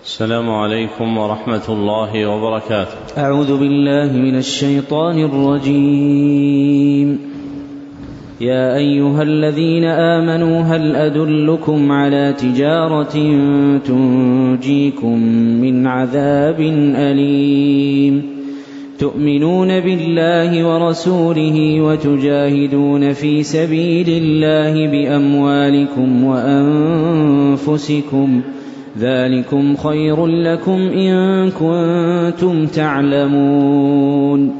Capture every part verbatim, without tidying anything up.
السلام عليكم ورحمة الله وبركاته. أعوذ بالله من الشيطان الرجيم. يا أيها الذين آمنوا هل أدلكم على تجارة تنجيكم من عذاب أليم تؤمنون بالله ورسوله وتجاهدون في سبيل الله بأموالكم وأنفسكم ذلكم خير لكم إن كنتم تعلمون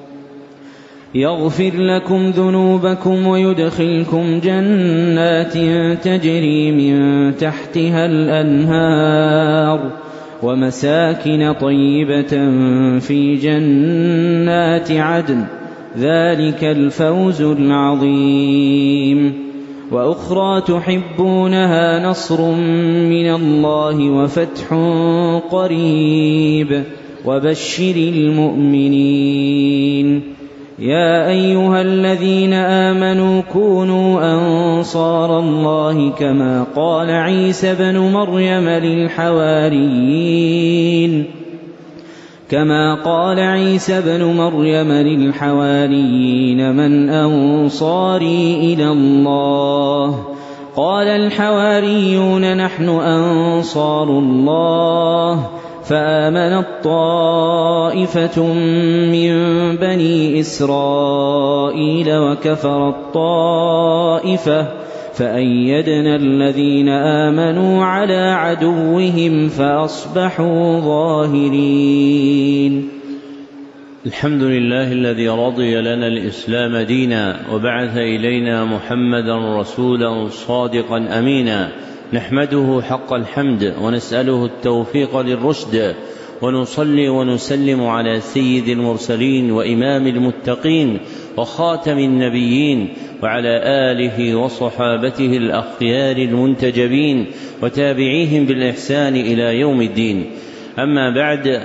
يغفر لكم ذنوبكم ويدخلكم جنات تجري من تحتها الأنهار ومساكن طيبة في جنات عدن ذلك الفوز العظيم وأخرى تحبونها نصر من الله وفتح قريب وبشر المؤمنين. يا أيها الذين آمنوا كونوا أنصار الله كما قال عيسى بن مريم للحواريين كما قال عيسى بن مريم للحواريين من أنصاري إلى الله قال الحواريون نحن أنصار الله فآمنت طائفة من بني إسرائيل وكفرت طائفة فأيدنا الذين آمنوا على عدوهم فأصبحوا ظاهرين. الحمد لله الذي رضي لنا الإسلام دينا وبعث إلينا محمدا رسولا صادقا أمينا نحمده حق الحمد ونسأله التوفيق للرشد ونصلي ونسلم على سيد المرسلين وإمام المتقين وخاتم النبيين وعلى آله وصحابته الأخيار المنتجبين وتابعيهم بالإحسان إلى يوم الدين. أما بعد،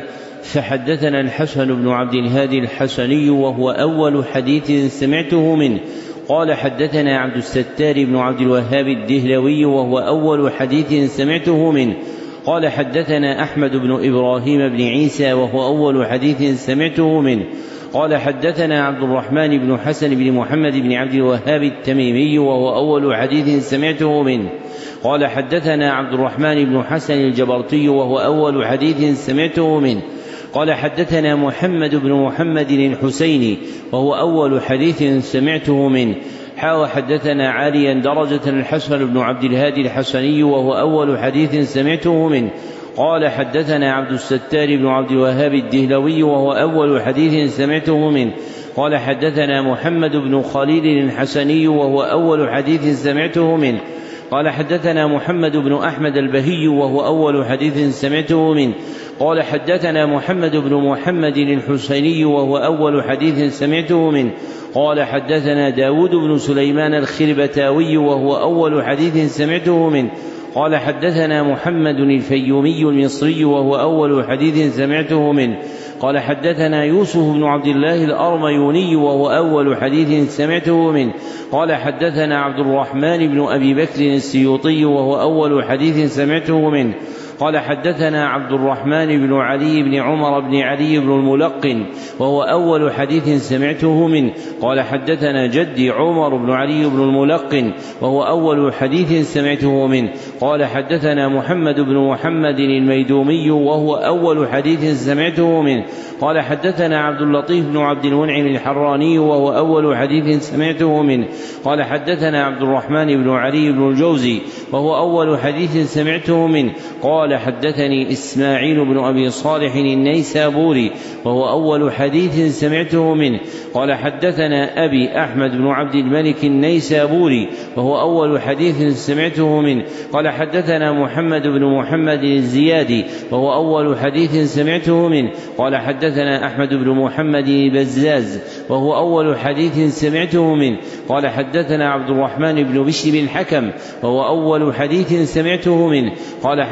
فحدثنا الحسن بن عبد الهادي الحسني وهو أول حديث سمعته منه قال حدثنا عبد الستار بن عبد الوهاب الدهلوي وهو أول حديث سمعته منه قال حدثنا أحمد بن إبراهيم بن عيسى وهو أول حديث سمعته منه قال حدثنا عبد الرحمن بن حسن بن محمد بن عبد الوهاب التميمي وهو أول حديث سمعته منه قال حدثنا عبد الرحمن بن حسن الجبرتي وهو أول حديث سمعته منه قال حدثنا محمد بن محمد الحسيني وهو أول حديث سمعته منه حاو حدثنا عاليا درجة الحسن بن عبد الهادي الحسني وهو أول حديث سمعته منه قال حدثنا عبد الستار بن عبد الوهاب الدهلوي وهو أول حديث سمعته منه قال حدثنا محمد بن خليل الحسني وهو أول حديث سمعته منه قال حدثنا محمد بن أحمد البهي وهو أول حديث سمعته منه قال حدثنا محمد بن محمد الحسيني وهو أول حديث سمعته منه قال حدثنا داود بن سليمان الخربتاوي وهو أول حديث سمعته منه قال حدثنا محمد الفيومي المصري وهو أول حديث سمعته منه قال حدثنا يوسف بن عبد الله الأرميوني وهو أول حديث سمعته منه قال حدثنا عبد الرحمن بن أبي بكر السيوطي وهو أول حديث سمعته منه قال حدثنا عبد الرحمن بن علي بن عمر بن علي بن الملقن وهو أول حديث سمعته منه قال حدثنا جدي عمر بن علي بن الملقن وهو أول حديث سمعته منه قال حدثنا محمد بن محمد الميدومي وهو أول حديث سمعته منه قال حدثنا عبد اللطيف بن عبد المنعم الحراني وهو أول حديث سمعته منه قال حدثنا عبد الرحمن بن علي بن الجوزي وهو أول حديث سمعته منه قال حدثني إسماعيل بن أبي صالح النيسابوري وهو أول حديث سمعته منه قال حدثنا أبي أحمد بن عبد الملك النيسابوري وهو أول حديث سمعته منه قال حدثنا محمد بن محمد الزيادي وهو أول حديث سمعته منه قال حدثنا أحمد بن محمد البزاز وهو أول حديث سمعته منه قال حدثنا عبد الرحمن بن بشر بن الحكم وهو أول حديث سمعته منه قال حدثنا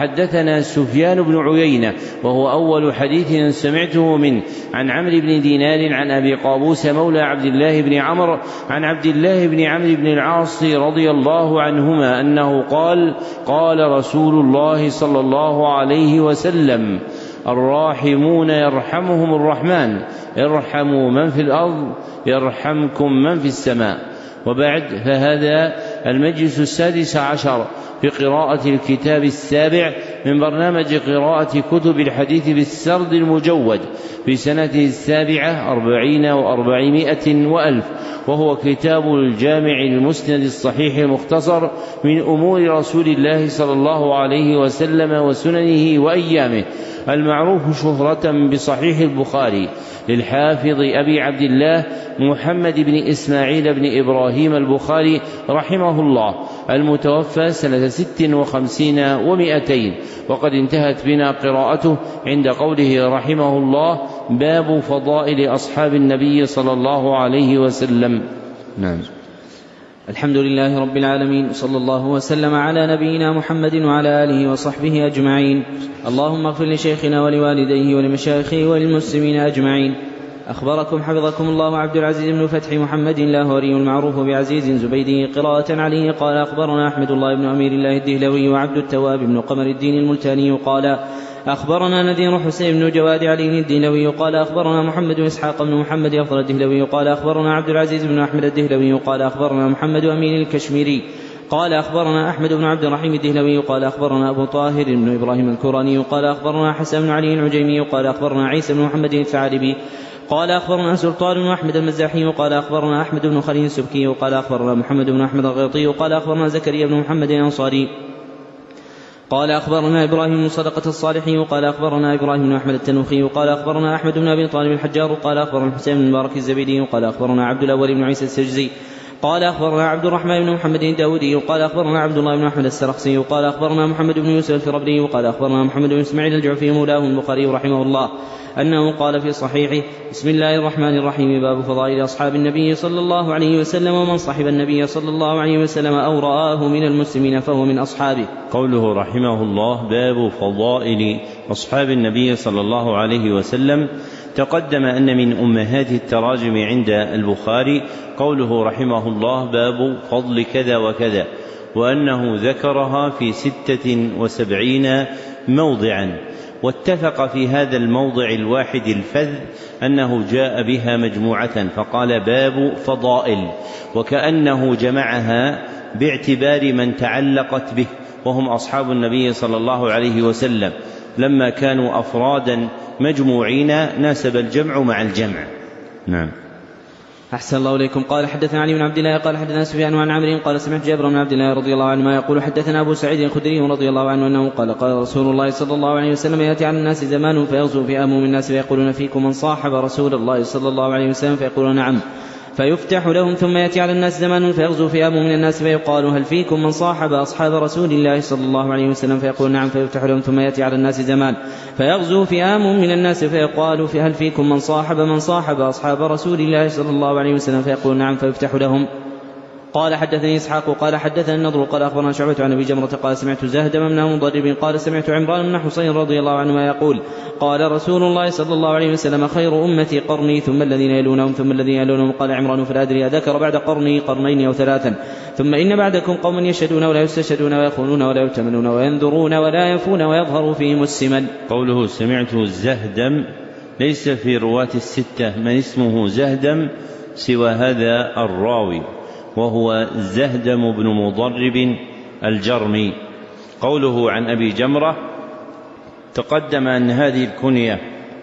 حدثنا سفيان بن عيينة وهو أول حديث سمعته منه عن عمرو بن دينار عن أبي قابوس مولى عبد الله بن عمرو عن عبد الله بن عمرو بن العاص رضي الله عنهما أنه قال قال رسول الله صلى الله عليه وسلم الراحمون يرحمهم الرحمن ارحموا من في الأرض يرحمكم من في السماء. وبعد، فهذا المجلس السادس عشر في قراءة الكتاب السابع من برنامج قراءة كتب الحديث بالسرد المجود في سنته السابعة أربعين وأربعمائة وألف، وهو كتاب الجامع المسند الصحيح المختصر من أمور رسول الله صلى الله عليه وسلم وسننه وأيامه، المعروف شهرة بصحيح البخاري للحافظ أبي عبد الله محمد بن إسماعيل بن إبراهيم البخاري رحمه الله، المتوفى سنة ست وخمسين ومائتين، وقد انتهت بنا قراءته عند قوله رحمه الله باب فضائل أصحاب النبي صلى الله عليه وسلم. نعم. الحمد لله رب العالمين، صلى الله وسلم على نبينا محمد وعلى آله وصحبه أجمعين. اللهم اغفر لشيخنا ولوالديه ولمشايخه وللمسلمين أجمعين. أخبركم حفظكم الله عبد العزيز بن فتح محمد اللاهوري المعروف بعزيز زبيدي قراءة عليه قال أخبرنا أحمد الله بن أمير الله الدهلوي وعبد التواب بن قمر الدين الملتاني قال أخبرنا نذير حسين بن جواد علي الدهلوي قال أخبرنا محمد إسحاق بن محمد أفضل الدهلوي قال أخبرنا عبد العزيز بن أحمد الدهلوي قال أخبرنا محمد أمين الكشميري قال أخبرنا أحمد بن عبد الرحيم الدهلوي قال أخبرنا أبو طاهر بن إبراهيم الكوراني قال أخبرنا حسن بن علي العجيمي قال أخبرنا عيسى بن محمد الثعالبي قال أخبرنا سلطان بن أحمد المزاحي قال أخبرنا أحمد بن خليل السبكي قال أخبرنا محمد بن أحمد الغيطي قال أخبرنا زكريا بن محمد الأنصاري قال أخبرنا إبراهيم بن صدقة الصالحي قال أخبرنا إبراهيم بن أحمد التنوخي قال أخبرنا أحمد بن أبي طالب الحجار قال أخبرنا الحسين بن مبارك الزبيدي قال أخبرنا عبد الأول بن عيسى السجزي قال أخبرنا عبد الرحمن بن محمد الداودي قال أخبرنا عبد الله بن أحمد السرخسي قال أخبرنا محمد بن يوسف الفربري وقال أخبرنا محمد بن إسماعيل الجعفي مولاه البخاري رحمه الله أنه قال في صحيحه بسم الله الرحمن الرحيم باب فضائل أصحاب النبي صلى الله عليه وسلم ومن صحب النبي صلى الله عليه وسلم أو رآه من المسلمين فهو من أصحابه. قوله رحمه الله باب فضائل أصحاب النبي صلى الله عليه وسلم، تقدم أن من أمهات التراجم عند البخاري قوله رحمه الله باب فضل كذا وكذا، وأنه ذكرها في ستة وسبعين موضعا، واتفق في هذا الموضع الواحد الفذ أنه جاء بها مجموعة فقال باب فضائل، وكأنه جمعها باعتبار من تعلقت به وهم أصحاب النبي صلى الله عليه وسلم، لما كانوا أفرادا مجموعين ناسب الجمع مع الجمع. نعم. أحسن الله إليكم. قال حدثنا علي بن عبد الله قال حدثنا سفيان عن عمرو قال سمعت جابر بن عبد الله رضي الله عنه يقول حدثنا أبو سعيد الخدري رضي الله عنه أنه قال قال رسول الله صلى الله عليه وسلم يأتي على الناس زمان فيغزو فئام من الناس فيقولون فيكم من صاحب رسول الله صلى الله عليه وسلم فيقولون نعم فيفتح لهم، ثم يأتي على الناس زمان فيغزو فئام من الناس فيقال هل فيكم من صاحب أصحاب رسول الله صلى الله عليه وسلم فيقول نعم فيفتح لهم، ثم يأتي على الناس زمان فيغزو فئام من الناس فيقال هل فيكم من صاحب من صاحب أصحاب رسول الله صلى الله عليه وسلم فيقول نعم فيفتح لهم. قال حدثني إسحاق قال حدثنا النضر قال أخبرنا شعبة عن أبي جمرة قال سمعت زهدم بن مضرب قال سمعت عمران بن حصين رضي الله عنهما يقول قال رسول الله صلى الله عليه وسلم خير أمتي قرني ثم الذين يلونهم ثم الذين يلونهم. قال عمران فلا أدري أذكر بعد قرني قرنين أو ثلاثا، ثم إن بعدكم قوم يشهدون ولا يستشهدون ويخونون ولا يؤتمنون وينذرون ولا يفون ويظهر فيهم السمن. قوله سمعت زهدم ليس في رواة الستة من اسمه زهدم سوى هذا الراوي وهو زهدم بن مضرب الجرمي. قوله عن أبي جمرة تقدم أن هذه الكنية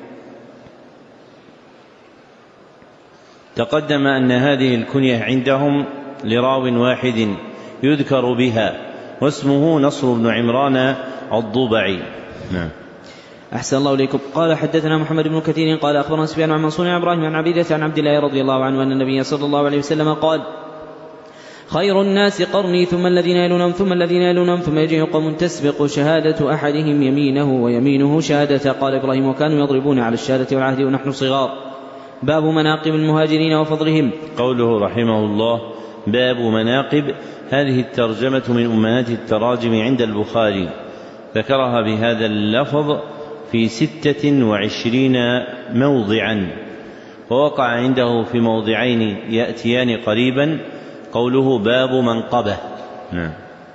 تقدم أن هذه الكنية عندهم لراو واحد يذكر بها واسمه نصر بن عمران الضبعي. نعم. أحسن الله إليكم. قال حدثنا محمد بن كثير قال أخبرنا سفيان عن منصور عن إبراهيم عن عبيدة عن عبد الله رضي الله عنه أن النبي صلى الله عليه وسلم قال خير الناس قرني ثم الذين يلونهم ثم الذين يلونهم ثم يجيء قوم تسبق شهادة أحدهم يمينه ويمينه شهادة. قال إبراهيم وكانوا يضربون على الشهادة والعهد ونحن صغار. باب مناقب المهاجرين وفضلهم. قوله رحمه الله باب مناقب، هذه الترجمة من أمهات التراجم عند البخاري، ذكرها بهذا اللفظ في ستة وعشرين موضعا، ووقع عنده في موضعين يأتيان قريبا قوله باب منقبة. نعم.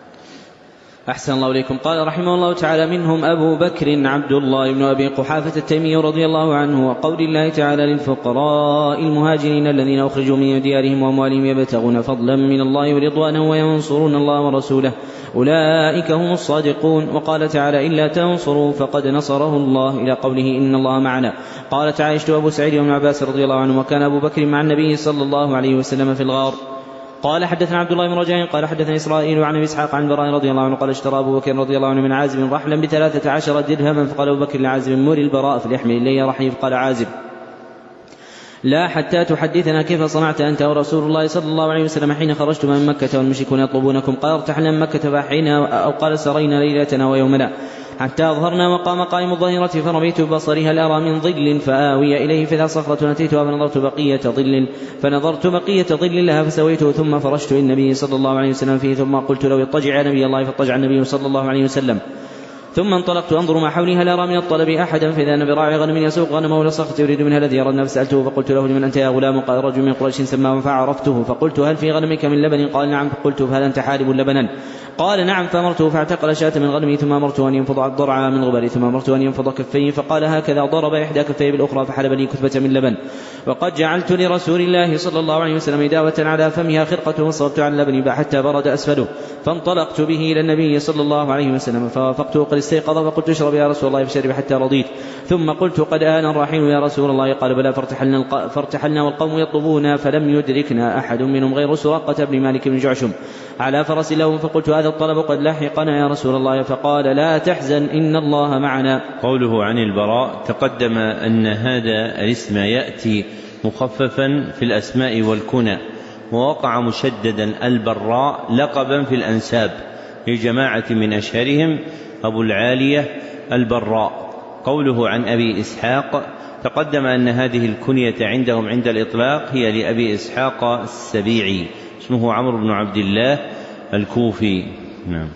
أحسن الله إليكم. قال رحمه الله تعالى: منهم أبو بكر عبد الله بن أبي قحافة التيمي رضي الله عنه، وقول الله تعالى: للفقراء المهاجرين الذين أخرجوا من ديارهم وأموالهم يبتغون فضلا من الله ورضوانا وينصرون الله ورسوله أولئك هم الصادقون. وقال تعالى: إلا تنصروا فقد نصره الله، إلى قوله: إن الله معنا. قالت عائشة وأبو سعيد وابن عباس رضي الله عنه: وكان أبو بكر مع النبي صلى الله عليه وسلم في الغار. قال حدثنا عبد الله بن رجاء قال حدثنا إسرائيل عن أبي إسحاق عن البراء رضي الله عنه قال: اشترى أبو بكر رضي الله عنه من عازب رحلا بثلاثة عشر درهما، فقال أبو بكر لعازب: مر البراء فليحمل إلي رحلي. فقال عازب: لا حتى تحدثنا كيف صنعت أنت ورسول الله صلى الله عليه وسلم حين خرجتم من مكة والمشركون يطلبونكم. قال: ارتحلنا من مكة فأحينا، أو قال: سرينا ليلتنا ويومنا حتى أظهرنا مقام قائم الظهيرة، فرميت ببصري هل أرى من ظل فآوي إليه، فإذا صخرة أتيتها فنظرت بقية ظل فنظرت بقية ظل لها فسويته، ثم فرشت النبي صلى الله عليه وسلم فيه، ثم قلت لو اضطجع نبي الله فاضطجع النبي صلى الله عليه وسلم، ثم انطلقت أنظر ما حولي هل أرى من الطلب أحدا، فإذا أنا براعي غنم يسوق غنمه لصخرة يريد منها الذي يرى النفس. سألته فقلت له: لمن أنت يا غلام؟ قال: رجل من قريش سماه، فعرفته فقلت: هل في غنمك من لبن؟ قال: نعم. فقلت: فهل أنت حالب لبنا؟ قال: نعم. فأمرته فاعتقل شاة من غنمي، ثم أمرته أن ينفض الضرع من غبري، ثم أمرته أن ينفض كفيه، فقال هكذا، ضرب إحدى كفيه بالأخرى فحلب لي كثبة من لبن. وقد جعلت لرسول الله صلى الله عليه وسلم إداوة على فمها خرقة، وصبت على اللبن حتى برد أسفله، فانطلقت به إلى النبي صلى الله عليه وسلم فوافقته قد استيقظ، فقلت: اشرب يا رسول الله، فشرب حتى رضيت. ثم قلت: قد آن الرحيل يا رسول الله. قال: بلى. فارتحلنا, فارتحلنا والقوم يطلبون، فلم يدركنا أحد منهم غير سراقة بن مالك بن جعشم على فرس له، فقلت: هذا الطلب قد لحقنا يا رسول الله. فقال: لا تحزن إن الله معنا. قوله عن البراء: تقدم أن هذا الاسم يأتي مخففا في الأسماء والكنى، ووقع مشددا البراء لقبا في الأنساب لجماعة من أشهرهم أبو العالية البراء. قوله عن أبي إسحاق: تقدم أن هذه الكنية عندهم عند الإطلاق هي لأبي إسحاق السبيعي، اسمه عمرو بن عبد الله الكوفي. نعم.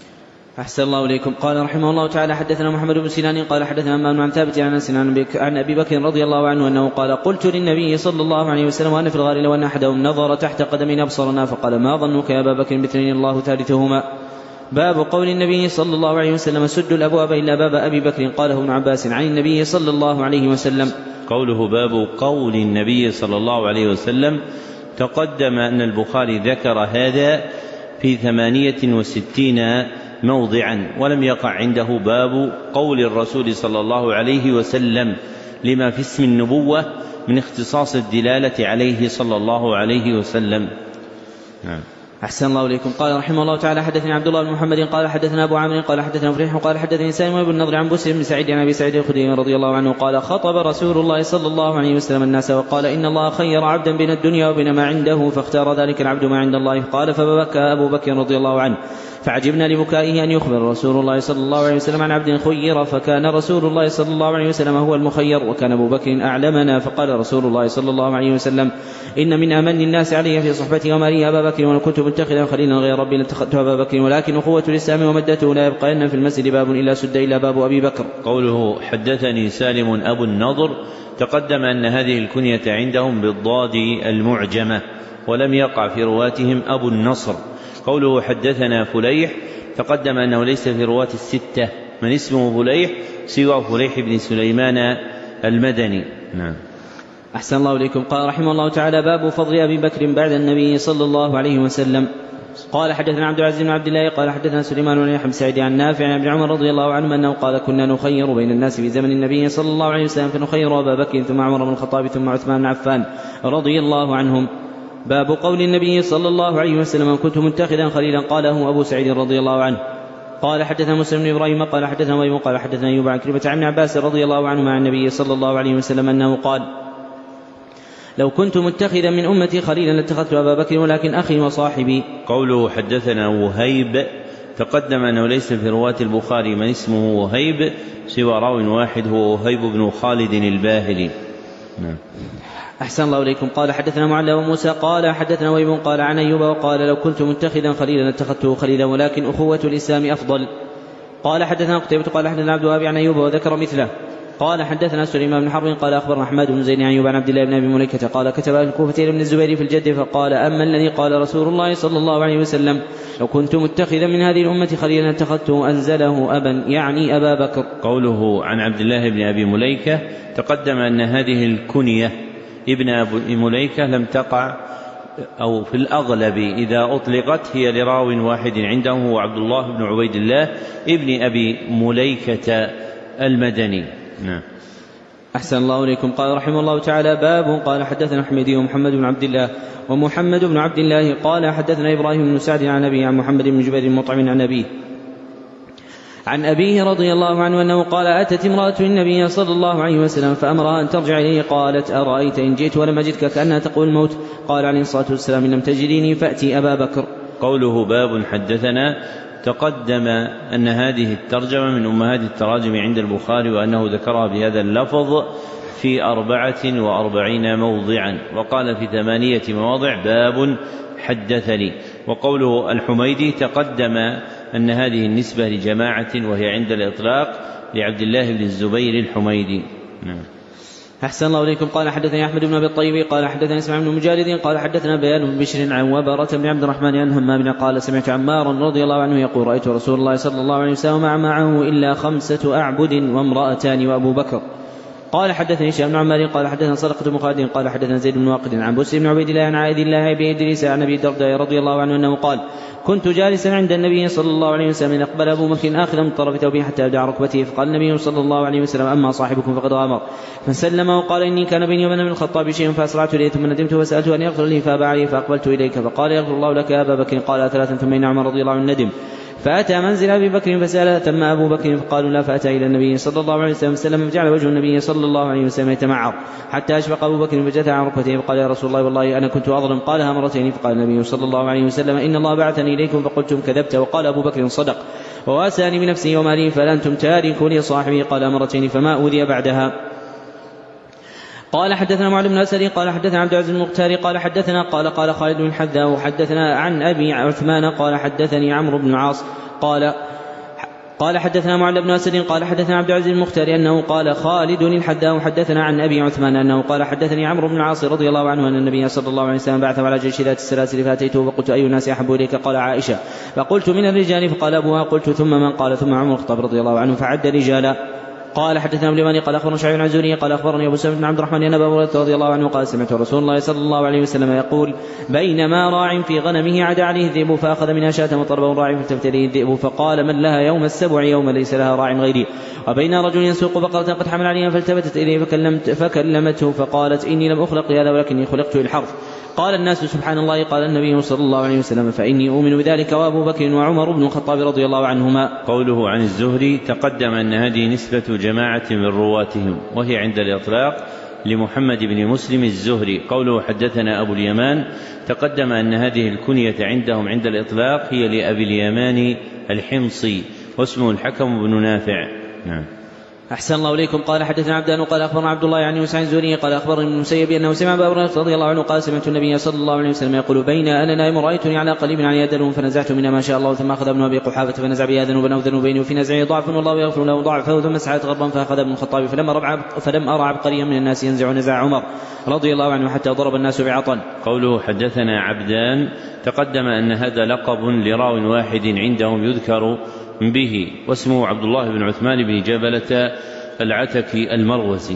أحسن الله إليكم. قال رحمه الله تعالى: حدثنا محمد بن سنان قال حدثنا أمام عن ثابت عن سنان عن أبي بكر رضي الله عنه أنه قال: قلت للنبي صلى الله عليه وسلم وأنا في الغار لو أن أحدهم نظر تحت قدمنا أبصرنا، فقال: ما ظنك يا أبا بكر باثنين الله ثالثهما. باب قول النبي صلى الله عليه وسلم: سدوا الأبواب إلا باب أبي بكر. قاله ابن عباس عن النبي صلى الله عليه وسلم. قوله باب قول النبي صلى الله عليه وسلم: تقدم أن البخاري ذكر هذا في ثمانية وستين موضعا، ولم يقع عنده باب قول الرسول صلى الله عليه وسلم، لما في اسم النبوة من اختصاص الدلالة عليه صلى الله عليه وسلم. نعم. أحسن الله إليكم. قال رحمه الله تعالى: حدثني عبد الله بن محمد قال حدثنا أبو عامر قال حدثنا فريح قال حدثني سالم بن النضر عن بسر بن سعيد عن أبي سعيد الخدري رضي الله عنه قال: خطب رسول الله صلى الله عليه وسلم الناس وقال: إن الله خير عبدا بين الدنيا وبين ما عنده، فاختار ذلك العبد ما عند الله. قال: فبكى أبو بكر رضي الله عنه، فعجبنا لبكائه أن يخبر رسول الله صلى الله عليه وسلم عن عبد خير، فكان رسول الله صلى الله عليه وسلم هو المخير، وكان أبو بكر أعلمنا. فقال رسول الله صلى الله عليه وسلم: إن من أمن الناس علي في صحبتي ومالي أبا بكر، ولو كنت متخذا خليلا غير ربي لاتخذت أبا بكر، ولكن أخوة الإسلام ومدته لا يبقين في المسجد باب إلا سد إلا باب أبي بكر. قوله حدثني سالم أبو النضر: تقدم أن هذه الكنية عندهم بالضاد المعجمة، ولم يقع في رواتهم أبو النصر. قوله حدثنا فليح: تقدم أنه ليس في رواة الستة من اسمه فليح سوى فليح بن سليمان المدني. نعم. أحسن الله إليكم. قال رحمه الله تعالى: باب فضل أبي بكر بعد النبي صلى الله عليه وسلم. قال حدثنا عبد العزيز بن عبد الله قال حدثنا سليمان بن يحيى بن سعيد عن نافع عن ابن عمر رضي الله عنه أنه قال: كنا نخير بين الناس في زمن النبي صلى الله عليه وسلم، فنخير أبا بكر ثم عمر بن الخطاب ثم عثمان بن عفان رضي الله عنهم. باب قول النبي صلى الله عليه وسلم: كنت متخذا خليلا. قاله أبو سعيد رضي الله عنه. قال حدثنا مسلم بن إبراهيم قال حدثنا ميمون قال حدثنا أيوب عن كلمة عن ابن عباس رضي الله عنه عن النبي صلى الله عليه وسلم أنه قال: لو كنت متخذا من أمتي خليلا لاتخذت أبا بكر، ولكن أخي وصاحبي. قوله حدثنا وهيب: تقدم أنه ليس في رواة البخاري من اسمه وهيب سوى راو واحد هو وهيب بن خالد الباهلي. نعم. أحسن الله إليكم. قال حدثنا معلى وموسى قال حدثنا ويب قال عن أيوب وقال: لو كنت متخذا خليلا لاتخذته خليلا، ولكن أخوة الإسلام أفضل. قال حدثنا قتيبة قال حدثنا عبد الوهاب عن أيوب وذكر مثله. قال حدثنا سليمان بن حرب قال أخبرنا أحمد بن زيد عن أيوب عن عبد الله بن أبي مليكة قال كتب أهل الكوفة إلى ابن الزبير في الجد فقال أما الذي قال رسول الله صلى الله عليه وسلم لو كنت متخذا من هذه الأمة خليلا اتخذته أنزله أبا يعني أبا بكر. قوله عن عبد الله بن أبي مليكة تقدم أن هذه الكنية ابن أبي مليكة لم تقع أو في الأغلب إذا أطلقت هي لراو واحد عنده هو عبد الله بن عبيد الله ابن أبي مليكة المدني. نعم. أحسن الله إليكم. قال رحمه الله تعالى باب قال حدثنا حميدي ومحمد بن عبد الله ومحمد بن عبد الله قال حدثنا إبراهيم بن سعد عن أبيه عن محمد بن جبير المطعم عن أبيه عن أبيه رضي الله عنه أنه قال أتت امرأة النبي صلى الله عليه وسلم فأمرها أن ترجع إليه قالت أرأيت إن جئت ولم أجدك كأنها تقول الموت قال عليه الصلاة والسلام إن لم تجديني فأتي أبا بكر. قوله باب حدثنا تقدم أن هذه الترجمة من أمهات التراجم عند البخاري وأنه ذكرها بهذا اللفظ في أربعة وأربعين موضعا وقال في ثمانية مواضع باب حدثني. وقوله الحميدي تقدم أن هذه النسبة لجماعة وهي عند الإطلاق لعبد الله بن الزبير الحميدي. نعم. أحسن الله إليكم. قال حدثني أحمد بن أبي الطيب قال حدثنا اسماعيل بن مجالد قال حدثنا بيان بن بشر عن وبرة بن عبد الرحمن عن همام قال سمعت عمارا رضي الله عنه يقول رأيت رسول الله صلى الله عليه وسلم معه إلا خمسة أعبد وامرأتان وأبو بكر. قال حدثني هشام بن عمار قال حدثنا صدقة بن خالد قال حدثنا زيد بن واقد عن بسر بن عبيد الله عن عائذ الله بن إدريس عن أبي الدرداء رضي الله عنه أنه قال كنت جالسا عند النبي صلى الله عليه وسلم أقبل أبو بكر آخذا من طرف ثوبه حتى يدع ركبته فقال النبي صلى الله عليه وسلم أما صاحبكم فقد غامر فسلم وقال إني كان بيني وبين ابن الخطاب شيء فأسرعت إليه ثم ندمت فسألته أن يغفر لي فأبى عليه فأقبلت إليك فقال يغفر الله لك يا أبا بكر قال ثلاثا ثم إن عمر رضي الله عنه ندم فأتى منزل أبي بكر فسأل ثم أبو بكر فقالوا لا فأتى إلى النبي صلى الله عليه وسلم فسلم فجعل وجه النبي صلى الله عليه وسلم يتمعر حتى أشفق أبو بكر فجثى عن ركبته فقال يا رسول الله والله أنا كنت أظلم قالها مرتين فقال النبي صلى الله عليه وسلم إن الله بعثني إليكم فقلتم كذبت وقال أبو بكر صدق وواساني بنفسه ومالي فلأنتم تاركوا لي صاحبي قال مرتين فما أوذي بعدها. قال حدثنا معل بن أسد قال حدثنا عبد العزيز المختار قال حدثنا قال قال خالد بن حذاء حدثنا عن أبي عثمان قال حدثني عمرو بن العاص قال قال حدثنا معل بن أسد قال حدثنا عبد العزيز المختار أنه قال خالد الحذاء حدثنا عن أبي عثمان أنه قال حدثني عمرو بن العاص رضي الله عنه أن النبي صلى الله عليه وسلم بعث على جيش ذات السلاسل فأتيته فقلت أي الناس أحب إليك قال عائشة فقلت من الرجال فقال أبوها قلت ثم من قال ثم عمر الخطاب رضي الله عنه فعد رجالا. قال حدثنا ابن اليماني قال أخبرنا شعيب عن زهري قال أخبرني أبو سلمة بن عبد الرحمن أن أبا هريرة رضي الله عنه قال سمعت رسول الله صلى الله عليه وسلم يقول بينما راع في غنمه عدا عليه الذئب فأخذ منها شاة وطلبه الراعي فالتفت إليه الذئب فقال من لها يوم السبع يوم ليس لها راع غيري وبين رجل يسوق بقرة قد حمل عليها فالتفتت إليه فكلمت فكلمته فقالت إني لم أخلق لهذا ولكني خلقت للحرث قال الناس سبحان الله قال النبي صلى الله عليه وسلم فإني أؤمن بذلك وأبو بكر وعمر بن الخطاب رضي الله عنهما. قوله عن الزهري تقدم أن هذه نسبة جماعة من رواتهم وهي عند الإطلاق لمحمد بن مسلم الزهري. قوله حدثنا أبو اليمان تقدم أن هذه الكنية عندهم عند الإطلاق هي لأبي اليمان الحمصي واسمه الحكم بن نافع. نعم. أحسن الله إليكم. قال حدثنا عبدان قال أخبرنا عبد الله يعني وسعيد الزهري قال أخبرني ابن المسيب أنه سمع أبا هريرة رضي الله عنه قال سمعت النبي صلى الله عليه وسلم يقول بين أنا نائم رأيتني على قليب على يد فنزعت منها ما شاء الله ثم أخذ ابن أبي قحافة فنزع بها ذنوبا أو ذنوبين وفي نزعه ضعف والله يغفر له ضعفه ثم سعت غربا فأخذ ابن الخطاب فلم أرى فلم أرى عبقريا من الناس ينزع نزع عمر رضي الله عنه حتى ضرب الناس بعطن. قوله حدثنا عبدان تقدم أن هذا لقب لراو واحد عندهم يذكر به واسمه عبد الله بن عثمان بن جبلة العتكي المروزي.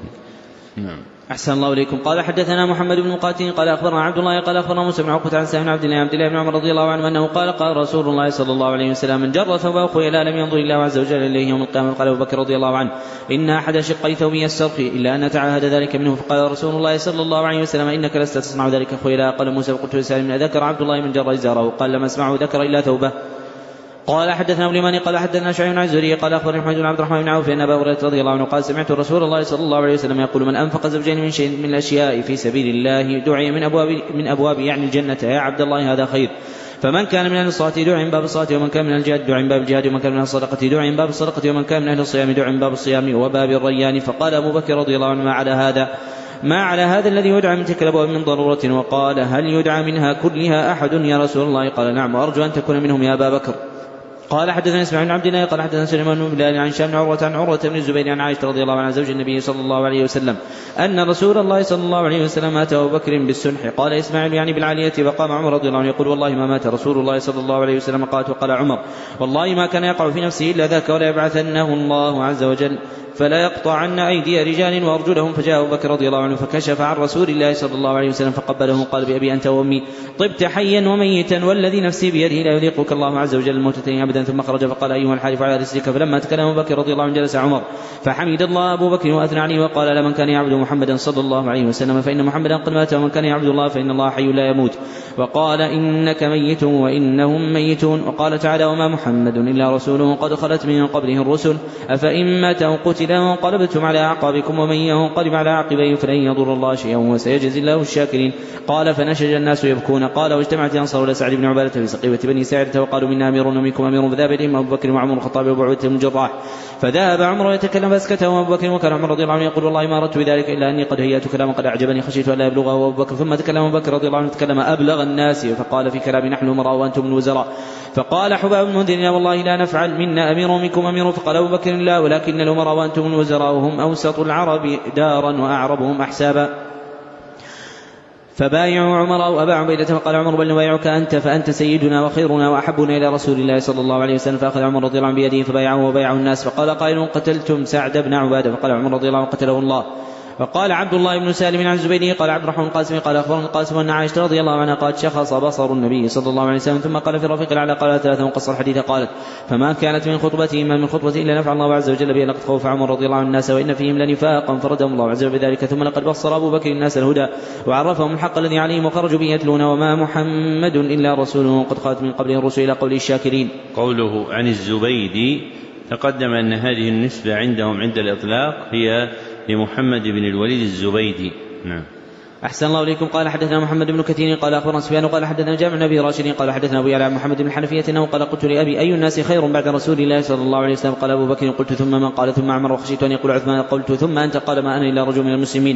نعم. أحسن الله إليكم. قال حدثنا محمد بن مقاتل قال أخبرنا عبد الله قال أخبرنا موسى بن عقبة عن سهل عبد الله عبد الله بن عمر رضي الله عنه أنه قال قال رسول الله صلى الله عليه وسلم من جر ثوبه خيلا لم ينظر الله عز وجل إليه يوم القيامة. قال أبو بكر رضي الله عنه إن أحد شقي ثوبي يسترخي إلا أن تعاهد ذلك منه. فقال رسول الله صلى الله عليه وسلم إنك لست تصنع ذلك خيلا. قال موسى فقلت لسالم ذكر عبد الله من جر إزاره قال لم أسمعه ذكر إلا ثوبه. قال حدثنا ابن اليماني قال حدثنا شعيب عن الزهري قال أخبرني محمد بن عبد الرحمن بن عوف أن أبا هريرة رضي الله عنه قال سمعت رسول الله صلى الله عليه وسلم يقول من أنفق زوجين من شيء من الأشياء في سبيل الله دعي من أبواب من أبواب يعني الجنة يا عبد الله هذا خير. فمن كان من أهل الصلاة دعي من باب الصلاة ومن كان من الجهاد دعي من باب الجهاد ومن كان من الصدقة دعي من باب الصدقة ومن كان من أهل الصيام دعي من باب الصيام وباب الريان. فقال أبو بكر رضي الله عنه ما على هذا ما على هذا الذي يدعى من تلك الأبواب من ضرورة. وقال هل يدعى منها كلها أحد يا رسول الله؟ قال نعم وأرجو أن تكون منهم يا أبا بكر. قال حدثنا اسماعيل بن عبد الله قال حدثنا سليمان بن بلال عن هشام بن عروة عن عروة بن الزبير عن عائشة رضي الله عنها زوج النبي صلى الله عليه وسلم أن رسول الله صلى الله عليه وسلم أتى أبو بكر بالسنح. قال إسماعيل يعني بالعالية فقام عمر رضي الله عنه يقول والله ما مات رسول الله صلى الله عليه وسلم. قالت وقال عمر والله ما كان يقع في نفسه إلا ذاك ولا يبعثنه الله عز وجل فلا يقطعن أيدي رجال وأرجلهم. فجاء أبو بكر رضي الله عنه فكشف عن رسول الله صلى الله عليه وسلم فقبله قال بأبي أنت وأمي طبت حيا وميتا والذي نفسي بيده لا يذيقك الله عز وجل الموتتين أبدا. ثم خرج فقال أيها الحارث على رسلك. فلما تكلم أبو بكر رضي الله عنه جلس عمر فحمد الله أبو بكر وأثنى عليه وقال لمن كان يعبد محمدا صلى الله عليه وسلم فإن محمدا قد مات ومن كان يعبد الله فإن الله حي لا يموت. وقال إنك ميت وإنهم ميتون. وقال تعالى وما محمد إلا رسول قد خلت من قبله الرسل أفإن مات أو قتل وانقلبتم على أعقابكم ومن ينقلب على عقبيه فلن يضر الله شيئا وسيجزي الله الشاكرين. قال فنشج الناس يبكون. قال واجتمعت أنصار لسعد بن عبادة في سقيفة بني ساعدة وقالوا منا أمير ومنكم أمير فذهب إليهم أبو بكر وعمر الخطاب وأبو عبيدة بن الجراح فذهب عمر يتكلم فاسكته أبو بكر. وكان عمر رضي الله عنه يقول والله ما أردت بذلك إلا أني قد هيأت كلاما قد أعجبني خشيت أن لا يبلغه أبو بكر. ثم تكلم أبو بكر رضي الله عنه تكلم أبلغ الناس فقال في كلام نحن الأمراء وأنتم الوزراء. فقال حباب المنذر لا والله لا نفعل منا أمير ومنكم أمير. فقال أبو بكر لا ولكن الأمراء وأنتم الوزراء وهم أوسط العرب دارا وأعربهم أحسابا. فبايعوا عمر أو أبا عبيدة. فقال عمر بل نبايعك أنت فأنت سيدنا وخيرنا وأحبنا إلى رسول الله صلى الله عليه وسلم. فأخذ عمر رضي الله عنه بيده فبايعه وبايعه الناس. فقال قائل قتلتم سعد بن عبادة. فقال عمر رضي الله عنه قتله الله. وقال عبد الله بن سالم عن الزبيدي قال عبد الرحمن القاسمي قال أخبرنا القاسم أن عائشة رضي الله عنها قالت شخص بصر النبي صلى الله عليه وسلم ثم قال في رفيق الأعلى قال ثلاثة وقصر الحديث. قالت فما كانت من خطبته ما من خطبة إلا نفع الله عز وجل بها لقد خوف عمر رضي الله عنه الناس وإن فيهم لنفاقا فردهم الله عز وجل بذلك. ثم لقد بصر أبو بكر الناس الهدى وعرفهم الحق الذي عليهم وخرجوا به يتلون وما محمد إلا رسول قد خلت من قبله الرسل إلى قول الشاكرين. قوله عن الزبيدي تقدم أن هذه النسبة عندهم عند الإطلاق هي لمحمد بن الوليد الزبيدي. نعم. أحسن الله إليكم. قال حدثنا محمد بن كثير قال أخبرنا سفيان قال حدثنا جامع بن أبي راشد قال حدثنا أبو يعلى محمد بن حنفية أنه قال قلت لأبي أي الناس خير بعد رسول الله صلى الله عليه وسلم. قال أبو بكر قلت ثم من. قال ثم عمر وخشيت أن يقول عثمان. قلت ثم أنت. قال ما أنا إلا رجل من المسلمين.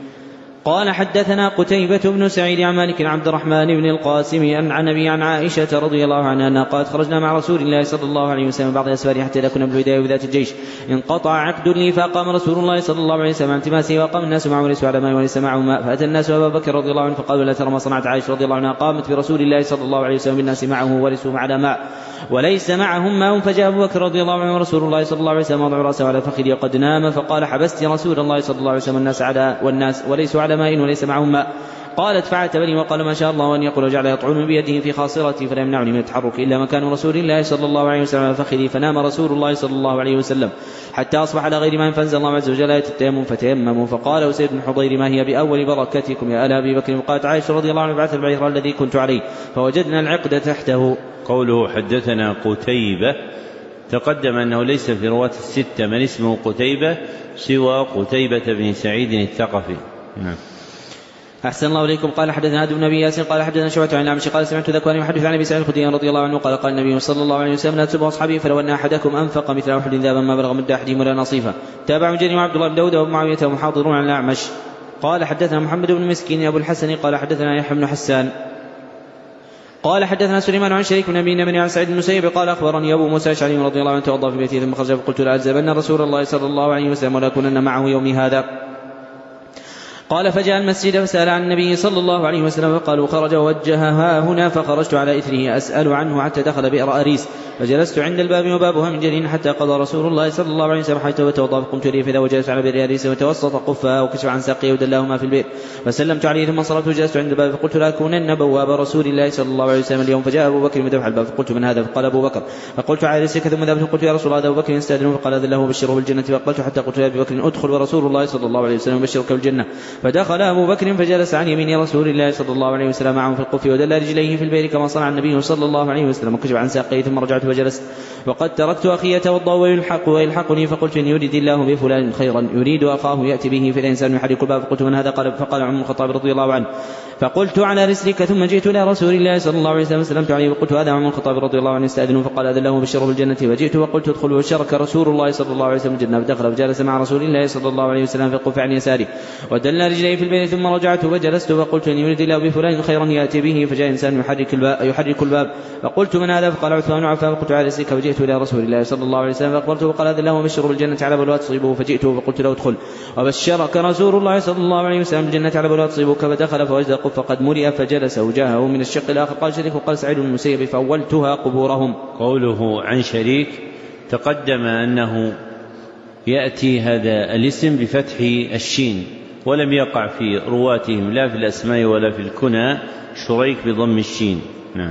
قال حدثنا قتيبة بن سعيد عن مالك عبد الرحمن بن القاسم عن أبي عن عائشة رضي الله عنها أنها قالت خرجنا مع رسول الله صلى الله عليه وسلم بعض الأسفار حتى إذا كنا بالبداية وذات الجيش انقطع عقد لي فقام رسول الله صلى الله عليه وسلم عن التماسه وقام الناس معه وليسوا على ماء وليس معه ماء. فأتى الناس أبا بكر رضي الله عنه فقالوا لا ترى ما صنعت عائشة رضي الله عنها قامت برسول الله صلى الله عليه وسلم بالناس معه وليسوا على ماء وليس معهم ماء. فجاء أبو بكر رضي الله عنه ورسول الله صلى الله عليه وسلم وضع رأسه على فخذه وقد نام. فقال حبست رسول الله صلى الله عليه وسلم الناس على والناس وليسوا على ماء وليس معهم ماء. قالت فعتبني وقال ما شاء الله أن يقول وجعل يطعن بيده في خاصرتي فلا يمنعني من التحرك إلا مكان رسول الله صلى الله عليه وسلم على فخذي. فنام رسول الله صلى الله عليه وسلم حتى أصبح على غير ما فانزل الله عز وجل آية التيمم فتيمموا. فقال أسيد بن حضير ما هي بأول بركتكم يا آل أبي بكر. وقالت عائشة رضي الله عنها بعث البعير الذي كنت عليه فوجدنا العقد تحته. قوله حدثنا قتيبة تقدم أنه ليس في رواة الستة من اسمه قتيبة سوى قتيبة بن سعيد الثقفي. نعم. أحسن الله إليكم. قال حدثنا عبد بن أبي ياسين قال حدثنا شعبة عن الأعمش قال سمعت ذكوان يحدث عن أبي سعيد الخدري رضي الله عنه قال قال النبي صلى الله عليه وسلم لا تسبوا أصحابي فلو أن أحدكم أنفق مثل أحد ذهبا ما بلغ مد أحدهم ولا نصيفا. تابع جرير وعبد الله بن داود وابو معاوية ومحاضرون عن الأعمش. قال حدثنا محمد بن مسكين أبو الحسن قال حدثنا يحيى بن حسان قال حدثنا سليمان عن شريك بن أبي نمر عن سعيد بن المسيب قال أخبرني أبو موسى الأشعري رضي الله عنه توضأ في بيته ثم خرج فقلت لأعزبن رسول الله صلى الله عليه وسلم ولا كنن معه يومي هذا. قال فجاء المسجد فسأل عن النبي صلى الله عليه وسلم فقالوا خرج ووجهها هنا فخرجت على إثره أسأل عنه حتى دخل بئر أريس فجلست عند الباب وبابها من جرين حتى قضى رسول الله صلى الله عليه وسلم حيث وتوضأ فقمت لي فإذا وجلست على بئر أريس وتوسط قفها وكشف عن ساقيه ودلاهما في البئر فسلمت عليه ثم انصرفت وجلست عند الباب فقلت لا أكونن بواب رسول الله صلى الله عليه وسلم اليوم. فجاء أبو بكر مدفع الباب فقلت من هذا فقال أبو بكر فقلت على رسلك ثم ذهبت فقلت يا رسول الله أبو بكر يستأذن فقال أذن له وبشره بالجنة فأقبلت حتى قلت يا أبي بكر أدخل ورسول الله صلى الله عليه وسلم وبشرك بالجنة. فدخل أبو بكر فجلس عن يمين رسول الله صلى الله عليه وسلم معه في القف ودل رجليه في البئر كما صنع النبي صلى الله عليه وسلم وكشف عن ساقيه ثم رجعت وجلست وقد تركت أخي يتوضأ ويلحق ويلحقني فقلت إن يريد الله بفلان خيرا يريد أخاه يأتي به في الإنسان يحرك الباب فقلت من هذا؟ قال فقال عمر الخطاب رضي الله عنه فقلت على رسلك ثم جئت إلى رسول الله صلى الله عليه وسلم وسلمت عليه وقلت هذا عمر الخطاب رضي الله عنه يستأذن فقال أذن له بالشر بالجنة فجئت وقلت ادخل وشرك رسول الله صلى الله عليه وسلم الجنة فدخل فجلس مع رسول الله صلى الله عليه وسلم فقف عن يساره ودل رجليه في البيت ثم رجعت وجلست فقلت إن يريد الله بفلان خيرا يأتي به فجاء إنسان يحرك الباب, يحرك الباب فقلت من هذا؟ فقال عثمان بن عفان فقلت على رسلك فجئت إلى رسول الله صلى الله عليه وسلم فأخبرته وقال أذن له بالشر بالجنة على بلوى تصيبه فجئته فقلت له ادخل وبشرك رسول الله صلى الله عليه وسلم بالجنة على بلوى تصيبك فدخل فوجد القف قد ملئ فجلس وجاهه من الشق الآخر. قال شريك وقال سعيد بن المسيب فأولتها قبورهم. قوله عن شريك تقدم أنه يأتي هذا الاسم بفتح الشين ولم يقع في رواتهم لا في الأسماء ولا في الكنى شريك بضم الشين. نعم.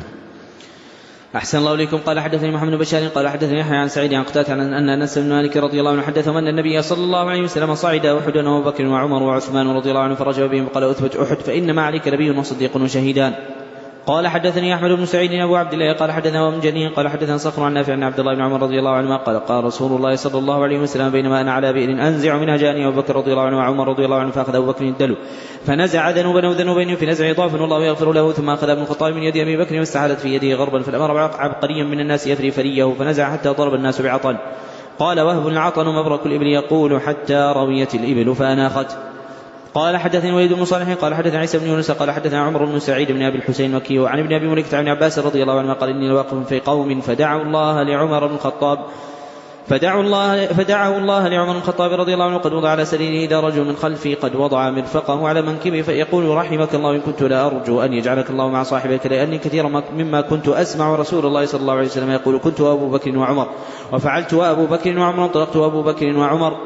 أحسن الله إليكم. قال حدثني محمد بن بشار قال حدثني يحيى عن سعيد عن قتادة عن أن أنس بن مالك رضي الله عنه حدثهم أن النبي صلى الله عليه وسلم صعد أحد وأبو بكر وعمر وعثمان رضي الله عنه فرجع بهم وقال أثبت أحد فإنما عليك نبي وصديق وشهيدان. قال حدثني أحمد بن سعيد أبو عبد الله قال حدثنا ابن جنين قال حدثنا صخر عن نافع عن عبد الله بن عمر رضي الله عنهما قال قال رسول الله صلى الله عليه وسلم بينما أنا على بئر أنزع منها جاءني أبو بكر رضي الله عنه وعمر رضي الله عنه فأخذ أبو بكر الدلو فنزع ذنوبا وذنوبين في نزع ضعف والله يغفر له ثم أخذ ابن الخطاب من يد أبي بكر واستحالت في يده غربا فالأمر عبقريا من الناس يفري فريه فنزع حتى ضرب الناس بعطن. قال وهب العطن مبرك الإبل يقول حتى رويت الإبل فأناخت. قال حدثني وليد بن صالح قال حدثنا عيسى بن يونس قال حدثنا عمر بن سعيد بن أبي الحسين وكي عن ابن أبي مليكة عن عباس رضي الله عنه قال إني لواقف في قوم فدعوا الله لعمر بن الخطاب فدعوا الله فدعوا الله لعمر بن الخطاب رضي الله عنه قد وضع على سريره إذا رجل من خلفي قد وضع مرفقه على منكبه فيقول رحمك الله إن كنت لا أرجو أن يجعلك الله مع صاحبك لأني كثيرا مما كنت أسمع رسول الله صلى الله عليه وسلم يقول كنت أبو بكر وعمر وفعلت وأبو بكر وعمر انطلقت أبو بكر وعمر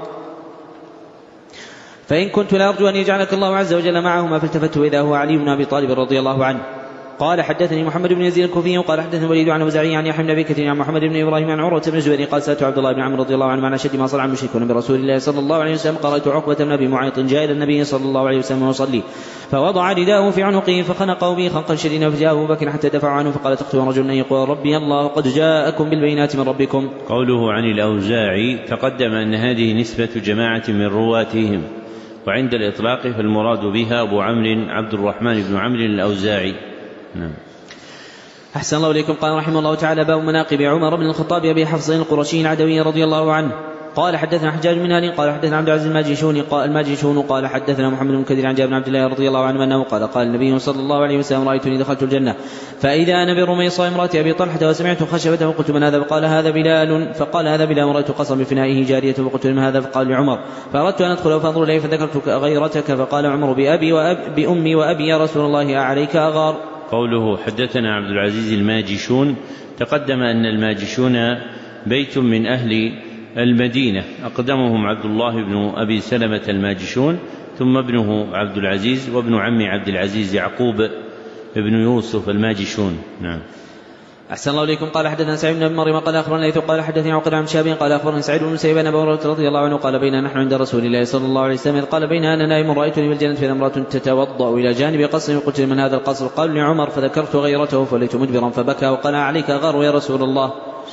فإن كنت لا أرجو أن يجعلك الله عز وجل معهما فالتفت إذا هو علي بن أبي طالب رضي الله عنه. قال حدثني محمد بن يزيد الكوفي قال حدثني وليد عن وزعي عن يحيى بن أبي كثير عن محمد بن إبراهيم عن عروة بن الزبير قال سألت عبد الله بن عمرو رضي الله عنه عن أشد ما صنع المشركون برسول الله صلى الله عليه وسلم قرأت عقبة بن أبي معيط جاء إلى النبي صلى الله عليه وسلم وصلي فوضع رداءه في عنقه فخنقه به خنقا شديدا فجاء أبو بكر حتى دفع عنه فقال تقتل رجل يقول ربي الله قد جاءكم بالبينات من ربكم. قوله عن الأوزاعي تقدم أن هذه نسبة جماعة من رواتهم وعند الإطلاق فالمراد بها أبو عمرو عبد الرحمن بن عمرو الأوزاعي. نعم. أحسن الله إليكم. قال رحمه الله تعالى باب مناقب عمر بن الخطاب أبي حفص القرشي العدوي رضي الله عنه. قال حدثنا حجاج بن هاني قال حدثنا عبد العزيز الماجشوني قال الماجشون قال حدثنا محمد بن كثير عن جابر بن عبد الله رضي الله عنه أنه قال قال النبي صلى الله عليه وسلم رأيتني دخلت الجنة فإذا أنا برميصة امرأة أبي طلحة وسمعت خشبته فقلت من هذا؟ فقال هذا بلال فقال هذا بلال رأيت قصا بفنائه جارية فقلت من هذا؟ فقال لعمر فأردت أن أدخل فانظر إليه فذكرت غيرتك فقال عمر بأبي وأب بأمي وأبي يا رسول الله أعليك أغار. قوله حدثنا عبد العزيز الماجشون تقدم أن الماجشون بيت من أهل المدينة أقدمهم عبد الله بن أبي سلمة الماجشون ثم ابنه عبد العزيز وابن عم عبد العزيز يعقوب ابن يوسف الماجشون. نعم. أحسن الله إليكم. قال حدثنا سعيد بن مريم قال أخبرنا ليث قال حدثني عقيل عن شاب قال أخبرني سعيد بن مسيب أبو هريرة رضي الله عنه قال بيننا نحن عند رسول الله صلى الله عليه وسلم قال بيننا أنا نائم رأيتني بالجنة في امرأة تتوضأ إلى جانب قصر وقلت من هذا القصر؟ قال لعمر فذكرت غيرته فوليت مدبرا فبكى وقال عليك غار يا رسول الله.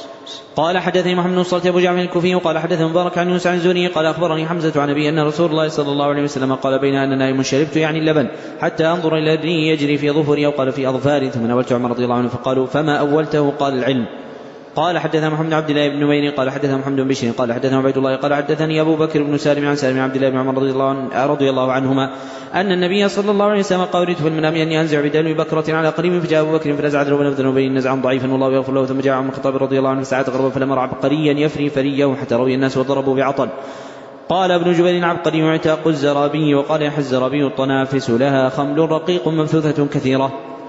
قال حدثني محمد بن صلت أبو جعفر الكوفي قال حدثني مبارك عن يونس عن زوري قال أخبرني حمزة عن أبي أن رسول الله صلى الله عليه وسلم قال بين أن نائم شربت يعني اللبن حتى أنظر إلى الري يجري في ظفري أو قال في أظفاري ثم ناولت عمر رضي الله عنه فقالوا فما أولته؟ قال العلم. قال حدثنا محمد عبد الله بن نمير قال حدثنا محمد بن بشير قال حدثنا عبيد الله قال حدثني أبو بكر بن سالم عن سالم بن عبد الله بن عمر رضي الله عنه رضي الله عنهما أن النبي صلى الله عليه وسلم قال في المنام أني أنزع بدلو بكرة على قريب فجاء أبو بكر فنزع ذنوبا وذنوبين نزعا ضعيفا والله يغفر له ثم جاء عمر الخطاب رضي الله عنه ساعة غربا فلما رأى عبقريا يفري فريه حتى روي الناس وضربوا بعطل. قال ابن جبير عبقري وعتاق الزرابي وقال يحيى الزرابي الطنافس لها خمل رقيق مبثوثة كثيرة.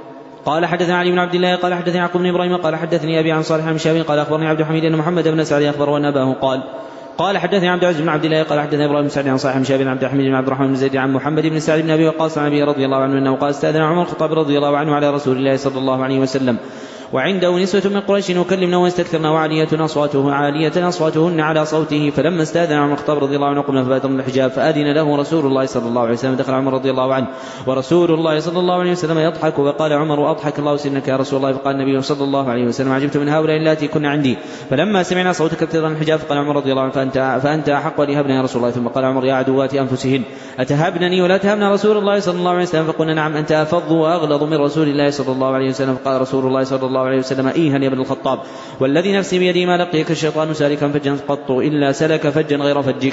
قال حدثنا علي بن عبد الله قال حدثني يعقوب بن ابراهيم قال حدثني ابي عن صالح بن شهاب قال اخبرني عبد الحميد ان محمد بن سعد اخبره ان اباه قال قال حدثني عبد العزيز بن عبد الله قال حدثني ابراهيم بن سعد عن صالح بن شهاب عن عبد الحميد بن عبد الرحمن بن زيد عن محمد بن سعد بن ابي وقاص عن ابي رضي الله عنه انه قال استاذن عمر الخطاب رضي الله عنه على رسول الله صلى الله عليه وسلم وعنده نسوة من قريش يكلمنا ويستكثرن وعالية أصواته عالية أصواتهن على صوته. فلما استأذن عمر الخطاب رضي الله عنه قمنا فبادر من الحجاب فأذن له رسول الله صلى الله عليه وسلم. دخل عمر رضي الله عنه ورسول الله صلى الله عليه وسلم يضحك وقال عمر وأضحك الله سنك يا رسول الله. فقال النبي صلى الله عليه وسلم عجبت من هؤلاء اللاتي كن عندي. فلما سمعنا صوتك ابتغاء الحجاب فقال عمر رضي الله عنه فأنت, فأنت أحق لهبنا يا رسول الله. ثم قال عمر يا عدوات أنفسهن أتهبنني ولا تهبنا رسول الله صلى الله عليه وسلم. فقلنا نعم أنت أفض وأغلظ من رسول الله صلى الله عليه وسلم. قال رسول الله صلى الله عليه وسلم إيها يا ابن الخطاب والذي نفسي بيدي ما لقيك الشيطان سالكا فجا قط إلا سلك فجا غير فجك.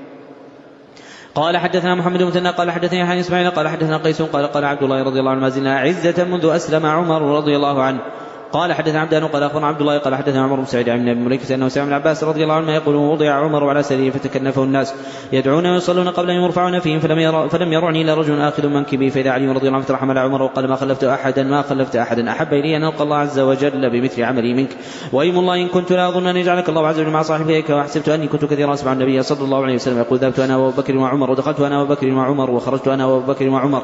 قال حدثنا محمد بن مثنى قال حدثني يحيى بن إسماعيل قال حدثنا قيس قال قال عبد الله رضي الله عنه ما زلنا عزة منذ أسلم عمر رضي الله عنه. قال حدثنا عبدان قال أخبرنا عبد الله قال حدثنا عمر بن سعيد عن ابن مليكة أنه سمع ابن عباس رضي الله عنه يقول وضع عمر على سريره فتكنفه الناس يدعون ويصلون قبل أن يرفعون فيهم فلم, ير فلم يرعني إلا رجل آخذ منكبي. فإذا علي رضي الله عنه ترحم على عمر وقال ما خلفت أحدا ما خلفت أحدا أحب إلي أن ألقى الله عز وجل بمثل عملي منك وأيم الله إن كنت لا أظن أن يجعلك الله عز وجل مع صاحبيك وحسبت أني كنت كثيرا أسمع النبي صلى الله عليه وسلم يقول ذهبت أنا وأبو بكر وعمر ودخلت أنا وأبو بكر وعمر وخرجت أنا وأبو بكر وعمر.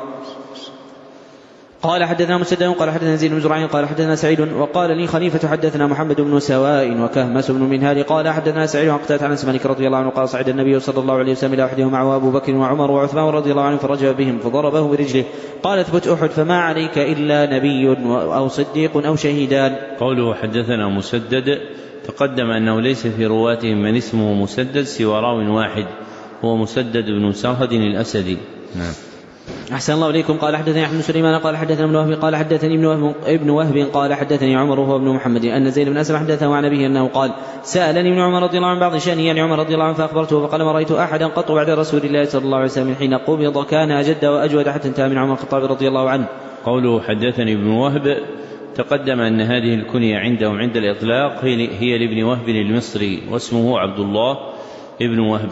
قال حدثنا مسدد قال حدثنا زيد بن زرع قال حدثنا سعيد وقال لي خليفة حدثنا محمد بن سواء وكهمس بن منهال قال حدثنا سعيد عن قتادة عن مالك رضي الله عنه قال صعد النبي صلى الله عليه وسلم إلى أحدهم معه أبو بكر وعمر وعثمان رضي الله عنه فرجب بهم فضربه برجله قال اثبت أحد فما عليك إلا نبي أو صديق أو شهيدان. قوله حدثنا مسدد تقدم أنه ليس في رواتهم من اسمه مسدد سوى راو واحد هو مسدد بن سرهد الأسدي. نعم. أحسن الله إليكم. قال حدثني أحمد بن سليمان قال حدثنا ابن وهب قال حدثني ابن وهب, ابن وهب قال حدثني عمر وهو ابن محمد أن زيد بن أسلم حدثه عن أبيه أنه قال سألني ابن عمر رضي الله عنه بعض شأنه يعني عمر رضي الله عنه فأخبرته فقال ما رأيت أحدا قط بعد رسول الله صلى الله عليه وسلم حين قبض كان أجد وأجود حتى انتهى من عمر الخطاب رضي الله عنه. قوله حدثني ابن وهب تقدم أن هذه الكنية عندهم عند الإطلاق هي لابن وهب المصري واسمه عبد الله ابن وهب.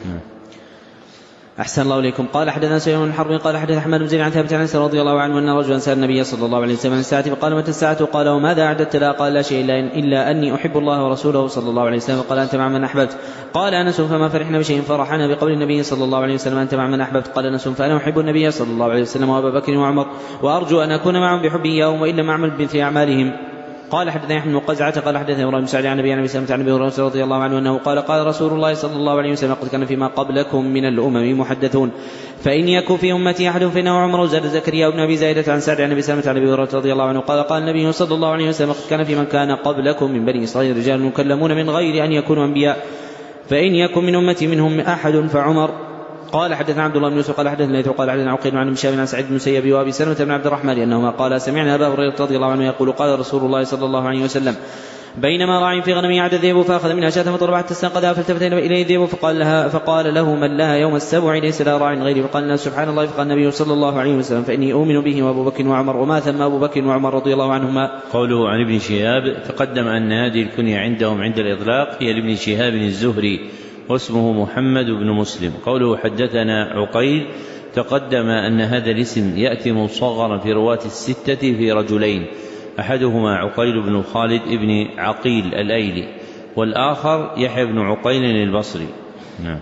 أحسن الله إليكم. قال حدثنا سليمان بن حرب قال حدث أحمد بن زيد عن ثابت عن أنس رضي الله عنه أن رجلا سأل النبي صلى الله عليه وسلم عن الساعة فقال متى الساعة قال وماذا أعددت لها قال لا شيء إلا, إلا أني أحب الله ورسوله صلى الله عليه وسلم قال أنت مع من أحببت قال أنس فما فرحنا بشيء فرحنا بقول النبي صلى الله عليه وسلم أنت مع من أحببت قال أنس فأنا أحب النبي صلى الله عليه وسلم وأبا بكر وعمر وأرجو أن أكون معهم بحبي إياهم وإن لم أعمل بمثل أعمالهم. قال حدثنا يحيى بن قزعة قال حدثنا إبراهيم بن سعد عن النبي صلى الله عليه وسلم رضي الله عنه أنه قال قال رسول الله صلى الله عليه وسلم قد كان فيما قبلكم من الأمم محدثون فإن يكن في أمتي أحد فإنه عمر زاد زكريا بن أبي زايدة عن سعد عن أبي سلمة عن أبي هريرة رضي الله عنه قال قال النبي صلى الله عليه وسلم قد كان في من كان قبلكم من بني إسرائيل رجال مكلمون من غير أن يكونوا أنبياء فإن يكن من أمتي منهم أحد فعمر. قال حدثنا عبد الله بن يوسف قال حدثنا ليث قال حدثنا عقيل عن هشام عن سعيد بن المسيب وابي سلمة بن عبد الرحمن انهما قال سمعنا ابا هريرة رضي الله عنه يقول قال رسول الله صلى الله عليه وسلم بينما راع في غنم يعد الذئب فاخذ منها شاة فضرب حتى استنقذها فالتفت اليه الذئب فقال لها فقال له من لها يوم السبع ليس لها راع غيري فقال الناس سبحان الله فقال النبي صلى الله عليه وسلم فاني اؤمن به وابو بكر وعمر وما ثم ابو بكر وعمر رضي الله عنهما. قوله عن ابن شهاب تقدم ان هذه الكنية عندهم عند الاطلاق هي لابن شهاب الزهري واسمه محمد بن مسلم. قوله حدثنا عقيل تقدم أن هذا الاسم يأتي مصغرا في رواة الستة في رجلين أحدهما عقيل بن خالد بن عقيل الأيلي والآخر يحيى بن عقيل البصري. نعم.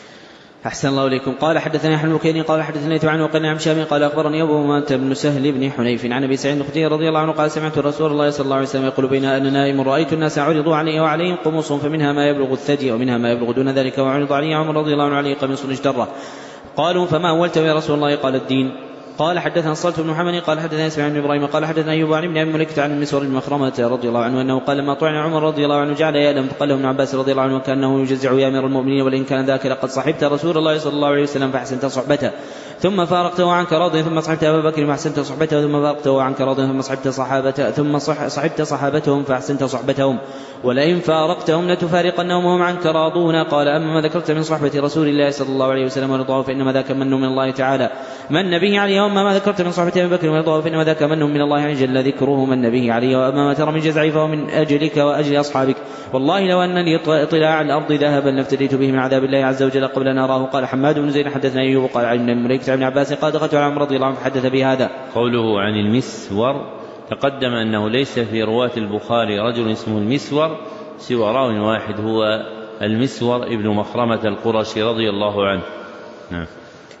أحسن الله إليكم. قال حدثنا يحيى بن بكير قال حدثنا ليث عن وقال عن شام قال أخبرني أبو أمامة بن سهل بن حنيف عن أبي سعيد الخدري رضي الله عنه قال سمعت رسول الله صلى الله عليه وسلم يقول بين أنا نائم رأيت الناس عرضوا علي وعليهم قمص فمنها ما يبلغ الثدي ومنها ما يبلغ دون ذلك وعرض علي عمر رضي الله عنه عليه قميص اجتره قالوا فما أولته يا رسول الله قال الدين. قال حدثنا الصلت بن محمد قال حدثنا اسماعيل بن ابراهيم قال حدثنا ايوب عن ابن ابي مليكة عن المسور بن مخرمة رضي الله عنه انه قال لما طعن عمر رضي الله عنه جعل يألم فقال له ابن عباس رضي الله عنه كانه يجزع يا امير المؤمنين ولئن كان ذاك لقد صحبت رسول الله صلى الله عليه وسلم فاحسنت صحبته ثم فارقته عنك راضيا ثم صحبت ابا بكر فاحسنت صحبته ثم فارقته عنك راضيا ثم صحبت صحابته ثم صحبت صحابتهم فاحسنت صحبتهم ولئن فارقتهم لتفارقنهم وهم عنك راضون. قال اما ما ذكرت من صحبة رسول الله صلى الله عليه وسلم ورضاه فانما ذاك من من الله تعالى من نبيه عليه واما ما ذكرت من صحبة ابي بكر ورضاه فانما ذاك من من الله جل ذكره من نبيه عليه واما ما ترى من جزعي فهو من اجلك واجل اصحابك والله لو ان لي طلاع الارض ذهبا لافتديت به من عذاب الله عز وجل قبل ان اراه. قال حماد بن زيد حدثنا ايوب قال عن ابن مليكة عن عباس قال دخلت على عمر رضي الله عنه فحدث بهذا. قوله عن المسور تقدم انه ليس في رواة البخاري رجل اسمه المسور سوى راو واحد هو المسور ابن مخرمة القرشي رضي الله عنه. نعم.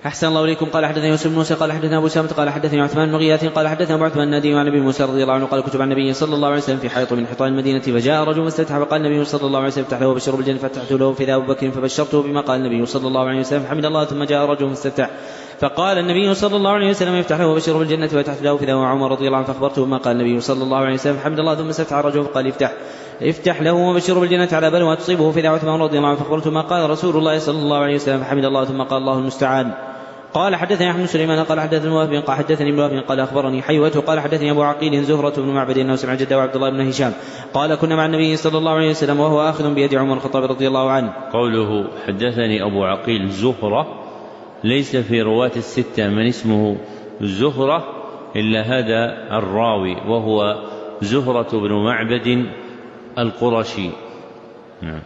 أحسن الله إليكم. قال حدثنا يوسف بن موسى قال حدثنا أبو سامة قال حدثني عثمان بن غياث قال حدثنا أبو عثمان النادي عن النبي موسى رضي الله عنه قال كتب عن النبي صلى الله عليه وسلم في حائط من حيطان المدينة فجاء رجل فاستفتح فقال النبي صلى الله عليه وسلم افتح له وبشره بالجنة فتحت له فإذا أبو بكر فبشرته بما قال النبي صلى الله عليه وسلم فحمد الله ثم جاء رجل فاستفتح فقال النبي صلى الله عليه وسلم يفتح له وبشره بالجنة فتحت له فإذا عمر رضي الله عنه فأخبرته بما قال النبي صلى الله عليه وسلم فحمد الله ثم استفتح رجل فقال افتح افتح له وبشره بالجنة على بلوى تصيبه فإذا عثمان رضي الله عنه فأخبرته ما قال رسول الله صلى الله عليه وسلم فحمد الله ثم قال الله المستعان. قال حدثني أحمد سليمان قال حدثني وهب قال حدثني ابن وهب قال أخبرني حيوة قال حدثني أبو عقيل زهرة بن معبد أنه سمع جده وعبد الله بن هشام قال كنا مع النبي صلى الله عليه وسلم وهو آخذ بيد عمر الخطاب رضي الله عنه. قوله حدثني أبو عقيل زهرة ليس في رواة الستة من اسمه زهرة إلا هذا الراوي وهو زهرة بن معبد القرشي. نعم.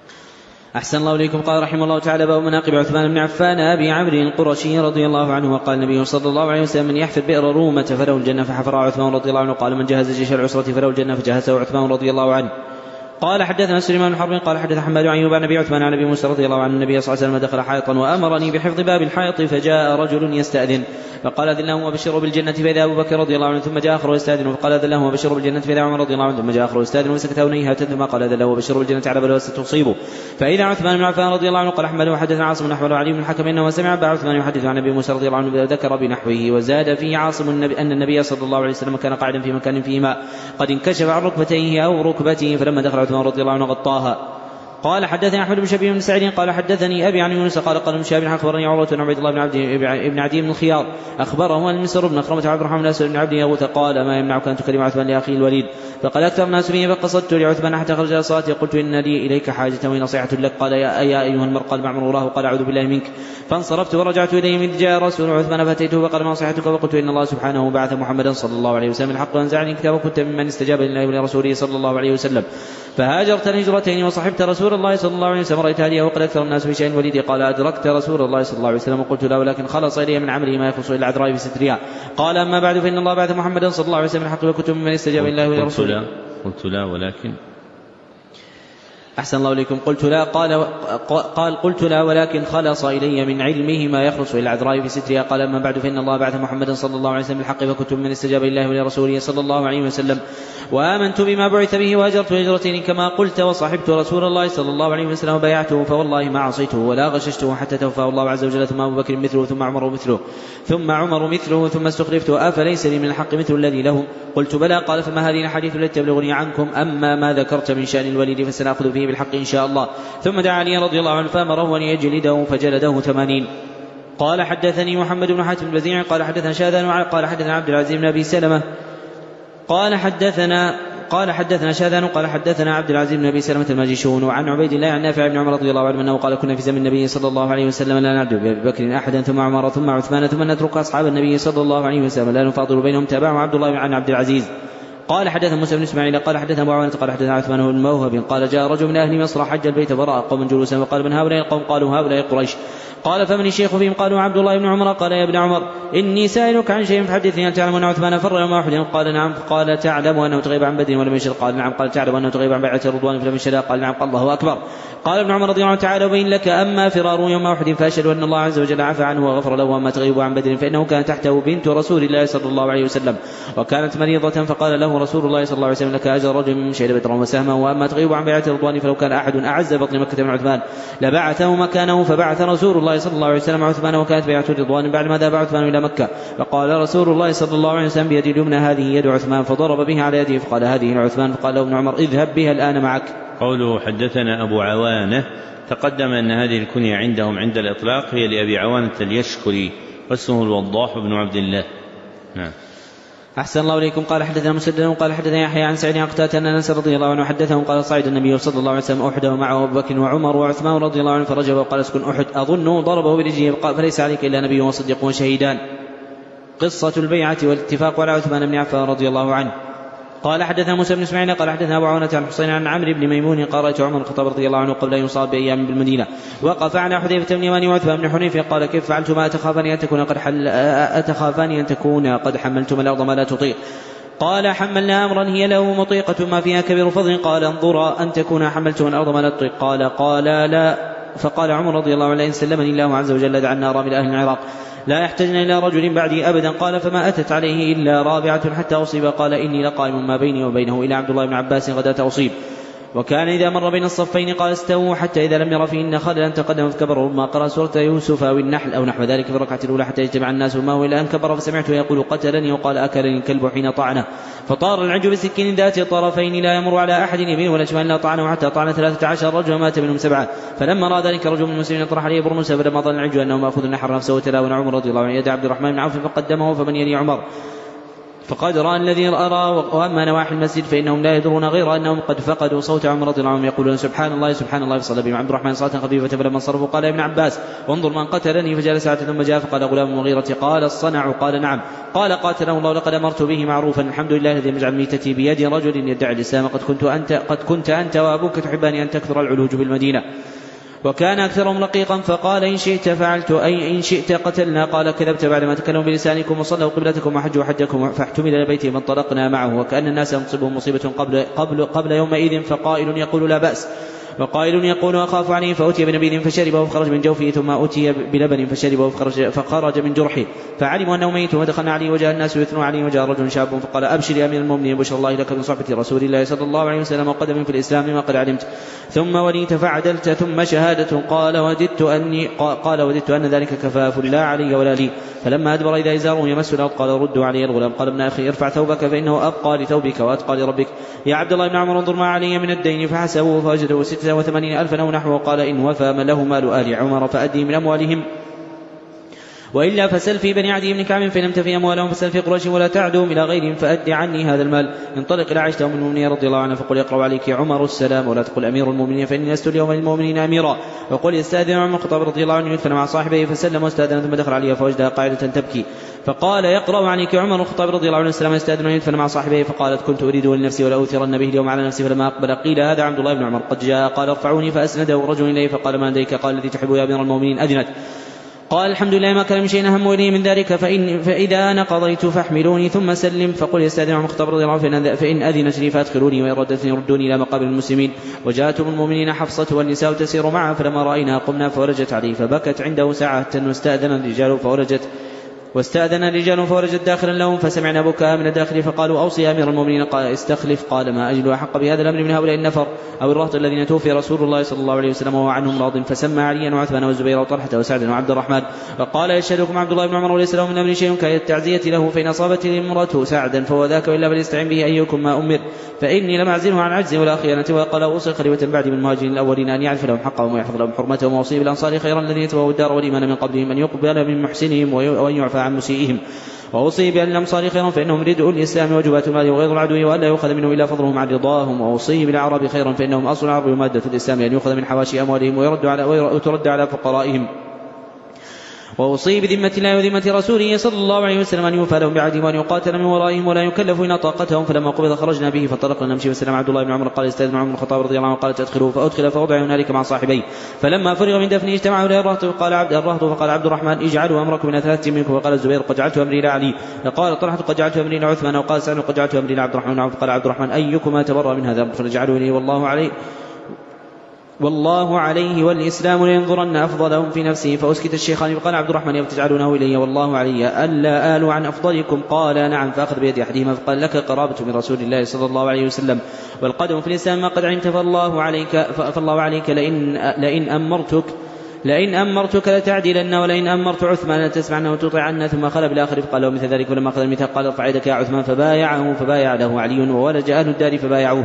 أحسن الله إليكم. قال رحمه الله تعالى باب مناقب عثمان بن عفان أبي عمرو القرشي رضي الله عنه. وقال النبي صلى الله عليه وسلم من يحفر بئر رومة فله الجنة فحفرها عثمان رضي الله عنه. قال من جهز جيش العسرة فله الجنة فجهزه عثمان رضي الله عنه. قال حدثنا سليمان بن حرب قال حدث حماد عن أيوب عن أبي عثمان عن أبي موسى رضي الله عنه النبي صلى الله عليه وسلم دخل حائطا وأمرني بحفظ باب الحائط فجاء رجل يستأذن فقال أذن له وبشره بالجنة فإذا أبو بكر رضي الله عنه ثم جاء آخر يستأذن فقال أذن له وبشره بالجنة فإذا عمر رضي الله عنه ثم جاء آخر يستأذن وسكته نيهة ثم قال أذن له وبشره بالجنة على بلوى ستصيبه فإذا عثمان بن عفان رضي الله عنه. قال أحمد وحدثنا عاصم نحوه علي بن الحكم إنه سمع أبا عثمان يحدث عن أبي موسى رضي الله عنه ذكر بنحوه وزاد فيه عاصم النبي أن النبي صلى الله عليه وسلم كان قاعدا في مكان فيه ماء قد انكشف عن ركبتيه أو ركبته فلما دخل عثمان رضي الله عنه غطاها. قال حدثني أحمد بن شبيب بن سعيد قال حدثني أبي عن يونس قال قال المشابه أخبرني عروة بن عبد الله بن عبد بن عدي بن الخيار أخبره المسر بن أخرمة عبد الرحمن الأسود بن عبد يغوث قال ما يمنعك أن تكلم عثمان لأخي الوليد فقال أكثر الناس به فقصدت لعثمان حتى خرج صلاتي قلت إن لي إليك حاجة ونصيحة لك قال يا أيها المرء قال معمر وراه قال أعوذ بالله منك فانصرفت ورجعت إليه من جاء رسول عثمان فأتيته فقال ما نصيحتك وقلت إن الله سبحانه بعث محمدا صلى الله عليه وسلم الحق وأنزعني كتابه كنت ممن استجاب لله ولرسوله صلى الله عليه وسلم فهاجرت الهجرتين وصحبت رسول الله صلى الله عليه وسلم رأيت هديه وقد أكثر الناس في شيء وليدي قال أدركت رسول الله صلى الله عليه وسلم وقلت لا ولكن خلص إلي من عمله ما يخص إلى العذراء بسترها قال أما بعد فإن الله بعث محمدا صلى الله عليه وسلم الحق وكنت ممن استجاب لله ولرسوله. قلت لا ولكن أحسن الله إليكم. قلت لا قال قال قلت لا ولكن خلص إلي من علمه ما يخلص إلى العذراء في سترها قال أما بعد فإن الله بعث محمدا صلى الله عليه وسلم الحق فكنت من استجاب الله ولرسوله صلى الله عليه وسلم وآمنت بما بعث به وهجرت هجرتين كما قلت وصحبت رسول الله صلى الله عليه وسلم وبايعته فوالله ما عصيته ولا غششته حتى توفاه الله عز وجل ثم أبو بكر مثله ثم عمر مثله ثم عمر مثله ثم استخلفت أفليس لي من الحق مثل الذي له قلت بلى قال فما هذه الحديث التي تبلغني عنكم أما ما ذكرت من شأن الوليد فسنأخذ فيه بالحق إن شاء الله. ثم دعا لي رضي الله عنه فأمره أن يجلده فجلده ثمانين. قال حدثني محمد بن حاتم البزيع قال حدثنا شاذان قال حدثنا عبد العزيز بن أبي سلمة قال حدثنا قال حدثنا شاذان قال حدثنا عبد العزيز بن أبي سلمة الماجشون وعن عبيد الله عن نافع بن عمر رضي الله عنه أنه قال كنا في زمن النبي صلى الله عليه وسلم لا نعدل بأبي بكر أحدا ثم عمر ثم عثمان ثم نترك أصحاب النبي صلى الله عليه وسلم لا نفاضل بينهم تابعه عبد الله عن عبد العزيز. قال حدثنا موسى بن اسماعيل قال حدثنا ابو عوانة قال حدثنا عثمان بن موهب قال جاء رجل من اهل مصر حج البيت فراى قوم جلوسا وقال من هؤلاء القوم قالوا هؤلاء قريش قال فمن الشيخ فيهم قالوا عبد الله بن عمر قال يا ابن عمر إني سائلك عن شيء فحدثني هل تعلم أن عثمان فر يوم أحد قال نعم قال تعلم أنه تغيب عن بدر ولم يشهد قال نعم قال تعلم أنه تغيب عن بيعة الرضوان فلم يشهد قال نعم قال الله أكبر قال ابن عمر رضي الله عنه تعالى وبين لك أما فرار يوم أحد فأشهد أن الله عز وجل عفى عنه وغفر له وأما تغيب عن بدر فإنه كان تحته بنت رسول الله صلى الله عليه وسلم وكانت مريضة فقال له رسول الله صلى الله عليه وسلم لك أجر رجل من شهد بدرا وسهما وأما تغيب عن بيعة الرضوان فلو كان أحد أعز بطن مكة من عثمان لبعثه مكانه فبعث رسول الله صلى الله عليه وسلم عثمان وكانت بيعة الرضوان بعد ما ذهب عثمان إلى مكة فقال رسول الله صلى الله عليه وسلم بيد اليمنى هذه يد عثمان فضرب بها على يده فقال هذه عثمان فقال له ابن عمر اذهب بها الآن معك. قوله حدثنا أبو عوانة تقدم أن هذه الكنية عندهم عند الإطلاق هي لأبي عوانة اليشكري واسمه الوضاح بن عبد الله. نعم. أحسن الله إليكم. قال حدثنا مسدد قال حدثنا يحيى عن سعيد عقتات أن أنس رضي الله عنه حدثهم قال صعد النبي صلى الله عليه وسلم أحد ومعه أبو بكر وعمر وعثمان رضي الله عنه فرجب وقال اسكن أحد أظنه ضربه برجله قال فليس عليك إلا نبي وصديق وشهيدان. قصة البيعة والاتفاق على عثمان بن عفان رضي الله عنه. قال حدثنا موسى بن اسماعيل قال حدثنا ابو عوانة عن حسين عن عمرو بن ميمون قال رأيت عمر الخطاب رضي الله عنه قبل ان يصاب بايام بالمدينه وقف على حذيفة بن يمان وعثمان بن حنيف قال كيف فعلتما اتخافان ان تكون قد حل اتخافان ان تكون قد حملتما الارض ما لا تطيق قال حملنا امرا هي له مطيقة ما فيها كبير فضل قال انظرا ان تكون حملتما الارض ما لا تطيق قال قال لا فقال عمر رضي الله عنه لئن سلمني الله عز وجل دعنا أرى من أهل العراق لا يحتجن إلى رجل بعدي أبدا. قال فما أتت عليه إلا رابعة حتى أصيب. قال إني لقائم ما بيني وبينه إلى عبد الله بن عباس غداة أصيب. وكان إذا مر بين الصفين قال استووا حتى إذا لم ير فيهن خللا تقدم فكبر ربما قرأ سورة يوسف أو النحل أو نحو ذلك في الركعة الأولى حتى يجتمع الناس وما هو إلا أن كبر فسمعته يقول قتلني وقال أكلني الكلب حين طعنه. فطار العج بسكين ذات طرفين لا يمر على أحد يمين ولا شمال لا طعنه حتى طعن ثلاثة عشر رجل ومات منهم سبعة. فلما رأى ذلك رجل من المسلمين طرح عليه برنوسا فلما ظن العج أنه مأخوذ نحر نفسه وتلاون عمر رضي الله عنه يد عبد الرحمن بن عوف فقدمه فمن يلي عمر فقد رأى الذي أرى. وأما نواحي المسجد فإنهم لا يدرون غير أنهم قد فقدوا صوت عمر رضي الله عنه يقولون سبحان الله سبحان الله. فصلى بهم عبد الرحمن صلاة خفيفة فلما انصرفوا قال ابن عباس وانظر من قتلني. فجلس ساعة ثم جاء فقال غلام المغيرة قال الصنع. قال نعم. قال قاتله الله لقد أمرت به معروفا الحمد لله الذي يجعل ميتتي بيد رجل يدعي الإسلام قد كنت أنت قد كنت أنت وأبوك تحبان أن تكثر العلوج بالمدينة. وكان أكثرهم رقيقا فقال إن شئت فعلت أي إن شئت قتلنا. قال كذبت بعدما تكلموا بلسانكم وصلوا قبلتكم وحجوا حجكم فاحتمل إلى بيته فانطلقنا معه. وكأن الناس ينصبهم مصيبة قبل, قبل, قبل يومئذ فقائل يقول لا بأس وقائل يقول أخاف عليه فأتي بنبيذ فشربه فخرج من جوفه ثم أتي بلبن فشربه فخرج, فخرج من جرحه فعلموا أنه ميت ودخلنا عليه وجاء الناس يثنوا عليه وجاء رجل شاب فقال أبشر يا أمير المؤمنين بشر الله لك من صحبة رسول الله صلى الله عليه وسلم وقدم في الإسلام ما قد علمت ثم وليت فعدلت ثم شهادة. قال وددت أني قال وددت أن ذلك كفاف لا علي ولا لي. فلما أدبر إذا إزاره يمس الأرض قال ردوا علي الغلام. قال ابن أخي ارفع ثوبك فإنه أبقى لثوبك وأتقى لربك. يا عبد الله بن عمر انظر ما علي من الدين فحسبوه فوجدوا ستة وثمانين ألفا أو نحوه. قال إن وفى من له مال آل عمر فأدي من أموالهم وإلا فسل في بني عدي بن كعب فإن لم تفي أموالهم فسل في قريش ولا تعدوا إلى غيرهم فأد عني هذا المال. انطلق إلى عائشة أم المؤمنين رضي الله عنها فقل يقرأ عليك عمر السلام ولا تقل أمير المؤمنين فإني لست اليوم للمؤمنين أميرا. وقل يستأذن عمر الخطاب رضي الله عنه يدفن مع صاحبه فسلم واستأذن ثم دخل عليها فوجدها قاعدة تبكي فقال يقرأ عليك عمر الخطاب رضي الله عنه السلام يستأذن يدفن مع صاحبه. فقالت كنت أريد لنفسي ولا أوثرن به اليوم على نفسي فلما أقبل قيل هذا عبد الله بن عمر قد جاء. قال ارفعوني فأسنده رجل إليه فقال ما لديك؟ قال الذي تحب يا أمير المؤمنين أدنت. قال الحمد لله ما كان من شيء أهم إليه من ذلك فإن فإذا أنا قضيت فاحملوني ثم سلم. فقل يستأذن عمر الخطاب رضي الله عنه فإن أذنت لي فأدخلوني وإن ردتني ردوني إلى مقابل المسلمين. وجاءتهم المؤمنين حفصة والنساء تسير معها فلما رأينا قمنا فورجت عليه فبكت عنده ساعة واستأذن الرجال فورجت واستأذن الرجال فورجت داخلا لهم فسمعنا بكاء من الداخل فقالوا أوصي أمير المؤمنين. قال استخلف. قال ما أجد أحق بهذا الأمر من هؤلاء النفر أو الرهط الذين توفي رسول الله صلى الله عليه وسلم وهو عنهم راض. فسمى عليا وعثمان والزبير وطلحة وسعد وعبد الرحمن وقال يشهدكم عبد الله بن عمر وليس له من أمر شيء كالتعزية له فإن أصابته امرأته سعدا فهو ذاك وإلا فليستعين به أيكم ما أمر فإني لم أعزله عن عجز ولا خيانة. وقال أوصي خليفة بعد من المهاجرين الأولين أن يعرف لهم حقهم ويحفظ لهم حرمتهم وأوصي بالأنصار خيرا الذين يتبعوا الدار والإيمان من قبلهم أن يقبل من محسنهم وأن يعفى عن مسيئهم. وأوصي بأن الأمصار خيرا فإنهم ردء الإسلام وجبات المال وغيظ العدو وأن لا يؤخذ منه إلا فضلهم عن رضاهم. وأوصي بالأعراب خيرا فإنهم أصل العرب ومادة الإسلام أن يؤخذ من حواشي أموالهم ويرد على وترد على فقرائهم. وأوصي بذمة الله وذمة رسوله صلى الله عليه وسلم أن يوفى لهم بعهدهم وأن يقاتل من ورائهم ولا يكلف إلا طاقتهم. فلما قبض خرجنا به فانطلقنا نمشي وسلم عبد الله بن عمر قال استأذن عمر الخطاب رضي الله عنه قال تدخلوا فأدخل فوضع هنالك مع صاحبيه. فلما فرغ من دفنه اجتمعوا إليه الرهط فقال عبد الرهط فقال عبد الرحمن اجعلوا أمركم من ثلاثة منكم. وقال الزبير قد جعلت أمري إلى علي. فقال طلحة قد جعلت أمري إلى عثمان. وقال سعد قد جعلت أمري إلى عبد الرحمن. فقال عبد الرحمن أيكما تبرأ من هذا فنجعله إليه والله عليه والله عليه والإسلام لينظرن أفضلهم في نفسه. فأسكت الشيخان. فقال عبد الرحمن فتجعلونه إلي والله علي ألا آل عن أفضلكم؟ قال نعم. فأخذ بيد أحدهما فقال لك قرابة من رسول الله صلى الله عليه وسلم والقدم في الإسلام ما قد علمت فالله عليك, فالله عليك لئن, لئن أمرتك لئن أمرتك لتعدلن ولئن أمرت عثمان لتسمعن وتطيعن. ثم خلى بالآخر فقال له مثل ذلك. ولما أخذ الميثاق قال ارفع يدك يا عثمان فبايعه فبايع له علي وولج أهل الدار فبايعوه.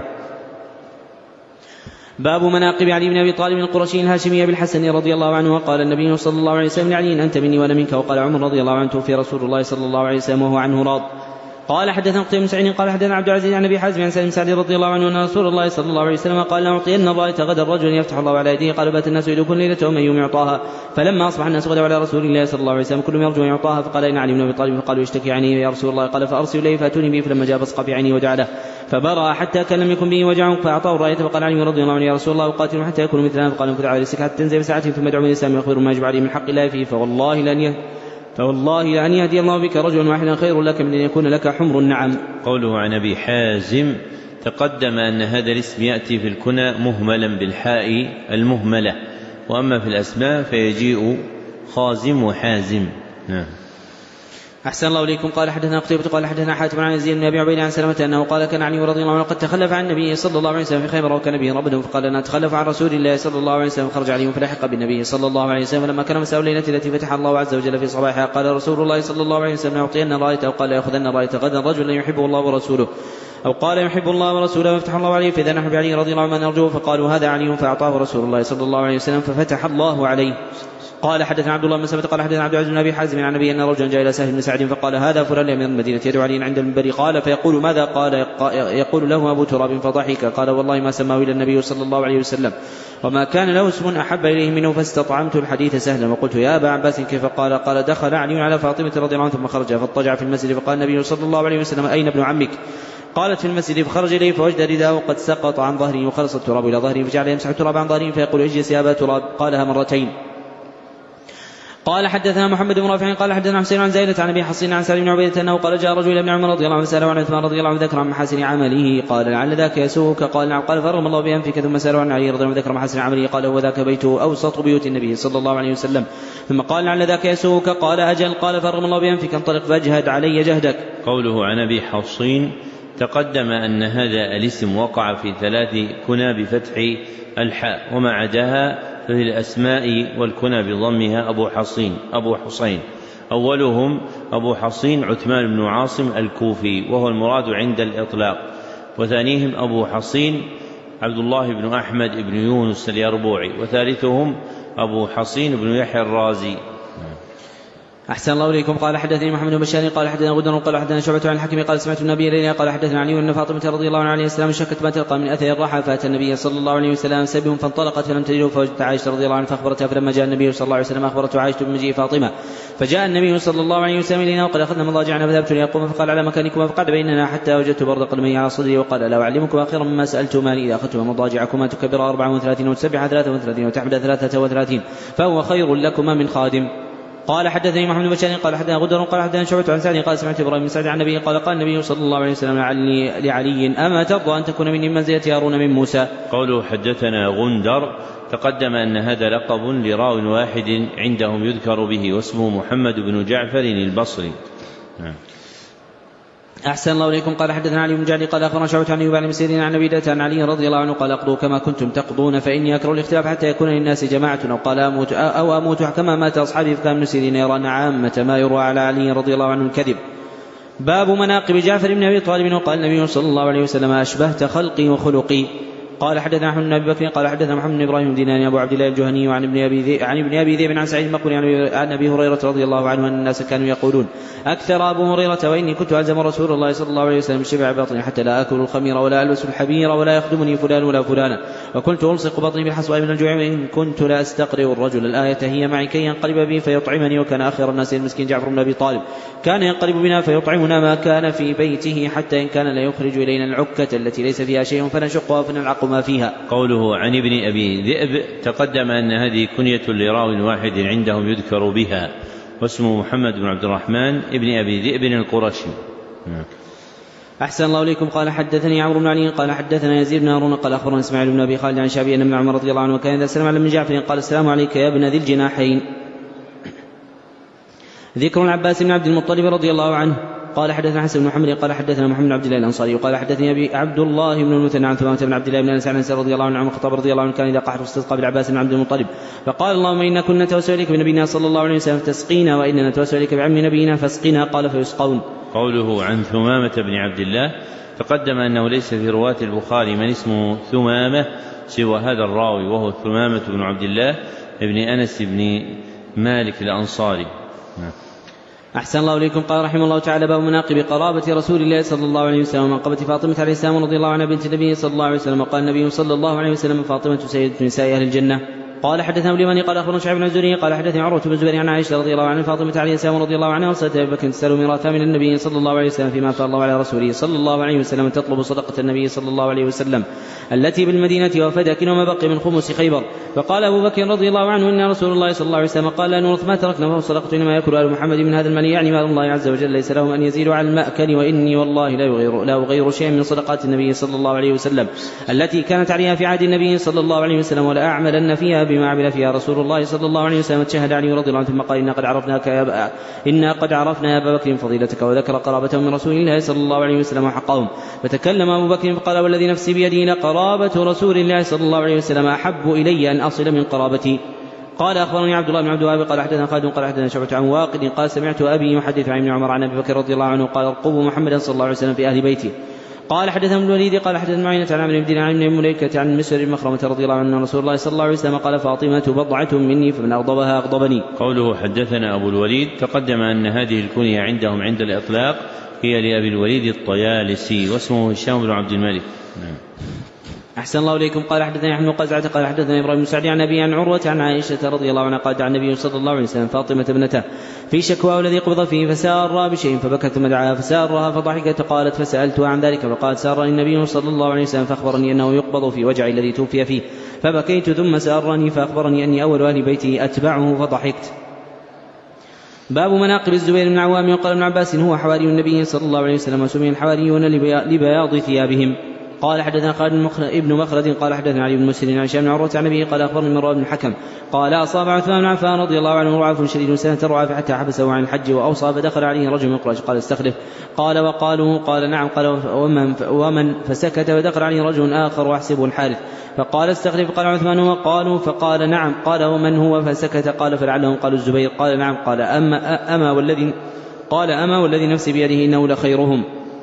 باب مناقب علي بن أبي طالب القرشي الهاشمي بالحسن رضي الله عنه. وقال النبي صلى الله عليه وسلم لعلي أنت مني وأنا منك. وقال عمر رضي الله عنه توفي رسول الله صلى الله عليه وسلم وهو عنه راض. قال حدثنا قتيبة بن سعيد قال حدثنا عبد العزيز عن أبي حازم عن سالم سعد رضي الله عنه أن رسول الله صلى الله عليه وسلم قال لأعطين الراية غدا الرجل يفتح الله على يديه. قال بات الناس يدركون ليلة ومن يوم يعطاها. فلما أصبح الناس غدوا على رسول الله صلى الله عليه وسلم كلهم يرجو أن يعطاها. فقال إن علي بن أبي طالب. فقالوا يشتكي عيني يا رسول الله. قال فأرسل إليه فأتوني به. فلما جاء بصق بعيني وجعله فبرأ حتى كان لم يكن به وجع فأعطاه الراية. فقال علي رضي الله عنه يا رسول الله أقاتل حتى يكون مثلنا. فقال انفذ على رسلك حتى تنزل بساعته ثم ادعو من الإسلام يخبر ما يجب عليه من حق الله فيه فوالله لن فوالله لأن يهدي الله بك رجلا واحدا خير لك من أن يكون لك حمر النعم. قوله عن أبي حازم تقدم أن هذا الاسم يأتي في الكنى مهملا بالحاء المهملة وأما في الأسماء فيجيء خازم وحازم. نعم. أحسن الله إليكم. قال حدثنا قتيبة قال حدثنا حاتم عن يزيد بن أبي عبيد عن سلمة أنه قال كان علي رضي الله عنه قد تخلف عن النبي صلى الله عليه وسلم في خيبر وكان به ربد فقال أنا أتخلف عن رسول الله صلى الله عليه وسلم خرج علي فلحق بالنبي صلى الله عليه وسلم لما كان مساء الليلة التي فتح الله عز وجل في صباحها قال رسول الله صلى الله عليه وسلم أعطين راية أو قال يأخذن راية غدا رجلا يحبه الله ورسوله أو قال يحب الله ورسوله ففتح الله عليه فإذا نحن بعلي رضي الله عنه نرجوه فقالوا هذا علي فأعطاه رسول الله صلى الله عليه وسلم ففتح الله عليه. قال حدثنا عبد الله بن سلمة قال حدثنا عبد العزيز بن أبي حازم عن النبي أن رجلا جاء إلى سهل بن سعد فقال هذا فلان من المدينة يدعو علي عند المنبر قال فيقول ماذا قال يقول له أبو تراب فضحك قال والله ما سماه إلى النبي صلى الله عليه وسلم وما كان له اسم أحب إليه منه فاستطعمت الحديث سهلا وقلت يا أبا عباس كيف قال قال دخل علي على فاطمة رضي الله عنها ثم خرج فاضطجع في المسجد فقال النبي صلى الله عليه وسلم أين ابن عمك قالت في المسجد فخرج إليه فوجد رداءه قد سقط عن ظهره وخلص التراب إلى ظهره فجعل يمسح التراب عن ظهره فيقول اجلس يا أبا تراب قالها مرتين. قال حدثنا محمد بن رافع قال حدثنا حسين عن زينة عن ابي حصين عن سالم بن عبيدة انه قال جاء رجل ابن عمر رضي الله عنه ساله عن عثمان رضي الله عنه ذكر عن محاسن عمله قال لعل ذاك يسوءك قال نعم قال فرغم الله بأنفك ثم ساله عن علي رضي الله عنه ذكر محاسن عمله قال هو ذاك بيته اوسط بيوت النبي صلى الله عليه وسلم ثم قال لعل ذاك يسوءك قال اجل قال فرغم الله بأنفك انطلق فاجهد علي جهدك. قوله عن ابي حصين تقدم ان هذا الاسم وقع في ثلاث كنى بفتح الحاء وما عداها ففي الأسماء والكنى بضمها أبو حصين أبو حصين أولهم أبو حصين عثمان بن عاصم الكوفي وهو المراد عند الإطلاق وثانيهم أبو حصين عبد الله بن أحمد بن يونس اليربوعي وثالثهم أبو حصين بن يحيى الرازي. أحسن الله إليكم. قال حدثني محمد بن بشار قال حدثنا غدر قال حدثنا شعبة عن الحكم قال سمعت النبي ليلى قال حدثنا علي أن فاطمة رضي الله عنها عليه السلام شكت ما تلقى من أثر الراحة فأتى النبي صلى الله عليه وسلم سبهم فانطلقت فلم تجده فوجدت عائشة رضي الله عنها فأخبرتها فلما جاء النبي صلى الله عليه وسلم أخبرته عائشة بمجيء فاطمة فجاء النبي صلى الله عليه وسلم إلينا وقد أخذنا مضاجعنا فذهبت ليقوم فقال على مكانكما فقعد بيننا حتى وجدت برد قدمي على صدري وقال لا أعلمكم آخرا مما سألتما إذا أخذتما مضاجعكما تكبر أربعة وثلاثين وتسبح ثلاثة وثلاثين وتحمد ثلاثة وثلاثين فهو خير لكما من خادم. قال حدثني محمد بن بشار قال حدثنا غدر قال حدثنا شعبة عن سعد قال سمعت ابراهيم بن سعد عن النبي قال قال النبي صلى الله عليه وسلم لعلي لعلي اما ترضى ان تكون مني منزلة هارون من موسى. قوله حدثنا غندر تقدم ان هذا لقب لراو واحد عندهم يذكر به واسمه محمد بن جعفر البصري. أحسن الله إليكم. قال حدثنا علي بن جعفر قال أخبرنا شعبة عن أيوب عن مسيرين عن نبيدة عن علي رضي الله عنه قال اقضوا كما كنتم تقضون فإني أكره الاختلاف حتى يكون للناس جماعة أو قال أموت أو أموت كما مات أصحابي فكان مسيرين يرى عامة ما يروى على علي رضي الله عنه الكذب. باب مناقب جعفر بن أبي طالب وقال النبي صلى الله عليه وسلم أشبهت خلقي وخلقي. قال حدثنا أحمد بن أبي بكر قال حدثنا محمد بن إبراهيم ديناني أبو عبد الله الجهني وعن ابن أبي ذئب عن ابن أبي ذئب عن سعيد المقبري عن أبي هريرة رضي الله عنه أن الناس كانوا يقولون أكثر أبو هريرة وإني كنت ألزم رسول الله صلى الله عليه وسلم شبع بطني حتى لا أكل الخمير ولا ألبس الحبير ولا يخدمني فلان ولا فلانة وكنت ألصق بطني بالحصباء من الجوع وإن كنت لا أستقرئ الرجل الآية هي معي كي ينقلب بي فيطعمني وكان آخر الناس المسكين جعفر بن أبي طالب كان ينقلب بنا فيطعمنا ما كان في بيته حتى إن كان لا يخرج إلينا العكة التي ليس فيها شيء فنشقها فنلعق ما فيها. قوله عن ابن أبي ذئب تقدم أن هذه كنية لراو واحد عندهم يذكر بها واسمه محمد بن عبد الرحمن ابن أبي ذئب القرشي. أحسن الله إليكم. قال حدثني عمرو بن علي قال حدثنا يزيد بن هارون قال أخبرنا إسماعيل بن أبي خالد عن شعبي أن ابن عمر رضي الله عنه وكان إذا سلم على ابن جعفر قال السلام عليك يا ابن ذي الجناحين. ذكر العباس بن عبد المطلب رضي الله عنه. قال حدثنا حسن بن محمد قال حدثنا محمد بن عبد الله الأنصاري وقال حدثني أبي عبد الله بن المثنى عن ثمامة بن عبد الله بن أنس رضي الله عنه عن الخطاب رضي الله عنه كان إذا قحط استسقى بالعباس بن عبد المطلب فقال اللهم إنا كنا نتوسل إليك بنبينا صلى الله عليه وسلم تسقينا وإننا نتوسل إليك بعم نبينا فاسقنا قال فيسقون. قوله عن ثمامة بن عبد الله تقدم أنه ليس في رواة البخاري من اسمه ثمامة سوى هذا الراوي وهو ثمامة بن عبد الله ابن أنس بن مالك الأنصاري. أحسن الله إليكم. قال رحمه الله تعالى باب مناقب قرابة رسول الله صلى الله عليه وسلم ومنقبة فاطمة عليه السلام رضي الله عنها بنت النبي صلى الله عليه وسلم وقال النبي صلى الله عليه وسلم فاطمة سيدة نساء أهل الجنة. قال حدثنا ابن اليماني قال أخبرنا شعيب بن الزهري قال حدثني عروة بن الزبير عن عائشة رضي الله عنها فاطمة عليه السلام رضي الله عنها وصلت أبي بكر تسأل ميراثها من النبي صلى الله عليه وسلم فيما أفاء الله على رسوله صلى الله عليه وسلم تطلب صدقة النبي صلى الله عليه وسلم التي بالمدينة وفدك وما بقي من خمس خيبر. فقال أبو بكر رضي الله عنه إن رسول الله صلى الله عليه وسلم قال لا نورث ما تركنا فهو صدقة إنما يأكل آل محمد من هذا المال، يعني مال الله عز وجل ليس لهم أن يزيدوا على المأكل، وإني والله لا أغير, لا أغير شيئا من صدقات النبي صلى الله عليه وسلم التي كانت عليها في عهد النبي صلى الله عليه وسلم، ولا أعملن فيها بما عمل فيها رسول الله صلى الله عليه وسلم. تشهد علي رضي الله عنه ثم قال إنا قد عرفناك يا أبا إنا قد عرفنا يا أبا بكر فضيلتك، وذكر قرابته من رسول الله صلى الله عليه وسلم وحقهم. فتكلم أبو بكر فقال والذي نفسي بيده قرابة رسول الله صلى الله عليه وسلم أحب إلي أن أصل من قرابتي. قال أخبرني عبد الله بن عبد الوهاب قال حدثنا خالد قال حدثنا شعبة عن واقد قال سمعت أبي يحدث عن ابن عمر عن أبي بكر رضي الله عنه قال ارقبوا محمدا صلى الله عليه وسلم في أهل بيته. قال حدثنا الوليد قال حدثنا معينة عن عمرو بن عن مليكة عن مسر مخرمة رضي الله عنه رسول الله صلى الله عليه وسلم قال فاطمة بضعة مني فمن أغضبها أغضبني. قوله حدثنا أبو الوليد تقدم أن هذه الكنية عندهم عند الإطلاق هي لأبي الوليد الطيالسي واسمه هشام بن عبد الملك. أحسن الله إليكم. قال حدثنا يحيى بن قزعة قال حدثنا إبراهيم بن سعد عن أبي عن عروة عن عائشة رضي الله عنها قال دعا النبي صلى الله عليه وسلم فاطمة ابنته في شكواه الذي قبض فيه فسار بشيء فبكت ثم دعاها فسارها فضحكت قالت فسألتها عن ذلك فقالت سارني النبي صلى الله عليه وسلم فأخبرني أنه يقبض في وجعي الذي توفي فيه فبكيت ثم سارني فأخبرني أني أول أهل بيته أتبعه فضحكت. باب مناقب الزبير بن عوام. وقال ابن عباس هو حواري النبي صلى الله عليه وسلم وسمي الحواريون لبياض ثيابهم. قال حدثنا خالد ابن مخلد قال حدثنا علي بن مسلم عن هشام بن عروة عن أبيه قال أخبرني مروان بن الحكم قال أصاب عثمان بن عفان رضي الله عنه رعاف شديد سنة الرعاف حتى حبسه عن الحج وأوصى فدخل عليه رجل من قريش قال استخلف قال وقالوا قال نعم قال ومن, ومن فسكت فدخل عليه رجل آخر وأحسبه الحارث فقال استخلف قال عثمان وقالوا فقال نعم قال ومن هو فسكت قال فلعلهم قالوا الزبير قال نعم قال أما, أما والذي قال أما والذي نفسي بيده إنه لخيرهم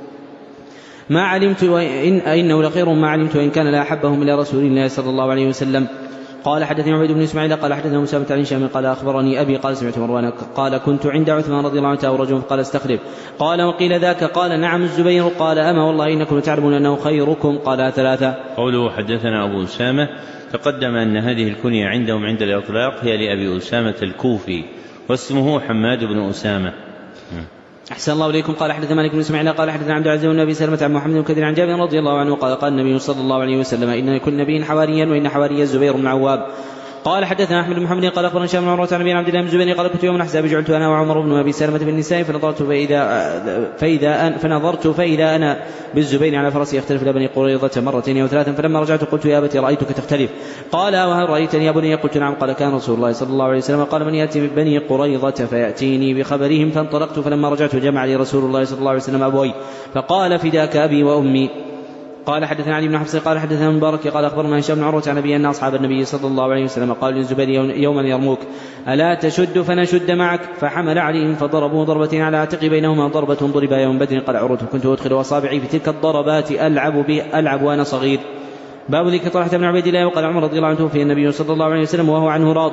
ما علمت وإن إنه لخيرهم ما علمت وإن كان لا أحبهم إلى رسول الله صلى الله عليه وسلم. قال حدثني عبيد بن إسماعيل قال حدثنا مسامة عن هشام قال أخبرني أبي قال سمعت مروان قال كنت عند عثمان رضي الله عنه أو رجل قال استخلف قال وقيل ذاك قال نعم الزبير قال أما والله إنكم تعلمون أنه خيركم قال ثلاثة. قوله حدثنا أبو أسامة تقدم أن هذه الكنية عندهم عند الإطلاق هي لأبي أسامة الكوفي واسمه حماد بن أسامة. أحسن الله إليكم. قال حدثنا مالك بن إسماعيل قال حدثنا عبد العزيز بن أبي سلمة عن محمد بن كثير عن جابر رضي الله عنه قال قال النبي صلى الله عليه وسلم إن كل نبي حواريا وإن حواري الزبير بن عواب. قال حدثنا أحمد بن محمد قال أخبرنا هشام بن عروة عن أبي عبد الله بن الزبير قال كنت يوم الأحزاب جعلت أنا وعمر بن أبي سلمة بالنساء فنظرت فإذا فإذا أن فنظرت فإذا أنا بالزبير على فرسي يختلف إلى بني قريظة مرتين أو ثلاثا فلما رجعت قلت يا أبتي رأيتك تختلف قال وهل رأيتني يا بني قلت نعم قال كان رسول الله صلى الله عليه وسلم قال من يأتي بني قريظة فيأتيني بخبرهم فانطلقت فلما رجعت جمع لي رسول الله صلى الله عليه وسلم أبوي فقال فداك أبي وأمي. قال حدثنا علي بن حفص قال حدثنا مبارك قال أخبرنا هشام بن عروة عن أبي أن أصحاب النبي صلى الله عليه وسلم قال للزبير يوما يرموك ألا تشد فنشد معك فحمل عليهم فضربوا ضربتين على عاتقي بينهما ضربة ضربا يوم بدر قال عروة كنت أدخل أصابعي في تلك الضربات ألعب به ألعب وأنا صغير. باب ذكر طلحة بن عبيد الله وقال عمر رضي الله عنه في النبي صلى الله عليه وسلم وهو عنه راض.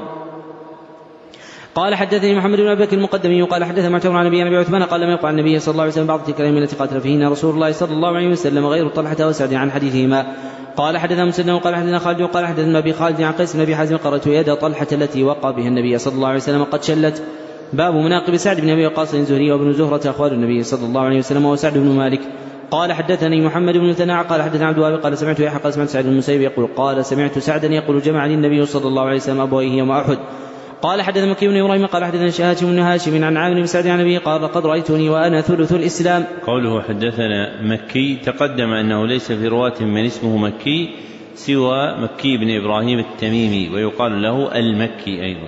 قال حدثني محمد بن أبي بكر المقدمي وقال حدثنا معتمر عن أبي عثمان قال لم يقع النبي صلى الله عليه وسلم بعض تلك الأيام التي قاتل فيهن رسول الله صلى الله عليه وسلم غير طلحة وسعد عن حديثهما. قال حدثنا مسدد وقال حدثنا خالد وقال حدثنا أبي خالد عن قيس بن أبي حازم قرأت يد طلحة التي وقع بها النبي صلى الله عليه وسلم قد شلت. باب مناقب سعد بن أبي وقاص الزهري وابن زهرة أخوال النبي صلى الله عليه وسلم وسعد بن مالك. قال حدثني محمد بن ثناء قال حدثنا عبد الوهاب قال سمعت يحيى قال سمعت سعد بن المسيب يقول قال سمعت سعدا يقول جمع لي النبي صلى الله عليه وسلم أبويه يوم أحد. قال حدثنا مكي بن إبراهيم قال حدثنا هاشم بن هاشم عن عامر بن سعد عن أبيه قال قد رأيتني وأنا ثلث الإسلام. قوله حدثنا مكي تقدم أنه ليس في رواة من اسمه مكي سوى مكي بن إبراهيم التميمي ويقال له المكي أيضا.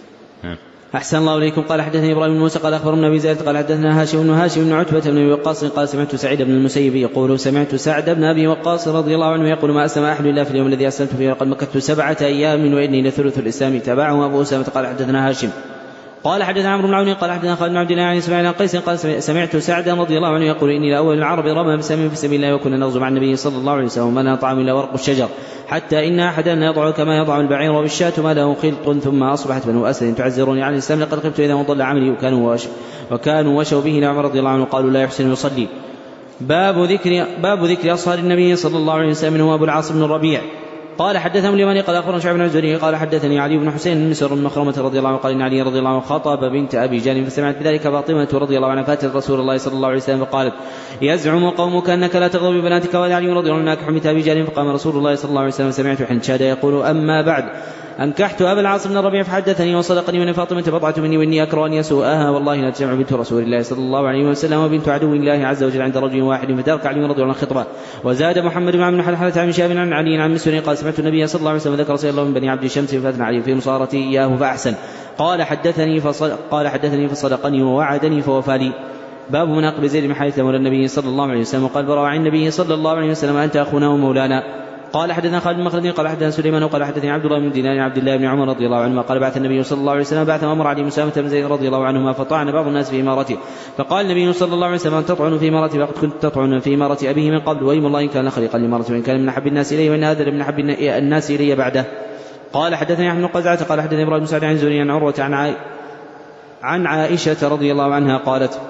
أحسن الله إليكم. قال حدثني إبراهيم بن موسى قال أخبرنا أبي زيد قال حدثنا هاشم بن هاشم بن عتبة بن أبي وقاص قال سمعت سعيد بن المسيب يقول سمعت سعد بن أبي وقاص رضي الله عنه يقول ما أسلم أحد إلا في اليوم الذي أسلمت فيه وقد مكثت سبعة أيام وإني لثلث الإسلام تابعه أبو أسامة. قال حدثنا هاشم قال حدثنا عمرو بن عون قال حدثنا خالد بن عبد الله عن اسماعيل عن قيس قال سمعت سعدا رضي الله عنه يقول اني لاول العرب رمى بسهم في سبيل الله وكنا نغزو مع النبي صلى الله عليه وسلم وما لنا طعام الا ورق الشجر حتى ان احدنا يضع كما يضع البعير وبالشاة ما له خلط ثم اصبحت بنو اسد تعزروني عن الاسلام لقد خفت اذا ضل عملي وكانوا وش وكانوا وشوا به لعمر رضي الله عنه قالوا لا يحسن يصلي. باب ذكر باب ذكر اصهار النبي صلى الله عليه وسلم هو ابو العاص بن الربيع قال حدثنا اليماني قال أخبرنا شعيب بن الزهري قال حدثني علي بن حسين بن مسر بن مخرمة رضي الله عنه قال إن علي رضي الله عنه خطب بنت أبي جهل فسمعت بذلك فاطمة رضي الله عنها فاتت رسول الله صلى الله عليه وسلم فقالت يزعم قومك أنك لا تغضب ببناتك وهذا علي رضي الله عنه ناكح بنت أبي جهل فقام رسول الله صلى الله عليه وسلم سمعت حنشاد يقول أما بعد أنكحت أبا العاص بن الربيع فحدثني وصدقني من فاطمة بضعة مني وإني أكره أن يسوءها والله لا تجمع بنت رسول الله صلى الله عليه وسلم وبنت عدو الله عز وجل عند رجل واحد فترك علي رضي الله عنه الخطبة. وزاد محمد بن عمرو حلحلة عن شاب عن علي عن مسعود قال سمعت النبي صلى الله عليه وسلم ذكر رسول الله من بني عبد الشمس فأثنى عليه في مصارتي إياه فأحسن. قال حدثني فصدق قال حدثني فصدقني ووعدني فوفى. باب مناقب زيد بن حارثة مولى النبي صلى الله عليه وسلم وقال براء عن النبي صلى الله عليه وسلم أنت أخونا ومولانا. قال حدثنا خالد بن مخلد قال حدثنا سليمان وقال حدثني عبد الله بن دينار عبد الله بن عمر رضي الله عنهما قال بعث النبي صلى الله عليه وسلم بعث أمر علي مسامة بن زيد رضي الله عنهما فطعن بعض الناس في إمارته فقال النبي صلى الله عليه وسلم أن تطعن في إمارته فقد كنت تطعن في إمارة أبيه من قبل وإيم الله إن كان خليقا لإمارته وإن كان من أحب الناس إليه وإن هذا من أحب الناس إليه بعده. قال حدثني أحمد بن قزعة قال حدثني إبراهيم بن سعد عن زهري عن عروة عن, عن عائشة رضي الله عنها قالت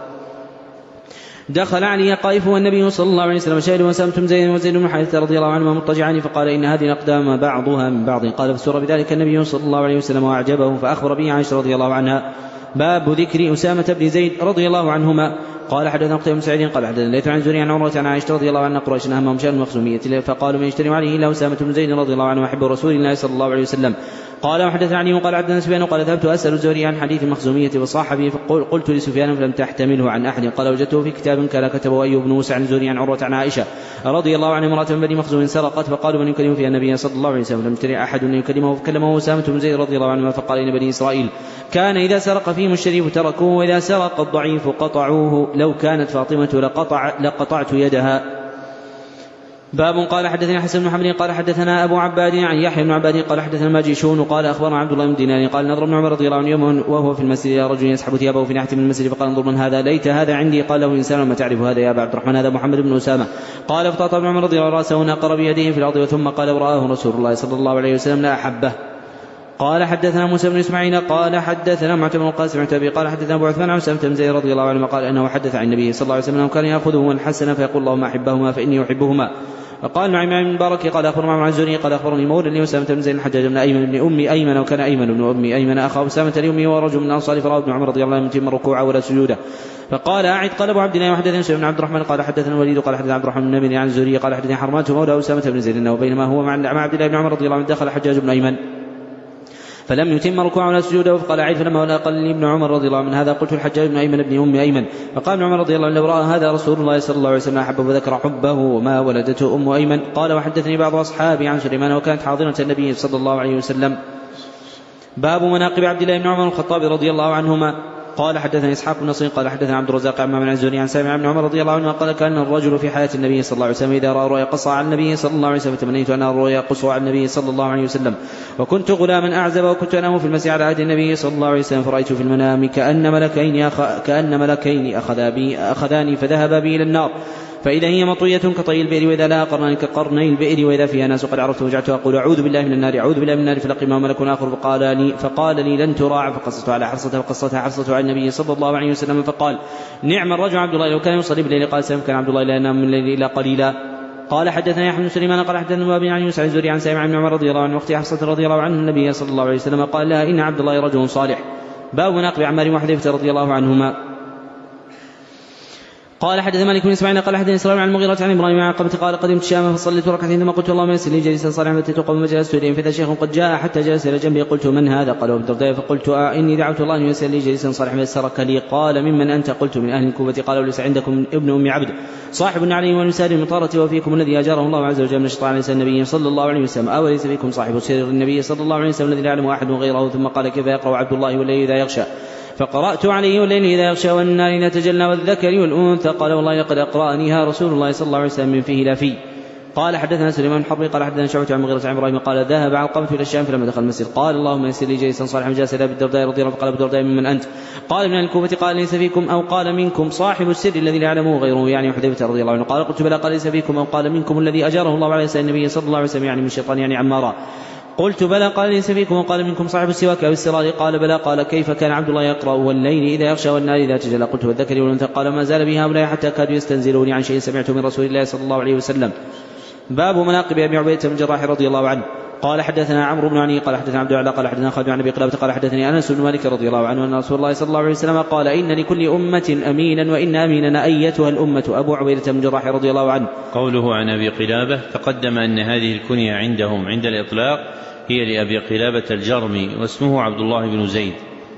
دخل علي قائف والنبي صلى الله عليه وسلم شاهد وسامتم زيد وزيد بن حارثة رضي الله عنهما مضطجعان فقال إن هذه الأقدام بعضها من بعض. قال فسر بذلك النبي صلى الله عليه وسلم وأعجبه فأخبر به عائشة رضي الله عنها. باب ذكر أسامة بن زيد رضي الله عنهما. قال حدثنا قتيبة بن سعيد قال حدثنا الليث عن زهري عن عروة عن عائشة رضي الله عنها قريش أهمهم شأن المخزومية فقالوا من يجتمع عليه إلا أسامة بن زيد رضي الله عنه وحب رسول الله صلى الله عليه وسلم. قال وحدثنا عني وقال حدثنا سفيان وقال ذهبت أسأل الزهري عن حديث المخزومية وصاحبه فقلت لسفيان فلم تحتمله عن أحد. قال وجدته في كتاب كان كتبه أيوب بن موسى عن الزهري عن عروة عن عائشة رضي الله عنها امرأة من بني مخزوم سرقت فقالوا من يكلم فيها النبي صلى الله عليه وسلم لم يجترئ أحد أن يكلمه فكلمه أسامة بن زيد رضي الله عنه فقال إن بني إسرائيل كان إذا سرق فيهم الشريف تركوه وإذا سرق الضعيف قطعوه لو كانت فاطمة لقطع لقطعت يدها. باب قال حدثنا حسن بن حمد قال حدثنا أبو عباد عن يحيى بن عباد قال حدثنا ماجشون وقال أخبرنا عبد الله بن دينار قال نظر ابن عمر رضي الله عنه يوم وهو في المسجد إلى رجل يسحب ثيابه في ناحية من المسجد فقال انظر من هذا ليت هذا عندي. قال له إنسان ما تعرف هذا يا أبا عبد الرحمن هذا محمد بن أسامة. قال فطاط ابن عمر رضي الله عنه رأسه ونقر بيديه في الأرض ثم قال ورآه رسول الله صلى الله عليه وسلم لا أحبه. قال حدثنا موسى بن إسماعيل قال حدثنا معتمر بن القاسم عن قال حدثنا أبو عثمان عن أسامة بن زيد رضي الله عنه قال أنه حدث عن النبي صلى الله عليه وسلم أنه كان يأخذه الحسن فيقول اللهم أحبهما فإني أحبهما. فقال نعيم بن مبارك قال أخبرنا عن الزهري قال أخبرني مولى لي أسامة بن زيد الحجاج بن أيمن بن أمي أيمن وكان أيمن بن أمي أيمن أخاه أسامة لأمي ورجل من الأنصار فرأى ابن عمر رضي الله عنه يتم ركوعه ولا سجوده فقال أعد. قال أبو عبد الله وحدثنا سعيد بن عبد الرحمن قال حدثنا الوليد قال حدثنا عبد الرحمن بن عن الزهري قال حدثني حرمات مولى أسامة بن زيد أنه بينما هو مع عبد الله بن عمر رضي الله عنه دخل حجاج بن أيمن فلم يتم ركوعه ولا سجوده فقال عيد فلما قال لي ابن عمر رضي الله عنه هذا قلت الحجاج بن أيمن بن أم أيمن. فقال ابن عمر رضي الله عنه لو رأى هذا رسول الله صلى الله عليه وسلم أحبه وذكر حبه وما ولدته أم أيمن. قال وحدثني بعض أصحابي عن سليمان وكانت حاضرة النبي صلى الله عليه وسلم. باب مناقب عبد الله بن عمر الخطاب رضي الله عنهما. قال حدثني إسحاق بن نصير قال حدثنا عبد الرزاق عن معمر عن الزهري عن سامع بن عمر رضي الله عنه قال كان الرجل في حياة النبي صلى الله عليه وسلم إذا رأى رؤيا قص على النبي صلى الله عليه وسلم تمنيت أن أرى رؤيا قص على النبي صلى الله عليه وسلم وكنت غلاما أعزب وكنت أنام في المسجد على عهد النبي صلى الله عليه وسلم فرأيت في المنام كأن ملكين أخ... كأن ملكين أخذا بي... أخذاني فذهبا بي إلى النار فإذا هي مطوية كطي البئر وإذا لا قرنان كقرني البئر وإذا فيها ناس قد عرفت وجعت أقول أعوذ بالله من النار أعوذ بالله من النار فلقيما ملك آخر فقال لي, فقال لي لن تراع فقصت على حفصة فقصتها حفصة على النبي صلى الله عليه وسلم فقال نعم الرجل عبد الله لو كان يصلي بالليل. قال سلم كان عبد الله لا ينام من الليل إلا قليلا. قال حدثنا يحيى بن سليمان قال حدثنا وابن عن يوسف عن الزهري عن سامع بن عمر رضي الله عنه واختي حفصة رضي الله عنه النبي صلى الله عليه وسلم قال لها إن عبد الله رجل صالح. باب نقل عمار وحذيفة رضي الله عنهما. قال حدث مالك بن اسماعيل قال حدثني اسرائيل عن المغيرة عن ابراهيم عن قبة قال قدمت الشام فصليت ركعتين ثم قلت اللهم يسر لي جليسا صالحا فتيت قوم فجلست اليهم فاذا شيخ قد جاء حتى جلس الى جنبي قلت من هذا؟ قال ابو الدرداء فقلت آه اني دعوت الله ان يسر لي جليسا صالحا فيسرك لي. قال ممن انت؟ قلت من اهل الكوفة. قال وليس عندكم ابن ام عبد صاحب عليه والمسار المطارة وفيكم الذي اجاره الله عز وجل من الشيطان على لسان النبي صلى الله عليه وسلم اوليس فيكم صاحب سر النبي صلى الله عليه وسلم الذي لا يعلم احد غيره؟ ثم قال كيف يقرأ عبد الله والليل اذا يغشى؟ فقرأت عليه والليل إذا يغشى والنار إذا تجلى والذكر والأنثى. قال والله لقد أقرأنيها رسول الله صلى الله عليه وسلم من فيه لا فيه. قال حدثنا سليمان بن حرب قال حدثنا شعبة عن المغيرة عن إبراهيم قال ذهب علقمة إلى الشام فلما دخل المسجد قال اللهم يسر لي جليسا صالحا فجلس إلى أبي الدرداء رضي الله عنه. قال أبو الدرداء ممن أنت؟ قال من الكوفة. قال ليس فيكم أو قال منكم صاحب السر الذي لا يعلمه غيره يعني حذيفة رضي الله عنه. قال قلت بلى. قال ليس فيكم أو قال منكم الذي أجاره الله على لسان النبي صلى الله عليه وسلم يعني من الشيطان يعني عمارا. قلت بلى. قال ليس فيكم وقال منكم صاحب السواك أو السرار. قال بلى. قال كيف كان عبد الله يقرأ والليل إذا يغشى والنار إذا تجلى؟ قلت والذكر والأنثى. قال ما زال بي هؤلاء حتى كادوا يستنزلوني عن شيء سمعته من رسول الله صلى الله عليه وسلم. باب مناقب أبي عبيدة بن الجراح رضي الله عنه. قال حدثنا عمرو بن علي قال حدثنا عبد الله قال حدثنا خالد عن ابي قلابة قال حدثني انس بن مالك رضي الله عنه ان رسول الله صلى الله عليه وسلم قال ان لكل امه امينا وان اميننا ايتها الامه ابو عبيدة بن الجراح رضي الله عنه. قوله عن ابي قلابة تقدم ان هذه الكنية عندهم عند الاطلاق هي لابي قلابة الجرمي واسمه عبد الله بن زيد.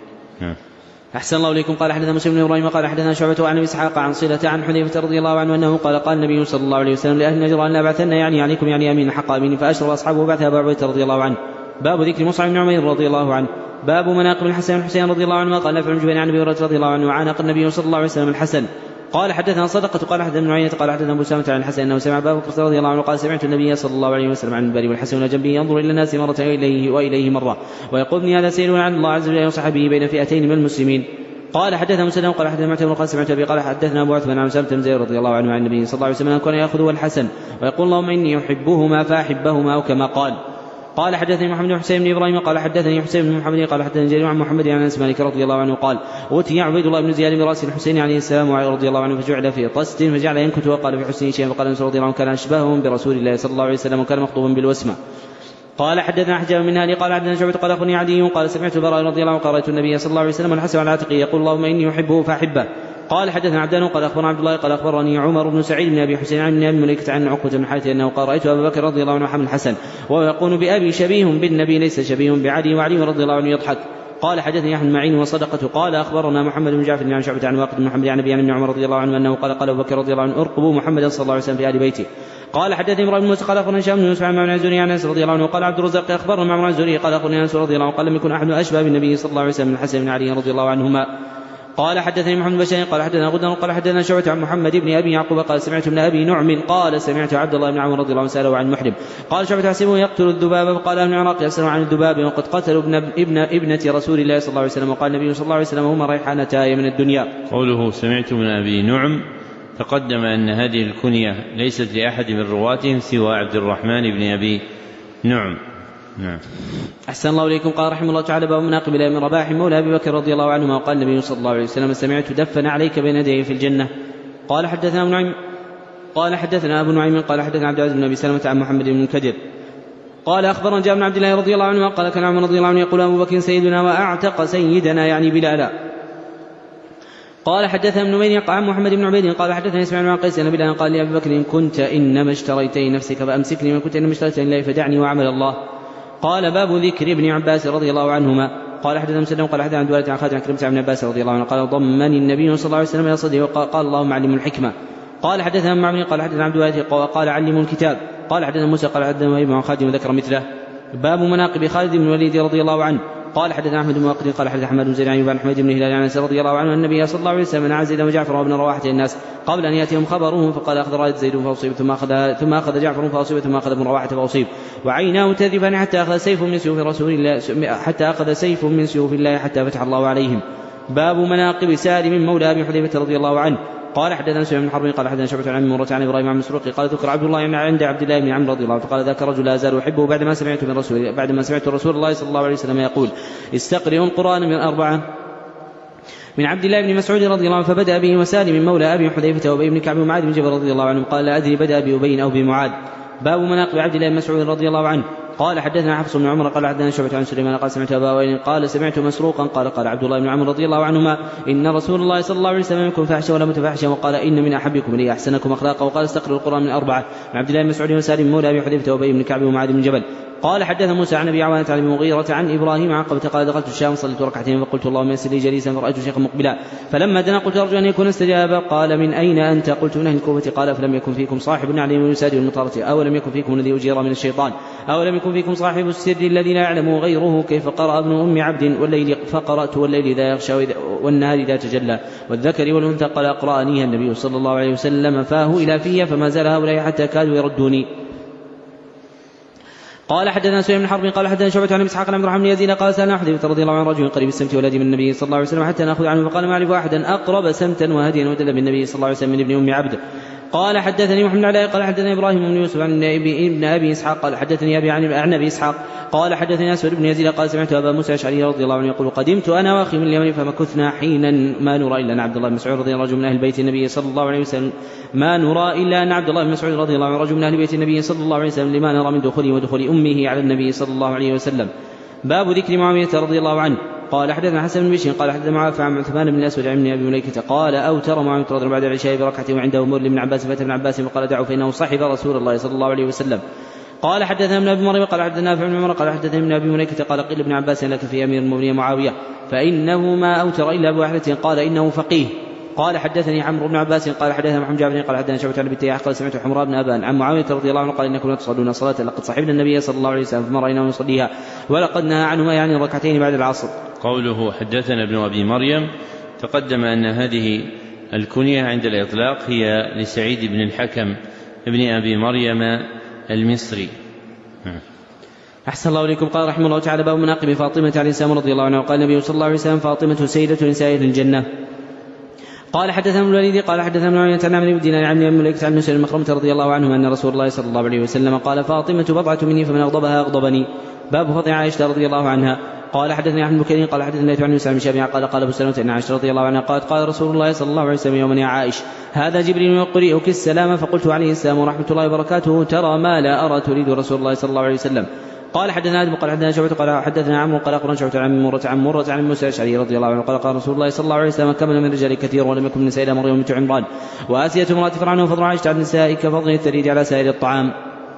أحسن الله إليكم. قال حدثنا مسلم بن إبراهيم قال حدثنا شعبة عن أبي إسحاق عن صلة عن حذيفة رضي الله عنه أنه قال قال النبي صلى الله عليه وسلم لأهل نجران لا بعثن يعني عليكم يعني أمين حق أمين فأشرب أصحابه بعثها أبو عبيدة رضي الله عنه. باب ذكر مصعب بن عمير رضي الله عنه. باب مناقب الحسن بن حسين رضي الله عنه. قال نافع بن جبير عن أبي هريرة رضي الله عنه وعانق النبي صلى الله عليه وسلم الحسن. قال حدثنا صدقة قال حدثنا ابن عيينة قال حدثنا أبو سامة عن الحسن أنه سمع أبا بكر رضي الله عنه قال سمعت النبي صلى الله عليه وسلم عن المنبر والحسن جنبه ينظر إلى الناس مرة إليه وإليه مرة ويقول ابن هذا سيل عن الله عز وجل وصحبه بين فئتين من المسلمين. قال حدثنا مسلم قال حدثنا معتمر قال سمعت أبي قال حدثنا أبو عثمان عن سلمة بن زيد رضي الله عنه عن النبي صلى الله عليه وسلم كان يأخذ الحسن ويقول اللهم إني أحبهما فأحبهما أو كما قال. قال حدثني محمد بن حسين بن إبراهيم قال حدثني حسين بن محمد قال حدثني جرير عن محمد عن أنس مالك رضي الله عنه قال أوتي عبيد الله بن زياد براس الحسين عليه السلام رضي الله عنه فجعل في طست فجعل ينكت وقال في حسنه شيئا فقال أنس رضي الله عنه كان أشبههم برسول الله صلى الله عليه وسلم وكان مخطوبا بالوسمة. قال حدثنا حجاب من هاني قال حدثنا شعبة قال أخبرني عدي قال سمعت براء رضي الله عنه قال رأيت النبي صلى الله عليه وسلم والحسن على عاتقه يقول اللهم إني أحبه فأحبه. قال حدثنا عبدان قال أخبرنا عبد الله قال أخبرني عمر بن سعيد بن أبي حسين عن أبي مليكة عن عقبة بن حارث أنه قال رأيت أبا بكر رضي الله عنه حمل الحسن وهو يقول بأبي شبيه بالنبي ليس شبيه بعلي وعلي رضي الله عنه يضحك. قال حدثني أحمد معين وصدقة قال أخبرنا محمد بن جعفر عن شعبة عن واقد بن محمد عن أبي بن عمر رضي الله عنه أنه قال قال أبو بكر رضي الله عنه ارقبوا محمدا صلى الله عليه وسلم في آل بيته. قال حدثني امرأ بن موسى قال أخبرنا هشام بن يوسف عن معمر الزهري عن أنس رضي الله عنه قال عبد الرزاق أخبرنا معمر الزهري قال أخبرني أنس رضي الله عنه قال لم يكن أحد أشبه بالنبي صلى الله عليه وسلم من الحسن بن علي رضي الله عنهما. قال حدثني محمد بن بشير قال حدثنا غدر قال حدثنا شعبة عن محمد بن أبي يعقوب قال سمعت ابن أبي نعم قال سمعت عبد الله بن عمر رضي الله عنه سأله عن المحرم. قال شعبة حسبه يقتل الذباب فقال أهل العراق يسأل عن الذباب وقد قتلوا ابن, ابن ابنة رسول الله صلى الله عليه وسلم. وقال النبي صلى الله عليه وسلم هما ريحانتاي من الدنيا. قوله سمعت من أبي نعم تقدم أن هذه الكنية ليست لأحد من رواتهم سوى عبد الرحمن بن أبي نعم. نعم. أحسن الله إليكم. قال رحمه الله تعالى باب مناقب بن رباح مولى أبي بكر رضي الله عنهما. وقال النبي صلى الله عليه وسلم سمعت دفن عليك بين يديه في الجنة. قال حدثنا أبو نعيم قال حدثنا أبو نعيم قال حدثنا عبد العزيز بن أبي سلمة عن محمد بن المنكدر قال أخبرنا جابر بن عبد الله رضي الله عنه قال كان عمر رضي الله عنه يقول أبو بكر سيدنا وأعتق سيدنا يعني بلالا. قال حدثنا ابن نمير عن محمد بن عبيد قال حدثني اسماعيل بن قيس ان بلال قال لأبي بكر إن كنت إنما اشتريتني نفسك فأمسكني وإن كنت إنما اشتريتني الله فدعني وعمل الله. قال باب ذكر ابن عباس رضي الله عنهما. قال حدثنا مسلم قال حدثنا عن دوالة عن خالد عن كريمة عن ابن عباس رضي الله عنه قال ضمني النبي صلى الله عليه وسلم إلى صدره وقال اللهم علموا الحكمة. قال حدثنا معمر قال حدثنا عن دوالة قال علموا الكتاب. قال حدثنا موسى قال حدثنا وهيب عن خالد وذكر مثله. باب مناقب خالد بن الوليد رضي الله عنه. قال حدثنا أحمد بن واقد قال حدثنا أحمد بن زيد عن أبي حميد بن هلال عن أنس رضي الله عنه أن النبي صلى الله عليه وسلم نعى زيد وجعفر وابن رواحة الناس قبل أن يأتيهم خبرهم فقال أخذ راية زيد فأصيب ثم أخذ ثم أخذ جعفر فأصيب ثم أخذ ابن رواحة فأصيب وعيناه تذبان حتى أخذ سيف من سيوف رسول الله حتى أخذ سيف من سيوف الله حتى فتح الله عليهم. باب مناقب سالم مولى أبي حذيفة رضي الله عنه. قال حدثنا سفيان بن حرب قال حدثنا شعبة عن مرة عن إبراهيم عن مسروق قال ذكر عبد الله عند عبد الله بن عمرو رضي الله عنه فقال ذاك رجل لا أزال أحبه بعدما سمعت من رسول بعدما سمعت رسول الله صلى الله عليه وسلم يقول استقرئوا القرآن من أربعة من عبد الله بن مسعود رضي الله عنه فبدأ به وسالم مولى أبي حذيفة وأبي بن كعب ومعاذ بن جبل رضي الله عنه قال لا أدري بدأ بأبي أو بمعاذ. باب مناقب عبد الله بن مسعود رضي الله عنه. قال حدثنا حفص بن عمر قال حدثنا شعبة عن سليمان قال سمعت أبا وائل قال سمعت مسروقا قال قال عبد الله بن عمرو رضي الله عنهما إن رسول الله صلى الله عليه وسلم يكون فاحشا ولا متفاحشا وقال إن من أحبكم لي أحسنكم أخلاقا وقال استقرئوا القرآن من أربعة من عبد الله بن مسعود وسالم مولى أبي حذيفة وأبي بن كعب ومعاذ بن جبل. قال حدثنا موسى عن ابي عوانة عن المغيرة عن ابراهيم عن قبة قال دخلت الشام صليت ركعتين فقلت اللهم يسر لي جليسا فرأيت شيخا مقبلا فلما دنا قلت ارجو ان يكون استجاب. قال من اين انت؟ قلت من اهل الكوفة. قال فلم يكن فيكم صاحب عليم ويساد المطارة اولم يكن فيكم الذي اجير من الشيطان اولم يكن فيكم صاحب السر الذي لا يعلم غيره كيف قرأ ابن ام عبد والليل فقرأت والليل اذا يغشى والنهار اذا تجلى والذكر والانثى قال اقرأنيها النبي صلى الله عليه وسلم فاه الى في فما زال هؤلاء حتى كادوا يردوني. قال حدثنا سفيان بن حرب قال حدثنا شعبة عن اسحاق عن عبد الرحمن بن يزيد قال سألنا حذيفة رضي الله عنه رجل قريب السمت ولدي من النبي صلى الله عليه وسلم حتى نأخذ عنه فقال ما أعرف أحدا أقرب سمتا وهديا ودل بالنبي صلى الله عليه وسلم من ابن أم عبد. قال حدثني محمد بن علاء قال حدثني إبراهيم بن يوسف عن ابن أبي إسحاق قال حدثني أبي عن أبي إسحاق قال حدثني أسود بن يزيد قال سمعت أبا موسى الأشعري رضي الله عنه يقول قدمت أنا وأخي من اليمن فمكثنا حينا ما نرى إلا أن عبد الله بن مسعود رضي الله عنه من أهل بيت النبي صلى الله عليه وسلم ما نرى إلا أن عبد الله بن مسعود رضي الله عنه رجل من أهل بيت النبي صلى الله عليه وسلم لما نرى من دخوله ودخول أمه على النبي صلى الله عليه وسلم. باب ذكر معاوية رضي الله عنه. قال حدثنا حسن بن بشير قال حدثنا معاذ عن عثمان بن الأسود عن ابي مليكة قال أوتر معاوية رضي الله بعد العشاء بركعة وعنده مر بن عباس فأتى ابن عباس فقال دعوا فإنه صحب رسول الله صلى الله عليه وسلم. قال حدثنا ابن ابي مريم قال حدثنا نافع بن عمر قال حدثنا ابن ابي مليكة قال قيل ابن عباس لك في امير المؤمنين معاوية فانه ما اوتر الا بواحدة قال انه فقيه. قال حدثني عمرو بن عباس قال حدثنا محمد جابر قال حدثنا شعبة عن ابي التياح قال سمعت حمراء بن ابان عن معاوية رضي الله عنه قال انكم لا تصلون صلاة لقد صحبنا النبي صلى الله عليه وسلم فما رايناه يصليها ولقد نهى عنهما يعني ركعتين بعد العصر. قوله حدثنا ابن ابي مريم تقدم ان هذه الكنية عند الاطلاق هي لسعيد بن الحكم ابن ابي مريم المصري. أحسن الله إليكم. قال رحمه الله تعالى باب مناقب فاطمة عليه السلام رضي الله عنها. قال النبي صلى الله عليه وسلم فاطمة سيدة نساء الجنة. قال حدثنا ابن الوليد قال حدثنا معاوية عن عمرو بن دينار عن ابي مليكة عن مسلم المخرمة رضي الله عنه أن رسول الله صلى الله عليه وسلم قال فاطمة بضعة مني فمن أغضبها أغضبني. باب فضل عائشة رضي الله عنها. قال حدثني احمد بن بكير قال حدثني عن مسلم بن شابع قال قال ابو سلمة ان عائشة رضي الله عنها قالت قال رسول الله صلى الله عليه وسلم يوما يا عائشة هذا جبريل يقرئك السلام فقلت عليه السلام ورحمة الله وبركاته ترى ما لا أرى تريد رسول الله صلى الله عليه وسلم. قال حدثنا آدم قال حدثنا شعبة قال حدثنا عمرو قال أخبرنا شعبة عن مرة عن مرة عن موسى الأشعري رضي الله عنه قال قال رسول الله صلى الله عليه وسلم كمل من الرجال كثير ولم يكن من نساء إلا مريم بنت عمران وآسية امرأة فرعون وفضل عائشة على النساء كفضل الثريد على سائر الطعام.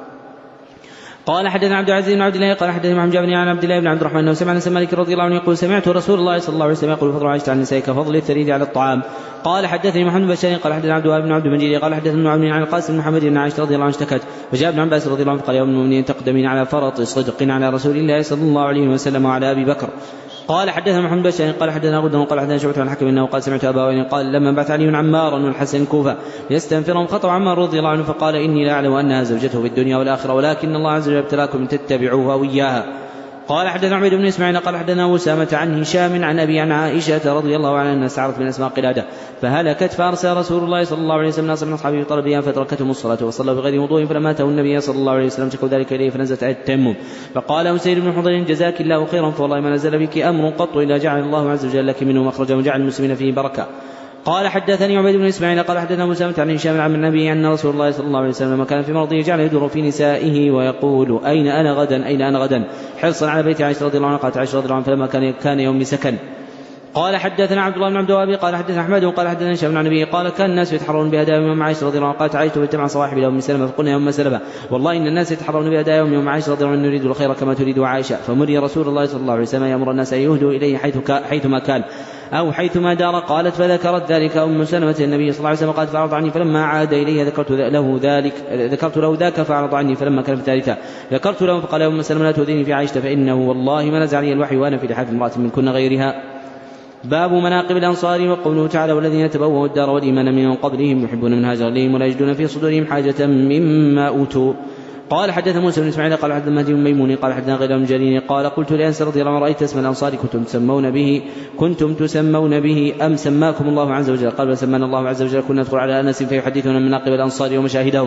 قال حدثنا عبد العزيز بن عبد الله قال حدثنا محمد جابر عن عبد الله بن عبد الرحمن انه سمع انس مالك رضي الله عنه يقول سمعت رسول الله صلى الله عليه وسلم يقول فضل عائشة على النساء كفضل الثريد على الطعام. قال حدثني محمد بن بشار قال حدثنا عبد الوهاب بن عبد المجيد قال حدثنا ابن عن القاسم بن محمد بن عائشة رضي الله عنه اشتكت وجاء ابن عباس رضي الله عنه قال يوم المؤمنين تقدمين على فرط صدق على رسول الله صلى الله عليه وسلم وعلى ابي بكر. قال حدثنا محمد بن بشار قال حدثنا غدر قال حدثنا شعبة عن الحكم انه قال سمعت ابا وائل قال لما بعث علي عمارا والحسن الكوفة يستنفرهم خطأ عمار رضي الله عنه فقال اني لا اعلم انها زوجته في الدنيا والاخره ولكن الله عز وجل ابتلاكم تتبعوها وإياها. قال حدثنا عبيد بن اسماعيل قال حدثنا أسامة عن هشام عن أبي عن عائشة رضي الله عنها أنها استعرت من أسماء قلادة فهلكت فأرسل رسول الله صلى الله عليه وسلم ناس من أصحابه طلبها فتركتهم الصلاة وصلوا بغير وضوء فلما أتوا النبي صلى الله عليه وسلم شكوا ذلك إليه فنزلت آية التيمم فقال أسيد بن حضير جزاك الله خيرا فوالله ما نزل بك أمر قط إلا جعل الله عز وجل لك منه مخرجا وجعل المسلمين فيه بركة. قال حدثني عبيد بن اسماعيل قال حدثنا أسامة عن هشام عن النبي أن رسول الله صلى الله عليه وسلم لما كان في مرضه جعل يدور في نسائه ويقول أين أنا غدا أين أنا غدا حرصا على بيت عائشة رضي الله عنها. قالت عائشة رضي الله عنها فلما كان كان يوم سكن. قال حدثنا عبد الله بن عبد الوهاب قال حدثنا أحمد قال حدثنا هشام عن النبي قال كان الناس يتحرون بهدايا يوم عائشة رضي الله عنها. قالت عائشة وجمع صواحب يوم سلمة فقلنا يوم سلمة والله إن الناس يتحرون بهدايا يوم عائشة رضي الله عنها نريد الخير كما تريد عائشة فمري رسول الله صلى الله عليه وسلم يأمر الناس أن يهدوا إليه حيث حيثما كان أو حيثما دار. قالت فذكرت ذلك أم سلمة النبي صلى الله عليه وسلم قالت فأعرض عني فلما عاد إلي ذكرت له ذلك ذكرت له ذاك فأعرض عني فلما كان في الثالثة ذكرت له فقال أم سلمة لا تؤذيني في عائشة فإنه والله ما نزع لي الوحي وأنا في لحاف امرأة من كن غيرها. باب مناقب الأنصار وقوله تعالى والذين تبوأوا الدار والإيمان من قبلهم يحبون من هاجر إليهم ولا يجدون في صدورهم حاجة مما أوتوا. قال حدث موسى بن اسماعيل قال حدث مهدي بن ميمون قال حدثنا غير بن جرير قال قلت لأنس رضي الله عنه رأيت اسم الأنصار كنتم تسمون به كنتم تسمون به أم سماكم الله عز وجل؟ قال وسمانا الله عز وجل كنا ندخل على أنس فيحدثنا من مناقب الأنصار ومشاهدهم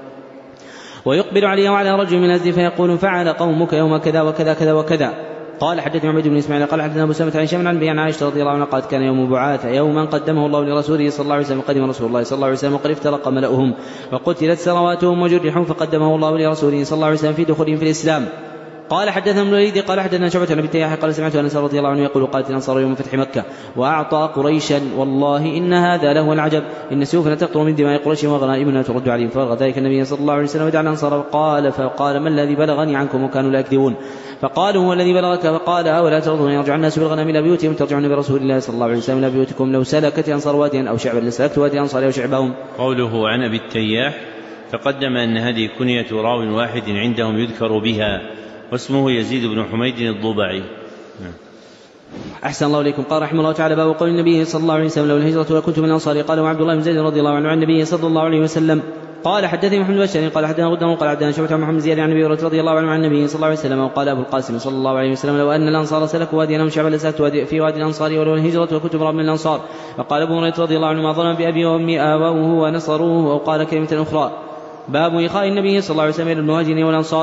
ويقبل عليه وعلى رجل من أزدي فيقول فعل قومك يوم كذا وكذا كذا وكذا. قال حدثنا عبيد بن اسماعيل قال حدثنا ابو سلمة عن هشام عن بيان عائشة رضي الله عنها قالت كان يوم بعاث يوما قدمه الله لرسوله صلى الله عليه وسلم قدم رسول الله صلى الله عليه وسلم وقد افترق ملأهم وقتلت ثرواتهم وجرحوا فقدمه الله لرسوله صلى الله عليه وسلم في دخولهم في الإسلام. قال حدثنا ابن الوليد قال حدثنا شعبة عن ابي التياح قال سمعت انس رضي الله عنه يقول قالت الانصار يوم فتح مكة واعطى قريشا والله ان هذا له العجب ان سيوفنا تقطر من دماء قريش وغنائمنا ترد عليهم فبلغ ذلك النبي صلى الله عليه وسلم ودعا الانصار وقال فقال ما الذي بلغني عنكم وكانوا لا يكذبون فقالوا هو الذي بلغك فقال أولا ترضون يرجع الناس بالغنم إلى بيوتهم ترجعون برسول الله صلى الله عليه وسلم إلى بيوتكم لو سلكت أنصار واديا أو شعبا لسلكت وادي أنصار أو شعبهم. قوله عن أبي التياح تقدم أن هذه كنية راو واحد عندهم يذكر بها واسمه يزيد بن حميد الضبعي. أحسن الله إليكم. قال رحمه الله تعالى باب قول النبي صلى الله عليه وسلم لو الهجرة وكنت من الأنصار. قال وعبد الله بن زيد رضي الله عنه عن النبي صلى الله عليه وسلم قال حدثني محمد بن قال حدثنا غدر قال حدثنا شعبة عن محمد زياد عن ابي هريرة رضي الله عنه عن النبي صلى الله عليه وسلم وقال ابو القاسم صلى الله عليه وسلم لو ان الانصار سلكوا واديا او شعبا لسلكت وادي في وادي الانصار ولو الهجرة وكنت امرأ من الانصار. وقال ابو هريرة رضي الله عنه ما ظلم بابي وامي آووه ونصروه وقال كلمة اخرى. باب إخاء النبي صلى الله عليه وسلم الى المهاجرين والانصار.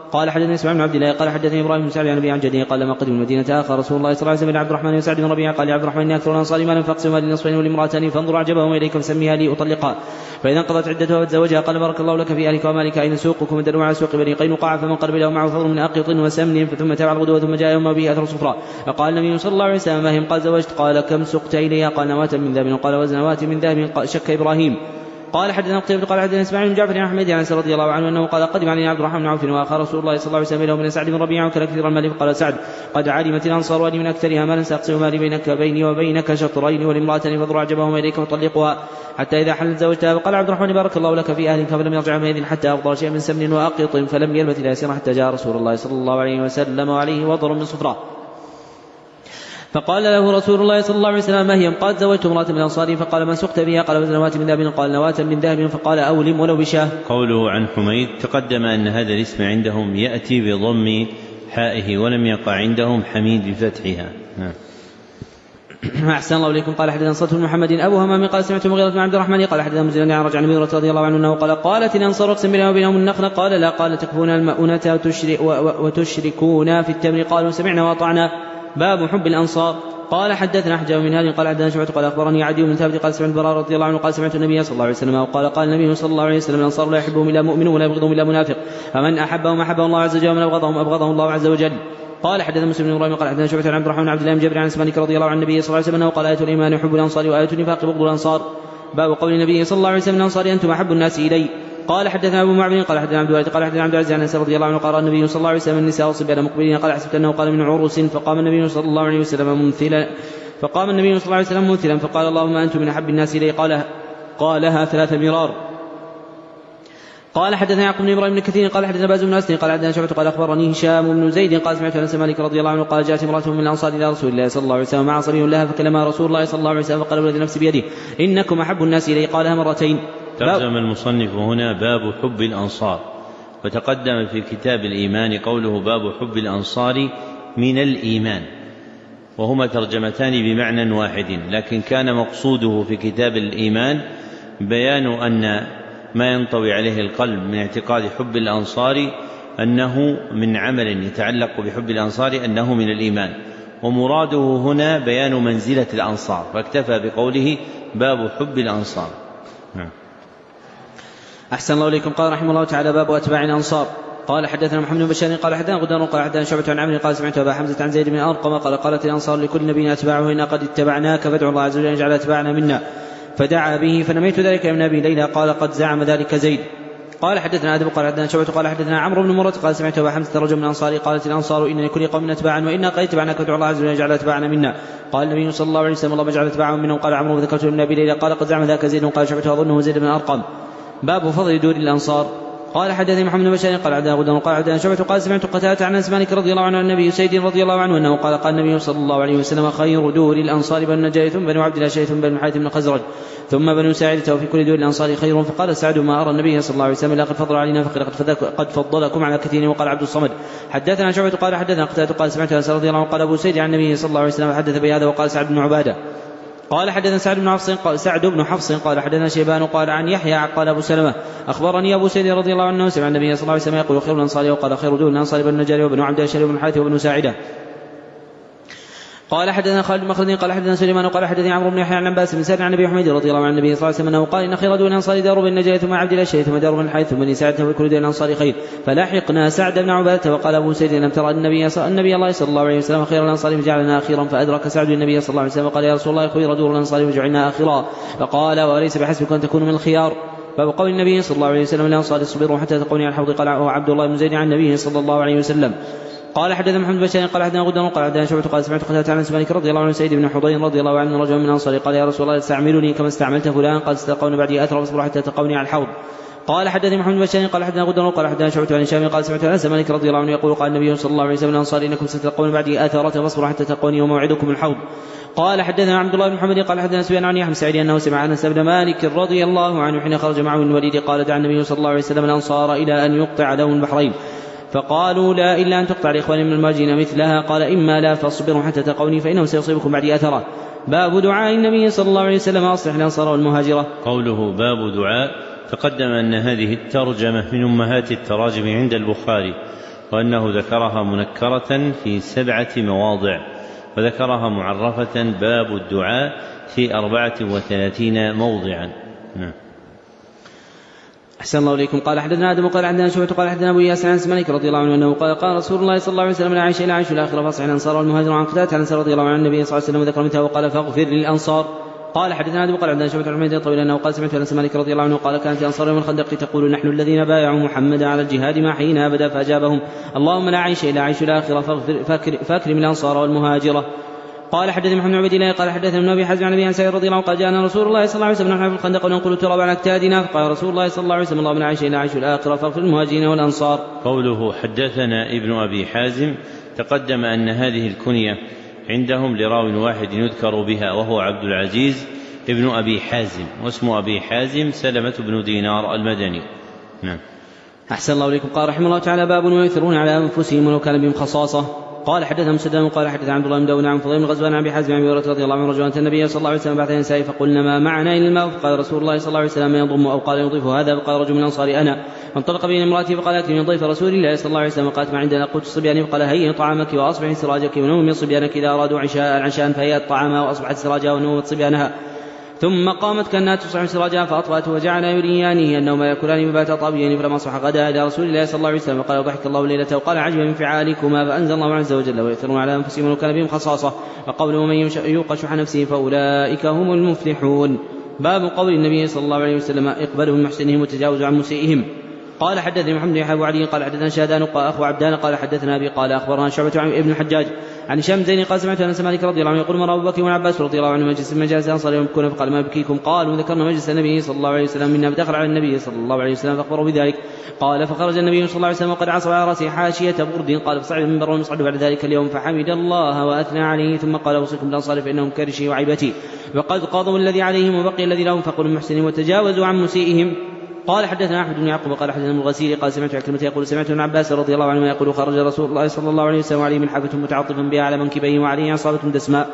قال حدثني اسماعيل بن عبد الله قال حدثني ابراهيم بن سعد عن ابي عن جده قال لما قدم المدينه اخر رسول الله صلى الله عليه وسلم عبد الرحمن وسعد بن ربيعه قال يا عبد الرحمن اني اكثر الانصار مالا فاقسمها للنصفين والامراتان فانظر اعجبهما اليك فسميها لي اطلقها فاذا انقضت عدتها وتزوجها قال بارك الله لك في اهلك ومالك اين سوقكم دلوا على سوق بني قينقاع فمن قرب له معه فضل من اقط وسمن ثم تبع الغدوه ثم جاء يوم به اثر صفراء فقال النبي صلى الله عليه وسلم ما هم قال زوجت قال كم سقت اليها قال نواه من ذهب قال وزن نواه من ذهب شك ابراهيم قال حدثنا قتيبة قال حدثنا اسماعيل بن جعفر عن احمد عن انس رضي الله عنه انه قال قدم علينا عبد الرحمن بن عوف واخر رسول الله صلى الله عليه وسلم له من سعد بن ربيعه وكان كثير المال فقال سعد قد علمت الانصار واني من اكثرها مالا ساقسم مالي بينك بيني وبينك شطرين ولامراتين فاضر اعجبهما اليك وطلقها حتى اذا حلت زوجتها وقال عبد الرحمن بارك الله لك في اهلك فلم يرجع يومئذ حتى افضل شيء من سمن واقط فلم يلبث الى يسير حتى جاء رسول الله صلى الله عليه وسلم وعليه وضر من صفراء فقال له رسول الله صلى الله عليه وسلم ما هي قال زوجت امرأة من الأنصار فقال ما سقت بها قال وزن نواة من ذهب قال نواة من ذهب فقال أولم ولو بشاه. قوله عن حميد تقدم أن هذا الاسم عندهم يأتي بضم حائه ولم يقع عندهم حميد بفتحها. أحسن الله إليكم. قال حدثنا صلت بن محمد أبو همام قال سمعت مغيرة بن عبد الرحمن قال حدثنا مزيد عن رجع نبي رضي الله عنه أنه قال قالت الأنصار اقسم بيننا وبينهم النخل قال لا قال تكفون المؤونة وتشركون في التمر قالوا سمعنا وأطعنا. باب حب الأنصار. قال حدثنا أحجاب من هذه قال حدثنا شعبة قال أخبرني عدي بن ثابت قال سمعت البراء رضي الله عنه قال سمعت النبي صلى الله عليه وسلم وقال قال النبي صلى الله عليه وسلم الأنصار لا يحبهم إلا مؤمن ولا يبغضهم إلا منافق فمن أحبهم أحبه الله عز وجل ومن أبغضهم أبغضه الله عز وجل. قال حدثنا مسلم بن ابراهيم قال حدثنا شعبة عن عبد الرحمن بن عبد الله بن جابر عن اسمانك رضي الله عن النبي صلى الله عليه وسلم انه قال آية الإيمان يحب الأنصار وآية النفاق بغض الأنصار. باب قول النبي صلى الله عليه وسلم الأنصار أنتم أحب الناس إلي. قال حدثنا أبو معبد قال حدثنا عبد الوارث قال حدثنا عبد العزيز عن انس رضي الله عنه قال النبي صلى الله عليه وسلم النساء صبيان مقبلين قال حسبت أنه قال من عروس فقام النبي صلى الله عليه وسلم ممثلا فقام النبي صلى الله عليه وسلم ممثلا فقال اللهم أنتم من أحب الناس إلي قالها, قالها ثلاث مرار. قال حدثنا يعقوب بن ابراهيم بن كثير قال حدثنا باز بن اسد قال حدثنا شعبة قال اخبرني هشام بن زيد قال سمعت انس مالك رضي الله عنه قال جاءت امرأة من الانصار الى رسول الله صلى الله عليه وسلم مع صبي لها فكلمها رسول الله صلى الله عليه وسلم فقال والذي نفسي بيده انكم احب الناس الي قالها مرتين. ترجم المصنف هنا باب حب الانصار وتقدم في كتاب الايمان قوله باب حب الانصار من الايمان وهما ترجمتان بمعنى واحد لكن كان مقصوده في كتاب الايمان بيان ان ما ينطوي عليه القلب من اعتقاد حب الأنصار أنه من عمل يتعلق بحب الأنصار أنه من الإيمان ومراده هنا بيان منزلة الأنصار فاكتفى بقوله باب حب الأنصار. أحسن الله إليكم. قال رحمه الله تعالى باب أتباع الأنصار. قال حدثنا محمد بن بشار قال حدثنا غدار قال حدثنا شعبة عن عمرو قال سمعت أبا حمزة عن زيد بن أرقم قال قالت الأنصار لكل نبي أتباعه إنا قد اتبعناك فادعوا الله عز وجل أن يجعل أتباعنا منا فدعا به فنميت ذلك من أبي ليلى قال قد زعم ذلك زيد. قال حدثنا آدم قال حدثنا شعبة قال حدثنا عمرو بن مرة قال سمعت أبا حمزة رجل من الأنصار قالت الأنصار إن لكل قوم أتباعا وإنا قد اتبعناك فادعوا الله عز وجل أن يجعل أتباعنا منا. قال النبي صلى الله عليه وسلم اللهم اجعل أتباعهم منهم. قال عمرو وذكرت من أبي ليلى قال قد زعم ذاك زيد. قال شعبة أظنه زيد بن أرقم. باب فضل دور الأنصار. قال حدثني محمد بن بشار قال عبد الله قال عبد شعبة قال سمعت قتادة عن انس مالك رضي الله عنه النبي سيد رضي الله عنه انه قال قال النبي صلى الله عليه وسلم خير دور الانصار بنو النجار ثم بنو عبد الاشعري ثم بنو الحارث بن خزرج ثم بنو ساعدة وفي كل دور الانصار خير. فقال سعد ما ارى النبي صلى الله عليه وسلم لقد فضل علينا فقد قد فضلكم على كثير. وقال عبد الصمد حدثنا شعبة قال حدثنا قتادة قال سمعت انس رضي الله عنه قال ابو سيد عن النبي صلى الله عليه وسلم حدث بهذا. وقال سعد بن عبادة قال حدثنا سعد بن حفص قال سعد بن حفص قال حدثنا شيبان قال عن يحيى قال ابو سلمة اخبرني ابو سيد رضي الله عنه سمع النبي صلى الله عليه وسلم يقول خير الانصار وقال خير دون الانصار بن النجار وبن عبد الاشعري وبن الحارث وبن ساعدة. قال حدثنا خالد بن مخلد قال حدثنا سليمان قال حدثني عمرو بن يحيى عن عباس بن سعد عن ابي حميد رضي الله عن النبي صلى الله عليه وسلم انه قال ان خير دون الانصار دار بن النجار ثم عبد الاشعري ثم دار بن الحارث ثم بني ساعدة وكل دون الانصار خير. فلاحقنا سعد بن عبادة. وقال ابو سيد لم ترى النبي النبي الله صلى الله عليه وسلم خير الانصار فجعلنا اخيرا. فادرك سعد النبي صلى الله عليه وسلم وقال يا رسول الله خير دور الانصار فجعلنا اخيرا. فقال وليس بحسبك ان تكون من الخيار. باب قول النبي صلى الله عليه وسلم الانصار اصبروا حتى تقوني على الحوض. قال عبد الله بن زيد عن النبي صلى الله عليه وسلم. قال حدثنا محمد بن بشار قال حدثنا غدر قال حدثنا شعبة قال سمعت قتادة عن انس مالك رضي الله عنه سيد بن حضير رضي الله عنه رجل من الانصار قال يا رسول الله استعملني كما استعملت فلان قال استلقون بعدي اثر فاصبروا حتى تلقوني على الحوض. قال حدثني محمد بن بشار قال حدثنا غدر قال حدثنا شعبة عن هشام قال سمعت انس مالك رضي الله عنه يقول قال النبي صلى الله عليه وسلم الانصار انكم ستلقون بعدي اثرة فاصبروا حتى تلقوني وموعدكم الحوض. قال حدثنا عبد الله بن محمد قال حدثنا سفيان عن يحيى سعيد انه سمع انس بن مالك رضي الله عنه حين خرج معه من الوليد قال دعا النبي صلى الله عليه وسلم الانصار الى ان يقطع لهم البحرين فقالوا لا إلا أن تقطع لإخوان من الماجين مثلها. قال إما لا فاصبروا حتى تلقوني فإنه سيصيبكم بعد أثرة. باب دعاء النبي صلى الله عليه وسلم أصلح الأنصار والمهاجرة. قوله باب دعاء تقدم أن هذه الترجمة من أمهات التراجم عند البخاري وأنه ذكرها منكرة في سبعة مواضع، وذكرها معرفة باب الدعاء في أربعة وثلاثين موضعا. نعم. أحسن الله إليكم. قال حدثنا آدم قال عندنا شعبة قال حدثنا أبو ياسر عن مالك رضي الله عنه أنه قال قال رسول الله صلى الله عليه وسلم لعائشة إلى عائشة الآخرة فاصح الأنصار والمهاجر عن قتادة عن الأنصار رضي الله عنه النبي صلى الله عليه وسلم وذكر مثله وقال فاغفر للأنصار. قال حدثنا آدم قال عندنا شعبة عن حميد الطويل أنه قال سمعت أنس مالك رضي الله عنه قال كانت الأنصار يوم الخندق تقول نحن الذين بايعوا محمدا على الجهاد ما حين أبدا فأجابهم اللهم لا عائشة إلى عائشة الآخرة فاكرم الأنصار والمهاجرة. قال حدثنا محمد بن عبد الله قال حدثنا ابن ابي حازم عن ابي عن سعيد رضي الله عنه قال جاءنا رسول الله صلى الله عليه وسلم نحن في الخندق وننقل التراب عن اكتادنا فقال رسول الله صلى الله عليه وسلم اللهم لا عائشة إلا عائشة الآخرة فاغفر المهاجرين والأنصار. قوله حدثنا ابن أبي حازم تقدم أن هذه الكنية عندهم لراو واحد يذكر بها وهو عبد العزيز ابن أبي حازم، واسم أبي حازم سلمة بن دينار المدني. نعم. أحسن الله إليكم. قال رحمه الله تعالى باب ويؤثرون على أنفسهم ولو كان بهم خصاصة. قال حدثنا مسدد قال حدثنا عبد الله بن داود عن فضيل بن غزوان عن ابي حازم عن ابي هريره رضي الله عنه رجلا اتى النبي صلى الله عليه وسلم بعد نسائه فقلنا ما معنا الا الماء فقال رسول الله صلى الله عليه وسلم يضم او قال يضيف هذا فقال رجل من الانصار انا فانطلق بين امراته فقال اتي من ضيف رسول الله صلى الله عليه وسلم قالت ما عندنا قوت الصبيان فقال هيئ طعامك واصبحي سراجك ونومي صبيانك اذا ارادوا عشاء العشاء فهيئت طعامها واصبحت سراجها ونومت صبيانها ثم قامت كانها تصبح سراجها فاطفاته وجعل يريانه انهما ياكلان مبات طابيين فلما اصبح غدا الى رسول الله صلى الله عليه وسلم قال ضحك الله ليلته وقال عجبا من فعالكما فانزل الله عز وجل ويؤثرون على انفسهم ولو كان بهم خصاصه وقوله من يوق شح نفسه فاولئك هم المفلحون. باب قول النبي صلى الله عليه وسلم اقبلوا من محسنهم وتجاوزوا عن مسيئهم. قال حدثني محمد بن ابو علي قال حدثنا شهدان اخو عبدان قال حدثنا ابي قال اخبرنا شعبة عن ابن الحجاج عن هشام زين قال سمعت انس مالك رضي الله عنه يقول مر ابو بكر والعباس رضي الله عنه مجلس من مجالس الانصار يبكون فقال ما يبكيكم قالوا ذكرنا مجلس النبي صلى الله عليه وسلم منا فدخل على النبي صلى الله عليه وسلم فاخبره بذلك قال فخرج النبي صلى الله عليه وسلم وقد عصب على راسه حاشيه برد قال فصعد المنبر والمصعد بعد ذلك اليوم فحمد الله واثنى عليه ثم قال اوصيكم بالانصار فانهم كرشي وعيبتي وقد قضوا الذي عليهم وبقي الذي لهم فقولوا محسنين وتجاوزوا عن مسيئهم. قال حدثنا احمد بن يعقوب قال حدثنا ابن الغسيل قال سمعت عكرمة يقول سمعت ابن عباس رضي الله عنه يقول خرج رسول الله صلى الله عليه وسلم عليه ملحفة متعطفا بها على منكبيه وعليه عصابة دسماء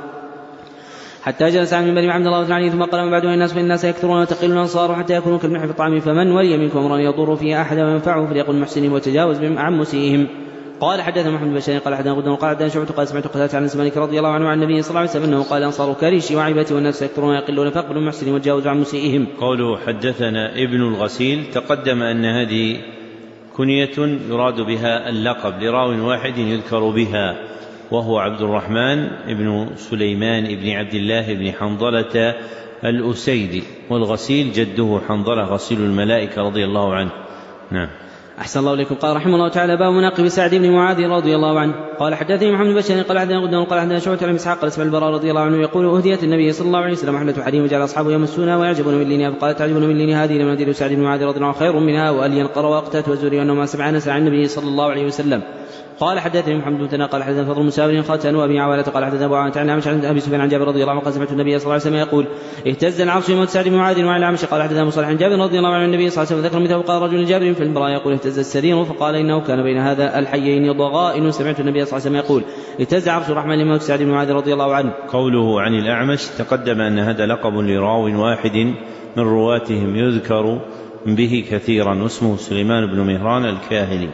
حتى جلس عن المنبر عبد الله عليه ثم قال من بعده الناس فإن الناس يكثرون وتقل الانصار حتى يكونوا كالملح في الطعام فمن ولي منكم امرا يضر فيه احدا وينفعه فليقل محسنين وتجاوز عن مسيئهم. قال حدثنا محمد بن بشار قال حدثنا غدن قال حدثنا شعبة قال سمعت قتادة عن انس مالك رضي الله عنه عن النبي صلى الله عليه وسلم انه قال الانصار كريشي وعيبتي والناس يكثرون ويقلون فاقبلوا المحسنين وتجاوزوا عن مسيئهم. قوله حدثنا ابن الغسيل تقدم ان هذه كنية يراد بها اللقب لراو واحد يذكر بها وهو عبد الرحمن ابن سليمان ابن عبد الله ابن حنظلة الأسيدي والغسيل جده حنظلة غسيل الملائكة رضي الله عنه. نعم. أحسن الله إليكم. قال رحمه الله تعالى باب مناقب سعد بن معاذ رضي الله عنه. قال حدثني محمد بن بشار قال حدثنا غدن قال حدثنا شعبة عن إسحاق قال اسمع البراء رضي الله عنه يقول أهديت النبي صلى الله عليه وسلم حملة حريم وجعل أصحابه يمسونها ويعجبون من لينها فقال تعجبون من لينها هذه لمناديل سعد بن معاذ رضي الله عنه خير منها وألين قرى وأقتات وزوري وأنهما سبعان سنة عن النبي صلى الله عليه وسلم. قال حدثني محمد بن تنا قال حدثنا فضل مسافر خاتن وابي عوالة قال حدثنا ابو عوانة عن عمش عن ابي سفيان عن جابر رضي الله عنه قال سمعت النبي صلى الله عليه وسلم يقول اهتز العرش يوم سعد بن معاذ وعلى عمش قال حدثنا مصالح عن جابر رضي الله عنه النبي صلى الله عليه وسلم ذكر مثله قال رجل جابر في البراء يقول اهتز السرير فقال انه كان بين هذا الحيين ضغائن سمعت النبي صلى الله عليه وسلم يقول اهتز عرش الرحمن لموت سعد بن معاذ رضي الله عنه. قوله عن الأعمش تقدم ان هذا لقب لراو واحد من رواتهم يذكر به كثيرا واسمه سليمان بن مهران الكاهلي.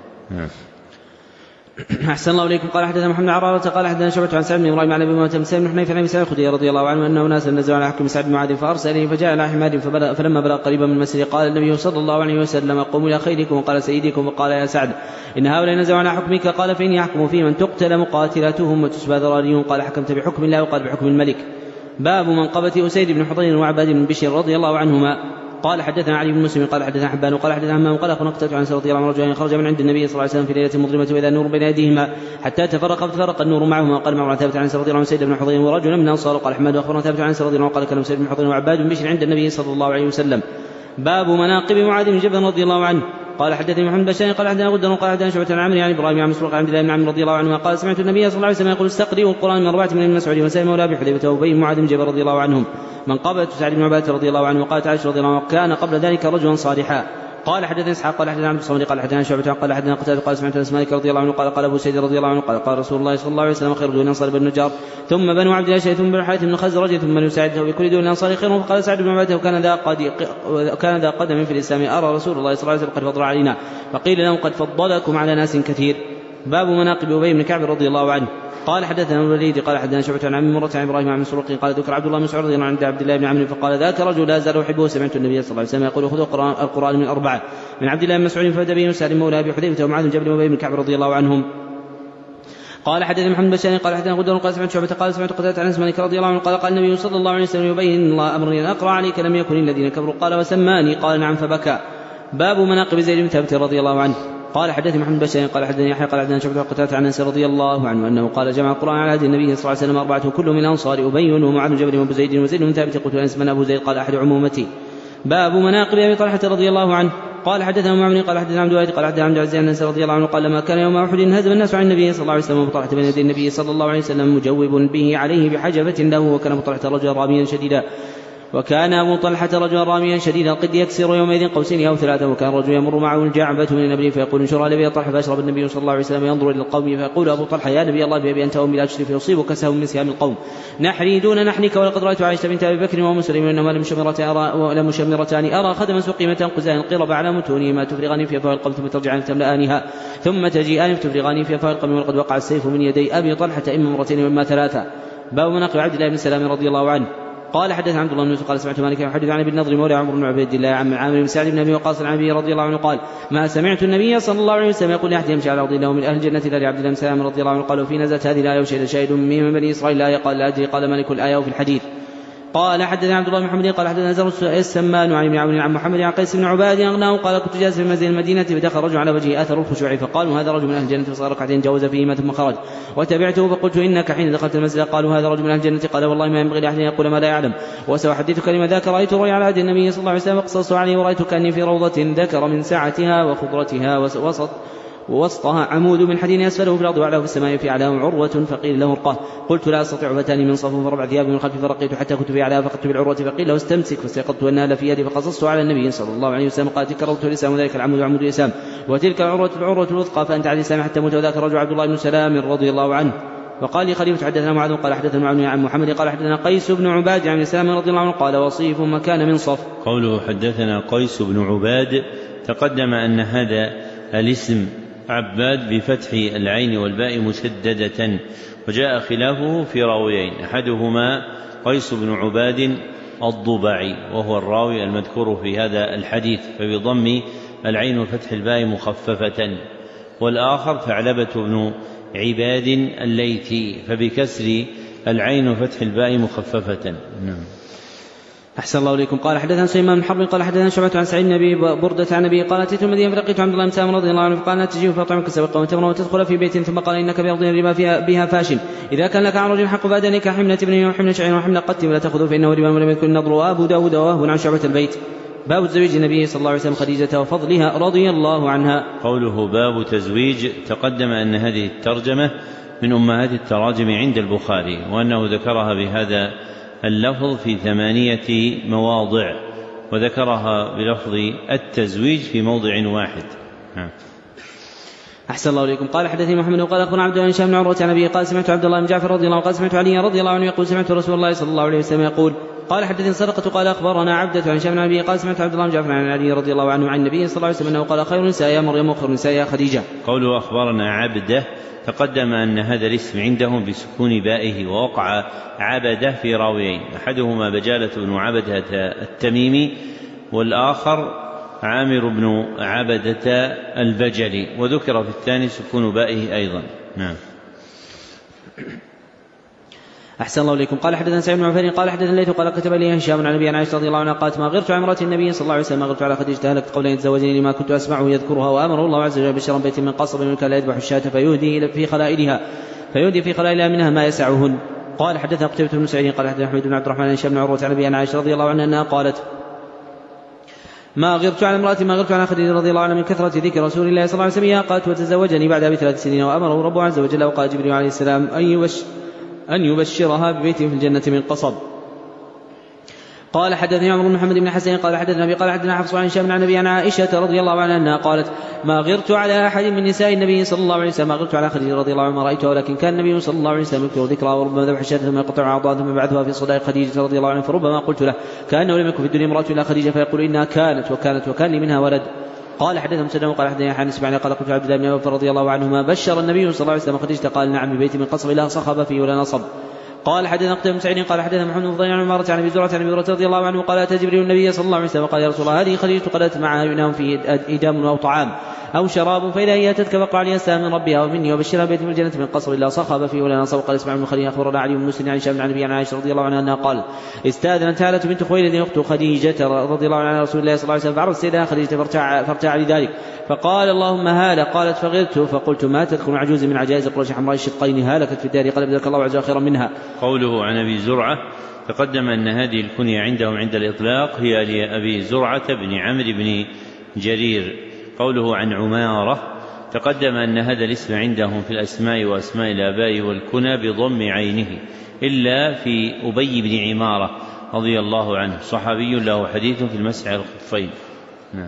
أحسن الله إليكم. قال حدثنا محمد عرارة قال حدثنا شعبة عن سعد بن إبراهيم عن أبي موسى بن سعد بن حنيفة عن أبي سعيد الخدري رضي الله عنه أنه ناس نزلوا على حكم سعد بن معاذ فأرسل إليه فجاء على حمار فلما بلغ قريبا من المسجد قال النبي صلى الله عليه وسلم قوموا إلى خيركم وقال سيدكم وقال يا سعد إن هؤلاء نزلوا على حكمك قال فإني أحكم في من تقتل مقاتلاتهم وتسبى ذراريهم قال حكمت بحكم الله وقال بحكم الملك. باب منقبة أسيد بن حضير وعباد بن بشير رضي الله عنهما. قال حدثنا علي بن مسلم قال حدثنا حبان وقال حدثنا همام قال فنقتت عن رضي الله عنه رجلين خرج من عند النبي صلى الله عليه وسلم في ليله مظلمه واذا النور بين ايديهما حتى تفرق فتفرق النور معهما. وقال معه ثابت عن رضي الله عنه سيد بن حضير ورجل من الانصار قال احمد واخبرنا ثابت عن رضي الله عنه قال كان سيد بن حضير وعباد بن بشير عند النبي صلى الله عليه وسلم. باب مناقب معاذ بن جبل رضي الله عنه. قال حدثني محمد بن قال حدثنا غدر قال حدثنا شعبة عن عمرو عن ابراهيم عن مسروق عن عبد الله بن عمرو رضي الله عنه قال سمعت النبي صلى الله عليه وسلم يقول استقرئوا القران من اربعه من ابن مسعود وسلم مولى ابي حذيفه وابي معاذ بن جبل رضي الله عنهم من قبل سعد بن عباده رضي الله عنه وقالت عائشة رضي الله عنه كان قبل ذلك رجلا صالحا. قال حدثنا اسحاق قال حدثنا عبد الصمد قال حدثنا شعبة قال حدثنا قتادة قال سمعت انس مالك رضي الله عنه قال قال ابو سعيد رضي الله عنه قال قال رسول الله صلى الله عليه وسلم خير دون الانصار بن النجار ثم بنو عبد الاشهر ثم بنو الحارث بن خزرج ثم بنو سعد وبكل دون الانصار خير. فقال سعد بن عباده وكان ذا قد كان ذا قدم في الاسلام ارى رسول الله صلى الله عليه وسلم قد فضل علينا فقيل له قد فضلكم على ناس كثير. باب مناقب ابي بن كعب رضي الله عنه. قال حدثنا الوليد قال حدثنا شعبة عن عم مرة عن ابراهيم عن مسروق قال ذكر عبد الله بن مسعود رضي الله عنه عند عبد الله بن عمرو فقال ذاك رجل لا زال احبه سمعت النبي صلى الله عليه وسلم يقول خذوا القرآن من اربعه من عبد الله بن مسعود فدبي وسالم مولى ابي حذيفة ومعاذ جبل وابي بن كعب رضي الله عنهم. قال حدثنا محمد بن بشار قال حدثنا غدر قال سمعت شعبة قال سمعت قتادة عن انس مالك رضي الله عنه قال قال النبي صلى الله عليه وسلم يبين الله امرا اقرا عليك لم يكن الذين كفروا قال وسماني قال نعم فبكى. باب مناقب زيد بن ثابت رضي الله عنه. قال حدثني محمد بن بشار قال حدثني يحيى قال حدثنا شعبة قتادة عن انس رضي الله عنه انه قال جمع القرآن على عهد النبي صلى الله عليه وسلم اربعه كلهم من الانصار ابي ومعاذ جبل وابو زيد وزيد بن ثابت قلت انس من ابو زيد قال احد عمومتي. باب مناقب ابي طلحة رضي الله عنه. قال حدثنا معمر قال حدثنا عبد الوارث قال حدثنا عبد العزيز عن انس رضي الله عنه قال لما كان يوم احد هزم الناس عن النبي صلى الله عليه وسلم وابو طلحة بين يدي النبي صلى الله عليه وسلم مجوب به عليه بحجبة له وكان ابو طلحة رجلا راميا شديدا وكان أبو طلحة رجلا راميا شديدا قد يكسر يومئذ قوسين أو ثلاثة وكان الرجل يمر معه الجعبة من النبي فيقول انشر على أبي طلحة فأشرب النبي صلى الله عليه وسلم ينظر إلى القوم فيقول أبو طلحة يا نبي الله بأبي أنت أمي لا تشري فيصيبك سهم من سهام القوم نحري دون نحنك ولقد رأيت عائشة بنت أبي بكر ومسلم إنما لمشمرتان أرى خدما سقيمة قزان القرب على متونهما تفرغان في أفواه القوم ثم ترجعان فتملأانها ثم تجيئان فتفرغان في أفواه القوم ولقد وقع السيف من يدي أبي طلحة إما مرتين وإما ثلاثة. باب مناقب عبد الله بن سلام رضي الله عنه. قال حدث عبد الله بن يوسف قال سمعت مالك يحدث عن ابي النضر مولى عمرو بن عبيد الله عن عامر بن سعد بن ابي وقاص عن ابي رضي الله عنه قال ما سمعت النبي صلى الله عليه وسلم يقول لاحد يمشي على الارض له من اهل الجنه الا لعبد الله بن سلام رضي الله عنه. قالوا في نزلت هذه الايه وشهد شاهد من بني اسرائيل الايه قال لا ادري قال مالك الايه وفي الحديث. قال حدثنا عبد الله بن محمد قال حدثنا زر السمان عن ابن عون عن محمد عن قيس بن عباد اغناه قال كنت جالس في مسجد المدينه فدخل رجل على وجهه اثر الخشوع فقالوا هذا رجل من اهل الجنه فصار ركعتين جوز فيهما ثم خرج وتبعته فقلت انك حين دخلت المسجد قالوا هذا رجل من اهل الجنه قال والله ما ينبغي لاحد ان يقول ما لا يعلم وساحدثك لما ذاك رايت رؤيا على عهد النبي صلى الله عليه وسلم وقصصت عليه ورايت كاني في روضه ذكر من سعتها وخضرتها وسط ووسطها عمود من حديد أسفله في الأرض وعلاه في السماء في أعلاه عروة فقيل له ارقاه. قلت لا أستطيع فتاني من صفوف وربع ثياب من خلفي فرقيت حتى كنت في أعلاه فقدت بالعروة فقيل له استمسك فاستيقظت أنها لفي يدي فقصصت على النبي صلى الله عليه وسلم قال تلك الروضة الإسلام وذلك العمود عمود الإسلام وتلك العروة العروة الوثقى فأنت على الإسلام حتى موت وذاك الرجل عبد الله بن سلام رضي الله عنه. وقال لي خليفة حدثنا معاذ قال حدثنا معاذ عن محمد قال حدثنا قيس بن عباد عن سلام رضي الله عنه قال وصيف مكان من صف. قوله حدثنا قيس بن عباد تقدم أن هذا الاسم عباد بفتح العين والباء مسددة وجاء خلافه في راويين أحدهما قيس بن عباد الضبعي وهو الراوي المذكور في هذا الحديث فبضم العين وفتح الباء مخففة والآخر ثعلبة بن عباد الليثي فبكسر العين وفتح الباء مخففة. نعم. أحسن الله إليكم. قال حدثنا سليمان بن حرب قال حدثنا شعبة عن سعيد بن أبي بردة عن أبي قال أتيت المدينة فلقيت عبد الله بن سلام رضي الله عنه فقال لا تجيء فأطعمك سبقا وتمر وتدخل في بيت ثم قال إنك بأرض ربا فيها بها فاشل إذا كان لك عن رجل حق فأدنك حملة ابن وحملة شعير وحملة قتل ولا تأخذه فإنه ربا ولم يذكر النضر وأبو داود وهو عن شعبة البيت. باب تزويج النبي صلى الله عليه وسلم خديجة وفضلها رضي الله عنها. قوله باب تزويج تقدم أن هذه الترجمة من أمهات التراجم عند البخاري وأنه ذكرها بهذا اللفظ في ثمانية مواضع وذكرها بلفظ التزويج في موضع واحد. أحسن الله إليكم. قال حدثني محمد وقال أخبرنا عبد الله بن هشام بن عروة عن أبيه قال سمعت عبد الله بن جعفر رضي الله عنه قال سمعت علي رضي الله عنه يقول سمعت رسول الله صلى الله عليه وسلم يقول قال حدثني صدقة قال أخبرنا عبدة عن هشام بن أبيه قال سمعت عبد الله بن جعفر عن علي رضي الله عنه عن النبي صلى الله عليه وسلم أنه قال خير النساء يا مريم وخير النساء يا خديجة. قوله أخبرنا عبده تقدم أن هذا الاسم عندهم بسكون بائه ووقع عبده في راويين أحدهما بجالة بن عبدة التميمي والآخر عامر بن عبدة البجلي وذكر في الثاني سكون بائه أيضا. نعم. أحسن الله إليكم. قال حدثنا سعيد بن عفان قال حدثنا الليث قال كتب لي هشام عن أبي عائشة رضي الله عنها قالت ما غرت عن امرأة النبي صلى الله عليه وسلم ما غرت على خديجة هلكت قبل أن يتزوجني لما كنت أسمعه يذكرها وأمره الله عز وجل بشرا بيت من قصب من كان لا يذبح الشاة فيهدي في خلائلها فيهدي في خلائلها منها ما يسعهن. قال حدثنا قتيبة بن سعيد قال حدثنا أحمد بن عبد الرحمن عن هشام بن عروة عن أبي عائشة رضي الله عنها أنها قالت ما غرت على امرأة ما غرت على خديجة رضي الله عنها من كثرة ذكر رسول الله صلى الله عليه وسلم قالت وتزوجني بعدها بثلاث سنين وأمره ربه عز وجل وقال جبريل عليه السلام أن يبشر أن يبشرها ببيت في الجنة من قصب. قال حدثني عمرو بن محمد بن حسين قال حدثنا أبي قال حدثنا حفص عن هشام عن أبي عن عائشة رضي الله عنها أنها قالت ما غرت على أحد من نساء النبي صلى الله عليه وسلم ما غرت على خديجة رضي الله عنها ما رأيتها ولكن كان النبي صلى الله عليه وسلم يكثر ذكرها وربما ذبح الشاة ثم يقطع أعضاء ثم يبعثها في صدائق خديجة رضي الله عنها فربما قلت له كأنه لم يكن في الدنيا امرأة إلا خديجة فيقول إنها كانت وكانت وكان لي منها ولد. قال حدثنا مسدد قال حدثنا حنس بن قال قلت عبد الله بن أبي رضي الله عنهما بشر النبي صلى الله عليه وسلم خديجة قال نعم ببيت من قصر لا صخب فيه ولا نصب. قال حدثنا قتيبة بن سعيد قال حدثنا محمد بن فضيل عن عمارة عن ابي زرعة عن ابي هريرة رضي الله عنه قال اتى جبريل النبي صلى الله عليه وسلم قال يا رسول الله هذه خديجة قالت معها ينام فيه إدام او طعام او شراب فاذا هي اتتك فاقرأ عليها السلام من ربها ومني وبشرها بيت من الجنة من قصر لا صخب فيه ولا نصب. قال اسمع بن خليل اخبرنا علي بن مسلم عن هشام عن ابي عن عائشة رضي الله عنها انها قال استاذنت هالة بنت خويلد اخت خديجة رضي الله عنها رسول الله صلى الله عليه وسلم فعرضت سيدها خديجة فارتاع, فارتاع لذلك فقال اللهم هالة قالت فغرت فقلت ما تدخل عجوز من عجائز قريش حمراء الشقين هالكت في الدار قال ابدلك الله عز وجل خيرا منها. قوله عن ابي زرعة تقدم أن هذه الكنية عندهم عند الإطلاق هي لأبي زرعة بن عمرو بن جرير. قوله عن عمارة تقدم أن هذا الاسم عندهم في الأسماء وأسماء الآباء والكنى بضم عينه إلا في أبي بن عمارة رضي الله عنه صحابي له حديث في المسح على الخفين. نعم.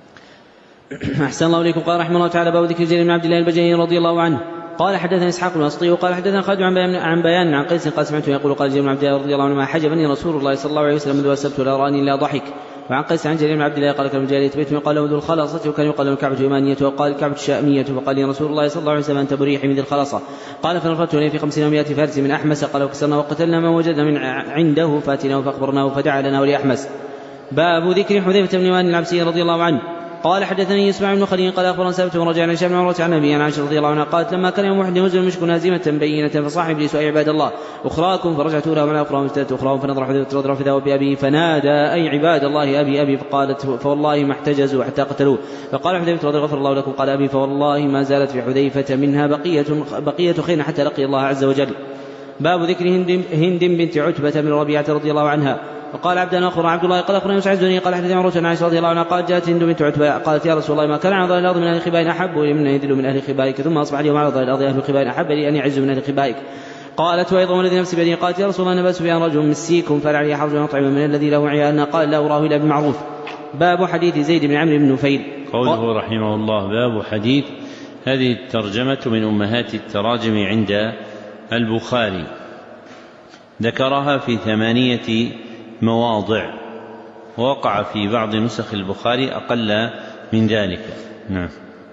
أحسن الله إليكم. قال رحمه الله تعالى باب ذكر جرير بن عبد الله البجلي رضي الله عنه قال حدثنا اسحاق بن اسطي وقال حدثنا خالد عن بيان عن بيان عن قيس قال سمعته يقول قال جرير بن عبد الله رضي الله عنه ما حجبني رسول الله صلى الله عليه وسلم منذ اسلمت لا راني الا ضحك. وعن قيس عن جرير بن عبد الله قال كان جارية بيت يقال له ذو الخلاصة وكان يقال له كعبة يمانية وقال كعبة الشامية فقال لي رسول الله صلى الله عليه وسلم أنت بريح من ذي الخلاصة. قال فنفرته إليه في خمسين ومائة فارس من أحمس قال وكسرنا وقتلنا ما وجدنا من عنده فاتناه فأخبرناه فدعا لنا ولأحمس. باب ذكر حذيفة بن يمان العبسي رضي الله عنه قال حدثني اسماعيل بن خليل قال اخبرنا ثابت بن رجاء عن هشام بن عروة عن ابي عن عائشة رضي الله عنها قالت لما كان يوم احد نزل المشك هازمة بينة فصاح ابليس اي عباد الله اخراكم فرجعت لها وعلى اخراهم اشتدت اخراهم فنظر حذيفة رضي الله عنه بابي فنادى اي عباد الله ابي ابي فقالت فوالله ما احتجزوا حتى قتلوه فقال حذيفة رضي غفر الله لكم قال ابي فوالله ما زالت في حذيفة منها بقية بقية خير حتى لقي الله عز وجل. باب ذكر هند, هند بنت عتبة بن ربيعة رضي الله عنها وقال عبدنا اخبرنا عبد الله قال اخبرنا مسعود بن قال حدثنا عروة عن عائشة رضي الله عنها قالت جاءت هند بنت عتبة قالت يا رسول الله ما كان على ظهر الارض من اهل خبائك احب لي من يذل من اهل خبائك ثم اصبح اليوم على ظهر الارض اهل خبائك احب لي ان يعز من اهل خبائك. قالت وايضا والذي نفسي بيده قالت يا رسول الله نبأ سفيان رجل مسيكم فلا عليه حرج يطعم من الذي له عيالنا قال لا اراه الا بالمعروف. باب حديث زيد بن عمرو بن نفيل. قوله رحمه الله باب حديث. هذه الترجمة من امهات التراجم عند البخاري ذكرها في ثمانية مواضع ووقع في بعض نسخ البخاري أقل من ذلك. نعم.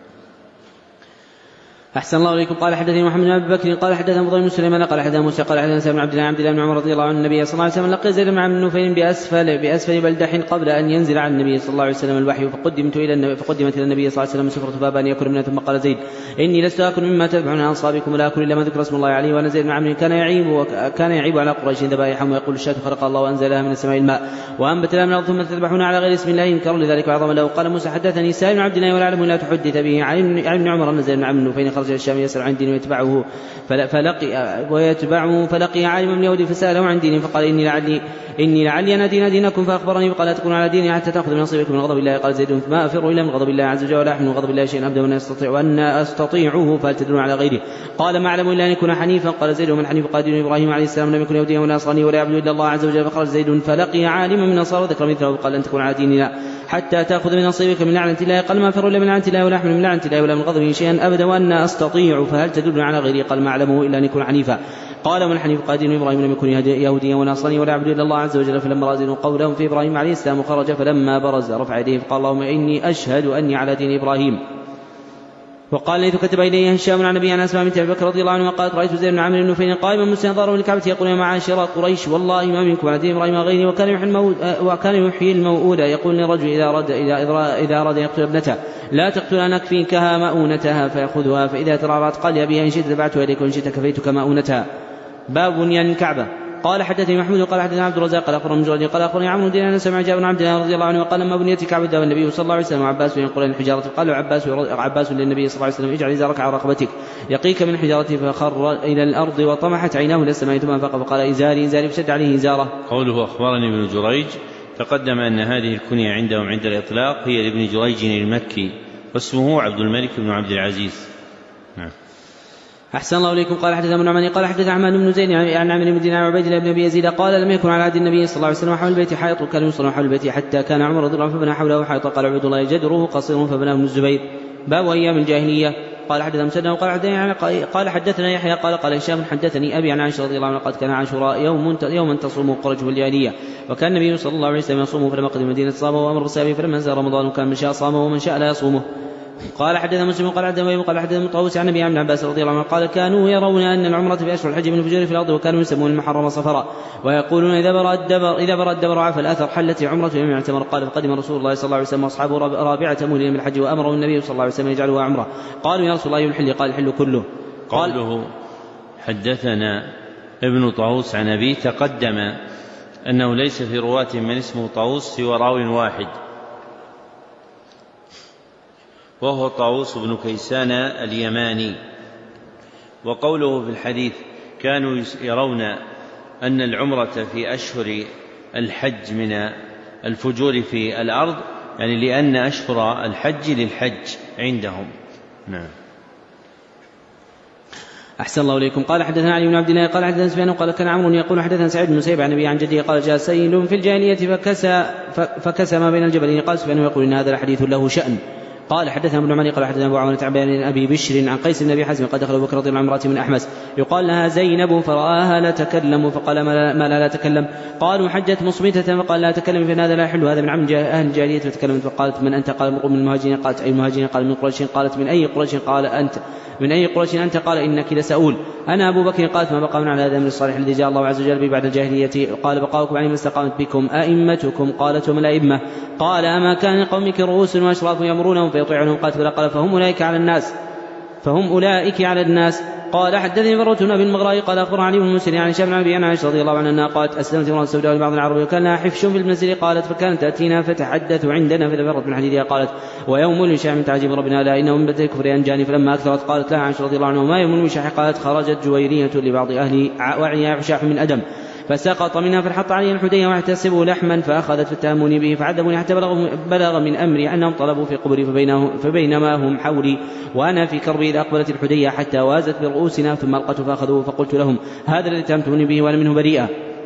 أحسن الله إليكم. قال حدثني محمد بن أبي بكر قال حدثنا فضيل بن سليمان قال حدثنا موسى قال حدثنا سالم بن عبد الله عبد الله بن عمر رضي الله عنه النبي صلى الله عليه وسلم لقي زيد بن عمرو بن نفيل بأسفل بأسفل بلدح قبل أن ينزل عن النبي صلى الله عليه وسلم الوحي فقدمت إلى النبي فقدمت إلى النبي صلى الله عليه وسلم سفرة باب أن يأكل منها ثم قال زيد إني لست آكل مما تذبحون عن أصحابكم ولا آكل إلا ما ذكر اسم الله عليه. وأنا زيد بن عمرو كان يعيب وكان يعيب على قريش ذبائحهم ويقول الشاة خلق الله وأنزلها من السماء الماء وأنبت لها من الأرض ثم تذبحون على غير اسم الله ينكر لذلك وعظم له. قال موسى حدثني سالم بن عبد الله ولا أعلم لا تحدث به عن ابن عمر أن زيد بن عمرو بن نفيل خرج إلى الشام يسأل عن دين ويتبعه فلقي ويتبعه فلقي عالما من اليهود فسأله عن دينه فقال إني لعلي إني لعلي أنا دين دينكم فأخبرني فقال لا تكون على ديني حتى تأخذ من نصيبك من غضب الله. قال زيد ما أفر إلا من غضب الله عز وجل ولا أحمل من غضب الله شيئا أبدا وأن أستطيع وأن أستطيعه فهل تدلون على غيره. قال ما أعلم إلا أن يكون حنيفا. قال زيد ومن حنيف قال دين إبراهيم عليه السلام لم يكن يهوديا ولا نصرانيا ولا يعبد إلا الله عز وجل. فقال زيد فلقي عالما من النصارى ذكر مثله وقال أن تكون على ديننا حتى تأخذ من نصيبك من لعنة الله. قال ما أفر إلا من لعنة الله ولا أحمل من لعنة الله ولا من غضبه شيئا أبدا وأن أستطيع فهل تدلون على غيره. قال ما أعلمه إلا أن يكون حنيفا. قال من حنيف قال دين إبراهيم لم يكن يهوديا ونصرانيا ولا يعبد إلا الله عز وجل. فلما رأى قولهم في إبراهيم عليه السلام خرج فلما برز رفع يديه فقال اللهم إني أشهد أني على دين إبراهيم. وقال ليث كتب إليه هشام عن نبي عن أسماء بنت أبي بكر رضي الله عنه وقالت رأيت زيد بن عمرو بن نفيل قائما مستنظرا للكعبة يقول يا معاشر قريش والله ما منكم على دين إبراهيم غيري وكان يحيي الموءود وكان يحيي الموءود يقول للرجل إذا أراد إذا أراد يقتل ابنته لا تقتلها نكفيكها مؤونتها فيأخذها فإذا ترعرعت قال يا أبي إن شئت تبعتها إليك وإن شئت كفيتك مؤونتها. باب بنيان الكعبة. قال حدثني محمود قال حدثنا عبد الرزاق قال اخبرنا مجرد قال اخبرني عمرو بن دينار سمع جابر بن عبد الله رضي الله عنه قال لما بنيت الكعبة دعا النبي صلى الله عليه وسلم وعباس ينقل الحجارة قال عباس عباس للنبي صلى الله عليه وسلم اجعل ازارك على رقبتك يقيك من الحجارة فخر الى الارض وطمحت عيناه الى السماء ثم انفق فقال ازاري ازاري فشد عليه ازاره. قوله اخبرني ابن جريج تقدم ان هذه الكنية عندهم عند الاطلاق هي لابن جريج المكي واسمه عبد الملك بن عبد العزيز. نعم. أحسن الله إليكم. قال حدثنا ابن عماني قال حدثنا عماد بن زيد عن عمرو بن دينار وعبيد الله بن أبي يزيد قال لم يكن على عهد النبي صلى الله عليه وسلم حول البيت حائط وكان يصلى حول البيت حتى كان عمر رضي الله عنه فبنى حوله حائط. قال عبد الله جدره قصير فبناه ابن الزبير. باب أيام الجاهلية. قال حدثنا مسدد قال حدثنا قال حدثنا يحيى قال قال هشام حدثني أبي عن عائشة رضي الله عنها قد كان عاشوراء يوم يوما تصوم قريش في الجاهلية وكان النبي صلى الله عليه وسلم يصومه فلما قدم المدينة صامه وأمر بالصيام فلما نزل رمضان كان من شاء صامه ومن شاء لا يصومه. قال حدثنا مسلم قال حدثنا قال حدثنا طاووس عن ابي عباس رضي الله عنه قال كانوا يرون ان العمره في اشهر الحج من الفجور في الارض وكانوا يسمون المحرم صفرا ويقولون اذا برأ الدبر اذا برأ الدبر عفى الاثر حلت عمره يوم اعتمر. قال فقدم رسول الله صلى الله عليه وسلم واصحابه رابعه مهلين من الحج وامره النبي صلى الله عليه وسلم يجعلها عمره. قالوا يا رسول الله يوم الحل قال الحل كله. قال قوله حدثنا ابن طاووس عن ابي تقدم انه ليس في رواة من اسمه طاووس سوى راو واحد وهو طاووس بن كيسان اليماني. وقوله في الحديث كانوا يرون أن العمرة في أشهر الحج من الفجور في الأرض يعني لأن أشهر الحج للحج عندهم. نعم. أحسن الله إليكم. قال حدثنا علي بن عبد الله قال حدثنا سفيان قال كان عمرو يقول حدثنا سعيد بن مسيب عن أبي عن جده قال جاء سيل في الجاهلية فكسى فكسى ما بين الجبلين. قال سفيان يقول إن هذا الحديث له شأن. قال حدثنا ابن عمر قال حدثنا ابو عوانة عن ابي بشر عن قيس بن ابي حازم قد دخل ابو بكر رضي الله عنه امرأة من احمس يقال لها زينب فرآها لا تكلم فقال ما لا, لا تكلم. قالوا حجت مصمتة فقال لا تكلم فإن هذا لا يحل هذا من عمل اهل الجاهلية فتكلمت. فقالت من انت؟ قال من المهاجرين. قالت اي المهاجرين؟ قال من قريش. قالت من اي قريش؟ قال انت من أي قريش أنت؟ قال إنك لسؤول. أنا أبو بكر. قالت ما بقى من على هذا من الصالح الذي جاء الله عز وجل به بعد الجاهلية. قال بقاؤكم عني ما استقامت بكم أئمتكم. قالت وما الأئمة؟ قال أما كان لقومك رؤوس وأشراف يأمرونهم فيطيعونهم. قالت فلا. قال فهم أولئك على الناس فهم أولئك على الناس. قال حدثني مرة بن المغراء قال أخبر علي بن مسلم عن هشام بن أبي عن عائشة رضي الله عنها أنها قالت أسلمت امرأة سوداء لبعض العرب وكان لها حفش في المنزل. قالت فكانت تأتينا فتحدث عندنا فذكرت من حديثها. قالت ويوم الوشاح من تعجب ربنا لا إنه من بدء الكفر أنجاني. فلما أكثرت قالت لها عائشة رضي الله عنها ما يوم الوشاح؟ قالت خرجت جويرية لبعض أهل وعيها عشاح من أدم فسقط منها فانحط عليه الحدية واحتسبه لحما فأخذت في التأمن به فعذبوني حتى بلغ, بلغ من أمري أنهم طلبوا في قبري فبينما هم حولي وأنا في كربي إذا أقبلت الحدية حتى وازت برؤوسنا ثم ألقته فأخذوه فقلت لهم هذا الذي اتهمتوني به وأنا منه بريئة.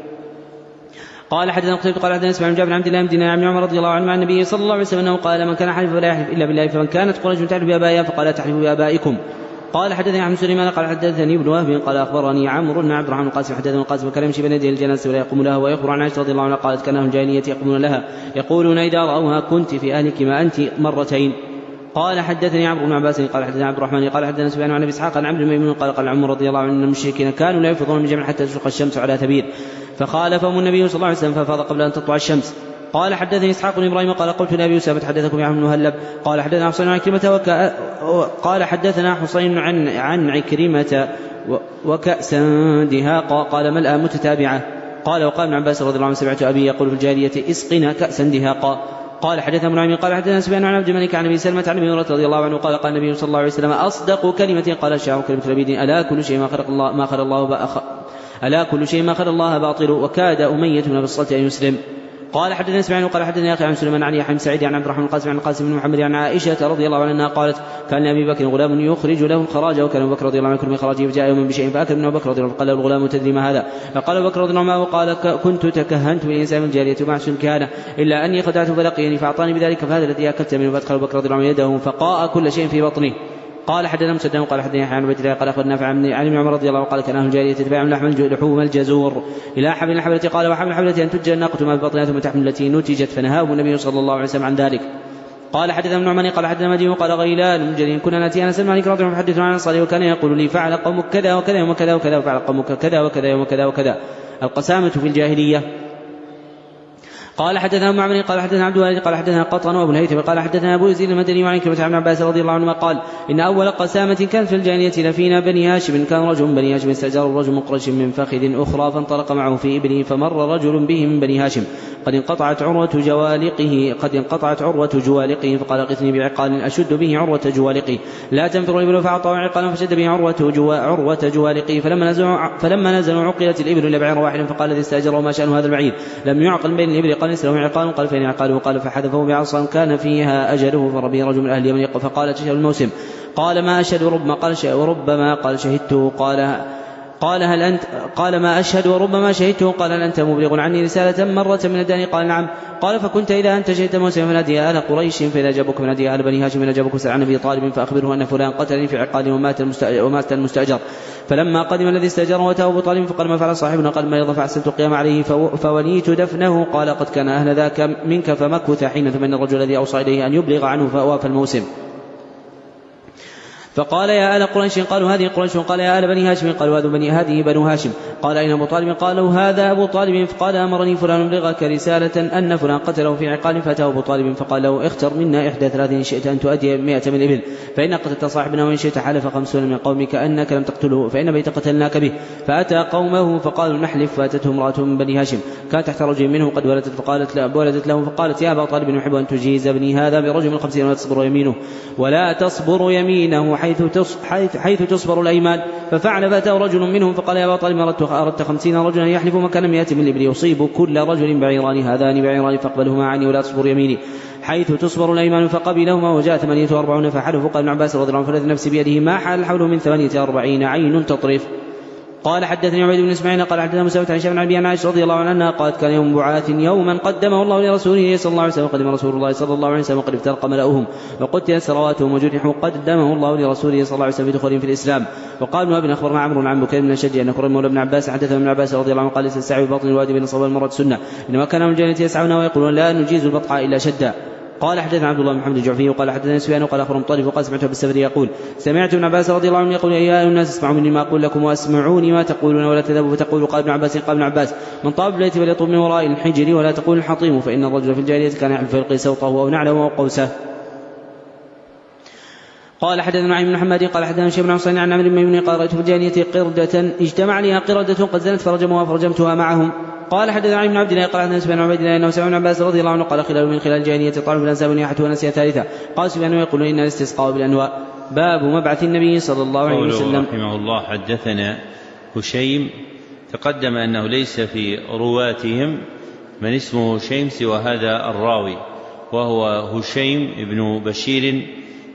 قال حدثنا قتيبة قال حدثنا اسماعيل بن جابر بن عبد الله بن دينار عن عمر رضي الله عنه عن النبي صلى الله عليه وسلم أنه قال من كان حلف فلا يحلف إلا بالله فمن كانت قريش تحلف بآبائها فقال لا تحلفوا بآبائكم. قال حدثني عن سليمان قال حدثني ابن وهب قال أخبرني عمرو بن عبد الرحمن القاسم حدثنا القاسم وكان يمشي بين يدي الجنازة ولا يقوم لها ويخبر عن عائشة رضي الله عنها قالت كان أهل الجاهلية يقومون لها يقولون إذا رأوها كنت في أهلك ما أنت مرتين. قال حدثني عمرو بن عباس قال حدثنا عبد الرحمن قال حدثنا سفيان عن ابي اسحاق عن عمرو بن ميمون قال قال عمر رضي الله عنه ان المشركين كانوا لا يفضون من جمع حتى تشرق الشمس على ثبير فخالفهم النبي صلى الله عليه وسلم ففاض قبل ان تطلع الشمس. قال حدثني اسحاق بن ابراهيم قال قلت لابي اسامه حدثكم يا عم هلب قال حدثنا حسين عن عكرمه وك... قال حدثنا حسين عن عن عكرمه وكأسا دهاقا قال ملأ متتابعه. قال وقال ابن عباس رضي الله عنه سمعت ابي يقول في الجاريه اسقنا كأسا دهاقا. قال حدثنا ابن عمي قال حدثنا سفيان عن عبد الملك عن ابي سلمة عن ابي هريرة رضي الله عنه قال قال النبي صلى الله عليه وسلم اصدق كلمه قال الشاعر كلمه العبيد الا كل شيء ما خلق الله ما خلق الله الا كل شيء ما خلق الله باطل وكاد اميه بن بالصلاه ان يسلم. قال حدثنا اسماعيل قال حدثنا اخي عن سليمان عن يحيى بن سعيد عن عبد الرحمن القاسم عن القاسم بن محمد عن عائشه رضي الله عنها قالت كان لابي بكر غلام يخرج له الخراج وكان ابو بكر رضي الله عنه يكرم خراجه فجاء يوم بشيء فاكل منه ابو بكر رضي الله عنه قال الغلام تدري ما هذا؟ فقال ابو بكر رضي الله عنه وقال كنت تكهنت بالانسان من الجاريه مع كان الا اني خدعته فلقيني فاعطاني بذلك فهذا الذي اكلت منه. فادخل ابو بكر رضي الله عنه يده فقاء كل شيء في بطنه. قال حدثنا مسدد قال حدثنا يحيى عن عبد الله قال اخبرنا نافع عن ابن عمر رضي الله عنه قال كان اهل الجاهليه تتباع لحم لحوم الجزور الى حبل الحبله. قال وحبل الحبله ان تنتج الناقه ما ببطنها ثم تحمل التي نتجت فنهاه النبي صلى الله عليه وسلم عن ذلك. قال حدثنا ابن عمر قال حدثنا مدين قال غيلان جليل كنا ناتي انس بن مالك رضي الله عنه يحدثنا عن الصالح وكان يقول لي فعل قومك كذا وكذا يوم كذا وكذا وفعل قومك كذا وكذا يوم كذا وكذا. القسامه في الجاهليه. قال حدثنا ابن عمرو قال حدثنا عبد الوارث قال حدثنا قطن وابو الهيثم قال حدثنا ابو يزيد المدني وعن كلمة عن عباس رضي الله عنهما قال ان اول قسامة كانت في الجاهلية لفينا بني هاشم كان رجل من بني هاشم استاجر الرجل من قريش من فخذ اخرى فانطلق معه في ابله فمر رجل به من بني هاشم قد انقطعت عروة جوالقه قد انقطعت عروة جوالقه فقال قثني بعقال اشد به عروة جوالقه لا تنفر الابل فاعطاه عقالا فشد به عروة جوا عروة جوالقه فلما نزلوا فلما نزلوا عقلت الابل الى بعير واحد فقال الذي استاجره ما شأن هذا البعير لم يعقل بين الابل قال ليس له عقال قال فإن عقاله قال فحذفه بعصا كان فيها أجله فربي رجل من أهل اليمن فقال تشهر الموسم قال ما أشهد وربما قال وربما قال شهدته قال قال هل أنت قال ما أشهد وربما شهدته قال هل أنت مبلغ عني رسالة مرة من الداني قال نعم قال فكنت إذا أنت شهدت موسى فنادي آل قريش فإذا جابك فنادي آل بني هاشم فإذا جابك سأل عن أبي طالب فأخبره أن فلان قتلني في عقال ومات المستأجر فلما قدم الذي استأجره وأتاه أبو طالب فقال ما فعل صاحبنا قال مرض فأحسنت القيام عليه فوليت دفنه قال قد كان أهل ذاك منك فمكث حين ثمن الرجل الذي أوصى إليه أن يبلغ عنه فأوافى الموسم فقال يا آل قريش قالوا هذه قريش قال يا آل بني هاشم قالوا هذا بني هذه بنو هاشم قال أين أبو طالب قالوا هذا أبو طالب قال أمرني فلان أبلغك رسالة أن فلان قتله في عقال فأتاه أبو طالب فقال له اختر منا إحدى ثلاث إن شئت أن تؤدي مئة من الإبل فإن قتلت صاحبنا وإن شئت حلف خمسون من قومك أنك لم تقتله فإن بيت قتلناك به فأتى قومه فقالوا نحلف فأتته امرأة من بني هاشم كانت تحت رجل منه قد ولدت فقالت لا ولدت له فقالت يا أبا طالب نحب أن تجيز ابني هذا برجل من خمسين ولا تصبر يمينه ولا تصبر يمينه حيث تصبر حيث تصبر الأيمان ففعل فأتاه رجل منهم فقال يا أبا طالب أردت خمسين رجلا يحلف مكان مئة من الإبل يصيب كل رجل بعيران هذان بعيران فاقبلهما عني ولا تصبر يميني حيث تصبر الأيمان فقبلهما وجاء ثمانية وأربعون فحلفوا قال ابن عباس رضي الله عنه فالذي نفسي بيده ما حال حوله من ثمانية وأربعين عين تطرف قال حدثني عبيد بن اسماعيل قال حدثنا مسعود عن هشام بن ابي عائشة رضي الله عنها قالت كان يوم بعاث يوما قدمه الله لرسوله صلى الله عليه وسلم قدم رسول الله صلى الله عليه وسلم وقد افترق ملأهم وقتل سرواتهم وجرحوا قدمه الله لرسوله صلى الله عليه وسلم بدخولهم في الإسلام وقال ابن ابن اخبرنا عمرو عن بكير بن الشجع ان كرم مولى ابن عباس حدثنا ابن عباس رضي الله عنه قال السعي ببطن الوادي بين الصبا والمروة سنة انما كان من الجنة يسعون ويقولون لا نجيز البطحاء الا شدا قال حدثنا عبد الله بن محمد الجعفي وقال حدثنا سفيان وقال اخبرهم طالب وقال سمعته بالسفر يقول سمعت ابن عباس رضي الله عنه يقول يا ايها الناس اسمعوا مني ما اقول لكم واسمعوني ما تقولون ولا تذهبوا فتقولوا قال ابن عباس قال ابن عباس من طاب بالبيت فليطوب من وراء الحجر ولا تقول الحطيم فان الرجل في الجاهليه كان يحلف فيلقي سوطه او نعله او قوسه. قال حدثنا نعيم بن محمد قال حدثنا شيخ بن حسين عن عمرو بن ميمون قال رأيت في الجاهلية قردة اجتمع لها قردة قد زنت فرجموها فرجمتها معهم. قال حدثنا عن ابن عبد الله قال حدثنا سفيان بن عبد الله انه سمع ابن عباس رضي الله عنه قال خلال من خلال الجاهلية طعن في الانساب ونياحة ونسيا ثالثة. قال سفيان يقول ان الاستسقاء بالانواء. باب مبعث النبي صلى الله عليه وسلم. رحمه الله حدثنا هشيم تقدم انه ليس في رواتهم من اسمه هشيم سوى هذا الراوي وهو هشيم ابن بشير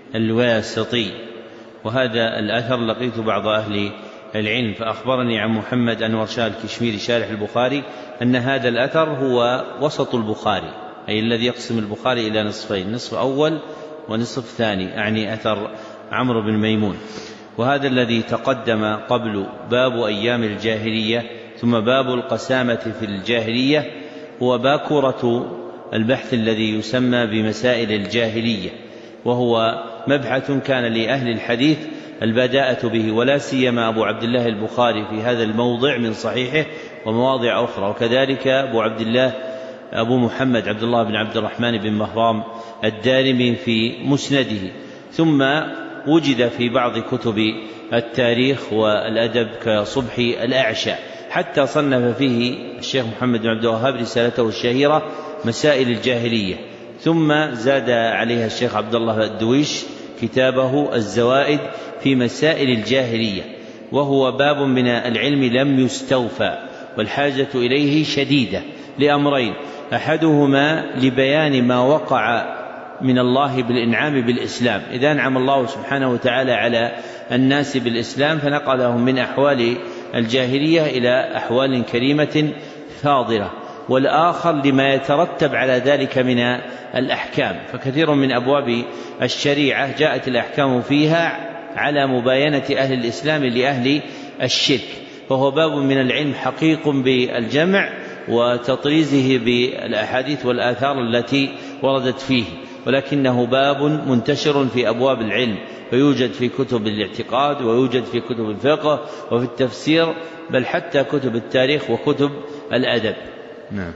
الواسطي وهذا الأثر لقيت بعض أهل العلم فأخبرني عن محمد أنور شاه الكشميري شارح البخاري أن هذا الأثر هو وسط البخاري أي الذي يقسم البخاري إلى نصفين نصف أول ونصف ثاني أعني أثر عمرو بن ميمون وهذا الذي تقدم قبل باب أيام الجاهلية ثم باب القسامة في الجاهلية هو باكورة البحث الذي يسمى بمسائل الجاهلية وهو مبحث كان لأهل الحديث البداءة به ولا سيما أبو عبد الله البخاري في هذا الموضع من صحيحه ومواضع أخرى وكذلك أبو عبد الله أبو محمد عبد الله بن عبد الرحمن بن مهرام الدارمي في مسنده ثم وجد في بعض كتب التاريخ والأدب كصبحي الأعشى حتى صنف فيه الشيخ محمد بن عبد الوهاب رسالته الشهيرة مسائل الجاهلية ثم زاد عليها الشيخ عبد الله الدويش كتابه الزوائد في مسائل الجاهلية وهو باب من العلم لم يستوفى والحاجة إليه شديدة لأمرين أحدهما لبيان ما وقع من الله بالإنعام بالإسلام إذا أنعم الله سبحانه وتعالى على الناس بالإسلام فنقلهم من أحوال الجاهلية إلى أحوال كريمة فاضلة والآخر لما يترتب على ذلك من الأحكام فكثير من أبواب الشريعة جاءت الأحكام فيها على مباينة أهل الإسلام لأهل الشرك فهو باب من العلم حقيق بالجمع وتطريزه بالأحاديث والآثار التي وردت فيه ولكنه باب منتشر في أبواب العلم ويوجد في كتب الاعتقاد ويوجد في كتب الفقه وفي التفسير بل حتى كتب التاريخ وكتب الأدب. نعم.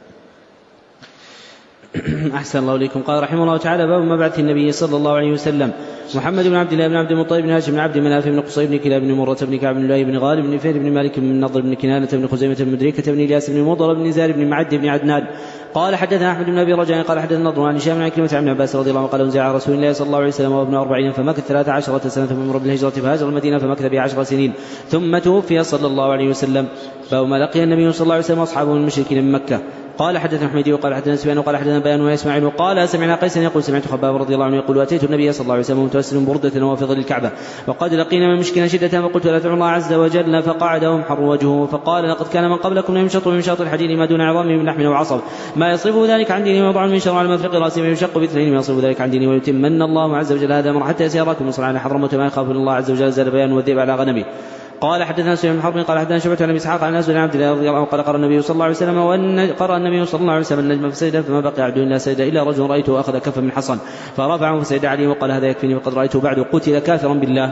أحسن الله إليكم. قال رحمه الله تعالى باب مبعث النبي صلى الله عليه وسلم. محمد بن عبد الله بن عبد المطلب بن هاشم بن عبد مناف بن قصي بن كلاب بن مرة بن كعب بن لؤي بن غالب بن فهر بن مالك بن نضر بن كنانة بن خزيمة بن مدركة بن إلياس بن مضر بن نزار بن معد بن عدنان قال حدثنا أحمد بن أبي رجاء قال حدثنا نضر عن هشام عن كلمة عن عباس رضي الله عنه قال انزل على رسول الله صلى الله عليه وسلم وابن أربعين فمكث ثلاث عشرة سنة ثم مر بالهجرة فهاجر المدينة فمكث بها عشر سنين ثم توفي صلى الله عليه وسلم. باب ما لقي النبي صلى الله عليه وسلم أصحابه من المشركين من مكة. قال حدثنا حميدي وقال حدثنا سفيان وقال حدثنا بيان واسماعيل وقال سمعنا قيسا يقول سمعت خباب رضي الله عنه يقول أتيت النبي صلى الله عليه وسلم متوسل بردة وفي ظل الكعبة وقد لقينا من مشكلة شدة فقلت لا تدعوا الله عز وجل فقعد وامحر وجهه فقال لقد كان من قبلكم يمشط من مشاط الحديد ما دون عظام من لحم وعصب ما يصرفه ذلك عن دينه ويضع من شر على مفرق راسه ويشق باثنين ما يصرف ذلك عن دينه ويتمن الله عز وجل هذا امر حتى يسيركم وصل على حضرموت ما يخاف الله عز وجل زاد بيان والذئب على غنمه. قال حدثنا سفيان بن حرب قال حدثنا شعبة عن ابي اسحاق عن انس بن عبد الله رضي الله عنه قال قرأ النبي صلى الله عليه وسلم وان قرأ النبي صلى الله عليه وسلم النجم فسجد فما بقي عبد الا سجد الا رجل رايته اخذ كفا من حصن فرفعه فسجد عليه وقال هذا يكفيني وقد رايته بعد قتل كافرا بالله.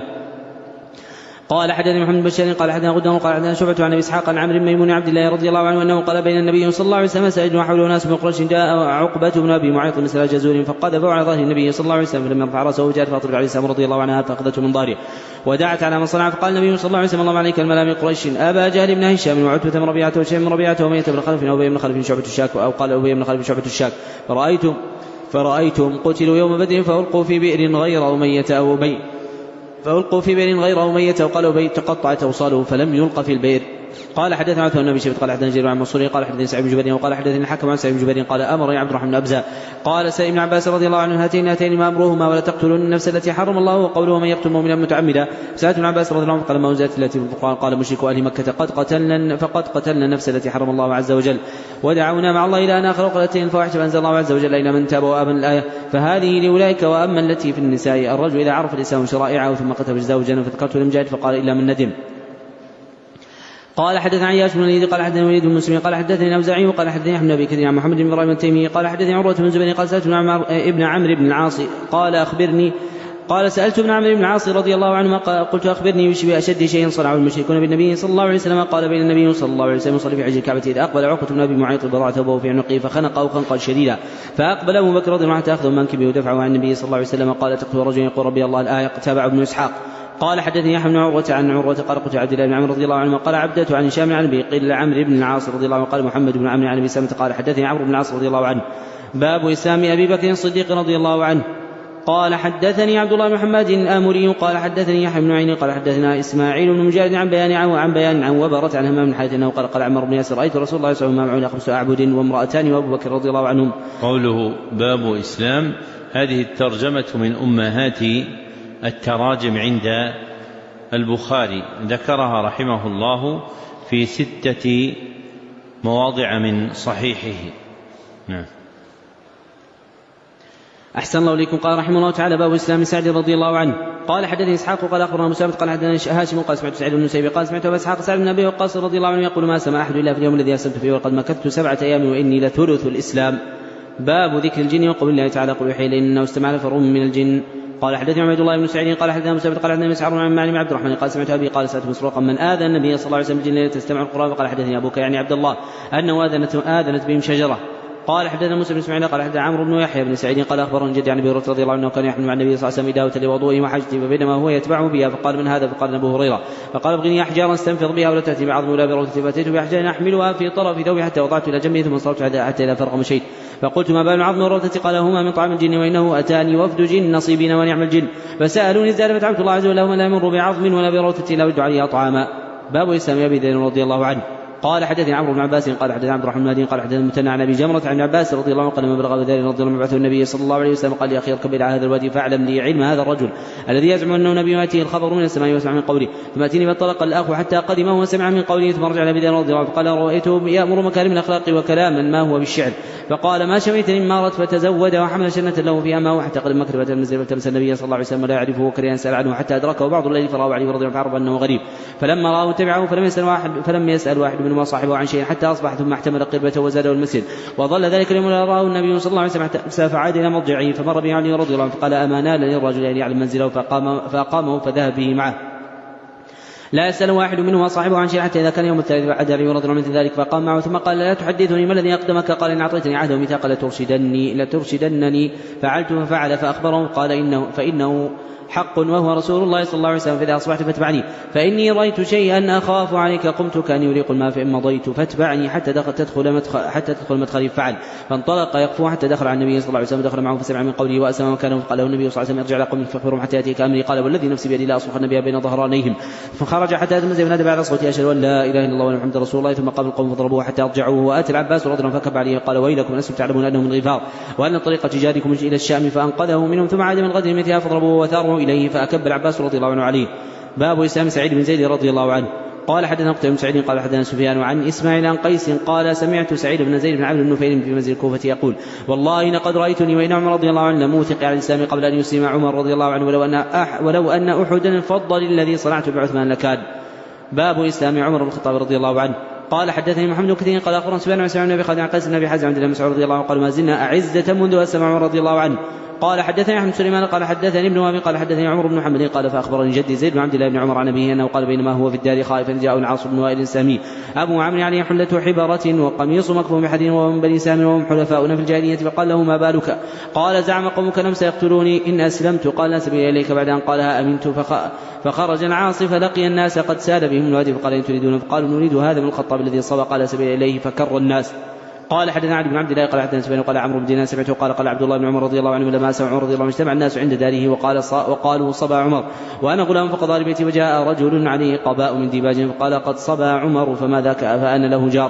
قال حدثنا محمد بن بشار قال حدثنا غدان قال حدثنا شعبة عن ابي اسحاق عن عمرو بن ميمون عبد الله رضي الله عنه انه قال بين النبي صلى الله عليه وسلم سجد وحوله ناس من قريش جاء عقبة بن ابي معيط مثل جزور فقذف على ظهر النبي صلى الله عليه وسلم فلم يرفع راسه وجاءت فاطمة عليه السلام رضي الله عنها فاخذته من ظهره ودعت على من صنع فقال النبي صلى الله عليه وسلم اللهم عليك الملا من قريش ابا جهل بن هشام وعتبة بن ربيعة وشيم بن ربيعة وأمية بن خلف وأبي بن خلف شعبة الشاك او قال أبي بن خلف شعبة الشاك فرأيت فرأيتهم قتلوا يوم بدر فألقوا في بئر غير أمية أو أبي فألقوا في بئر غير أمية وقالوا بيت تقطعت أوصاله فلم يلق في البئر. قال حدثنا عثمان بن شيبة قال حدثنا جرير عن منصور قال حدثنا سعيد بن جبير وقال حدثني الحكم عن سعيد بن جبير قال امرني عبد الرحمن بن ابزة قال سئل ابن عباس رضي الله عنه هاتين هاتين ما امرهما ولا تقتلون النفس التي حرم الله وقوله من يقتل مؤمنا متعمدا. سألت ابن عباس رضي الله عنه قال ما انزلت التي في القرآن قال مشرك اهل مكة قد قتلنا فقد قتلنا النفس التي حرم الله عز وجل ودعونا مع الله الى ان اخر وقالتين الفواحش فانزل الله عز وجل الى من تاب وامن الايه فهذه لاولئك واما التي في النساء الرجل اذا عرف الاسلام شرائعه ثم قتل فجزاه جنة فذكرته لم فقال الا من ندم. قال حدثنا عياش بن الوليد قال حدثنا وليد بن مسلم قال حدثني الأوزاعي قال حدثني احمد بن كثير عن محمد بن ابراهيم التيمي قال حدثني عروة بن زبير قال سألت ابن عمرو بن العاص قال أخبرني قال سألت ابن عمرو بن العاص رضي الله عنهما قلت أخبرني بأشد شيء صنعه المشركون بالنبي صلى الله عليه وسلم قال بين النبي صلى الله عليه وسلم يصلي في عجل الكعبة إذ أقبل عقبة بن أبي معيط بضع ثوبه في عنقه فخنقه خنقا شديدا فأقبل أبو بكر رضي الله عنه تأخذ منكبه ودفعه عن النبي صلى الله عليه وسلم قال تقتل رجل يقول ربي الله الآية تابع ابن إسحاق. قال حدثني يحيى بن عروة عن عروة قال قلت عبد الله بن عمرو رضي الله عنه قال عبدة عن هشام عن أبي قيل عمرو بن العاص رضي الله عنه قال محمد بن عمرو عن أبي سلمة قال حدثني عمرو بن العاص رضي الله عنه باب إسلام أبي بكر الصديق رضي الله عنه. قال حدثني عبد الله بن محمد الآمري قال حدثني يحيى بن عين قال حدثنا إسماعيل بن مجاهد عن بيان عن بيان عن وبرة عن همام بن حارث أنه قال قال عمرو بن ياسر رأيت رسول الله صلى الله عليه وسلم معه خمس أعبد وامرأتان وأبو بكر رضي الله عنهم. قوله باب إسلام هذه الترجمة من أمهات التراجم عند البخاري ذكرها رحمه الله في ستة مواضع من صحيحه. نعم. أحسن الله إليكم. قال رحمه الله تعالى باب إسلام سعد رضي الله عنه. قال حدثني إسحاق قال أخبرنا مسافر قال حدثنا هاشم قال سمعت سعيد بن المسيب قال سمعت أبا إسحاق سعد بن أبي وقاص رضي الله عنه يقول ما سمع أحد إلا في اليوم الذي أسلمت فيه وقد مكثت سبعة أيام وإني لثلث الإسلام. باب ذكر الجن وقول الله تعالى قل يوحي إلي إنه استمع نفر من الجن. قال حدثني عبد الله بن سعيد قال حدثنا مسافر قال حدثنا مسعر عن معلم عبد الرحمن قال سمعت أبي قال سألت مسروقا من آذى النبي صلى الله عليه وسلم بالجن تستمع القرآن فقال حدثني أبوك يعني عبد الله أنه آذنت, آذنت بهم شجرة. قال حدثنا موسى بن اسماعيل قال حدثنا عمرو بن يحيى بن سعيد قال اخبرني جدي عن ابي هريره رضي الله عنه كان يحمل مع النبي صلى الله عليه وسلم داوة لوضوئه وحاجته فبينما هو يتبعه بها فقال من هذا فقال ابو هريره فقال ابغني احجارا استنفض بها ولا تاتي بعظم ولا بروثه فاتيت باحجار احملها في طرف ثوبي حتى وضعت الى جنبي ثم صرفت حتى اذا فرغ مشيت فقلت ما بال العظم والروثه قال هما من طعام الجن وانه اتاني وفد جن نصيبين ونعم الجن فسالوني الزاد فتعبت الله عز وجل لهم لا يمر بعظم ولا بروثه لا ود عليها طعاما. باب اسلام ابي ذر رضي الله عنه. قال حدثني عمرو بن عباس قال حدثنا عبد الرحمن المهدي قال حدثنا المثنى عن ابي جمره عن عباس رضي الله عنه قال لما بلغ ذلك رضي الله عنه بعثه النبي صلى الله عليه وسلم قال يا اخي اركب الى هذا الوادي فاعلم لي علم هذا الرجل الذي يزعم انه نبي ياتيه الخبر من السماء ويسمع من قوله ثم اتيني فانطلق الاخ حتى قدمه وسمع من قوله ثم رجع الى ابي رضي الله عنه قال رايته يامر مكارم الاخلاق وكلاما ما هو بالشعر فقال ما شميتني مما رت فتزود وحمل شنة له فيها ماء حتى قدم مكة المنزل فتمس النبي صلى الله عليه وسلم لا يعرفه وكره يسأل عنه حتى أدركه بعض الليل فراه عليه رضي الله عنه فعرف أنه غريب فلما راه تبعه فلم يسأل واحد فلم يسأل واحد منهما صاحبه عن شيء حتى أصبح ثم احتمل قربته وزاده المسجد وظل ذلك اليوم لا راه النبي صلى الله عليه وسلم حتى فعاد إلى مرجعه فمر به علي رضي الله عنه فقال أما نال للرجل أن يعلم منزله فقام فأقامه فذهب به معه لا يسأل واحد منهما صاحبه عن شيء حتى إذا كان يوم الثالث بعد علي رضي الله عنه ذلك فقام معه ثم قال لا تحدثني ما الذي أقدمك قال إن أعطيتني عهدا وميثاقا لترشدني لترشدنني فعلت ففعل فأخبره قال إنه فإنه حق وهو رسول الله صلى الله عليه وسلم، فإذا أصبحت فاتبعني، فإني رأيت شيئا أخاف عليك قمت كأن يريق الماء فإن مضيت فاتبعني حتى تدخل مدخل حتى تدخل مدخلي فعل، فانطلق يقفو حتى دخل على النبي صلى الله عليه وسلم، دخل معه فسمع من قوله وأسلم مكانه، فقال له النبي صلى الله عليه وسلم ارجع إلى قومك فاخبرهم حتى يأتيك أمري، قال والذي نفسي بيدي لا أصرخن بها بين ظهرانيهم، فخرج حتى أتم زي فنادى بعد صوته أشهد أن لا إله إلا الله وأن محمدا رسول الله، ثم قام القوم فضربوه حتى أرجعوه، وآتى العباس رضي الله فكب عليه قال ويلكم أنتم تعلمون أنه من غفار وأن طريق تجاركم إلى الشام، فأنقذه منهم ثم عاد من غد مثلها فضربوه وثاروا إليه فأكب العباس رضي الله عنه عليه. باب إسلام سعيد بن زيد رضي الله عنه. قال حدثنا قتيبة بن سعيد قال حدثنا سفيان عن إسماعيل عن قيس قال سمعت سعيد بن زيد بن عبد النفيل في منزل الكوفة يقول والله لقد رأيتني وإن عمر رضي الله عنه لموثق على الإسلام قبل أن يسلم عمر رضي الله عنه ولو أن, أح ولو أن أحدا فضل الذي صنعت بعثمان لكان. باب إسلام عمر بن الخطاب رضي الله عنه. قال حدثني محمد بن كثير قال أخبرنا سفيان عن سعيد بن أبي خالد عن قيس بن أبي حازم عن مسعود رضي الله عنه قال ما زلنا أعزة منذ أسلم عمر رضي الله عنه. قال حدثني أحمد سليمان قال حدثني ابن وهب قال حدثني عمر بن محمد قال فأخبرني جدي زيد بن عبد الله بن عمر عن أبيه أنه قال بينما هو في الدار خائفا جاء العاص بن وائل السامي أبو عمرو عليه حلة حبرة وقميص مكفوف بحديد وهو من بني سام وهم حلفاؤنا في الجاهلية، فقال له ما بالك؟ قال زعم قومك أنهم سيقتلوني إن أسلمت، قال لا سبيل إليك بعد أن قالها أمنت، فخرج العاص فلقي الناس قد سال بهم الوادي فقال إن تريدون؟ فقالوا نريد هذا من الخطاب الذي صبى قال سبيل إليه فكر الناس. قال حدثنا علي بن عبد الله قال حدثنا سفيان قال عمرو بن دينار سمعته قال قال عبد الله بن عمر رضي الله عنه لما سمع عمر رضي الله عنه اجتمع الناس عند داره وقال وقالوا صبا عمر وأنا غلام فقضى لبيتي وجاء رجل عليه قباء من ديباج فقال قد صبا عمر فما ذاك فأنا له جار.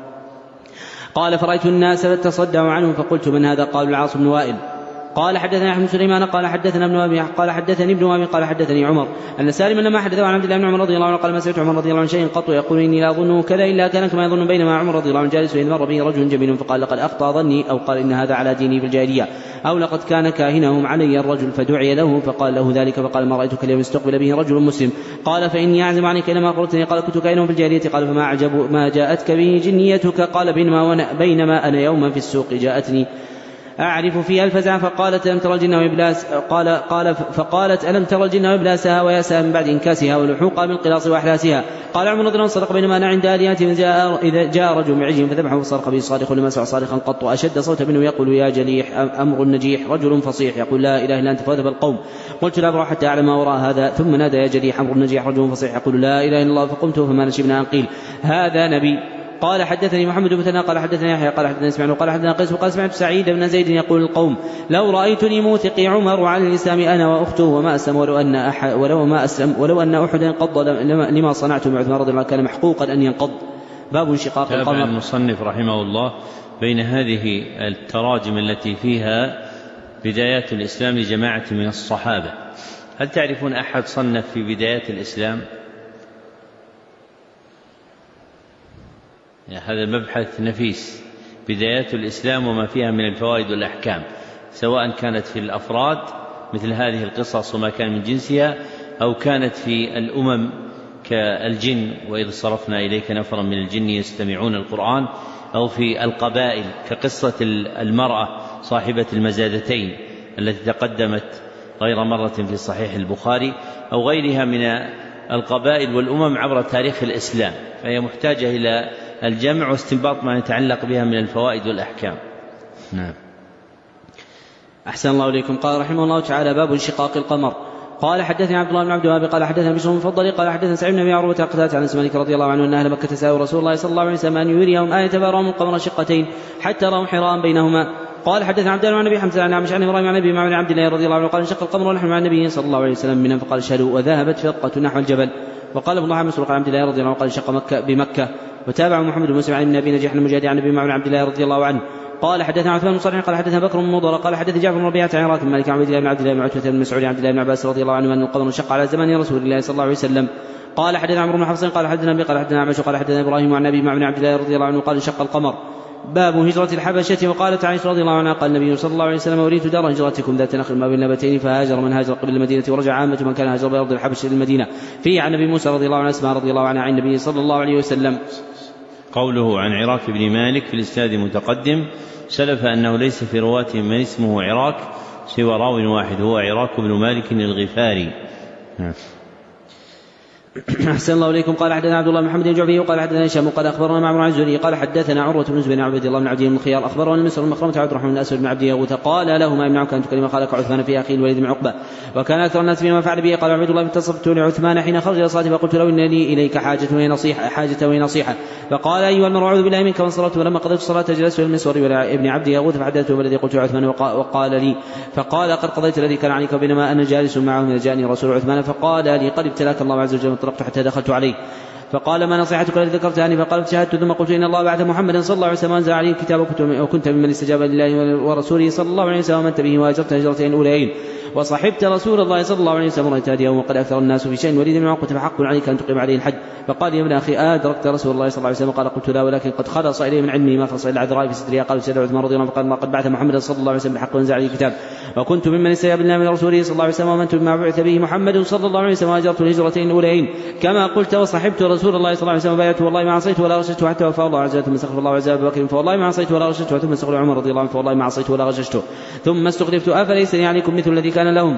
قال فرأيت الناس فتصدعوا عنه فقلت من هذا؟ قالوا العاص بن وائل. قال حدثنا احمد سليمان قال حدثنا ابن ابي قال حدثني ابن ابي قال حدثني عمر ان سالما لما حدثه عن عبد الله بن عمر رضي الله عنه قال ما سمعت عمر رضي الله عنه شيء قط يقول اني لا اظنه كذا الا كان كما يظن، بينما عمر رضي الله عنه جالس اذ مر به رجل جميل فقال لقد اخطا ظني او قال ان هذا على ديني في الجاهليه او لقد كان كاهنهم علي الرجل، فدعي له فقال له ذلك فقال ما رايتك اليوم استقبل به رجل مسلم، قال فاني اعزم عنك الى ما اخبرتني، قال كنت كاهنهم في الجاهليه، قال فما اعجب ما جاءتك به جنيتك؟ قال بينما, بينما انا يوما في السوق جاءتني أعرف فيها الفزع فقالت ألم ترى الجن وإبلاس قال قال فقالت ألم ترى الجن وإبلاسها وياسها من بعد إنكاسها ولحوقها من قلاص وأحلاسها. قال عمر رضي الله عنه صدق بينما أنا عند آلهتهم جاء إذا جاء رجل معجم فذبحه فصرخ به صارخ لما سمع صارخا قط أشد صوتا منه يقول يا جليح أمر نجيح رجل فصيح يقول لا إله إلا أنت فذهب القوم. قلت لا أبرح حتى أعلم ما وراء هذا، ثم نادى يا جليح أمر نجيح رجل فصيح يقول لا إله إلا الله، فقمت فما نشبنا أن قيل هذا نبي. قال حدثني محمد بن مثنى قال حدثني يحيى قال حدثني اسماعيل قال حدثنا قيس قال سمعت سعيد بن زيد يقول القوم لو رأيتني موثقي عمر على الإسلام أنا وأخته وما أسلم ولو أن أحد ولو ما أسلم ولو أن أحدا انقض لما صنعت مع عثمان رضي الله عنه كان محقوقا أن ينقض. باب انشقاق القمر. تابع المصنف رحمه الله بين هذه التراجم التي فيها بدايات الإسلام لجماعة من الصحابة. هل تعرفون أحد صنف في بدايات الإسلام؟ يعني هذا المبحث نفيس، بدايات الإسلام وما فيها من الفوائد والأحكام، سواء كانت في الأفراد مثل هذه القصص وما كان من جنسها، أو كانت في الأمم كالجن وإذ صرفنا إليك نفرا من الجن يستمعون القرآن، أو في القبائل كقصة المرأة صاحبة المزادتين التي تقدمت غير مرة في صحيح البخاري، أو غيرها من القبائل والأمم عبر تاريخ الإسلام، فهي محتاجة إلى الجمع واستنباط ما يتعلق بها من الفوائد والأحكام. نعم. أحسن الله إليكم. قال رحمه الله تعالى باب انشقاق القمر. قال حدثني عبد الله بن عبد الوهاب قال حدثنا بشر بن المفضل قال حدثنا سعيد بن ابي عروه قتادة عن مالك رضي الله عنه ان اهل مكه سالوا رسول الله صلى الله عليه وسلم ان يريهم آية فارهم القمر شقتين حتى راوا حراء بينهما. قال حدثنا عبد الله بن ابي حمزه عن عمش عن ابراهيم عن ابي معمر عن عبد الله رضي الله عنه قال انشق القمر ونحن مع النبي صلى الله عليه وسلم منهم فقال اشهدوا وذهبت فرقه نحو الجبل. وقال ابن الله مسروق عن عبد الله رضي الله عنه قال انشق مكه بمكه. وتابع محمد بن مسلم عن ابي نجيح المجاهد عن ابي معمر عن عبد الله رضي الله عنه قال حدثنا عثمان بن صالح قال حدثنا بكر بن مضر قال حدث جعفر بن ربيعه عن عراك بن مالك عن عبد الله بن عبد الله بن عتبه بن مسعود عن عبد الله بن عباس رضي الله عنه ان القمر انشق على زمان رسول الله صلى الله عليه وسلم. قال حدثنا عمرو بن حفص قال حدثنا ابي قال حدثنا عمش قال حدثنا ابراهيم عن ابي معمر عن عبد الله رضي الله عنه قال انشق القمر. باب هجرة الحبشة. وقالت عائشة رضي الله عنها قال النبي صلى الله عليه وسلم أريد دار هجرتكم ذات نخل ما بين نبتين فهاجر من هاجر قبل المدينة ورجع عامة من كان هاجر بأرض الحبشة للمدينة. فيه عن أبي موسى رضي الله عنه أسماء رضي الله عنها عن النبي صلى الله عليه وسلم. قوله عن عراك بن مالك في الإسناد متقدم سلف أنه ليس في رواة من اسمه عراك سوى راو واحد هو عراك بن مالك الغفاري. أحسن الله إليكم. قال حدثنا عبد الله بن محمد بن جعفر قال حدثنا هشام قال أخبرنا معمر عن الزهري قال حدثنا عروة بن زبير عن عبد الله بن عبد بن الخيار أخبرنا المسر المخرمة عبد الرحمن بن أسود بن عبد يغوث قال له ما يمنعك أن تكلم خالك عثمان في أخي الوليد بن عقبة وكان أكثر الناس فيما فعل به. قال عبد الله فاتصلت لعثمان حين خرج إلى الصلاة فقلت له إن لي إليك حاجة ونصيحة حاجة ونصيحة فقال أيها المرء أعوذ بالله منك وانصرفت ولما قضيت الصلاة جلست إلى المسور ابن عبد يغوث فحدثته بالذي قلت عثمان وقال لي فقال قد قضيت الذي كان عليك وبينما أنا جالس معه من جاءني رسول عثمان فقال لي قد ابتلاك الله عز وجل وانطلقت حتى دخلت عليه فقال ما نصيحتك التي ذكرتها فقال شهدت ثم قلت إن الله بعث محمدا صلى الله عليه وسلم وأنزل عليه الكتاب وكنت ممن استجاب لله ورسوله صلى الله عليه وسلم ومن به وهاجرت هجرتين الأوليين وصحبت رسول الله صلى الله عليه وسلم رأيت هديه وقد أكثر الناس في شيء وليد بن عقبة فحق عليك أن تقيم عليه الحج فقال يا ابن أخي أدركت رسول الله صلى الله عليه وسلم قال قلت لا ولكن قد خلص إليه من علمه ما خلص إلى العذراء في سترها قال سيدنا عثمان رضي الله عنه قال الله قد بعث محمدا صلى الله عليه وسلم بالحق وأنزل عليه الكتاب وكنت ممن استجاب لله من رسوله صلى الله عليه وسلم ومن بما بعث به محمد صلى الله عليه وسلم وهاجرت الهجرتين الأوليين كما قلت وصحبت رسول الله صلى الله عليه وسلم وبايعته والله ما عصيت ولا غششته حتى وفى الله عز وجل ثم استغفر الله عز وجل بكر فوالله ما عصيت ولا غششته ثم استغفر عمر رضي الله عنه فوالله ما عصيت ولا غششته ثم استغفرت أفليس لي عليكم مثل الذي كان لهم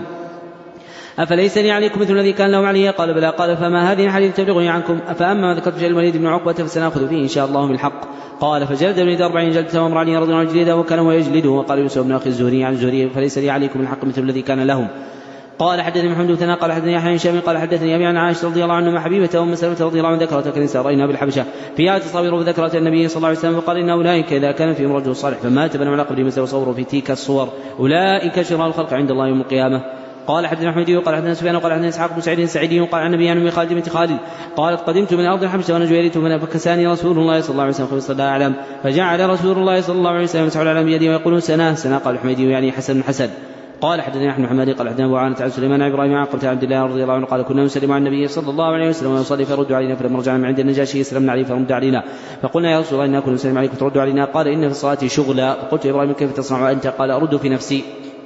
أفليس لي عليكم مثل الذي كان لهم عليه قال بلى قال فما هذه الحديث تبلغني عنكم فأما ما ذكرت في الوليد بن عقبة فسنأخذ فيه إن شاء الله بالحق قال فجلد الوليد أربعين جلدة وامر عليه رضي الله عنه جلده وكان ويجلده وقال يوسف بن أخي الزهري عن الزهري فليس لي عليكم الحق مثل الذي كان لهم. قال حدثني محمد بن ثنا قال حدثني يحيى بن هشام قال حدثني أبي عن عائشة رضي الله عنها حبيبة أم سلمة رضي الله عنها ذكرت كنيسة رأينا بالحبشة فيها تصاوير ذكرت النبي صلى الله عليه وسلم وقال إن أولئك إذا كان فيهم رجل صالح فمات بنوا على قبره مثل وصوروا في تلك الصور أولئك شرار الخلق عند الله يوم القيامة. قال حدثنا أحمد قال حدثنا سفيان قال حدثنا إسحاق بن سعيد السعيدي قال عن النبي عن أم خالد بنت خالد قالت قدمت من أرض الحبشة وأنا جويرية فكساني رسول الله صلى الله عليه وسلم خمس لا أعلم فجعل رسول الله صلى الله عليه وسلم يمسح على بيده ويقول سنة سنة قال الحميدي يعني حسن حسن. قال حدثنا احمد محمد قال حدثنا ابو عوانة عن سليمان عن ابراهيم عن قتادة عبد الله رضي الله عنه قال كنا نسلم على النبي صلى الله عليه وسلم ويصلي فرد علينا فلما رجعنا من عند النجاشي سلمنا عليه فرد علينا فقلنا يا رسول الله إنا كنا نسلم عليك ترد علينا قال إن في الصلاة شغلا فقلت يا ابراهيم كيف تصنع أنت قال أرد في نفسي.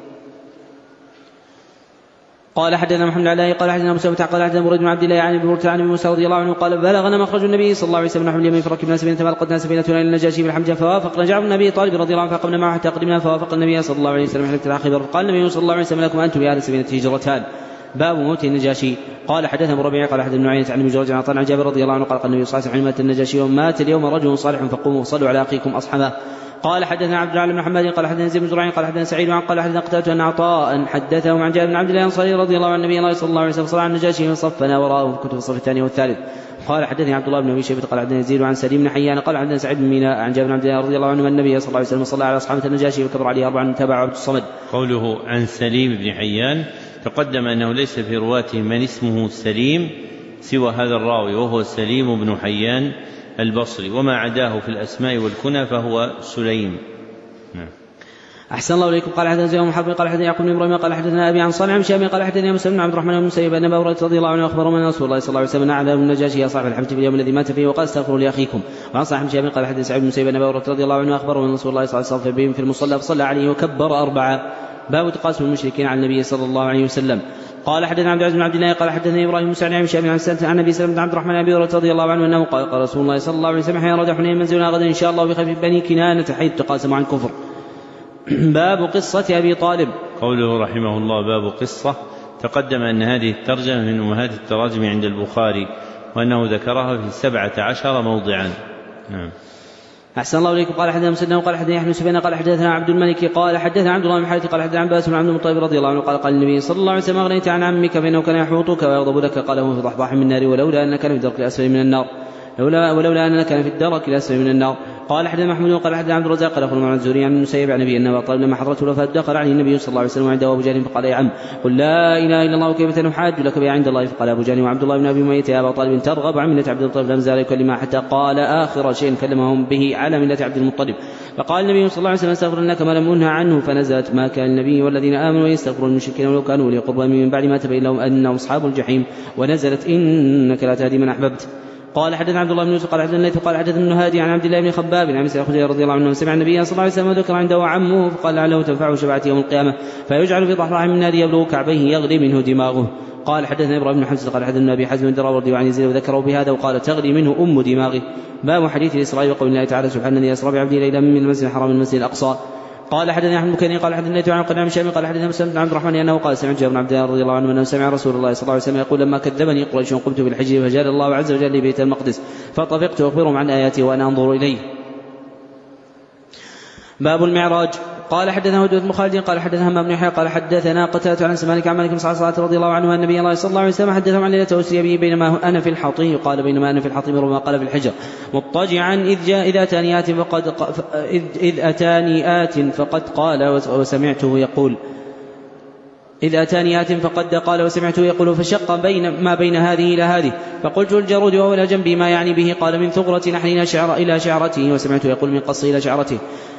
قال حدثنا محمد علي قال حدثنا موسى قال حدثنا مريد بن عبد الله عن ابي عن موسى رضي الله عنه قال بلغنا مخرج النبي صلى الله عليه وسلم نحو اليمين فركبنا سفينه فالقتنا سفينتنا الى النجاشي بالحمجه فوافقنا جعفر بن ابي طالب رضي الله عنه فقمنا معه حتى قدمنا فوافق النبي صلى الله عليه وسلم حتى العاقبه فقال النبي صلى الله عليه وسلم لكم انتم يا اهل السفينه هجرتان باب موت النجاشي. قال حدثنا ابو ربيعه قال حدثنا عيينة عن ابن جريج عن عن جابر رضي الله عنه قال قال النبي صلى الله عليه وسلم مات النجاشي ومات اليوم رجل صالح فقوموا وصلوا على اخيكم اصحابه. قال حدثنا عبد الله بن محمد قال حدثنا زيد بن زرعين قال حدثنا سعيد عن قال حدثنا قتادة أن عطاء حدثهم عن جابر بن عبد الله الأنصاري رضي الله عن النبي الله صلى الله عليه وسلم صلى على النجاشي فصفنا وراءه في كتب الصف الثاني والثالث. قال حدثني عبد الله بن ابي شيبة قال حدثنا يزيد عن سليم بن حيان قال حدثنا سعيد بن ميناء عن جابر بن عبد الله رضي الله عنه النبي صلى الله عليه وسلم صلى على أصحابه النجاشي وكبر عليه أربعا تبع عبد الصمد. قوله عن سليم بن حيان تقدم أنه ليس في رواته من اسمه سليم سوى هذا الراوي وهو سليم بن حيان البصري وما عداه في الأسماء والكنى فهو سليم. أحسن الله إليكم. قال حدثنا زيد بن حرب قال حدثنا يعقوب بن إبراهيم قال حدثنا أبي عن صالح بن شامي قال حدثنا مسلم بن عبد الرحمن بن مسيب أن أبا هريرة رضي الله عنه أخبره من رسول الله صلى الله عليه وسلم نعى النجاشي يا صاحب الحبشة في اليوم الذي مات فيه وقال استغفروا لأخيكم. وعن صالح بن شامي قال حدثنا سعيد بن مسيب أن أبا هريرة رضي الله عنه أخبره من رسول الله صلى الله عليه وسلم بهم في المصلى فصلى عليه وكبر أربعة. باب تقاسم المشركين على النبي صلى الله عليه وسلم. قال حدثنا عبد العزيز بن عبد الله قال حدثني ابراهيم بن سعد عن شامي عن سنة عن ابي سلمة بن عبد الرحمن ابي هريرة رضي الله عنه انه قال قال رسول الله صلى الله عليه وسلم حين رجع حنين منزلنا غدا ان شاء الله بخفيف بني كنانة حيث تقاسموا عن كفر. باب قصة أبي طالب. قوله رحمه الله باب قصة تقدم أن هذه الترجمة من أمهات التراجم عند البخاري وأنه ذكرها في سبعة عشر موضعا. نعم. أحسن الله إليكم. قال حدثنا مسدد قال حدثنا يحيى بن سفيان قال حدثنا عبد الملك قال حدثنا عبد الله بن حارث قال حدثنا عباس بن عبد المطلب رضي الله عنه قال قال النبي صلى الله عليه وسلم أغنيت عن عمك فإنه كان يحوطك ويغضب لك قال هو في ضحضاح من النار ولولا أنك كان في الدرك الأسفل من النار ولولا, ولولا أننا كان في الدرك الأسفل من النار. قال حدثنا محمود قال حدثنا عبد الرزاق قال أخبرنا عن الزهري عن المسيب عن النبي أن أبا طالب لما حضرته الوفاة دخل عليه النبي صلى الله عليه وسلم وعنده أبو جهل فقال يا عم قل لا إله إلا الله كيف نحاج لك بها عند الله. فقال أبو جهل وعبد الله بن أبي أمية يا أبا طالب ترغب عن ملة عبد المطلب لم زال يكلمها حتى قال آخر شيء كلمهم به على ملة عبد المطلب. فقال النبي صلى الله عليه وسلم استغفر لك ما لم أنه عنه فنزلت ما كان النبي والذين آمنوا يستغفرون المشركين ولو كانوا أولي قربى من بعد ما تبين لهم أنهم أصحاب الجحيم ونزلت إنك لا تهدي من أحببت. قال حدثنا عبد الله بن يوسف قال حدثنا الليث قال حدثنا ابن هادي عن عبد الله بن خباب عن مسعود رضي الله عنه سمع النبي صلى الله عليه وسلم ذكر عنده عمه فقال لعله تنفعه شفاعة يوم القيامة فيجعل في ضحضاح من نار يبلغ كعبيه يغلي منه دماغه. قال حدثنا ابراهيم بن حمزة قال حدثنا ابي حزم الدراوردي وعن يزيد وذكره بهذا وقال تغلي منه ام دماغه. باب حديث الاسراء وقول الله تعالى سبحان الذي اسرى بعبده ليلا من المسجد الحرام من المسجد الاقصى قال حدثنا احمد بن قال حدثنا عن قناع بن شامي قال حدثنا مسلم بن عبد الرحمن انه قال سمعت جابر بن عبد الله رضي الله عنه انه سمع رسول الله صلى الله عليه وسلم يقول لما كذبني قريش وقمت بالحج فجعل الله عز وجل لي بيت المقدس فطفقت اخبرهم عن اياته وانا انظر اليه. باب المعراج. قال حدثنا هدوء بن خالد قال حدثنا همام بن يحيى قال حدثنا قتادة عن مالك عن مالك بن صعصعة رضي الله عنه ان النبي الله صلى الله عليه وسلم حدثهم عن ليلة أسري به بينما انا في الحطيم قال بينما انا في الحطيم ربما قال في الحجر مضطجعا اذ جاء اذ اتاني آت فقد اذ اتاني آت فقد قال وسمعته يقول إذ أتاني آت فقد قال وسمعته يقول فشق بين ما بين هذه إلى هذه فقلت الجرود وهو إلى جنبي ما يعني به قال من ثغرة نحن شعر إلى شعرته وسمعته يقول من قص إلى شعرته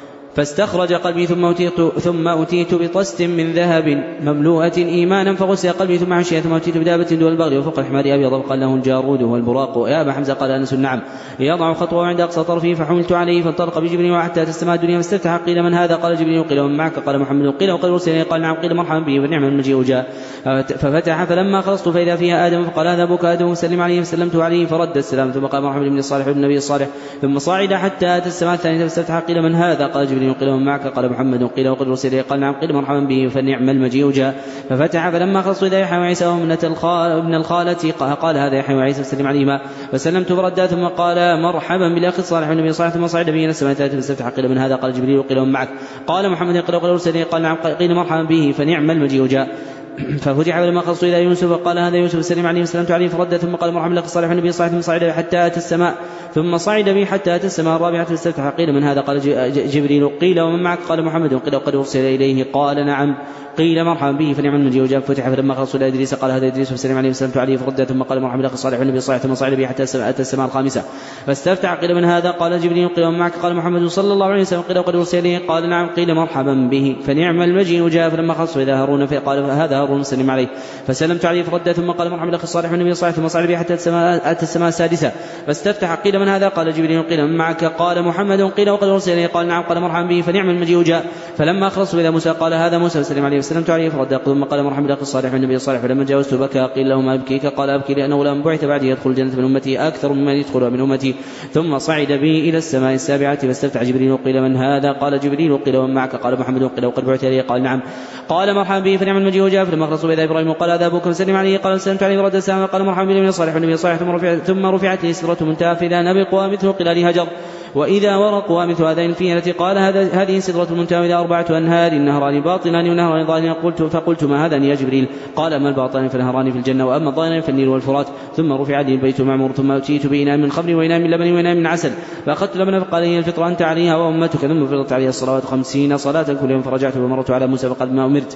فاستخرج قلبي ثم أتيت, ثم أتيت بطست من ذهب مملوءة إيمانا فغسل قلبي ثم عشي ثم أتيت بدابة دول البغل وفوق الحمار أبيض قال له الجارود والبراق يا أبا حمزة قال أنس نعم يضع خطوة عند أقصى طرفه فحملت عليه فانطلق بجبريل وحتى تستمع الدنيا فاستفتح قيل من هذا قال جبريل قيل ومن معك قال محمد قيل وقال رسل قال نعم قيل مرحبا به ونعم المجيء جاء ففتح فلما خلصت فإذا فيها آدم فقال هذا أبوك آدم فسلم عليه فسلمت عليه فرد السلام ثم قال مرحبا بن الصالح بن النبي الصالح ثم صعد حتى أتى السماء الثانية فاستفتح قيل من هذا قال جبريل قيل ومن معك قال محمد قيل وقد رسل قال نعم قيل مرحبا به فنعم المجيء جاء ففتح فلما خلصوا إذا يحيى وعيسى وابنة ابن الخالة قال هذا يحيى وعيسى فسلم عليهما فسلمت فردا ثم قال مرحبا بالأخ الصالح والنبي الصالح ثم صعد به إلى السماء الثالثة فاستفتح قيل من هذا قال جبريل قيل ومن معك قال محمد قيل وقد رسل قال نعم قيل مرحبا به فنعم المجيء جاء ففتح فلما خلصوا إلى يوسف قال هذا يوسف سلم عليه وسلمت عليه فرد ثم قال مرحبا بالأخ الصالح والنبي الصالح ثم صعد حتى أتى السماء ثم صعد به حتى أتى السماء الرابعة فاستفتح قيل من هذا قال جبريل قيل ومن معك قال محمد قيل وقد أرسل إليه قال نعم قيل مرحبا به فنعم المجيء جاء فتح فلما خلصوا إلى إدريس قال هذا إدريس فسلم عليه وسلمت عليه فرد ثم قال مرحبا بالأخ الصالح والنبي الصالح ثم صعد به حتى أتى السماء الخامسة فاستفتح قيل من هذا قال جبريل قيل ومن معك قال محمد صلى الله عليه وسلم قيل وقد أرسل إليه قال نعم قيل مرحبا به فنعم المجيء جاء فلما خلصوا إلى هارون فقال هذا هارون سلم عليه فسلمت عليه فرد ثم قال مرحبا بالأخ الصالح والنبي الصالح ثم صعد به حتى السماء أتى السماء السادسة فاستفتح قيل من هذا قال جبريل قيل من معك قال محمد قيل وقد أرسل إليه قال نعم قال مرحبا به فنعم المجيء جاء فلما خلصوا إلى موسى قال هذا موسى فسلم عليه وسلمت عليه فرد ثم قال مرحبا بالأخ الصالح والنبي الصالح فلما جاوزت بكى قيل له ما أبكيك قال أبكي لأنه لم بعث بعدي يدخل الجنة من أمتي أكثر ممن يدخلها من أمتي ثم صعد به إلى السماء السابعة فاستفتح جبريل قيل من هذا قال جبريل قيل ومن معك قال محمد قيل وقد بعث إليه قال نعم قال مرحبا به فنعم المجيء جاء فلما خلصوا إلى إبراهيم قال هذا أبوك فسلم عليه قال سلمت عليه ورد السلام قال مرحبا بالنبي الصالح والنبي الصالح ثم رفعت, ثم رفعت لي سدرة منتهى فإذا نبقها مثل قلال هجر وإذا ورقها مثل هذين الفيل التي قال هذه سدرة المنتهى وإذا أربعة أنهار نهران باطنان ونهران ظاهران قلت فقلت ما هذا يا جبريل قال أما الباطنان فنهران في الجنة وأما الظاهران فالنيل والفرات ثم رفع لي البيت المعمور ثم أتيت بإناء من خمر وإناء من لبن وإناء من عسل فأخذت لبن فقال هي الفطر أنت عليها وأمتك ثم فرضت عليها الصلوات خمسين صلاة كل يوم فرجعت ومرت على موسى فقال ما أمرت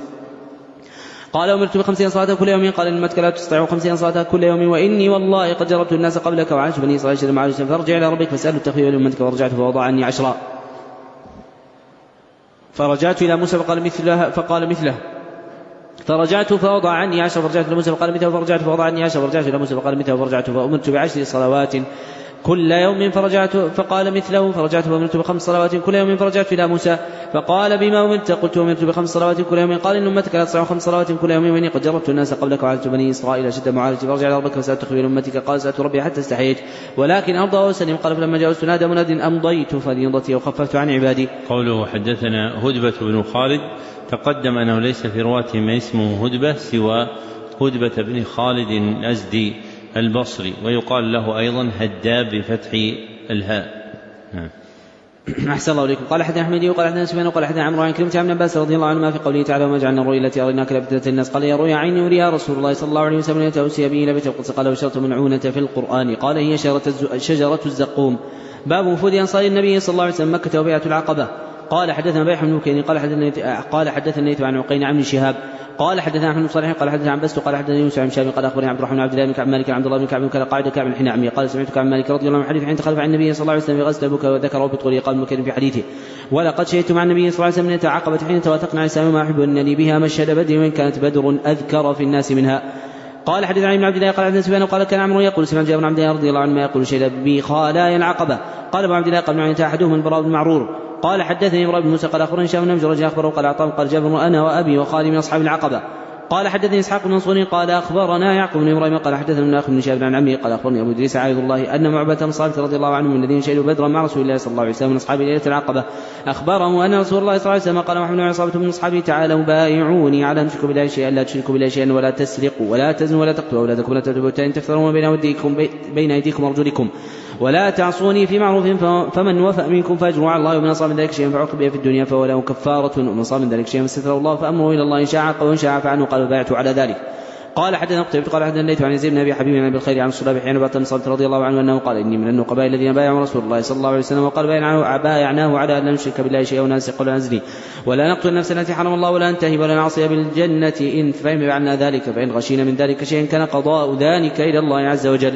قال أمرت بخمسين صلاة كل يوم قال إنك لا تستطيع خمسين صلاة كل يوم وإني والله قد جربت الناس قبلك وعاشت بني إسرائيل شر معاش فارجع إلى ربك فسأل التخفيف لأمتك فرجعت فوضع عني عشرا فرجعت إلى موسى فقال مثله فقال مثله فرجعت فوضع عني عشرا فرجعت إلى موسى فقال مثله فرجعت فوضع عني عشرا فرجعت إلى موسى فقال مثله فرجعت فأمرت بعشر صلوات كل يوم فرجعت فقال مثله فرجعت فأمرت بخمس صلوات كل يوم فرجعت إلى موسى فقال بما أمرت قلت أمرت بخمس صلوات كل يوم قال إن أمتك لا تستطيع خمس صلوات كل يوم وإني قد جربت الناس قبلك وعالجت بني إسرائيل شد معالجتي فرجع إلى ربك فسألت تخبير أمتك قال سألت ربي حتى استحييت ولكن أرضى وسلم قال فلما جاوزت نادى مناد أمضيت فريضتي وخففت عن عبادي. قوله حدثنا هدبة بن خالد تقدم أنه ليس في رواته ما اسمه هدبة سوى هدبة بن خالد الأزدي البصري ويقال له أيضا هداب بفتح الهاء. أحسن الله إليكم. قال حدثنا أحمد وقال حدثنا سفيان وقال حدثنا عمرو عن كلمة عن عباس رضي الله عنهما في قوله تعالى وما جعلنا الرؤيا التي أريناك لفتنة الناس قال يا رؤيا عيني يريها رسول الله صلى الله عليه وسلم يتأوسي به إلى بيت القدس قال وشرط منعونة في القرآن قال هي شجرة الزقوم. باب وفود أنصار النبي صلى الله عليه وسلم مكة وبيعة العقبة. قال حدثنا بيح بن مكين قال حدثنا قال حدثنا عن عقين عن شهاب قال حدثنا احمد بن صالح قال حدثنا عن بست قال حدثنا يوسف عن شهاب قال اخبرني عبد الرحمن عبد الله بن كعب مالك عبد الله بن كعب قال قاعد كعب بن حنعمي قال سمعت كعب مالك رضي الله عنه حديث حين تخلف عن النبي صلى الله عليه وسلم في غزوه تبوك وذكره بطول قال مكين في حديثه ولقد شهدت مع النبي صلى الله عليه وسلم من عقبة حين توافقنا على السلام ما احب ان لي بها مشهد بدر وان كانت بدر اذكر في الناس منها. قال حدثنا عن عبد الله قال حدثنا سفيان قال كان عمرو يقول سمعت جابر بن عبد الله رضي الله عنه ما يقول شهد بي خالايا العقبة قال ابو عبد الله قال معي احدهم البراء بن معرور قال حدثني ابراهيم بن موسى قال اخبرني شاب بن جريج اخبره قال اعطاه قال جابر انا وابي وخالي من اصحاب العقبه قال حدثني إسحاق بن منصور قال أخبرنا يعقوب بن إبراهيم قال حدثنا أخ بن شهاب عن عمه قال أخبرني أبو إدريس عائذ الله أن معبة بن صامت رضي الله عنه من الذين شهدوا بدرا مع رسول الله صلى الله عليه وسلم من أصحاب ليلة العقبة أخبره أن رسول الله صلى الله عليه وسلم قال محمد وعصابة من أصحابه تعالوا بايعوني على أن تشركوا بالله شيئا لا تشركوا بالله شيئا ولا تسرقوا ولا تزنوا ولا تقتلوا أولادكم ولا تتبعوا التائن تكثرون بين أيديكم بين أيديكم وأرجلكم ولا تعصوني في معروف فمن وفى منكم فأجره على الله ومن أصاب من ذلك شيئا فعوقب في الدنيا فهو له كفارة ومن أصاب من ذلك شيئا فستره الله فأمره إلى الله إن شاء عاقبه وإن شاء عفا عنه قال بايعت على ذلك. قال حدثنا قتيبة قال حدثنا الليث عن يزيد بن أبي حبيب عن أبي الخير عن الصلاب حين بعث صلت رضي الله عنه أنه قال إني من النقباء الذين بايعوا رسول الله صلى الله عليه وسلم وقال بايعناه على أن لا نشرك بالله شيئا ولا نسرق ولا نزني ولا نقتل النفس التي حرم الله ولا ننتهب ولا نعصي بالجنة إن فهم عنا ذلك فإن غشينا من ذلك شيئا كان قضاء ذلك إلى الله عز وجل.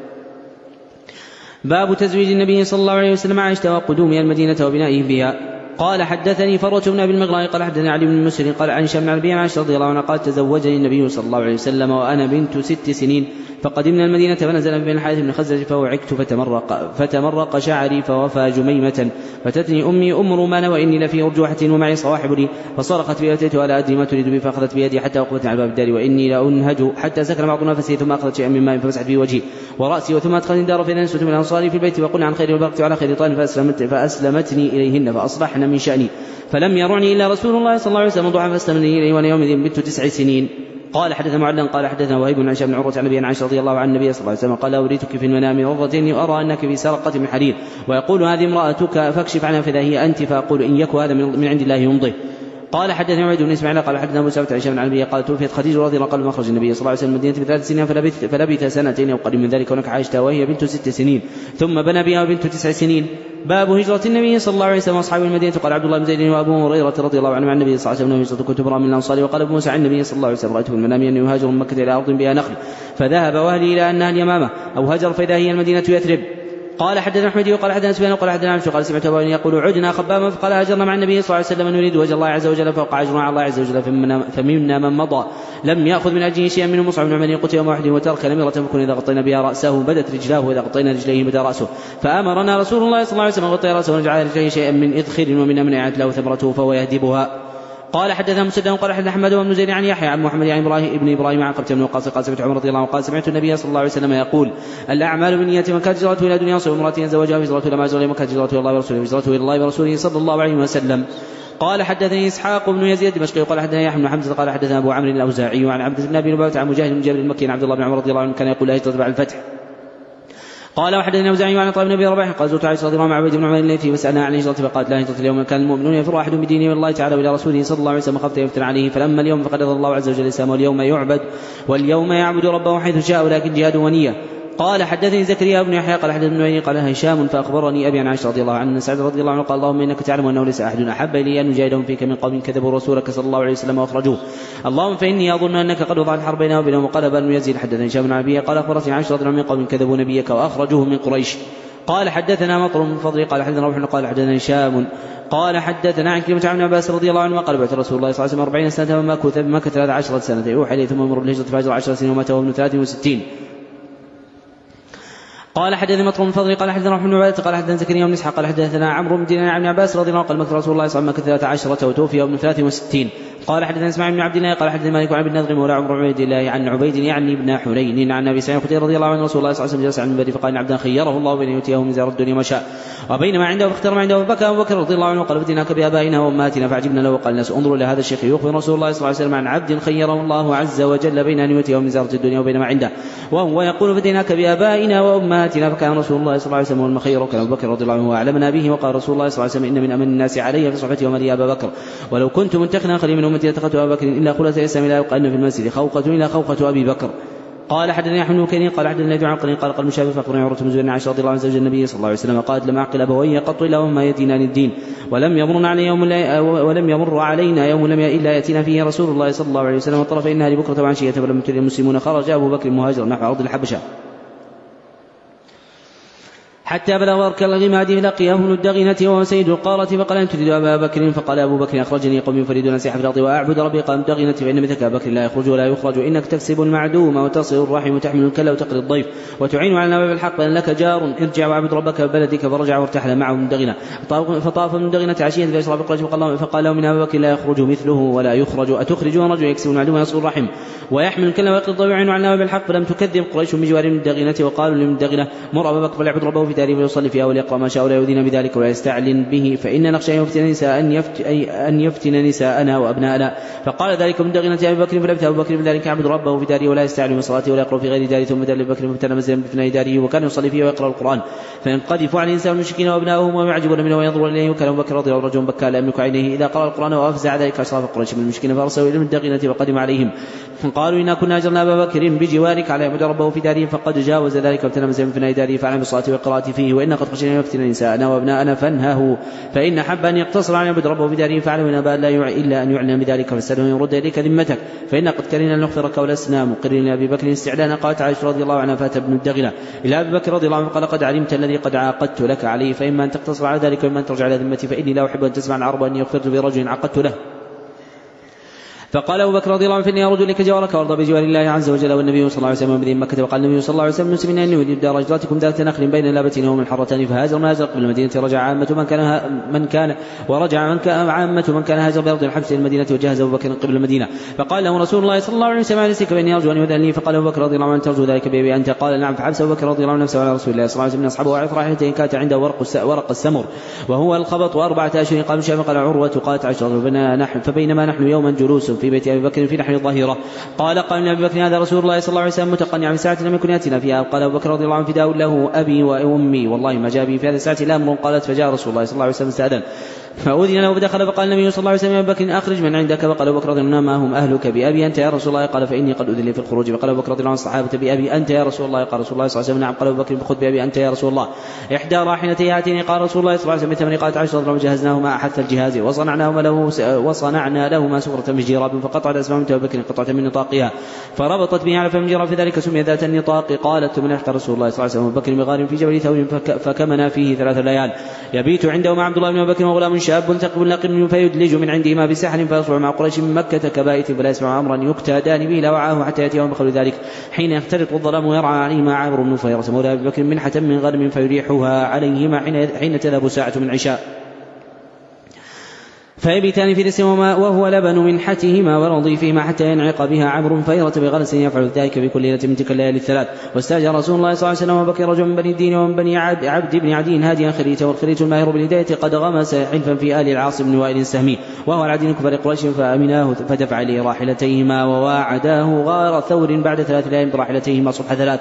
باب تزويج النبي صلى الله عليه وسلم عائشة وقدومها المدينة وبنائه بها. قال حدثني فروة بن أبي المغلاء قال حدثني علي بن مسر قال عن هشام بن أبي عائشة رضي الله عنها قال تزوجني النبي صلى الله عليه وسلم وأنا بنت ست سنين فقدمنا المدينة فنزل بين الحارث بن خزرج فوعكت فتمرق, فتمرق شعري فوفى جميمة فتتني أمي أم رومان وإني لفي أرجوحة ومعي صواحب لي فصرخت بي أتيت ولا أدري ما تريد بي فأخذت بيدي حتى وقفتني على باب الدار وإني لأنهج حتى سكن بعض نفسي ثم أخذت شيئا من ماء فمسحت به وجهي ورأسي وثم أدخلني الدار فإذا نسوت من أنصاري في البيت وقلنا عن خير وبقت على خير طائن فأسلمت فأسلمتني إليهن فأصبحن من شأني فلم يرعني إلا رسول الله صلى الله عليه وسلم ضحى فاستمني إليه وأنا يومئذ بنت تسع سنين. قال حدثنا معلن قال حدثنا وهيب بن عائشة بن عروة عن أبي عائشة رضي الله عن النبي صلى الله عليه وسلم قال أريتك في المنام مرتين وأرى أنك في سرقة من حرير ويقول هذه امرأتك فاكشف عنها فإذا هي أنت فأقول إن يك هذا من عند الله يمضي. قال حدثنا عبيد بن اسماعيل قال حدثنا ابو سعيد عن هشام عن النبي قال توفيت خديجه رضي الله عنها قبل مخرج النبي صلى الله عليه وسلم المدينه بثلاث سنين فلبث, فلبث سنتين او قريب من ذلك هناك عائشه وهي بنت ست سنين ثم بنى بها بنت تسع سنين. باب هجرة النبي صلى الله عليه وسلم واصحاب المدينة. قال عبد الله بن زيد وابو هريرة رضي الله عنه عن النبي صلى الله عليه وسلم كنت برا من الانصار. وقال ابو موسى عن النبي صلى الله عليه وسلم رايته في المنام انه يهاجر من مكة الى ارض بها نخل فذهب واهلي الى انها اليمامة او هجر فاذا هي المدينة يثرب. قال حدثنا احمد وقال حدثنا سفيان وقال حدثنا عمشو قال سمعت ابا يقول عدنا خباما فقال هاجرنا مع النبي صلى الله عليه وسلم نريد وجه الله عز وجل فوقع اجرنا على الله عز وجل فمنا من مضى لم ياخذ من اجله شيئا منه مصعب بن عمر قتل يوم واحد وترك نمرة فكن اذا غطينا بها راسه بدت رجلاه واذا غطينا رجليه بدا راسه فامرنا رسول الله صلى الله عليه وسلم غطي راسه ونجعل رجليه شيئا من اذخر ومن امنعت له ثمرته فهو يهدبها. قال حدثنا مسدد قال حدثنا احمد بن زيد عن يحيى عن محمد عن ابراهيم ابن ابراهيم عن قبته بن وقاص قال سمعت عمر رضي الله عنه قال سمعت النبي صلى الله عليه وسلم يقول الاعمال بالنيات من كانت هجرته الى دنيا وامرأة يتزوجها فهجرته الى ما هاجر اليه ومن كانت هجرته الى الله ورسوله فهجرته الى الله ورسوله صلى الله عليه وسلم. قال حدثني اسحاق بن يزيد الدمشقي قال حدثنا يحيى بن حمزة قال حدثنا ابو عمرو الاوزاعي عن عبد بن ابي نبوة عن مجاهد بن جابر المكي عن عبد الله بن عمر رضي الله عنه كان يقول لا هجرة بعد الفتح. قال وحدثني أوزاعي عن طيب بن أبي رباح قال زرت عائشة رضي الله عنها مع عبيد بن عمر الليثي فسألها عن هجرته فقالت لا هجرة اليوم كان المؤمنون يفر أحد بدينه من الله تعالى وإلى رسوله صلى الله عليه وسلم خفت يفتن عليه فلما اليوم فقد رضى الله عز وجل الإسلام واليوم يعبد واليوم يعبد ربه حيث شاء ولكن جهاد ونية. قال حدثني زكريا بن يحيى قال حدثني ابن قال هشام فأخبرني أبي عن عائشة رضي الله عنها سعد رضي الله عنه قال اللهم إنك تعلم أنه ليس أحد أحب إلي أن نجاهدهم فيك من قوم كذبوا رسولك صلى الله عليه وسلم وأخرجوه اللهم فإني أظن أنك قد وضعت الحرب بيننا وبينهم وقال بن يزيد حدثني هشام بن عبية قال أخبرتني عائشة رضي الله عنها من قوم كذبوا نبيك وأخرجوه من قريش. قال حدثنا مطر من فضل قال حدثنا روح قال حدثنا هشام قال حدثنا عن كلمة عن عباس رضي الله عنه قال بعث رسول الله صلى الله عليه وسلم أربعين سنة وما كتب بمكة ثلاث عشرة سنة يوحى إليه ثم مر بالهجرة فهجر عشر سنين ومات وهو ابن ثلاث وستين. قال حدثنا مطر من فضل قال حدثنا روح بن عبادة قال حدثنا زكريا بن إسحاق قال حدثنا عمرو بن دينار عن عباس رضي الله عنه قال مكة رسول الله صلى الله عليه وسلم ثلاث عشرة وتوفي وابن ثلاث وستين. قال حدثنا اسماعيل بن عبد الله قال حدثنا مالك عن ابن نضر مولى عمرو بن عبيد الله عن عبيد يعني ابن حنين عن ابي سعيد الخدري رضي الله عنه رسول الله صلى الله عليه وسلم جلس عن المنبر فقال ان عبدا خيره الله بين يؤتيه من زار الدنيا ما شاء وبينما عنده فاختار ما عنده فبكى ابو بكر رضي الله عنه قال بديناك بابائنا وامهاتنا فعجبنا له وقال الناس انظروا الى هذا الشيخ يخبر رسول الله صلى الله عليه وسلم عن عبد خيره الله عز وجل بين ان يؤتيه من زار الدنيا وبينما عنده وهو يقول بديناك بابائنا وامهاتنا فكان رسول الله صلى الله عليه وسلم والمخير وكان ابو بكر رضي الله عنه واعلمنا به وقال رسول الله صلى الله عليه وسلم ان من امن الناس علي في صحبتي ومن ابا بكر ولو كنت منتخنا خليل من امتي لاتخذت ابا بكر الا خلة الاسلام لا يقال في المسجد خوقة الا خوقة ابي بكر. قال حدثني احمد بن كثير قال حدثنا ابن عقل قال قال مشابه فاخبرني عروة بن زبير عائشة رضي الله عنها زوج النبي صلى الله عليه وسلم قالت لم اعقل ابوي قط الا وهما يدينان الدين ولم يمر علينا يوم ولم يمر علينا يوم لم الا ياتينا فيه رسول الله صلى الله عليه وسلم وطرف انها لبكرة وعشية فلم يتل المسلمون خرج ابو بكر مهاجرا نحو ارض الحبشة. حتى بلغ أرك الغماد لقيه ابن الدغنة وهو سيد القارة فقال أن تريد أبا بكر؟ فقال أبو بكر أخرجني قومي فريدون أسيح في الأرض وأعبد ربي. قال الدغنة فإن مثلك أبا بكر لا يخرج ولا يخرج، إنك تكسب المعدوم وتصل الرحم وتحمل الكلى وتقري الضيف وتعين على نوائب الحق، بأن لك جار ارجع واعبد ربك ببلدك. فرجع وارتحل معه ابن الدغنة فطاف ابن الدغنة عشيا في أشراف قريش فقال له من أبا بكر لا يخرج مثله ولا يخرج، أتخرجون رجل يكسب المعدوم ويصل الرحم ويحمل الكلى ويقري الضيف ويعين على نوائب الحق؟ فلم تكذب قريش بجوار ابن الدغنة وقالوا لابن الدغنة مر أبا بكر فليعبد ربه في داره ويصلي فيها وليقرأ ما شاء ولا يؤذن بذلك ولا يستعلن به، فإن نخشى أن يفتن نساء أن يفتن نساءنا وأبناءنا. فقال ذلك ابن الدغنة أبي بكر فلبث أبو بكر بذلك يعبد ربه في داره ولا يستعلن بصلاته ولا يقرأ في غير داره. ثم دل أبي بكر فابتنى منزلا بفناء داره وكان يصلي فيه ويقرأ القرآن فينقذف عن النساء والمشركين وأبناؤهم ويعجبون منه وينظر إليه. وكان أبو بكر رضي الله عنه رجل بكى لا يملك عينيه إذا قرأ القرآن وأفزع ذلك أشراف قريش من المشركين فأرسلوا إلى الدغنة وقدم عليهم فقالوا إنا كنا أجرنا أبا بكر بجوارك على يعبد ربه في داره فقد جاوز ذلك وابتنى منزلا بفناء داره فعلم بالصلاة والقراءة فيه، وإن قد خشينا أن يفتن نساءنا وأبناءنا فانهه، فإن حب أن يقتصر عن يعبد ربه في داره فعلم إن أبا لا يعي إلا أن يعلم بذلك فاسأله أن يرد إليك ذمتك، فإن قد كرهنا أن نغفرك ولسنا مقرين لأبي بكر استعلانا. قالت عائشة رضي الله عنها فات ابن الدغنة إلى أبي بكر رضي الله عنه قال قد علمت الذي قد عاقدت لك عليه، فإما أن تقتصر على ذلك وإما أن ترجع على ذمتي، فإني لا أحب أن تسمع العرب أني غفرت برجل عقدت له. فقال أبو بكر رضي الله عنه فإني أرجو لك جوارك وأرضى بجوار الله عز وجل والنبي صلى الله عليه وسلم بذي مكة. وقال النبي صلى الله عليه وسلم المسلمين أن يريد دار هجرتكم ذات نخل بين لابتين ومن حرتين فهاجر ما هاجر قبل المدينة رجع عامة من كان من كان ورجع من كان عامة من كان هاجر بأرض الحبس إلى المدينة وجهز أبو بكر قبل المدينة. فقال له رسول الله صلى الله عليه وسلم عليك فإني أرجو أن يؤذن لي. فقال أبو بكر رضي الله عنه ترجو ذلك بأبي أنت؟ قال نعم. فحبس أبو بكر رضي الله عنه نفسه على رسول الله صلى الله عليه وسلم من أصحابه وعث راحلتين كانت عنده ورق ورق السمر وهو الخبط وأربعة أشهر. قال شاب قال عروة قالت عائشة فبينما نحن يوما جلوس في بيت أبي بكر في نحن الظهيرة قال قال أبي بكر هذا رسول الله صلى الله عليه وسلم متقنع من ساعة لم يكن يأتينا فيها. قال أبو بكر رضي الله عنه فداء له أبي وأمي والله ما جاء بي في هذه الساعة إلا أمر. قالت فجاء رسول الله صلى الله عليه وسلم استأذن فأذن له فدخل فقال النبي صلى الله عليه وسلم يا أبي بكر أخرج من عندك. فقال أبو بكر رضي الله عنه ما هم أهلك بأبي أنت يا رسول الله؟ قال فإني قد أذن لي في الخروج. فقال أبو بكر رضي الله عنه الصحابة بأبي أنت يا رسول الله؟ قال رسول الله صلى الله عليه وسلم نعم. قال أبو بكر خذ بأبي أنت يا رسول الله إحدى راحلتي هاتين. قال رسول الله صلى الله عليه وسلم بثمن. قالت عائشة رضي الله عنها جهزناهما أحث الجهاز وصنعناهما له وصنعنا لهما سفرة من جراب فقطعت أسماء بنت أبي بكر قطعة من نطاقها فربطت به على فم جراب في ذلك سمي ذات النطاق. قالت من أحكى رسول الله صلى الله عليه وسلم أبو بكر بغار في جبل ثور فكمنا فيه ثلاث ليال يبيت عنده مع عبد الله بن أبي بكر وغلام شاب ثقب لقن فيدلج من عندهما بسحر فيصبح مع قريش من مكة كبائت فلا يسمع أمرا يكتادان به لا وعاه حتى يأتي يوم بخل ذلك حين يخترق الظلام ويرعى عليهما عامر بن فهيرة مولى أبي بكر منحة من غنم فيريحها عليهما حين, حين تذهب ساعة من عشاء فيبيتان في رسمهما وهو لبن منحتهما ورضيفهما حتى ينعق بها عمرو فيرة بغلس يفعل ذلك بكل ليلة من تلك الليالي الثلاث. واستأجر رسول الله صلى الله عليه وسلم وبكر رجل من بني الدين ومن بني عبد بن عدي هاديا خريتا والخريت الماهر بالهداية قد غمس حلفا في آل العاص بن وائل السهمي وهو العدي كفر قريش فأمناه فدفع لي راحلتيهما وواعداه غار ثور بعد ثلاث ليال براحلتيهما صبح ثلاث.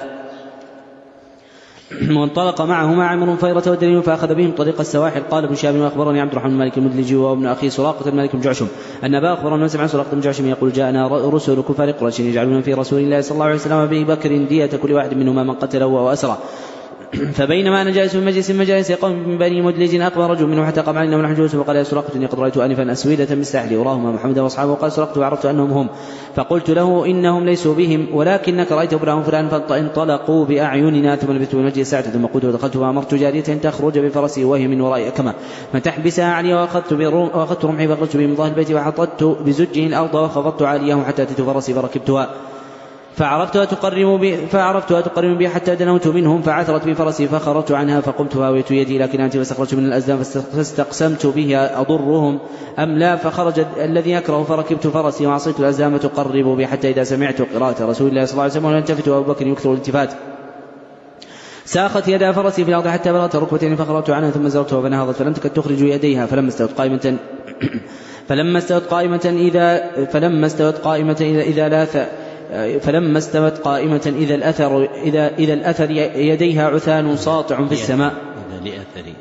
وانطلق معهما عمرو فيرة ودليل فأخذ بهم طريق السواحل. قال ابن شهاب وأخبرني عبد الرحمن المالك المدلجي وابن أخي سراقة المالك بن جعشم أن أبا أخبرنا وسمع عن سراقة بن جعشم يقول جاءنا رسل كفار قريش يجعلون في رسول الله صلى الله عليه وسلم أبي بكر دية كل واحد منهما من قتله وأسره. فبينما أنا جالس في مجلس مجالس قوم من بني مدلج أقبل رجل منه حتى قام علينا ونحن جلوس فقال يا سراقة إني قد رأيت آنفا أسودة بالساحل وراهما محمد وأصحابه. قال سراقة وعرفت أنهم هم فقلت له إنهم ليسوا بهم ولكنك رأيت فلان فلان فانطلقوا بأعيننا ثم لبثت بالمجلس ساعة ثم قلت ودخلت وأمرت جارية تخرج بفرسي وهي من ورائي أكمة فتحبسها علي وأخذت, وأخذت رمحي فخرجت به من ظهر البيت وحطت بزجه الأرض وخفضت عليه حتى أتيت فرسي فركبتها فعرفتها تقرب بي فعرفتها تقرب بي حتى دنوت منهم فعثرت بفرسي فخرجت عنها فقمت فاويت يدي إلى كنانتي فاستخرجت من الأزلام فاستقسمت به أضرهم أم لا فخرج الذي يكره فركبت فرسي وعصيت الأزلام تقرب بي حتى إذا سمعت قراءة رسول الله صلى الله عليه وسلم والتفت أبو بكر يكثر الالتفات ساخت يدا فرسي في الأرض حتى بلغت الركبتين فخرجت عنها ثم زرتها فنهضت فلم تكن تخرج يديها فلما استوت قائمة فلما استوت قائمة إذا فلما استوت قائمة إذا إذا لا فلما استوت قائمة إذا الأثر إذا إذا الأثر يديها عثان ساطع في السماء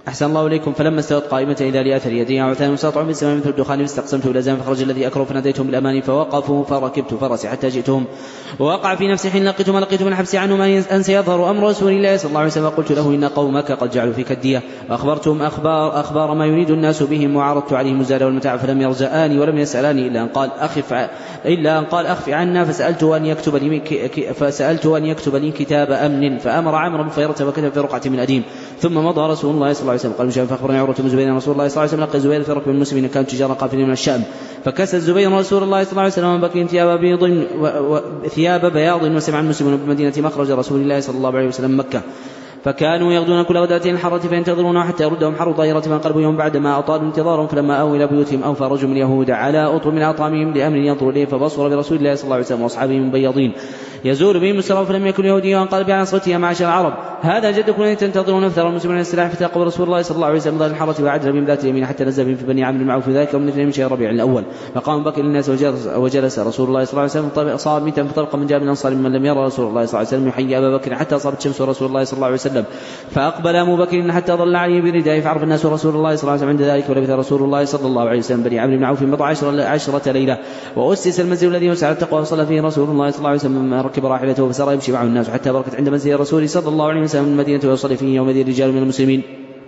أحسن الله إليكم. فلما استوت قائمة إذا لأثر يديها وعتان مساطع بالسماء مثل الدخان فاستقسمت إلى زمان فخرج الذي أكره فناديتهم بالأمان فوقفوا فركبت فرسي حتى جئتهم ووقع في نفسي حين لقيت ما لقيت من الحبس عنهم أن سيظهر أمر رسول الله صلى الله عليه وسلم. قلت له إن قومك قد جعلوا فيك الدية وأخبرتهم أخبار, أخبار ما يريد الناس بهم وعرضت عليهم الزاد والمتاع فلم يرجآني ولم يسألاني إلا أن قال أخف إلا أن قال أخف عنا فسألته أن يكتب لي فسألته أن يكتب لي كتاب أمن فأمر عمرو بفيرة وكتب في رقعة من أديم. ثم مضى رسول الله صلى الله عليه وسلم. قال مشاهد فأخبرني عروة بن زبير رسول الله صلى الله عليه وسلم لقي زبير في ركب المسلمين كانوا تجارا قافلين من الشام فكسى الزبير رسول الله صلى الله عليه وسلم بكر ثياب بيض وثياب بياض وسمع المسلمون بالمدينة مخرج رسول الله صلى الله عليه وسلم مكة فكانوا يغدون كل غداة الحرة فينتظرون حتى يردهم حر طائرة فانقلبوا يوم بعدما أطالوا انتظارهم فلما أووا إلى بيوتهم أوفى رجل من اليهود على أطر من أطعامهم لأمر ينظر إليه فبصر برسول الله صلى الله عليه وسلم وأصحابه مبيضين يزور بهم السراء فلم يكن يهودي وانقلب على صوته يا معشر العرب هذا جدكم الذي تنتظرون فثار المسلمون السلاح فتاقوا رسول الله صلى الله عليه وسلم ظهر الحرة وعجل بهم ذات اليمين حتى نزل بهم في بني عمرو المعروف ذلك ومن اثنين من شهر ربيع الأول فقام بكر للناس وجلس, وجلس رسول الله صلى الله عليه وسلم صاب ميتا فطلق من جاب الأنصار من لم يرى رسول الله صلى الله عليه وسلم يحيي أبا بكر حتى صابت شمس رسول الله صلى الله عليه وسلم فأقبل أبو بكر حتى ظل عليه بردائه فعرف الناس رسول الله صلى الله عليه وسلم عند ذلك ولبث رسول الله صلى الله عليه وسلم بني عمرو المعروف بضع عشرة, عشرة ليلة وأسس المنزل الذي وسع التقوى وصلى فيه رسول الله صلى الله عليه وسلم ركب راحلته فسار يمشي معه الناس حتى بركت عند منزل الرسول صلى الله عليه وسلم من المدينة ويصلي فيه يومئذ رجال من المسلمين.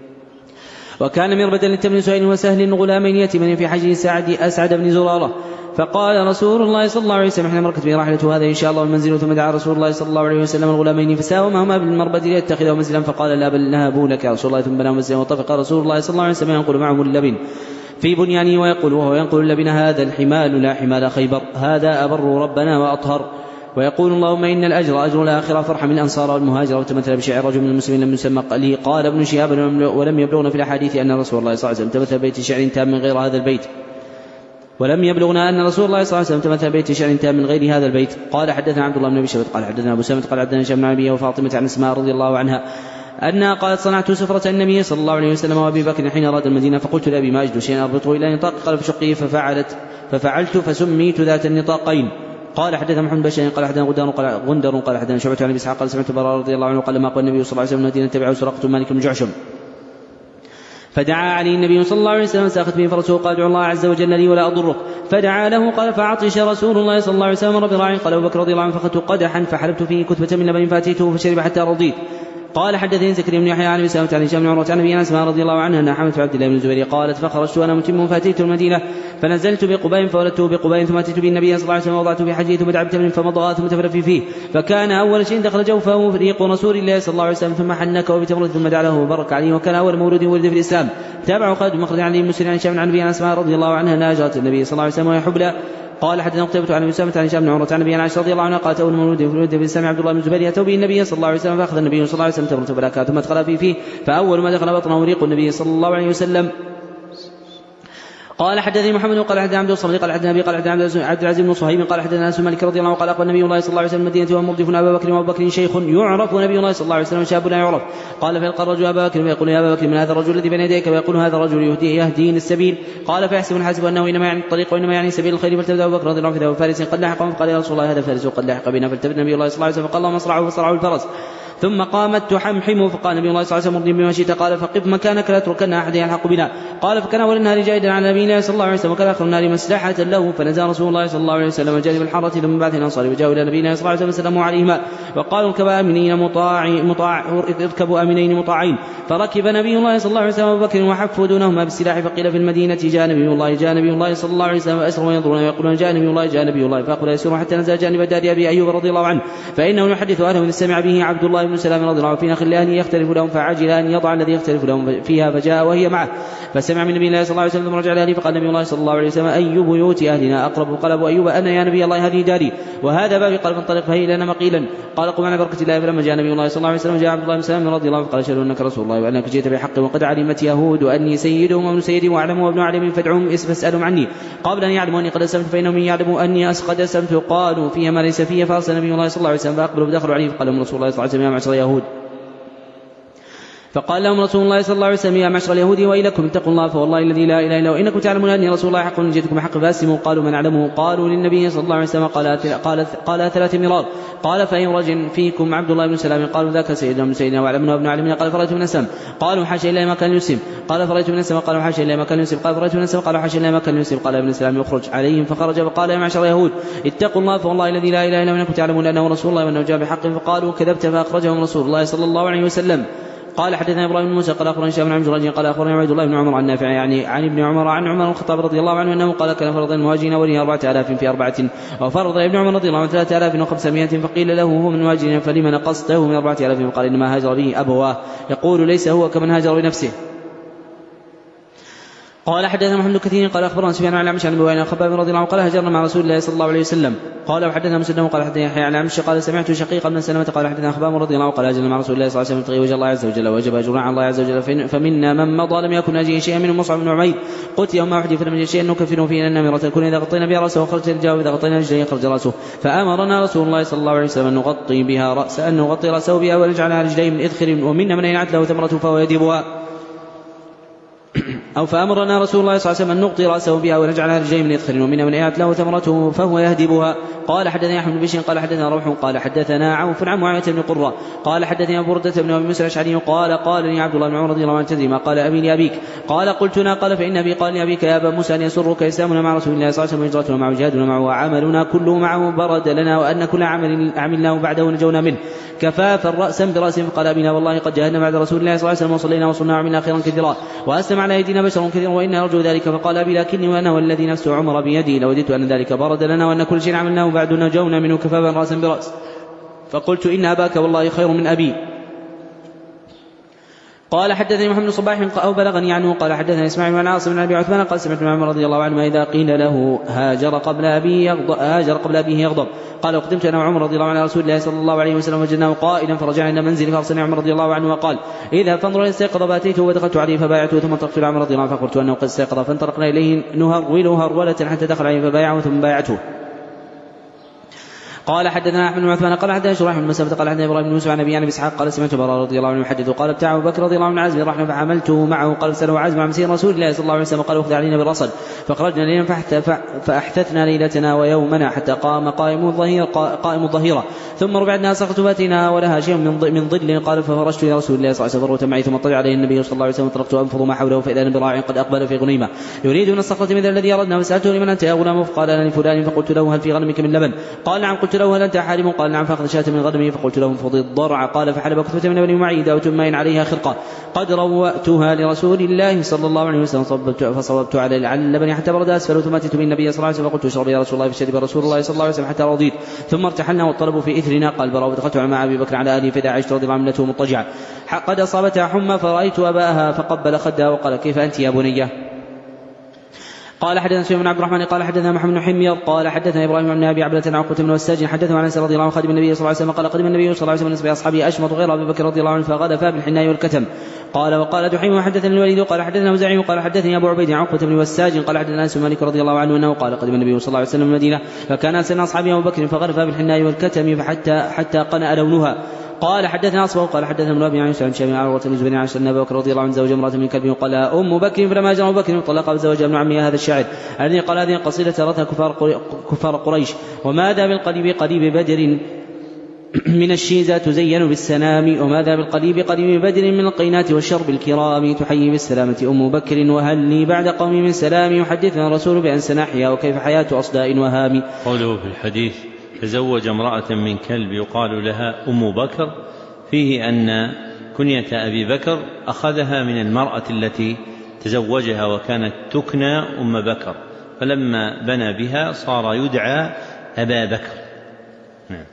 وكان مربدا للتبن سهيل وسهل غلامين يتيمين في حجر سعد أسعد بن زرارة فقال رسول الله صلى الله عليه وسلم حين مركت به راحلته هذا إن شاء الله المنزل ثم دعا رسول الله صلى الله عليه وسلم الغلامين فساومهما بالمربد ليتخذوا منزلا فقال لا بل نهبوا لك يا رسول الله ثم بنوا منزلا وطفق رسول الله صلى الله عليه وسلم ينقل معهم اللبن في بنيانه ويقول وهو ينقل اللبن هذا الحمال لا حمال خيبر هذا أبر ربنا وأطهر ويقول اللهم إن الأجر أجر الآخرة فرحم الأنصار والمهاجر وتمثل بشعر رجل من المسلمين لم يسمى لي قال ابن شهاب ولم يبلغنا في الأحاديث أن رسول الله صلى الله عليه وسلم تمثل بيت شعر تام من غير هذا البيت ولم يبلغنا أن رسول الله صلى الله عليه وسلم تمثل بيت شعر تام من غير هذا البيت. قال حدثنا عبد الله بن أبي شيبة قال حدثنا أبو سامة قال حدثنا هشام بن أبي وفاطمة عن أسماء رضي الله عنها أنها قالت صنعت سفرة النبي صلى الله عليه وسلم وأبي بكر حين أراد المدينة فقلت لأبي ما أجد شيئا أربطه إلى نطاق قال فشقه ففعلت ففعلت فسميت ذات النطاقين. قال حدثنا محمد بن قال حدثنا غندر قال غندر قال حدثنا شعبة عن ابي اسحاق قال سمعت براء رضي الله عنه قال لما قال النبي صلى الله عليه وسلم المدينة تبعه سرقة مالك بن جعشم فدعا عليه النبي صلى الله عليه وسلم ساخت به فرسه قال ادعو الله عز وجل لي ولا أضرك فدعا له قال فعطش رسول الله صلى الله عليه وسلم رب راعي قال أبو بكر رضي الله عنه فأخذت قدحا فحلبت فيه كثبة من لبن فأتيته فشرب حتى رضيت. قال حدثني زكريا بن يحيى عن سلمة عن هشام بن عروة عن ابي اسماء رضي الله عنها ان حملت عبد الله بن الزبير قالت فخرجت وانا متم فاتيت المدينه فنزلت بقباء فولدته بقباء ثم اتيت بالنبي صلى الله عليه وسلم ووضعته في حجه ثم دعبت منه فمضغ ثم تفرفي فيه فكان اول شيء دخل جوفه ريق رسول الله صلى الله عليه وسلم ثم حنكه بتمره ثم دعا له وبرك عليه وكان اول مولود ولد في الاسلام. تابعه خالد مخرج عن ابي مسلم عن هشام عن ابي اسماء رضي الله عنها ناجت النبي صلى الله عليه وسلم وهي حبلى. قال حدثنا قتيبة عن أسامة عن هشام بن عروة عن أبي عائشة رضي الله عنها قالت أول مولود في الإسلام عبد الله بن الزبير أتوا به النبي صلى الله عليه وسلم فأخذ النبي صلى الله عليه وسلم تمرة فلاكها ثم ادخل فيه, فيه فأول ما دخل بطنه ريق النبي صلى الله عليه وسلم. قال حدثني محمد قال حدثنا عبد الصمد قال حدثنا أبي قال حدثنا عبد العزيز بن صهيب قال حدثنا أنس مالك رضي الله عنه قال أقبل النبي الله صلى الله عليه وسلم المدينة ومردف أبا بكر وأبو بكر شيخ يعرف نبي الله صلى الله عليه وسلم شاب لا يعرف. قال فيلقى الرجل أبا بكر فيقول يا أبا بكر من هذا الرجل الذي بين يديك ويقول هذا الرجل يهدي يهدين السبيل. قال فيحسب الحاسب أنه إنما يعني الطريق وإنما يعني سبيل الخير فالتبدأ أبو بكر رضي الله عنه في ذهب فارس قد لحق فقال يا رسول الله هذا فارس قد لحق بنا فالتبت النبي الله صلى الله عليه وسلم فقال اللهم اصرعه فصرعه الفرس ثم قامت تحمحم فقال النبي الله صلى الله عليه وسلم مرني بما شئت قال فقف مكانك لا تركن أحد يلحق بنا. قال فكان أول النهار جائدا على نبينا صلى الله عليه وسلم وكان آخر النهار مسلحة له فنزل رسول الله صلى الله عليه وسلم جانب الحارة ثم بعث الأنصار وجاءوا إلى نبينا صلى الله عليه وسلم سلموا عليهما وقالوا اركبوا آمنين مطاعين مطاع اركبوا آمنين مطاعين فركب نبي الله صلى الله عليه وسلم أبو بكر وحفوا دونهما بالسلاح فقيل في المدينة جاء نبي الله جاء نبي الله صلى الله عليه وسلم وأسروا وينظرون ويقولون جاء نبي الله جاء نبي الله فأقول يسيرون حتى نزل جانب دار أبي أيوب رضي الله عنه فإنه يحدث أهله إذ سمع به عبد الله بن سلام رضي الله عنه في خلان يختلف لهم فعجل أن يضع الذي يختلف لهم فيها فجاء وهي معه فسمع من نبي الله صلى الله عليه وسلم ثم رجع لأهله فقال نبي الله صلى الله عليه وسلم أي بيوت أهلنا أقرب قال أبو أيوب أنا يا نبي الله هذه داري وهذا بابي قال فانطلق فهي لنا مقيلا. قال قم على بركة الله فلما جاء نبي الله صلى الله عليه وسلم جاء عبد الله بن سلام رضي الله عنه قال أشهد أنك رسول الله وأنك جئت بحق وقد علمت يهود أني سيدهم وابن سيدهم وأعلموا وابن أعلم فادعوهم فاسألهم عني قبل أن يعلموا أني قد أسلمت فإنهم يعلموا أني قد أسلمت قالوا فيها ما ليس فيها فأرسل نبي الله صلى الله عليه وسلم فأقبلوا فدخلوا عليه فقال لهم رسول الله صلى الله عليه وسلم يا معشر يهود فقال لهم رسول الله صلى الله عليه وسلم: يا معشر اليهود وإلكم اتقوا الله فوالله الذي لا إله إلا هو إنكم تعلمون أني رسول الله حق جئتكم حق فاسموا. قالوا: من أعلمه؟ قالوا: للنبي صلى الله عليه وسلم. قال قال قال ثلاث مرار. قال: فإن رجل فيكم عبد الله بن سلام. قالوا: ذاك سيدنا من سيدنا وعلمنا وابن علمنا. قال: فرأيت من السم. قالوا: حاشا إلا ما كان يسلم. قال: فرأيت من السم. قالوا: حاشا إلا ما كان يسلم. قال: فرأيت من السم. قالوا: حاشا إلا ما كان يسلم. قال ابن السلام: يخرج عليهم فخرج فقال: يا معشر اليهود اتقوا الله فوالله الذي لا إله إلا هو إنكم تعلمون أنه رسول الله وأنه جاء بحق. فقالوا: كذبت. فأخرجهم رسول الله صلى الله عليه وسلم. قال: حدثنا ابراهيم بن موسى قال اخبرني هشام بن عبد الرجيم قال اخبرني عبد الله بن عمر عن نافع يعني عن ابن عمر عن عمر الخطاب رضي الله عنه انه قال: كان فرض المهاجرين ولي أربعة آلاف في أربعة، وفرض ابن عمر رضي الله عنه ثلاثة آلاف وخمسمائة. فقيل له: هو من المهاجرين فلما نقصته من أربعة آلاف؟ فقال: إنما هاجر به أبواه. يقول: ليس هو كمن هاجر بنفسه. قال: حدثنا محمد كثير قال اخبرنا سفيان عن الأعمش عن ابي وائل خباب رضي الله عنه قال: هاجرنا مع رسول الله صلى الله عليه وسلم. قال: وحدثنا مسدد قال حدثنا يحيى عن الأعمش قال: سمعت شقيق بن سلمة قال: حدثنا خباب رضي الله عنه قال: هاجرنا مع رسول الله صلى الله عليه وسلم يبتغي وجه الله عز وجل وجب أجرنا على الله عز وجل. فمنا من مضى لم يكن أجيه شيئا منهم مصعب بن عمير قتل يوم أحد فلم يجد شيئا نكفنه فيه إن النمرة تكون إذا غطينا بها رأسه وخرج رجاله وإذا غطينا رجله خرج رأسه. فأمرنا رسول الله صلى الله عليه وسلم أن نغطي بها رأسه أن نغطي رأسه بها ونجعلها رجليه من إذخر ومنا من ينعت له ثمرة فهو يديبها. أو فأمرنا رسول الله صلى الله عليه وسلم أن نغطي رأسه بها ونجعلها رجلين من إذخر ومنا من يأت له ثمرته فهو يهدبها. قال: حدثنا أحمد بن بشير قال حدثنا روح قال حدثنا عوف عن معاوية بن قرة قال حدثنا أبو بردة بن أبي موسى الأشعري قال: قال لي عبد الله بن عمر رضي الله عنه: تدري ما قال أبي لأبيك؟ قال: قلتنا. قال: فإن أبي قال لأبيك: يا أبا موسى أن يسرك إسلامنا مع رسول الله صلى الله عليه وسلم وهجرتنا معه جهادنا معه وعملنا كله معه برد لنا وأن كل عمل عملناه بعده نجونا منه كفافا رأسا برأسه. فقال: أبينا والله قد جاهدنا بعد رسول الله صلى الله عليه وسلم وصلينا وصلنا وعملنا خيرا كثيرا وأسلم على أيدينا بشر كثيرا وإنا نرجو ذلك. فقال: أبي لكني وأنا والذي نفس عمر بيدي لوددت أن ذلك برد لنا وأن كل شيء عملناه بعد نجونا منه كفافا رأسا برأس. فقلت: إن أباك والله خير من أبي. قال: حدثني محمد صباح أو بلغني عنه قال: حدثني إسماعيل بن عاصم بن أبي عثمان قال: سمعت عمر رضي الله عنه: إذا قيل له هاجر قبل أبيه يغضب, هاجر قبل أبيه يغضب. قال: وقدمت أنا وعمر رضي الله عنه رسول الله صلى الله عليه وسلم وجدناه قائلا فرجعنا إلى منزل فأرسلني عمر رضي الله عنه وقال: إذا فانظر استيقظ فأتيته ودخلت عليه فبايعته ثم انطلقت إلى عمر رضي الله عنه فقلت أنه قد استيقظ فانطلقنا إليه نهرول هرولة حتى دخل عليه فبايعه ثم بايعته. قال: حدثنا احمد بن عثمان قال: حدثنا شريح بن مسافة قال: حدثنا ابراهيم بن موسى عن ابي عن اسحاق قال: سمعت براء رضي الله عنه يحدث قال: ابتاع ابو بكر رضي الله عنه عزم الرحمه فحملته معه. قال: سأله عزم عن مسير رسول الله صلى الله عليه وسلم قال: اخذ علينا بالرصد. فخرجنا ليلا فاحتثنا ليلتنا ويومنا حتى قام قائم الظهير قائم الظهيره ثم ربعنا سقط فاتنا ولها شيء من ظل. قال: ففرشت الى رسول الله صلى الله عليه وسلم معي ثم طلع عليه النبي صلى الله عليه وسلم طرقت انفض ما حوله فاذا براع قد اقبل في غنيمه يريد من الصخره مثل الذي اردنا فسالته: لمن انت يا غلام؟ فقال: انا لفلان. فقلت له: هل في غنمك من لبن؟ قال: نعم. قلت له: هل انت حالم؟ قال: نعم. فاخذ شاة من غنمه فقلت له: انفض الضرع. قال: فحلب كثبة من لبن معي داوة ماء عليها خرقة قد روأتها لرسول الله صلى الله عليه وسلم فصببت على اللبن حتى برد اسفل ثم اتيت به النبي صلى الله عليه وسلم فقلت: اشرب يا رسول الله. فشرب رسول الله صلى الله عليه وسلم حتى رضيت ثم ارتحلنا والطلب في اثرنا. قال براء: ودخلت مع ابي بكر على اهله فاذا عائشة رضي الله عنها مضطجعة قد اصابتها حمى فرأيت اباها فقبل خدها وقال: كيف انت يا بنيه؟ قال: حدثنا سفيان بن عبد الرحمن قال: حدثنا محمد بن حمير قال: حدثنا ابراهيم بن ابي عبدة عن عقبة بن والساج حدثنا عن انس رضي الله عنه خادم النبي صلى الله عليه وسلم قال: قدم النبي صلى الله عليه وسلم باصحابه اشمط غير ابي بكر رضي الله عنه فغلفا بالحناء والكتم. قال: وقال دحيم حدثني الوليد قال: حدثنا وزعيم قال: حدثني ابو عبيد عن عقبة بن والساج قال: حدثنا انس مالك رضي الله عنه انه قال: قدم النبي صلى الله عليه وسلم المدينة فكان انس اصحابه ابو بكر فغلفا بالحناء والكتم فحتى حتى قنأ لونها. قال: حدثنا أصبغ قال: حدثنا ابن أبي عن شام شام عروة بن الزبير عن أبي بكر رضي الله عنه زوج امرأة من كلب وقال: أم بكر فلما جاء أبو بكر طلق وزوج ابن عمها هذا الشاعر الذي قال: هذه القصيدة ترتها كفار, كفار قريش وماذا بالقليب قليب بدر من الشيزة تزين بالسنام وماذا بالقليب قليب بدر من القينات والشرب الكرام تحيي بالسلامة أم بكر وهل لي بعد قومي من سلام يحدثنا الرسول بأن سنحيا وكيف حياة أصداء وهام. قوله في الحديث: تزوج امرأة من كلب يقال لها أم بكر فيه أن كنية أبي بكر أخذها من المرأة التي تزوجها وكانت تكنى أم بكر فلما بنى بها صار يدعى أبا بكر. نعم.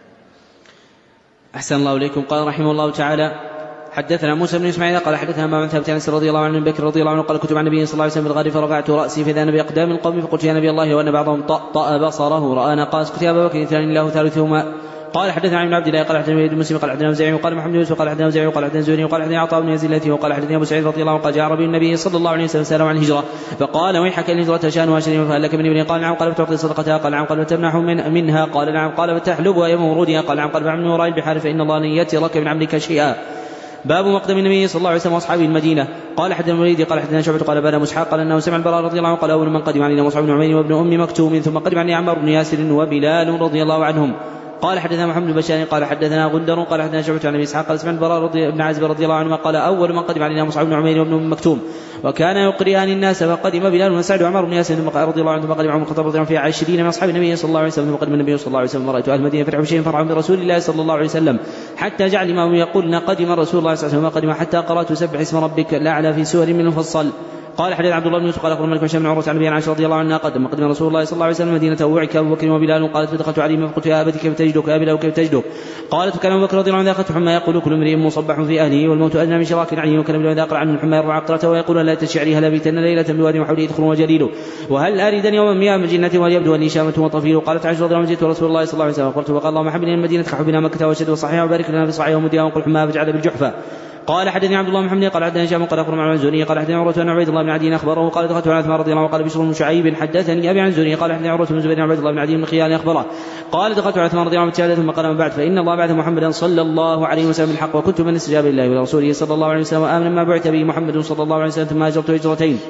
أحسن الله إليكم. قال رحمه الله تعالى: حدثنا موسى بن إسماعيل قال: حدثنا ما من ثابت عن رضي الله عنه بن بكر رضي الله عنه قال: كنت مع النبي صلى الله عليه وسلم بالغار فرفعت رأسي فإذا أنا بأقدام القوم فقلت: يا نبي الله وأن بعضهم طأ بصره رآنا قال: اسكت يا أبا بكر ثاني الله ثالثهما. قال: حدثنا عن عبد الله قال: حدثنا ابن مسلم قال: حدثنا وزيع وقال محمد يوسف قال: حدثنا وزيع وقال: حدثنا زهري وقال: حدثنا عطاء بن يزيد التي وقال: حدثنا أبو سعيد رضي الله عنه قال: جاء عربي النبي صلى الله عليه وسلم سأله عن الهجرة فقال: ويحك الهجرة شأنها شريف فهل لك من ابن؟ قال: نعم. قال: فتعطي صدقتها؟ قال: نعم. قال: فتمنح من منها؟ قال: نعم. قال: فتحلبها يوم ورودها؟ قال: نعم. قال: فعمل وراء البحار فإن الله لن يأتي لك من عملك شيئا. باب مقدم النبي صلى الله عليه وسلم واصحابه المدينه. قال حدثنا الوليد قال حدثنا شعبة قال بنا مسحاق قال انه سمع البراء رضي الله عنه قال اول من قدم علينا مصعب بن عمير وابن ام مكتوم ثم قدم علينا عمار بن ياسر وبلال رضي الله عنهم. قال حدثنا محمد بن بشار قال حدثنا غندر قال حدثنا شعبة عن ابي اسحاق قال سمع البراء رضي بن عازب رضي الله عنه قال اول من قدم علينا مصعب بن عمير وابن ام مكتوم وكان يقرئان الناس فقدم بلال وسعد وعمار بن ياسر رضي الله عنه ثم قدم عمر الخطاب رضي الله عنه في عشرين من اصحاب النبي صلى الله عليه وسلم ثم قدم النبي صلى الله عليه وسلم ورأيت اهل المدينه فرحوا بشيء فرحوا برسول الله صلى الله عليه وسلم حتى جعل الامام يقول قدم رسول الله صلى الله عليه وسلم قدم حتى قرأت سبح اسم ربك الاعلى في سور من المفصل. قال حدث عبد الله بن يوسف قال اخبرنا مالك بن هشام بن عروه عن ابي عائشه رضي الله عنها قدم قدم رسول الله صلى الله عليه وسلم مدينه ووعك ابو بكر وبلال قالت فدخلت عليه فقلت يا ابتي كيف تجدك يا بلال كيف تجدك؟ قالت كان ابو بكر رضي الله عنه اخذت حمى يقول كل امرئ مصبح في اهله والموت ادنى من شراك عليه وكان بلال اذا اقرا عنه الحمى يرفع عقرته ويقول لا تشعري هل بيتن ليله بواد وحوله يدخل وجليله وهل اريدني يوما مياه من جنه وليبدو اني شامه وطفيل. قالت عائشه رضي الله عنها جئت رسول الله صلى الله عليه وسلم قلت وقال اللهم حبنا المدينه كحبنا مكه وشد وصحيح وبارك لنا في صحيح ومديها وقل حمى فاجعل بالجحفه. قال حدثني عبد الله محمد قال حدثني هشام قال اخبرنا عن الزهري قال حدثني عروه بن عبيد الله بن عدي اخبره قال دخلت على عثمان رضي الله عنه قال بشر بن شعيب حدثني ابي عن الزهري قال حدثني عروه بن زبير بن عبيد الله بن عدي بن خيال اخبره قال دخلت على عثمان رضي الله عنه ثم قال من بعد فان الله بعث محمدا صلى الله عليه وسلم بالحق وكنت من استجاب الله ورسوله صلى الله عليه وسلم وامن ما بعث به محمد صلى الله عليه وسلم ثم هاجرت هجرتين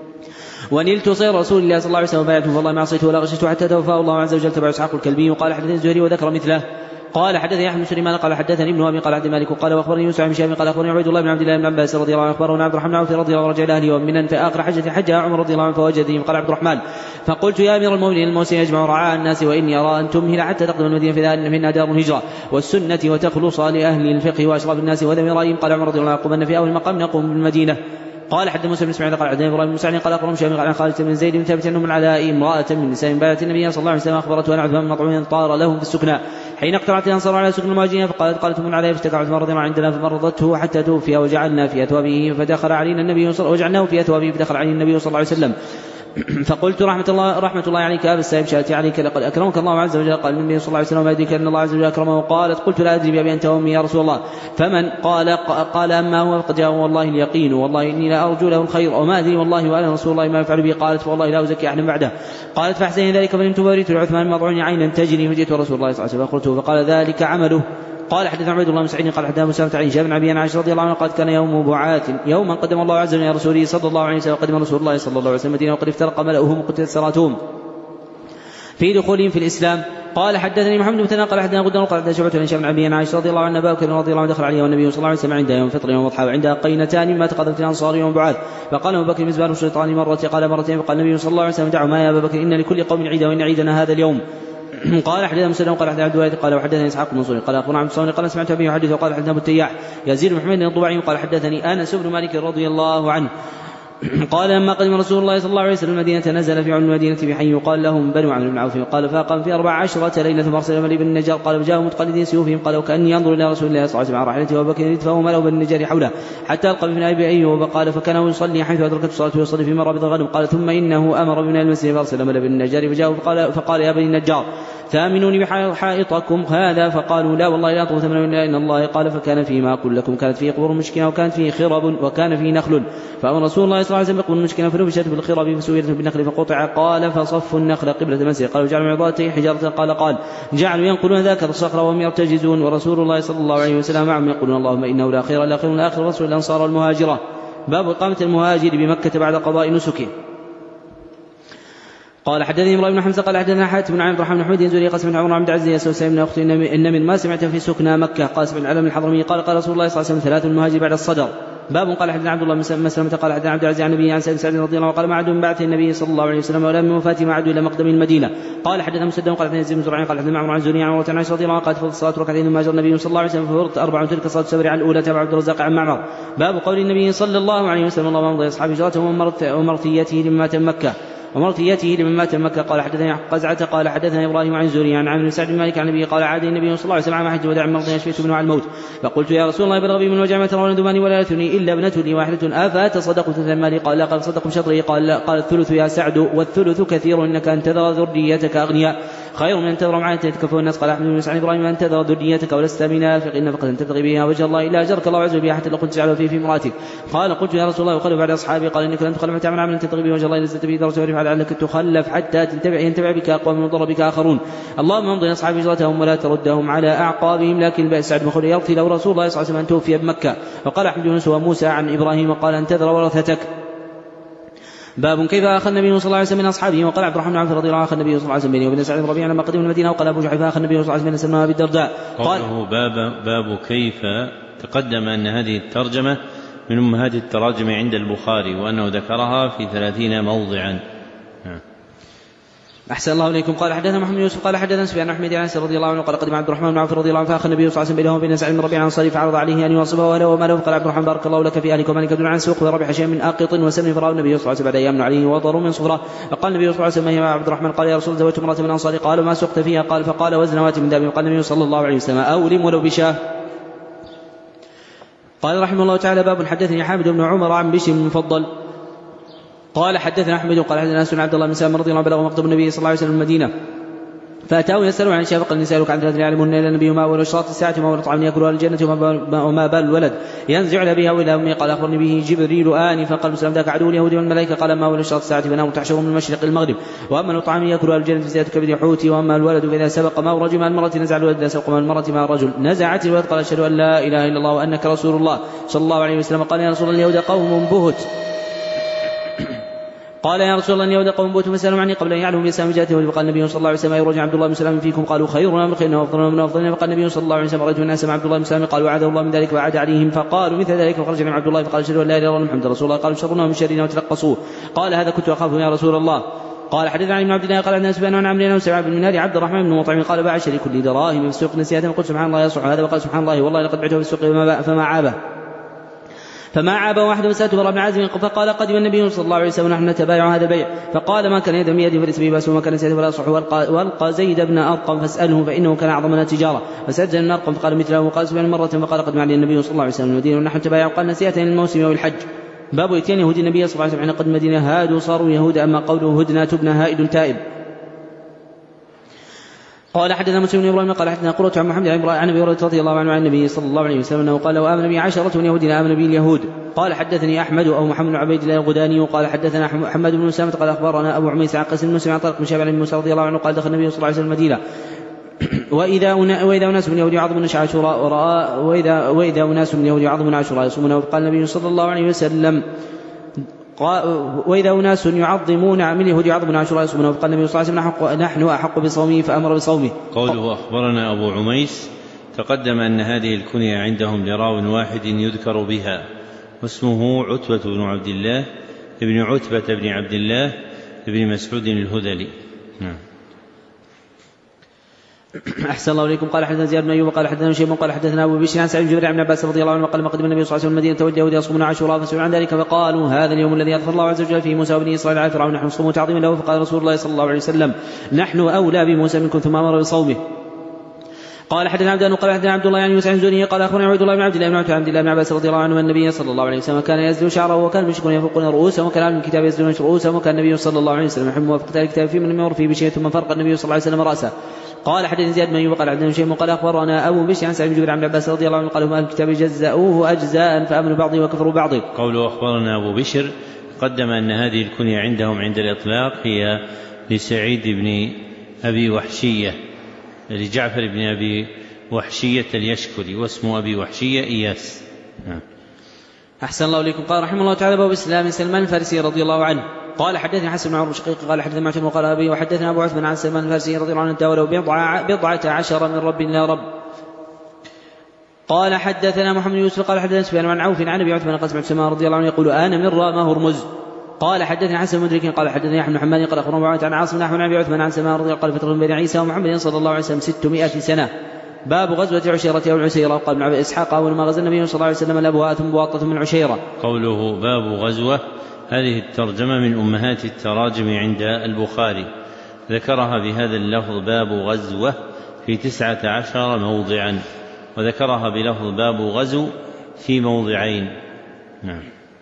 ونلت صير رسول الله صلى الله عليه وسلم وبايعته فالله ما عصيته ولا غشيته حتى توفاه الله عز وجل تبع اسحاق الكلبي. وقال حدثني الزهري وذكر مثله. قال حدثني احمد بن سليمان قال حدثني ابن ابي قال عبد الملك قال واخبرني يوسف بن شهاب قال اخبرني عبيد الله بن عبد الله بن عباس رضي الله عنه اخبرنا عبد الرحمن رضي الله عنه رجع الى اهله ومن في اخر حجه حجها عمر رضي الله عنه فوجدني قال عبد الرحمن فقلت يا امير المؤمنين الموسم يجمع رعاء الناس واني ارى ان تمهل حتى تقدم المدينه في ذلك منها دار الهجره والسنه وتخلص لاهل الفقه واشراف الناس وذوي رايهم. قال عمر رضي الله عنه قمنا في اول مقام نقوم بالمدينه. قال حدث موسى بن اسماعيل قال حدثنا ابراهيم بن سعد قال اخبرهم شامي عن خالد بن زيد بن ثابت انه من علاء امراه من نساء بايعت النبي صلى الله عليه وسلم اخبرته ان عثمان بن مطعون طار لهم في السكنى حين اقترعت الانصار على سكن المهاجرين فقالت قالت من عليه فاشتكى عثمان رضي الله عنه عندنا فمرضته حتى توفي وجعلنا في اثوابه فدخل علينا النبي صلى وجعلناه في اثوابه فدخل علينا النبي صلى الله عليه وسلم فقلت رحمة الله رحمة الله عليك أبا السائب شاتي عليك لقد أكرمك الله عز وجل. قال النبي صلى الله عليه وسلم ما يدريك أن الله عز وجل أكرمه. قالت قلت لا أدري بأبي أنت وأمي يا رسول الله فمن؟ قال قال أما هو فقد جاء والله اليقين والله إني لا أرجو له الخير وما أدري والله وأنا رسول الله ما يفعل به. قالت والله لا أزكي أحدا بعده. قالت فأحسن ذلك فنمت فوريت لعثمان مضعون عينا تجري فجئت رسول الله صلى الله عليه وسلم فقلته فقال ذلك عمله. قال حدثنا عبيد الله بن سعيد قال حدثنا مسلمة عن هشام بن أبي عائشة رضي الله عنه قد كان يوم بعاث يوما قدم الله عز وجل يا رسوله صلى الله عليه وسلم وقدم رسول الله صلى الله عليه وسلم المدينة وقد افترق ملأهم وقتلت سراتهم في دخولهم في الإسلام. قال حدثني محمد بن مثنى قال حدثنا غدر قال حدثنا شعبة عن هشام بن أبي عائشة رضي الله عنه أبا بكر رضي الله عنه دخل عليه والنبي صلى الله عليه وسلم عند يوم فطر يوم اضحى وعندها قينتان مما تقدمت الأنصار يوم بعاث. فقال أبو بكر مزبان الشيطان مرة قال مرتين فقال النبي صلى الله عليه وسلم دعوا ما يا أبا بكر إن لكل قوم عيدا وإن عيدنا هذا اليوم. قال حدثنا مسلم قال حدثنا عبد الوارث قال وحدثني اسحاق بن منصور قال اخبرنا عبد الصمد قال سمعت ابي يحدث وقال حدثنا ابو التياح يزيد بن حميد الطباعي قال حدثني انس بن مالك رضي الله عنه قال لما قدم رسول الله صلى الله عليه وسلم المدينة نزل في عن المدينة في حي يقال لهم بنو عمرو بن عوف قال فاقام في أربع عشرة ليلة فارسل ملي بن النجار قال فجاءوا متقلدين سيوفهم قال وكأني ينظر إلى رسول الله صلى الله عليه وسلم على راحلته وأبو بكر يدفعه ملأ بن النجار حوله حتى ألقى بن أبي أيوب قال فكان يصلي حيث أدركت الصلاة ويصلي في مرابض الغنم. قال ثم إنه أمر بنا المسجد فارسل ملأ بن النجار فجاءوا فقال, فقال يا بني النجار ثامنوني بحائطكم هذا فقالوا لا والله لا أطلب ثمنا إلا إن الله قال فكان فيما أقول لكم كانت فيه قبور مشكنة وكانت فيه خرب وكان فيه نخل فأمر رسول الله صلى الله عليه وسلم بقبور مشكنة فنبشت بالخرب فسويت بالنخل فقطع. قال فصفوا النخل قبلة المسجد قالوا جعلوا عظاته حجارة قال قال جعلوا ينقلون ذاك الصخر وهم يرتجزون ورسول الله صلى الله عليه وسلم معهم يقولون اللهم إنه لا خير إلا خير الآخر رسول الأنصار المهاجرة. باب إقامة المهاجر بمكة بعد قضاء نسكه. قال حدثني ابراهيم بن حمزه قال حدثنا حاتم بن عبد الرحمن بن حميد يزوري قاسم بن عمر بن عبد العزيز يسوع بن اختي ان من ما سمعت في سكنى مكه قاسم بن علم الحضرمي قال قال رسول الله صلى الله عليه وسلم ثلاث المهاجر بعد الصدر. باب قال حدثنا عبد الله بن مسلمة قال حدثنا عبد العزيز عن النبي عن سعد رضي الله عنه قال ما عدوا من بعث النبي صلى الله عليه وسلم ولا من وفاته ما عدوا الى مقدم المدينه. قال حدثنا مسدد قال حدثنا يزيد بن زرعين قال حدثنا معمر عن زهري عن عروة عن عائشة رضي الله عنها قال فرض الصلاه ركعتين ثم هاجر النبي صلى الله عليه وسلم ففرضت اربع تلك صلاه السبر على الاولى تبع عبد الرزاق عن معمر. باب قول النبي صلى الله عليه وسلم اللهم امضي اصحاب هجرته ومرثيته لمن مات مكه ومرثيته لمن مات مكة. قال حدثني قزعة قال حدثنا إبراهيم عن زهري عن عامر بن سعد بن مالك عن النبي قال عاد النبي صلى الله عليه وسلم عام حج وداع مرض يشفيت منه على الموت فقلت يا رسول الله بلغ بي من وجع ما ترون دماني ولا يثني إلا ابنة لي واحدة أفاتصدق ثلث مالي قال لا قال صدق شطري قال لا قال الثلث يا سعد والثلث كثير إنك أن تذر ذريتك أغنياء خير من أن تذر معاية يتكفون الناس. قال أحمد بن سعد إبراهيم أن تذر ذريتك ولست منافق إن فقد تبتغي بها وجه الله إلا أجرك الله عز وجل حتى لو كنت تجعله فيه في امرأتك. قال قلت يا رسول الله وقال بعد أصحابي قال إنك لن تخلف تعمل عملا تبتغي به وجه الله لست به درجة ورفع لعلك تخلف حتى تنتبع ينتبع بك أقوام ويضر بك آخرون. اللهم امضي أصحاب هجرتهم ولا تردهم على أعقابهم. لكن البأس سعد بن خليل يرثي لو رسول الله صلى الله عليه وسلم توفي بمكة. وقال أحمد بن يونس وموسى عن إبراهيم وقال انتظر ورثتك. باب كيف أخذ النبي صلى الله عليه وسلم من أصحابه. وقال عبد الرحمن بن عوف رضي الله عنه أخذ النبي صلى الله عليه وسلم بينه وبين سعد بن ربيعة لما قدموا المدينة. وقال أبو جحيفة أخذ النبي صلى الله عليه وسلم بين سلمان وأبي الدرداء. قال باب باب كيف تقدم أن هذه الترجمة من أمهات التراجم عند البخاري وأنه ذكرها في ثلاثين موضعا. أحسن الله إليكم. قال حدثنا محمد يوسف قال حدثنا سفيان أحمد عن رضي الله عنه قال قدم عبد الرحمن بن عوف رضي الله عنه فأخذ النبي صلى الله عليه وسلم بينه وبين سعد بن ربيعة الأنصاري فعرض عليه أن يواصفه أهله وماله. قال عبد الرحمن بارك الله لك في أهلك ومالك دون عن سوق وربح شيء من آقط وسمن. فرأى النبي صلى الله عليه وسلم بعد أيام عليه وضر من صفرة. فقال النبي صلى الله عليه وسلم يا عبد الرحمن قال يا رسول الله زوجت امرأة من الأنصار. قال ما سقت فيها؟ قال فقال وزن وات من ذهب. قال النبي صلى الله عليه وسلم أولم ولو بشاه. قال رحمه الله تعالى باب حدثني حامد بن عمر عن بشر المفضل قال حدثنا أحمد قال حدثنا أنس بن عبد الله بن سلام رضي الله عنه بلغ مقدم النبي صلى الله عليه وسلم المدينة فأتاه يسأله عن الشيء فقال نسألك عن ثلاث يعلمون إلى النبي ما أول أشراط الساعة وما أول طعام يأكلها الجنة وما بال الولد ينزع بها وإلى أمي. قال أخبرني به جبريل آني فقال مسلم ذاك عدو اليهود والملائكة. قال ما أول أشراط الساعة فنام تحشر من المشرق المغرب. وأما الطعام يأكلها الجنة فزيادة كبد حوتي. وأما الولد فإذا سبق ما رجل مع المرأة نزع الولد إذا سبق مع المرأة مع الرجل نزعت الولد. قال أشهد أن لا إله إلا الله وأنك رسول الله صلى الله عليه وسلم. قال يا رسول الله اليهود قوم بهت. قال يا رسول الله اليهود قوم بهت فسألوا عني قبل أن يعلموا بإسلام جاءته. فقال النبي صلى الله عليه وسلم يرجع عبد الله بن سلام فيكم. قالوا خيرنا من خيرنا وأفضلنا من أفضلنا. فقال النبي صلى الله عليه وسلم رأيت الناس مع عبد الله بن سلام قالوا وعد الله من ذلك وعد عليهم فقالوا مثل ذلك. فخرج من عبد الله فقال أشهد أن لا إله إلا الله محمد رسول الله. قالوا شرنا من شرنا وتلقصوه. قال هذا كنت أخافه يا رسول الله. قال حدثنا عن ابن عبد الله قال عن ناس بن عمرو بن سعد بن نادي عبد الرحمن بن مطعم قال باع شريك كل دراهم في السوق نسيئة. قلت سبحان الله يصح هذا. وقال سبحان الله والله لقد بعته في السوق فما عابه فما عاب واحد وسألت براء بن عازب فقال قدم النبي صلى الله عليه وسلم نحن نتبايع هذا البيع. فقال ما كان يدا من يدي فليس به بأس وما كان يسأل فلا يصح. والقى زيد بن أرقم فاسأله فإنه كان أعظمنا تجارة. فسأل زيد بن أرقم فقال مثله. وقال سبحان مرة فقال قدم علي النبي صلى الله عليه وسلم المدينة ونحن نتبايع. قال نسيئة الموسم والحج. باب اتيان يهود النبي صلى الله عليه وسلم حين قدم المدينة هادوا صاروا يهود. أما قوله هدنا تبنى هائد تائب. قال حدثنا مسلم بن ابراهيم قال حدثنا قرة عن محمد عن ابي هريرة رضي الله عنه عن النبي صلى الله عليه وسلم انه قال لو امن بي عشرة يهود امن بي اليهود. قال حدثني احمد او محمد بن عبيد الله الغداني وقال حدثنا محمد بن مسلم قال اخبرنا ابو عميس عن قاسم بن مسلم عن طارق بن شهاب عن موسى رضي الله عنه قال دخل النبي صلى الله عليه وسلم المدينة واذا واذا اناس من اليهود يعظمون عاشوراء واذا واذا اناس من اليهود يعظمون عاشوراء يصومون. قال النبي صلى الله عليه وسلم وإذا أناس يعظمون من اليهود يعظمون عاشوراء يصومون. فقال النبي صلى الله عليه وسلم نحن أحق بصومه فأمر بصومه. قوله أخبرنا أبو عميس تقدم أن هذه الكنية عندهم لراو واحد يذكر بها واسمه عتبة بن عبد الله ابن عتبة بن عبد الله ابن مسعود الهذلي. نعم. أحسن الله إليكم. قال حدثنا زياد بن أيوب قال حدثنا شيء قال حدثنا أبو بشر عن سعيد بن جبير عن ابن عباس رضي الله عنه قال ما قدم النبي صلى الله عليه وسلم المدينة واليهود يصومون عاشوراء فسئلوا عن ذلك فقالوا هذا اليوم الذي أظهر الله عز وجل فيه موسى وبني إسرائيل على فرعون نحن نصوم تعظيما له. فقال رسول الله صلى الله عليه وسلم نحن أولى بموسى منكم ثم أمر بصومه. قال حدثنا عبد الله قال حدثنا عبد الله يعني موسى الزني قال أخبرنا عبد الله بن عبد الله بن عبد الله بن عباس رضي الله عنه أن النبي صلى الله عليه وسلم كان يزن شعره وكان المشركون يفرقون رؤوسهم وكان أهل الكتاب يزنون رؤوسهم وكان النبي صلى الله عليه وسلم يحب موافقة الكتاب في من يمر فيه بشيء ثم فرق النبي صلى الله عليه وسلم رأسه. قال حدثنا زياد بن أيوب قال حدثنا شيء قال أخبرنا أبو بشر عن سعيد بن جبير عن عباس رضي الله عنه قال هم أهل الكتاب جزأوه أجزاء فأمنوا بعضه وكفروا بعضه. قوله أخبرنا أبو بشر قدم أن هذه الكنية عندهم عند الإطلاق هي لسعيد بن أبي وحشية لجعفر بن أبي وحشية اليشكري واسم أبي وحشية إياس. أحسن الله إليكم. قال رحمه الله تعالى باب إسلام سلمان الفارسي رضي الله عنه. قال حدثني حسن بن عمرو الشقيق قال حدثنا معتم وقال أبي وحدثنا أبو عثمان عن سلمان الفارسي رضي الله عنه داوله بضعة عشر من رب لا رب. قال حدثنا محمد يوسف قال حدثنا سفيان عن عوف عن أبي عثمان قال سمعت سلمان رضي الله عنه يقول أنا من رام هرمز. قال حدثني حسن مدرك قال حدثني أحمد حماد قال أخبرنا أبو عن عاصم نحو عن أبي عثمان عن سلمان رضي الله عنه قال فترة بين عيسى ومحمد صلى الله عليه وسلم ستمائة سنة. باب غزوة عشيرة أو العسيرة. قال ابن إسحاق أول ما غزا النبي صلى الله عليه وسلم الأبواء ثم بواطة من عشيرة. قوله باب غزوة هذه الترجمة من أمهات التراجم عند البخاري ذكرها بهذا اللفظ باب غزوة في تسعة عشر موضعا وذكرها بلفظ باب غزو في موضعين. نعم.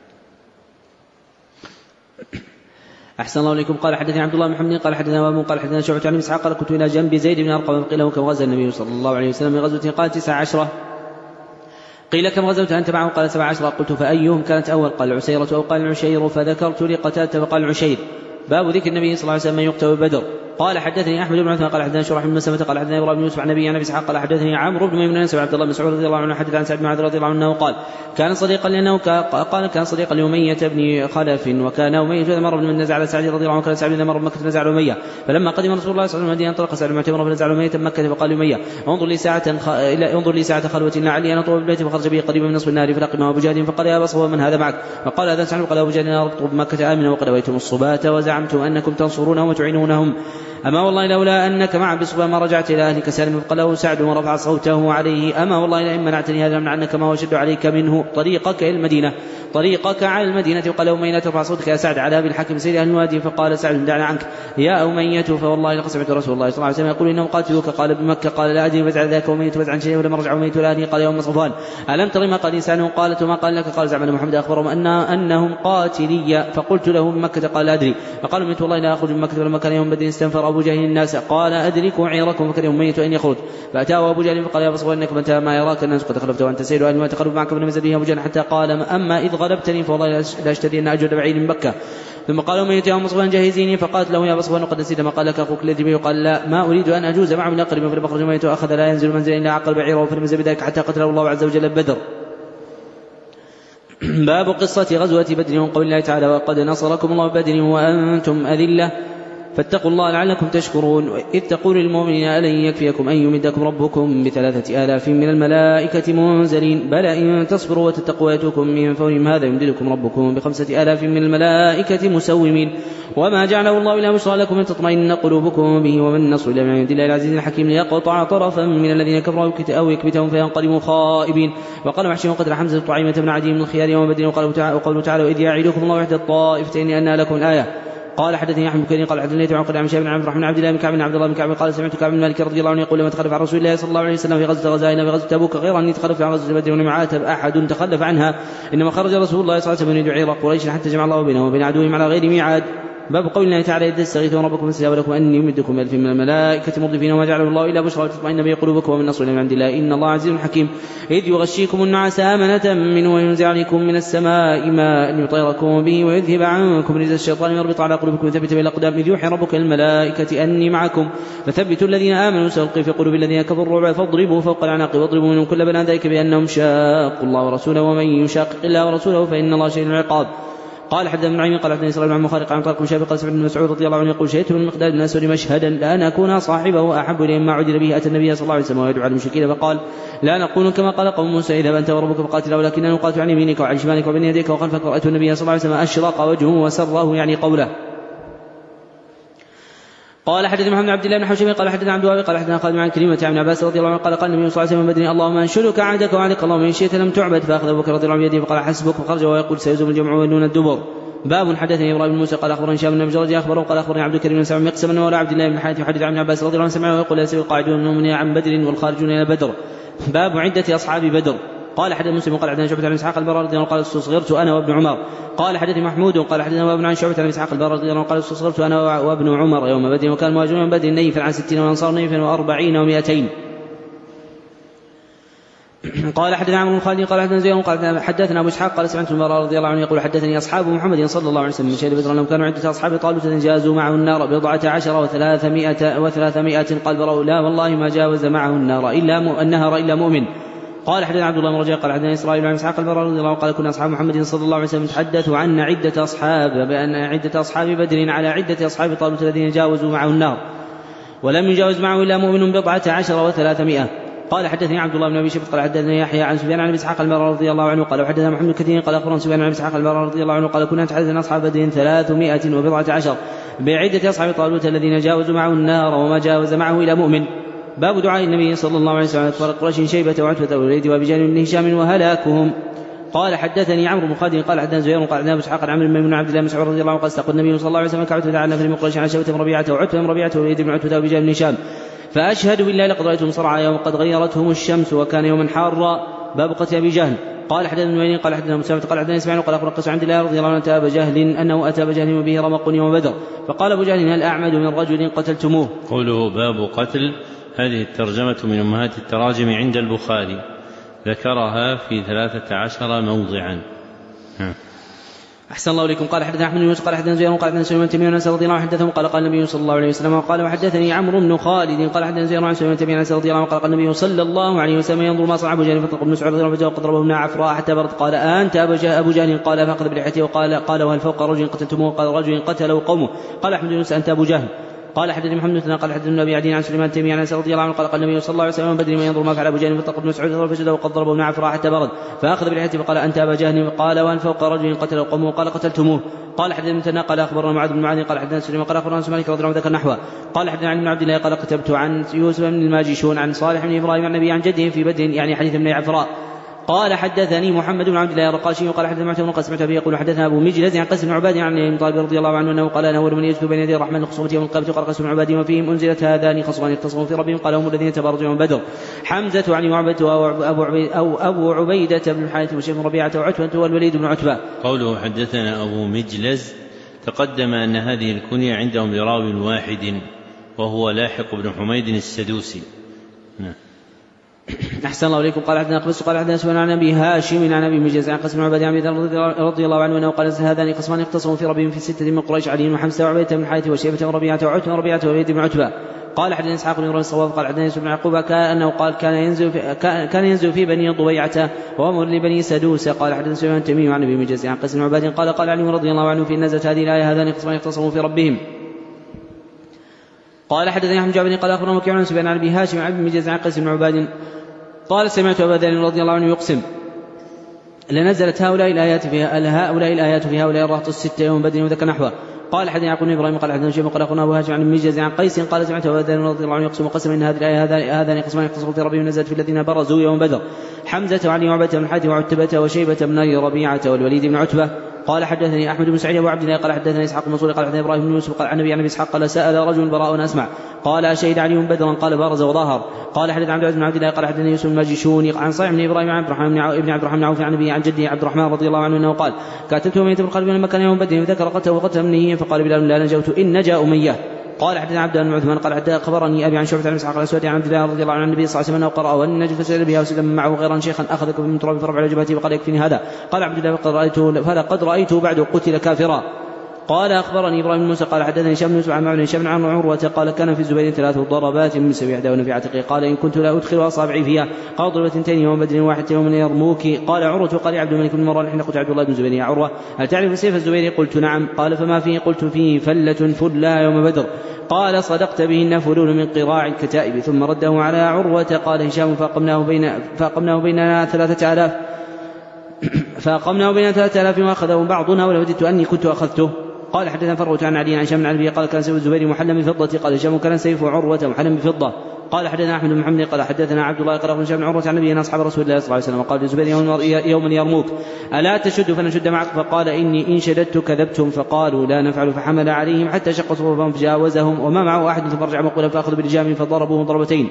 أحسن الله إليكم. قال حدثني عبد الله بن محمد قال حدثنا وابن قال حدثنا شعبة عن إسحاق قال كنت إلى جنب زيد بن أرقم فقيل له كم غزا النبي صلى الله عليه وسلم من غزوة قال تسع عشرة. قيل كم غزوت أنت معه قال سبع عشرة. قلت فأيهم كانت أول قال العسيرة أو قال العشير فذكرت لقتادة فقال العشير. باب ذكر النبي صلى الله عليه وسلم من يقتل بدر. قال حدثني احمد بن عثمان قال حدثنا شرح بن مسلمة قال حدثنا ابراهيم بن يوسف عن نبي عن ابي اسحاق قال حدثني عمرو بن ميمون عن عبد الله بن مسعود رضي الله عنه حدث عن سعد بن معاذ رضي الله عنه قال كان صديقا لانه قال كان صديقا لأمية بن خلف وكان أمية اذا مر من نزع على سعد رضي الله عنه كان سعد اذا مر بمكة نزع على أمية فلما قدم رسول الله صلى الله عليه وسلم المدينة انطلق سعد معتمرا فنزع على أمية مكة فقال لأمية انظر لي ساعة خ... انظر لي ساعة خلوة لعلي ان اطلب بالبيت فخرج به قريبا من نصف النار فلقمه ابو جهل فقال يا ابا صفوان من هذا معك فقال هذا سعد قال ابو جهل انا ربط بمكة امنا وقد اويتم الصبات وزعمتم انكم تنصرونهم وتعينونهم أما والله لولا أنك مع بصبا ما رجعت إلى أهلك سالما فقال له سعد ورفع صوته عليه أما والله لئن منعتني هذا لمنعنك ما هو أشد عليك منه طريقك إلى المدينة طريقك على المدينة وقال أمية ترفع صوتك يا سعد على أبي الحكم سير أهل الوادي فقال سعد دعنا عنك يا أمية فوالله لقد سمعت رسول الله صلى الله عليه وسلم يقول إنه قاتلوك قال بمكة قال لا أدري فزع ذاك أمية فزعا شيئا ولما رجع أمية إلى أهله قال يا أم صفوان ألم تر ما قال إنسان قالت وما قال لك قال زعم محمد أخبرهم أن أنهم قاتلي فقلت له بمكة قال لا أدري فقال أمية والله لا أخرج من مكة ولما كان يوم بدر استنفر أبو جهل الناس قال أدركوا عيركم فكره أمية أن يخرج فأتاه أبو جهل فقال يا أبا صفوان إنك من ما يراك الناس قد خلفت وأنت سيد وأهل ما تقرب معك فلم يزل به أبو جهل حتى قال أما إذ غلبتني فوالله لا أشتري أن أجود بعيد من مكة ثم قال أمية يا أم صفوان جهزيني فقالت له يا أبا صفوان قد نسيت ما قال لك أخوك الذي به قال لا ما أريد أن أجوز معه من أقرب فلم أخرج أمية وأخذ لا ينزل منزلا إلا عقل بعيره فلم يزل بذلك حتى قتله الله عز وجل بدر. باب قصة غزوة بدر وقول الله تعالى وقد نصركم الله بدر وأنتم أذلة فاتقوا الله لعلكم تشكرون إذ تقول للمؤمنين ألن يكفيكم أن يمدكم ربكم بثلاثة آلاف من الملائكة منزلين بلى إن تصبروا وتتقوا ويأتوكم من فورهم هذا يمددكم ربكم بخمسة آلاف من الملائكة مسومين وما جعله الله إلا بشرى لكم أن تطمئن قلوبكم به وما النصر إلا من عند الله العزيز الحكيم ليقطع طرفا من الذين كفروا أو يكبتهم فينقلبوا خائبين. وقال محشي وقدر حمزة طعيمة بن عدي من الخيار يوم بدر وقوله تعالى وإذ يعيدكم الله إحدى الطائفتين أن لكم الآية. قال حدثني احمد بن قال حدثني عن عن شيخ بن عبد الرحمن عبد الله بن كعب بن عبد الله بن كعب قال سمعت كعب بن مالك رضي الله عنه يقول لما تخلف عن رسول الله صلى الله عليه وسلم في غزوه غزائنا في غزوه تبوك غير ان تخلف عن غزوه بدر ولم يعاتب احد تخلف عنها انما خرج رسول الله صلى الله عليه وسلم يريد عير قريش حتى جمع الله بينهم وبين عدوهم على غير ميعاد. باب قول الله تعالى إذ تستغيثون ربكم فاستجاب لكم أني يمدكم بألف من الملائكة مردفين وما جعله الله إلا بشرى وتطمئن به قلوبكم ومن النصر من عند الله إن الله عزيز حكيم. إذ يغشيكم النعاس أمنة منه وينزع عليكم من السماء ماء يطيركم به ويذهب عنكم رجز الشيطان ويربط على قلوبكم ويثبت بالأقدام إذ يوحي ربك الملائكة أني معكم فثبتوا الذين آمنوا سألقي في قلوب الذين كفروا الرعب فاضربوا فوق الأعناق واضربوا منهم كل بنان ذلك بأنهم شاقوا الله ورسوله ومن يشاقق الله ورسوله فإن الله شديد العقاب. قال حدثنا ابن نعيم قال حدثني اسرائيل عن مخارق عن طارق بن شهاب قال سمعت ابن مسعود رضي الله عنه يقول شهدت من المقداد بن الاسود مشهدا لان اكون صاحبه احب اليه مما عدل به اتى النبي صلى الله عليه وسلم ويدعو على المشركين فقال لا نقول كما قال قوم موسى اذا انت وربك فقاتلا ولكننا نقاتل عن يمينك وعن شمالك وبين يديك وخلفك ورايت النبي صلى الله عليه وسلم اشرق وجهه وسره يعني قوله. قال حدثنا محمد بن عبد الله بن حوشب قال حدثنا عبد الوهاب قال حدثنا خالد عن كلمة عن عباس رضي الله عنه قال قال النبي صلى الله عليه وسلم بدني اللهم انشدك عهدك وعهدك اللهم ان شئت لم تعبد فاخذ ابو بكر رضي الله عنه بيده فقال حسبك فخرج ويقول سيزوم الجمع ويلون الدبر. باب حدثني ابراهيم بن موسى قال اخبرني هشام بن جريج اخبره قال اخبرني عبد الكريم بن سعد مقسم مولى عبد الله بن حاتم يحدث عن عباس رضي الله عنه سمعه ويقول يسير القاعدون منهم عن بدر والخارجون الى بدر. باب عدة اصحاب بدر. قال حدث مسلم قال حدثنا شعبة عن اسحاق البراء رضي الله عنه قال استصغرت انا وابن عمر. قال حدثني محمود قال حدثنا وابن عن شعبة عن اسحاق البراء رضي الله عنه قال استصغرت انا وابن عمر يوم بدر وكان المهاجرون من بدر نيفا عن ستين والانصار نيفا واربعين ومائتين. قال حدثنا عمرو بن خالد قال حدثنا زيد قال حدثنا ابو اسحاق قال سمعت البراء رضي الله عنه يقول حدثني اصحاب محمد صلى الله عليه وسلم من شهر بدر انهم كانوا عده اصحاب طالوت جازوا معه النار بضعة عشر وثلاثمائة وثلاثمائة قال البراء لا والله ما جاوز معه النار الا النهر الا مؤمن. قال حدثنا عبد الله بن رجاء قال حدثنا اسرائيل عن اسحاق البراء رضي الله عنه قال كنا اصحاب محمد صلى الله عليه وسلم تحدثوا عن عده اصحاب بان عده اصحاب بدر على عده اصحاب طالوت الذين جاوزوا معه النار ولم يجاوز معه الا مؤمن بضعة عشر وثلاثمائة. قال حدثني عبد الله بن ابي شيبه قال حدثني يحيى عن سفيان عن ابي اسحاق البراء رضي الله عنه قال حدثنا محمد كثير قال اخبرنا سفيان عن ابي اسحاق البراء رضي الله عنه قال كنا نتحدث عن اصحاب بدر ثلاثمائة وبضعة عشر بعده اصحاب طالوت الذين جاوزوا معه النار وما جاوز معه الى مؤمن. باب دعاء النبي صلى الله عليه وسلم على كفار قريش شيبة وعتبة والوليد وابي جهل بن هشام وهلاكهم. قال حدثني عمرو بن خالد قال حدثنا زهير قال حدثنا ابو اسحاق عن عمرو بن عبد الله بن مسعود رضي الله عنه قال استقبل النبي صلى الله عليه وسلم كعبة دعانا في قريش عن شيبة بن ربيعة وعتبة بن ربيعة والوليد بن عتبة وابي جهل بن هشام فاشهد بالله لقد رايتهم صرعى وقد غيرتهم الشمس وكان يوما حارا. باب قتل ابي جهل. قال حدثنا ابن قال حدثنا مسلم قال حدثنا اسماعيل قال اخبرنا قيس عن الله رضي الله عنه اتى ابا جهل انه اتى ابا جهل وبه رمق يوم بدر فقال ابو جهل هل اعمد من رجل قتلتموه. قوله باب قتل هذه الترجمة من أمهات التراجم عند البخاري ذكرها في ثلاثة عشر موضعا. أحسن الله إليكم. قال حدثنا أحمد بن يونس قال حدثنا زياد قال حدثنا سليمان تيمي عن رضي الله عنه حدثهم قال قال النبي صلى الله عليه وسلم وقال وحدثني عمرو بن خالد قال حدثنا زياد عن سليمان تيمي عن رضي الله عنه قال قال النبي صلى الله عليه وسلم ينظر ما صنع أبو جهل فطلق بن مسعود رضي الله عنه فجاء وقد ضربه عفراء حتى برد قال أنت أبو جهل قال فأخذ بلحيته وقال قال وهل فوق رجل قتلتموه قال رجل قتله قومه قال أحمد بن يونس أنت أبو جهل. قال حدثني محمد بن قال حدثنا ابي عدي عن سليمان تيمي عن رضي الله عنه قال قال النبي صلى الله عليه وسلم بدري ما ينظر ما فعل ابو جهل فطلق بن مسعود فجد وقد ضربه ابن عفراء حتى برد فاخذ بلحيته فقال انت ابا جهل قال وان فوق رجل قتل قومه قال قتلتموه. قال حدثنا المثنى قال اخبرنا معاذ بن معاذ قال حدثنا سليمان قال اخبرنا مالك رضي الله عنه ذكر نحوه. قال حدثنا عن ابن عبد الله قال كتبت عن يوسف بن الماجشون عن صالح بن ابراهيم عن النبي عن جده في بدر يعني حديث ابن عفراء. قال حدثني محمد بن عبد الله الرقاشي وقال حدثنا معتمر قال سمعت ابي يقول حدثنا ابو مجلس عن قيس بن عباد عن ابي طالب رضي الله عنه انه قال انا اول من يجد بين يدي الرحمن الخصومه يوم القيامه قال قيس بن عباد وفيهم انزلت هذان خصمان يختصمون في ربهم قال هم الذين تبارزوا يوم بدر حمزه عن معبد او عبيد او ابو عبيده بن الحارث وشيخ ربيعه وعتبه والوليد بن عتبه. قوله حدثنا ابو مجلس تقدم ان هذه الكنيه عندهم براو واحد وهو لاحق بن حميد السدوسي. نعم. أحسن الله إليكم. قال حدثنا قبس قال حدثنا سفيان عن أبي هاشم عن أبي مجلس عن قيس بن عباد عن رضي الله عنه أنه قال هذان خصمان اختصموا في ربهم في ستة من قريش علي وحمزة وعبيدة بن الحارث وشيبة وربيعة وعتبة وربيعة والوليد بن عتبة. قال حدثنا إسحاق بن إبراهيم الصواب قال حدثنا يوسف بن يعقوب كأنه قال كان ينزل في كان ينزل في بني ضبيعة وأمر لبني سدوس. قال حدثنا سفيان تميم عن أبي مجلس عن قيس بن عباد قال قال علي رضي الله عنه في نزلت هذه الآية هذان خصمان اختصموا في ربهم. قال حدثنا أحمد بن قال أخبرنا وكيع عن سفيان عن أبي هاشم عن أبي مجلس عن قيس بن عباد قال سمعت أبا ذر رضي الله عنه يقسم لنزلت هؤلاء الآيات فيها هؤلاء الآيات في هؤلاء الرهط الستة يوم بدر وذكر نحوه. قال حدثنا يعقوب بن إبراهيم قال حدثنا شيخ قال أخونا أبو هاشم عن المجز عن قيس قال سمعت أبا ذر رضي الله عنه يقسم وقسم إن هذه الآية هذان قسمان يختصمون في ربهم نزلت في الذين برزوا يوم بدر حمزة وعلي وعبيدة بن الحارث وعتبة وشيبة بن ربيعة والوليد بن عتبة. قال حدثني أحمد بن سعيد أبو عبد الله قال حدثنا إسحاق بن منصور قال حدثنا إبراهيم بن يوسف قال عن النبي عن أبي إسحاق قال سأل رجل براء أسمع قال أشهد علي بدرا قال بارز وظاهر. قال حدثنا عبد العزيز بن عبد الله قال حدثنا يوسف الماجشوني عن صالح بن إبراهيم عن عبد الرحمن بن عبد الرحمن عوف عن النبي عن جده عبد الرحمن رضي الله عنه أنه قال كاتبت أمية بن خلف لما كان يوم بدر وذكر قتله وقتل أمنيه فقال بلال لا نجوت إن نجا أمية. قال حدثنا عبد الله بن عثمان قال حتى خبرني أبي عن شعبة عن إسحاق الأسود عن عبد الله رضي الله عنه النبي صلى الله عليه وسلم قرأ والنجم فسأل بها وسلم معه غيرا شيخا أخذك من تراب فربع على جبهته وقال يكفيني هذا. قال عبد الله فقد رأيته فلقد رأيته بعد قتل كافرا. قال أخبرني إبراهيم بن موسى قال حدثني هشام بن يوسف عن معن هشام عن عروة قال كان في الزبير ثلاث ضربات من سبع دون في عتقه قال إن كنت لا أدخل أصابعي فيها قال ضربتين يوم بدر واحد يوم يرموك. قال عروة قال عبد الملك بن مروان حين قلت عبد الله بن زبير يا عروة هل تعرف سيف الزبير قلت نعم. قال فما فيه قلت فيه فلة فلا يوم بدر. قال صدقت بهن فلول من قراع الكتائب ثم رده على عروة. قال هشام فأقمناه بين فأقمناه بيننا ثلاثة آلاف فأقمناه بين ثلاثة آلاف وأخذه بعضنا ولوددت أني كنت أخذته. قال حدثنا فروة عن علي عن هشام بن علي قال كان سيف الزبير محلم بفضة قال هشام كان سيف عروة محلم بفضة. قال حدثنا أحمد بن محمد قال حدثنا عبد الله قال هشام بن عروة عن النبي أصحاب رسول الله صلى الله عليه وسلم وقال للزبير يوم يرموك ألا تشد فنشد معك فقال إني إن شددت كذبتم فقالوا لا نفعل فحمل عليهم حتى شق صفوفهم فجاوزهم وما معه أحد ثم رجع مقبلا فأخذ بلجام فضربوه ضربتين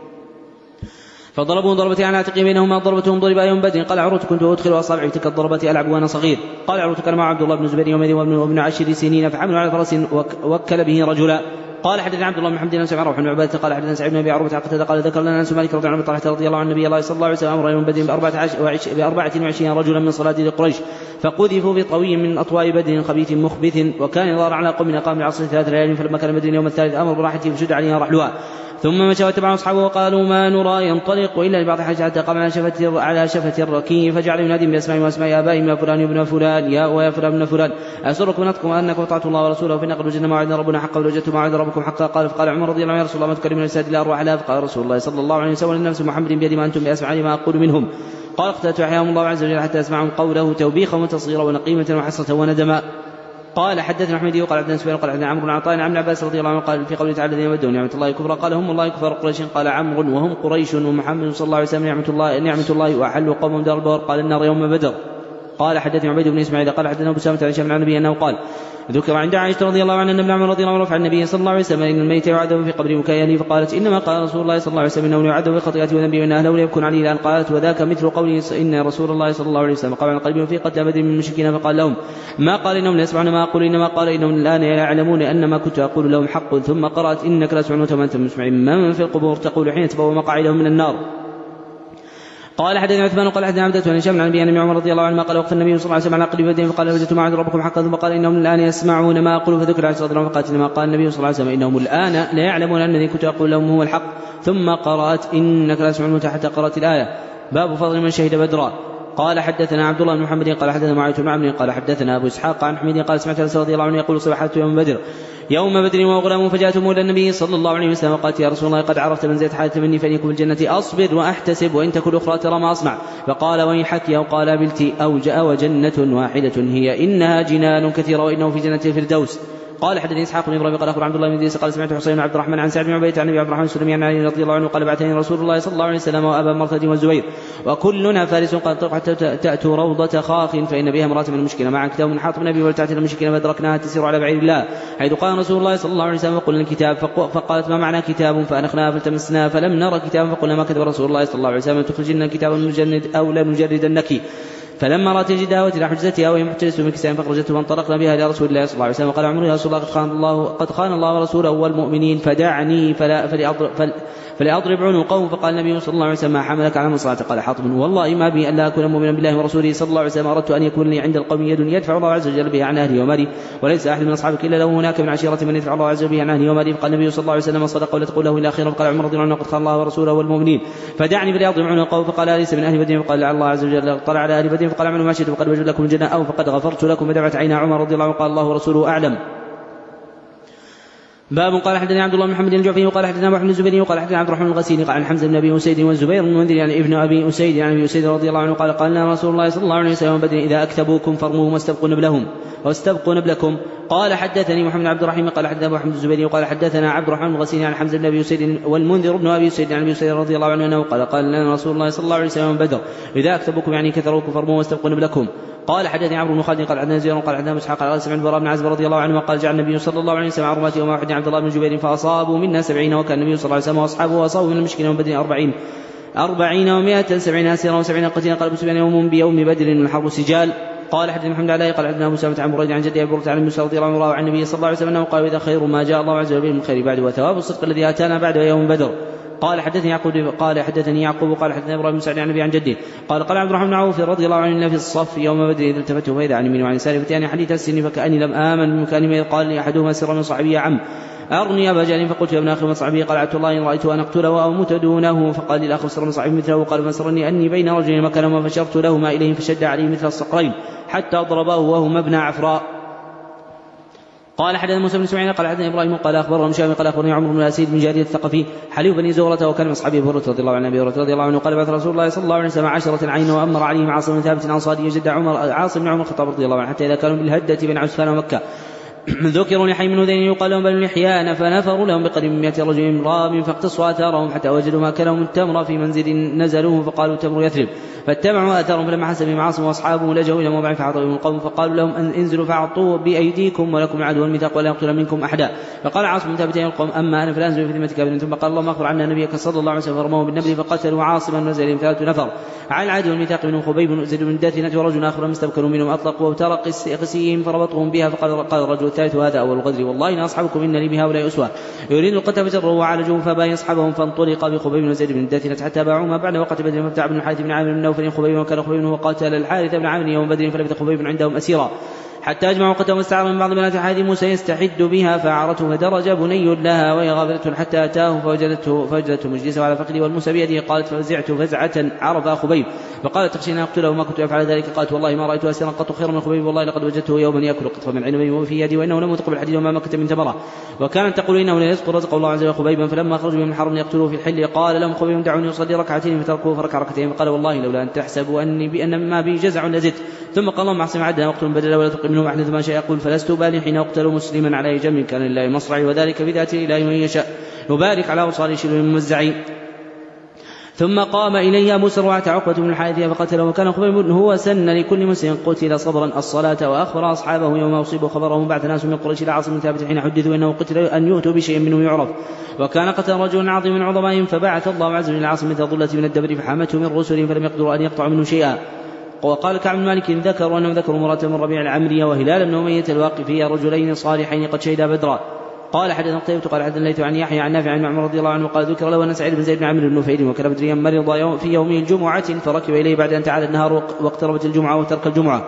فضربوا ضربتين على عاتقه بينهما ضربتهم ضرب يوم بدر. قال عروة كنت أدخل أصابعي تلك الضربة ألعب وأنا صغير. قال عروة كان مع عبد الله بن الزبير يومئذ وابن عشر سنين فحملوا على فرس وكل به رجلا. قال حدثنا عبد الله بن محمد بن سعيد بن عبادة قال حدثنا سعيد بن أبي عروة عقد قال ذكر لنا أنس مالك رضي الله عنه رضي الله عن النبي الله صلى الله عليه وسلم أمر يوم بدر بأربعة وعشرين رجلا من صلاة قريش فقذفوا بطوي من أطواء بدر خبيث مخبث وكان يظهر على قوم أقام العصر ثلاث ليال فلما كان بدر يوم الثالث أمر براحته فشد عليها رحلها ثم مشى واتبعوا أصحابه وقالوا ما نرى ينطلق إلا لبعض حاجة حتى قام على شفة على شفة الركي فجعل ينادي بأسماء وأسماء آبائهم يا فلان ابن فلان يا ويا فلان ابن فلان أسركم نطقكم أنكم أطعتم الله ورسوله في نقل وجدنا ما وعدنا ربنا حقا ووجدتم ما وعد ربكم حقا. قال فقال عمر رضي الله عنه يا رسول الله ما تكلمون السادة إلا أرواح لا فقال رسول الله صلى الله عليه وسلم النفس محمد بيد ما أنتم بأسمع ما أقول منهم. قال اقتلت أحياهم الله عز وجل حتى أسمعهم قوله توبيخا وتصغيرا ونقيمة وحسرة وندما. قال حدثنا أحمد وقال عبد سفيان قال عبد عمرو بن عطاء عن عباس رضي الله عنه قال في قوله تعالى الذين بدوا نعمة الله كفرا قال هم الله كفر قريش قال عمرو وهم قريش ومحمد صلى الله عليه وسلم نعمة الله نعمة الله وأحلوا قومهم دار البوار قال النار يوم بدر. قال حدثنا عبيد بن إسماعيل قال حدثنا أبو سامة عن هشام عن النبي أنه قال ذكر عند عائشة رضي الله عنها أن ابن عمر رضي الله عنه رفع النبي صلى الله عليه وسلم إن الميت يعذب في قبره مكيانه فقالت إنما قال رسول الله صلى الله عليه وسلم إنه يعذب بخطيئته وذنبه وإن أهله يبكون عليه الآن. قالت وذاك مثل قوله إن رسول الله صلى الله عليه وسلم قال عن قلبهم في قتل بدر من المشركين فقال لهم ما قال إنهم لا يسمعون ما أقول إنما قال إنهم الآن يعلمون أن ما كنت أقول لهم حق. ثم قرأت إنك لا تسمعون وما أنتم مسمعين من في القبور تقول حين تبوأ مقاعدهم من النار. قال حدثنا عثمان قال حدثنا عبدة بن هشام عن ابي ان عمر رضي الله عنه قال وقت النبي صلى الله عليه وسلم على عقل بدين فقال وجدت ما عند ربكم حقا ثم قال انهم الان يسمعون ما اقول فذكر عليه الصلاه والسلام فقال انما قال النبي صلى الله عليه وسلم انهم الان لا يعلمون ان الذي كنت اقول لهم هو الحق ثم قرات انك لا تسمع الموتى حتى قرات الايه. باب فضل من شهد بدرا. قال حدثنا عبد الله بن محمد قال حدثنا معاوية بن عمرو قال حدثنا ابو اسحاق عن حميد قال سمعت انس رضي الله عنه يقول صبحت يوم بدر يوم بدر وغلام فجاءتم الى النبي صلى الله عليه وسلم وقالت يا رسول الله قد عرفت منزلة حالة مني فان يكون في الجنة اصبر واحتسب وان تكن اخرى ترى ما اصنع. فقال ويحك او قال بلتي او جاء وجنة واحدة هي انها جنان كثيرة وانه في جنة الفردوس. قال حدثني اسحاق بن ابراهيم قال اخبر عبد الله بن ادريس قال سمعت حسين بن عبد الرحمن عن سعد بن عبيده عن ابي عبد الرحمن السلمي عن علي رضي الله عنه قال بعثني رسول الله صلى الله عليه وسلم وابا مرثد والزبير وكلنا فارس قال حتى تاتوا روضه خاخ فان بها امراه من المشكله مع كتاب من حاطب النبي ولتعت المشكله فادركناها تسير على بعير الله حيث قال رسول الله صلى الله عليه وسلم وقلنا الكتاب فقالت ما معنى كتاب فانخناها فالتمسناها فلم نرى كتابا فقلنا ما كتب رسول الله صلى الله عليه وسلم تخرجن الكتاب نجند او لنجردنك فلما رأت الجداوة إلى حجزتها وهي محتجزة من كسائها فخرجته فانطلقنا بها إلى رسول الله صلى الله عليه وسلم وقال عمر يا رسول الله قد خان الله قد خان الله ورسوله والمؤمنين فدعني فلا فلأضرب, فل فلأضرب عنقهم. فقال النبي صلى الله عليه وسلم ما حملك على من صلاتك؟ قال حاطب والله ما بي ألا أكون مؤمنا بالله ورسوله صلى الله عليه وسلم أردت أن يكون لي عند القوم يد يدفع الله عز وجل بها عن أهلي ومالي وليس أحد من أصحابك إلا له هناك من عشيرة من يدفع الله عز وجل بها عن أهلي ومالي. فقال النبي صلى الله عليه وسلم صدق ولا تقول له إلا خيرا. فقال عمر رضي الله عنه قد خان الله ورسوله والمؤمنين فدعني فليضرب عنقهم. فقال أليس من أهل بدر؟ فقال الله عز وجل طلع على أهل بدر فقال اعملوا ما شئتم فقد وجد لكم الجنة أو فقد غفرت لكم. فدمعت عينا عمر رضي الله عنه قال الله ورسوله أعلم. باب قال حدثنا عبد الله بن محمد الجعفي وقال حدثنا محمد الزبيري وقال حدثنا عبد الرحمن الغسيلي قال عن حمزه بن ابي اسيد والزبير بن المنذر يعني ابن ابي اسيد يعني ابي اسيد رضي الله عنه قال قال لنا رسول الله صلى الله عليه وسلم بدر اذا اكتبوكم فارموهم واستبقوا نبلهم واستبقوا نبلكم. قال حدثني محمد عبد الرحيم قال حدثنا محمد الزبيري وقال حدثنا عبد الرحمن الغسيلي عن حمزه بن ابي اسيد والمنذر بن ابي اسيد يعني ابي اسيد رضي الله عنه انه قال قال لنا رسول الله صلى الله عليه وسلم بدر اذا اكتبوكم يعني كثروكم فارموهم واستبقوا نبلكم. قال حدثني عمرو بن خالد قال حدثنا زيد قال حدثنا اسحاق قال سمعت البراء بن عازب رضي الله عنه قال جعل النبي صلى الله عليه وسلم عرمات يوم احد عبد الله بن جبير فاصابوا منا سبعين وكان النبي صلى الله عليه وسلم واصحابه واصابوا من المشكله يوم بدر أربعين أربعين ومائة سبعين اسيرا وسبعين قتيلا قال ابو سفيان يوم بيوم بدر من الحرب سجال. قال حدثنا محمد علي قال حدثنا ابو سلمة عن بريد عن جدي ابي برده عن موسى رضي الله عنه عن النبي صلى الله عليه وسلم انه قال اذا خير ما جاء الله عز وجل من خير بعد وثواب الصدق الذي اتانا بعد يوم بدر. قال حدثني يعقوب قال حدثني يعقوب قال حدثنا ابراهيم بن سعد عن ابي عن جده قال قال عبد الرحمن بن عوف رضي الله عنه في الصف يوم بدر اذا التفت فاذا عن يمين وعن يسار فتيان حديث السن فكاني لم امن بمكان قال لي احدهما سرا من صحابي يا عم ارني ابا جهل فقلت يا ابن اخي من صحابي قال عبد الله ان رايت ان اقتله او اموت دونه. فقال لي الاخ سرا من صحابي مثله قال فسرني اني بين رجلين مكانهما فشرت لهما اليهم فشد عليه مثل الصقرين حتى ضرباه وهما ابن عفراء. قال حدثنا موسى بن اسماعيل قال حدثنا ابراهيم قال اخبرهم شامي قال اخبرني عمرو بن الاسيد بن جاريه الثقفي حليف بني زهره وكان من اصحاب ابي هريره رضي الله عنه ابي هريره رضي الله عنه قال بعث رسول الله صلى الله عليه وسلم عشرة عين وامر عليهم عاصم بن ثابت انصاري يجد عمر عاصم بن عمر الخطاب رضي الله عنه حتى اذا كانوا بالهده بين عسفان ومكه ذكروا لحي من هذين يقال لهم بنو لحيان فنفروا لهم بقريب من مئة رجل من رام فاقتصوا اثارهم حتى وجدوا ما كلهم التمر في منزل نزلوه فقالوا تمر يثرب فاتبعوا اثارهم فلما حسب بهم عاصم واصحابه لجوا الى موضع فعطوا القوم فقالوا لهم ان انزلوا فاعطوا بايديكم ولكم العدو والميثاق ولا يقتل منكم احدا. فقال عاصم ثابت القوم اما انا فلا انزل في ذمه كافر. ثم قال اللهم اخبر عنا نبيك صلى الله عليه وسلم فرموه بالنبل فقتلوا عاصما ونزل ثلاثه نفر على العهد والميثاق منهم خبيب بن زيد بن داثنة ورجل اخر مستبكروا منهم اطلقوا وترق قسيهم فربطهم بها. فقال قال الرجل الثالث هذا اول الغدر والله ان اصحابكم ان لي بهؤلاء اسوه يريد القتل فجروا وعالجوه فباين اصحابهم فانطلق بخبيب بن زيد بن داثنة حتى باعوا ما بعد وقت بدر فابتاع بن الحارث بن عامر بن نوفل خبيب وكان خبيب وقاتل الحارث بن عامر يوم بدر فلبث خبيب عندهم اسيرا حتى اجمعوا قتلهم واستعاروا من بعض بنات الحارث موسى يستحد بها فاعرته فدرج بني لها وهي غافلة حتى اتاه فوجدته فوجدته مجلسه على فخذه والموسى بيده. قالت ففزعت فزعه عرف خبيب فقالت تخشين ان اقتله وما كنت افعل ذلك. قالت والله ما رايت اسيرا قط خيرا من خبيب والله لقد وجدته يوما ياكل قطفا من عنب وفي يدي وانه لم يتقبل الحديد وما مكت من تمره وكانت تقول انه لا يذكر رزق الله عز وجل خبيبا. فلما خرجوا من الحرم يقتلوه في الحل قال لهم خبيب دعوني اصلي ركعتين فتركوه فركع ركعتين فقال والله لولا ان تحسبوا اني بان ما بي جزع لزدت. ثم قال اللهم اعصم عدنا واقتل بدلا ولا تقم منهم احدث ما شاء يقول فلست بالي حين اقتل مسلما على جنب كان لله مصرعي وذلك بذات الاله من يشاء يبارك على اوصال شبه الممزعين. ثم قام إليها مسروعة عقبة بن الحارث فقتله وكان خبيب هو سن لكل مسلم قتل صبرا الصلاة وأخبر أصحابه يوم أصيبوا خبرهم بعث ناس من قريش إلى عاصم بن ثابت حين حدثوا أنه قتل أن يؤتوا بشيء منه يعرف وكان قتل رجل عظيم من عظمائهم فبعث الله عز وجل عاصم مثل ظلة من الدبر فحمته من رسلهم فلم يقدروا أن يقطعوا منه شيئا. وقال كعب بن مالك ذكروا أنهم ذكروا مرة من ربيع العمرية وهلال بن أمية الواقفية رجلين صالحين قد شهدا بدرا قال حدثنا قتيبة قال حدثنا الليث عن يحيى عن نافع عن عمر رضي الله عنه قال ذكر له أن سعيد بن زيد بن عمرو بن نفيل وكان بدريا مرض يوم في يوم الجمعة فركب إليه بعد أن تعالى النهار واقتربت الجمعة وترك الجمعة.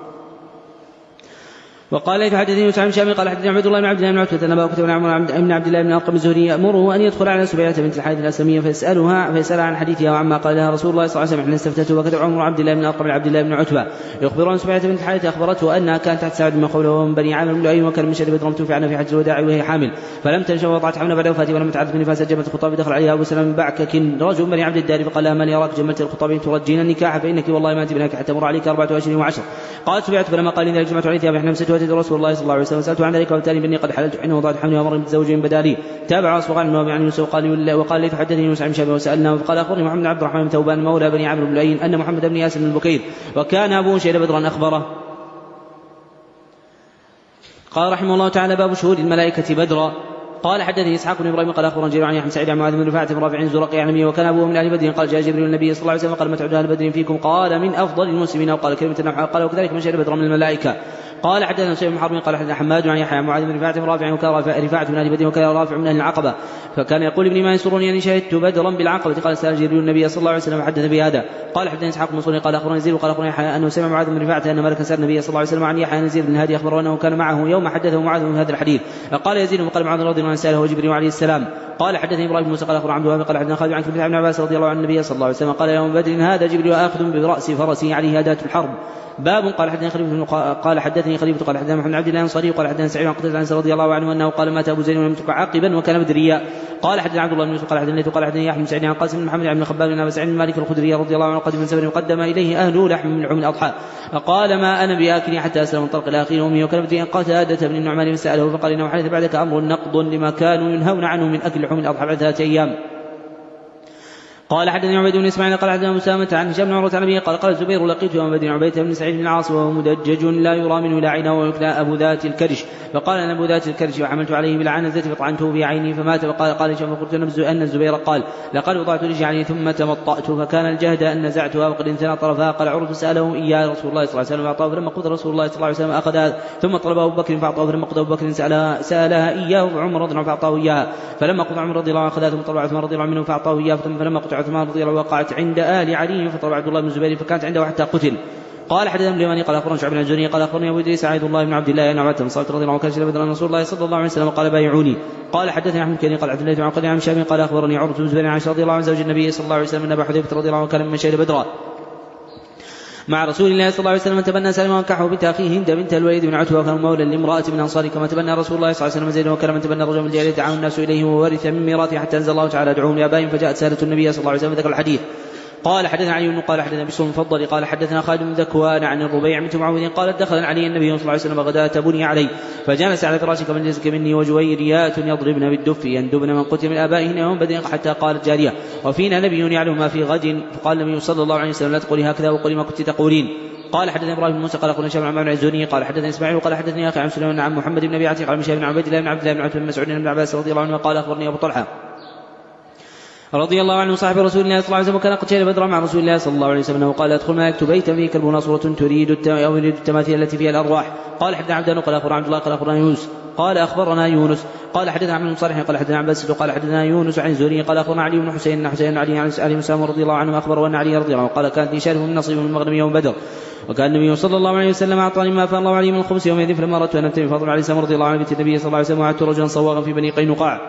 وقال لي فحدثني موسى بن شامي قال حدثني عبد الله بن عبد الله بن عتبة أن أبا بكر بن عمرو بن عبد الله بن أرقم الزهري يأمره أن يدخل على سبيعة بنت الحارث الأسلمية فيسألها فيسألها عن حديثها وعما قال لها رسول الله صلى الله عليه وسلم حين استفتته. وكتب عمر عبد الله بن أرقم عبد الله بن عتبة يخبر عن سبيعة بنت الحارث أخبرته أنها كانت تحت سعد بن خوله من بني عامر بن لؤي وكان من شر بدر توفي عنها في حجة الوداع وهي حامل فلم تنشأ ووضعت حملها بعد وفاته ولم تعرف من نفاس جملة الخطاب. دخل عليها أبو سلمة بن بعكك رجل بني عبد الدار فقال لها من يراك جملة الخطاب ترجين النكاح فإنك والله ما أنت بناك حتى مر عليك أربعة وعشرين وعشر. قالت سبيعة فلما قال لي جمعت عليها بحنا مسته وتدرس رسول الله صلى الله عليه وسلم سألت عن ذلك وبالتالي بني قد حللت حين وضعت حملي ومر بزوج من بدالي. تابع أصبغ عن النووي عن يوسف وقال وقال لي فحدثني يوسف عن شابه وسألنا وقال أخبرني محمد عبد الرحمن بن ثوبان مولى بني عمرو بن لؤي أن محمد بن ياسر بن البكير وكان أبوه شهد بدرا أخبره. قال رحمه الله تعالى باب شهود الملائكة بدرا. قال حدثني إسحاق بن إبراهيم قال أخبرنا جرير عن يحيى بن سعيد عن معاذ بن رفاعة بن رافع الزرقي عن أبيه وكان أبوه من أهل بدر. قال جاء جبريل النبي صلى الله عليه وسلم قال ما تعد أهل بدر فيكم قال من أفضل المسلمين وقال كلمة نحو قال وكذلك من شهد بدرا من الملائكة. قال حدثنا سعيد بن حرب قال حدثنا حماد عن يحيى عن معاذ بن رفاعة بن رافع وكان رفاعة من أهل بدر وكان رافع من أهل العقبة فكان يقول ابني ما يسرني أني شهدت بدرا بالعقبة. قال سأل جبريل النبي صلى الله عليه وسلم وحدث بهذا. قال حدثنا إسحاق بن منصور قال أخبرنا يزيد وقال أخبرنا يحيى أنه سمع معاذ بن رفاعة أن ملكا سأل النبي صلى الله عليه وسلم عن يحيى نزير بن هادي أخبره أنه كان معه يوم حدثه معاذ من هذا الحديث. قال يزيد وقال معاذ رضي الله عنه سأله جبريل عليه السلام. قال حدثني إبراهيم بن موسى قال أخبرنا عبد الوهاب قال حدثنا خالد عن كلمة ابن عباس رضي الله عن النبي صلى الله عليه وسلم قال يوم بدر هذا جبريل آخذ برأس فرسه عليه أداة الحرب. باب قال حدثني خليفة قال حدثني خليفة قال حدثنا محمد عبد الله الأنصاري قال حدثنا سعيد عن قتادة عن رضي الله عنه أنه قال مات أبو زيد ولم يترك عاقبا وكان بدريا. قال حدثنا عبد الله بن يوسف قال حدثني قال حدثني يحيى بن سعيد عن قاسم بن محمد بن خباب بن أبي سعيد بن مالك الخدري رضي الله عنه قدم من سفر وقدم إليه أهله لحم من لحوم الأضحى قال ما أنا بآكل حتى أسلم من طرق الآخير أمي وكان بدريا. قتادة بن النعمان فسأله فقال إنه حدث بعدك أمر نقض لما كانوا ينهون عنه من أكل لحوم الأضحى بعد ثلاثة أيام. قال حدثني عبيد بن اسماعيل قال حدثنا مسامة عن هشام بن عروة عن أبيه قال قال الزبير لقيت يوم بدر عبيد بن سعيد بن العاص وهو مدجج لا يرى منه لا عينه ويكنى أبو ذات الكرش فقال أنا أبو ذات الكرش وحملت عليه بالعنزة فطعنته في عيني فمات. فقال قال هشام فقلت أن الزبير قال لقد وضعت رجلي عليه ثم تمطأت فكان الجهد أن نزعتها وقد انثنى طرفها. قال عروة فسأله إياه رسول الله صلى الله عليه وسلم فأعطاه فلما قضى رسول الله صلى الله عليه وسلم أخذها ثم طلب أبو بكر فأعطاه فلما قضى أبو بكر سألها, سألها إياه عمر رضي الله عنه فأعطاه إياها فلما قضى عمر رضي الله عنه أخذها ثم طلب عثمان رضي الله عنه فأعطاه إياه فلما قضى عثمان رضي الله عنه وقعت عند آل علي فطلب عبد الله بن الزبير فكانت عنده حتى قتل. قال حدثنا اليماني قال أخبرنا شعب بن الزهري قال أخبرني أبو إدريس عبد الله بن عبد الله أن عبادة بن صامت رضي الله عنه كان شهد بدرا رسول الله صلى الله عليه وسلم قال بايعوني. قال حدثني أحمد كني قال عبد الله بن عقد عن شامي قال أخبرني عروة بن الزبير عن رضي الله عنه زوج النبي صلى الله عليه وسلم أن أبا حذيفة رضي الله عنه كان ممن شهد بدرا مع رسول الله صلى الله عليه وسلم. تبنى سالم وانكحه بنت أخيه هند بنت الوليد بن عتبة وكان مولى لامرأة من أنصار كما تبنى رسول الله صلى الله عليه وسلم زيد وكان من تبنى رجل من الجاهلية دعاه الناس إليه وورث من ميراثه حتى أنزل الله تعالى ادعوهم لآبائهم فجاءت سالة النبي صلى الله عليه وسلم ذكر الحديث. قال حدثنا علي بن قال حدثنا بشر المفضل قال حدثنا خالد بن ذكوان عن الربيع بنت معاوية قال دخل علي النبي صلى الله عليه وسلم غداة بني علي فجلس على فراشي كمن جلسك مني وجويريات يضربن بالدف يندبن من قتل من آبائهن يوم بدر حتى قالت جارية وفينا نبي يعلم ما في غد فقال النبي صلى الله عليه وسلم لا تقولي هكذا وقولي ما كنت تقولين. قال حدثني ابراهيم بن موسى قال اخبرنا هشام بن الزهري قال حدثني اسماعيل قال حدثني اخي عن سليمان عن محمد بن ابي عتيق عن هشام بن عبيد الله بن عبد الله بن عتبة بن مسعود بن عباس رضي الله عنه قال اخبرني ابو طلحه رضي الله عنه صاحب رسول الله صلى الله عليه وسلم كان قد شهد بدرا مع رسول الله صلى الله عليه وسلم وقال ادخل ما يكتب بيتا فيه كلب ناصرة تريد التماثيل التي فيها الارواح. قال حدثنا عبدان قال اخبرنا عبد الله قال اخبرنا يونس قال اخبرنا يونس قال حدثنا عبد بن صالح قال حدثنا عباس قال حدثنا يونس عن زهري قال اخبرنا علي بن حسين حسين علي عن علي مسام رضي الله عنه اخبره ان علي رضي الله عنه قال كانت لي شارف من نصيب من المغرب يوم بدر وكان النبي صلى الله عليه وسلم اعطاني ما افاء الله عليه من الخمس يومئذ فلما اردت ان ابتغي فضل علي سام رضي الله عنه بنت النبي صلى الله عليه وسلم وعدت رجلا صواغا في بني قينقاع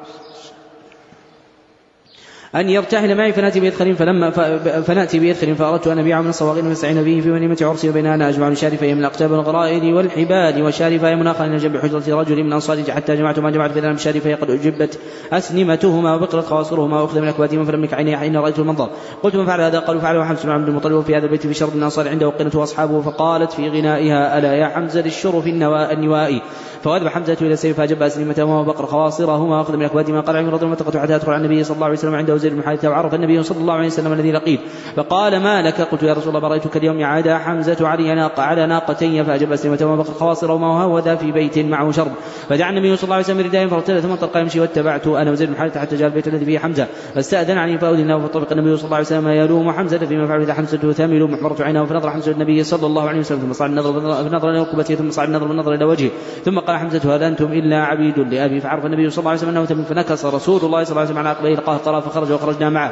أن يرتحل معي فنأتي بإدخل فلما فنأتي بإدخل فأردت أن أبيع من الصواغين فاستعين به في وليمة عرسي وبينها أنا أجمع شارفي من الأقتاب والغرائر والحبال وشارفي مناخا إلى جنب حجرة رجل من أنصار حتى جمعت ما جمعت فإذا بشارفي قد أجبت أسنمتهما وبقرت خواصرهما وأخذ من أكواتهما فلمك عيني حين رأيت المنظر. قلت من فعل هذا؟ قالوا فعله حمزة بن عبد المطلب في هذا البيت في شرب من أنصار عنده وقنته وأصحابه فقالت في غنائها ألا يا حمزة للشرف النوائي فوذب حمزة إلى السيف فجب أسنمتهما وبقر خواصرهما وأخذ من أكواتهما قال عمر رضي الله عنه حتى أدخل على النبي صلى الله عليه وسلم عنده زيد بن حارثة وعرف النبي صلى الله عليه وسلم الذي لقيت فقال ما لك؟ قلت يا رسول الله ما رأيتك اليوم عاد حمزة علي ناقة على ناقتين فأجب أسلمة وما بقى الخواصر وما هوذا في بيت معه شرب فدعا النبي صلى الله عليه وسلم رداء فرتل ثم انطلق يمشي واتبعت أنا وزيد بن حارثة حتى جاء البيت الذي فيه حمزة فاستأذن عليه فأذن فطبق النبي صلى الله عليه وسلم يلوم حمزة فيما فعل إذا حمزة ثامل محمرة عينه فنظر حمزة النبي صلى الله عليه وسلم ثم صعد النظر بنظر إلى ركبته ثم صعد النظر بالنظر إلى وجهه ثم قال حمزة هل أنتم إلا عبيد لأبي فعرف النبي صلى الله عليه وسلم أنه تم فنكس رسول الله صلى الله عليه وسلم على عقبيه القهقرى فخرج وخرجنا معه.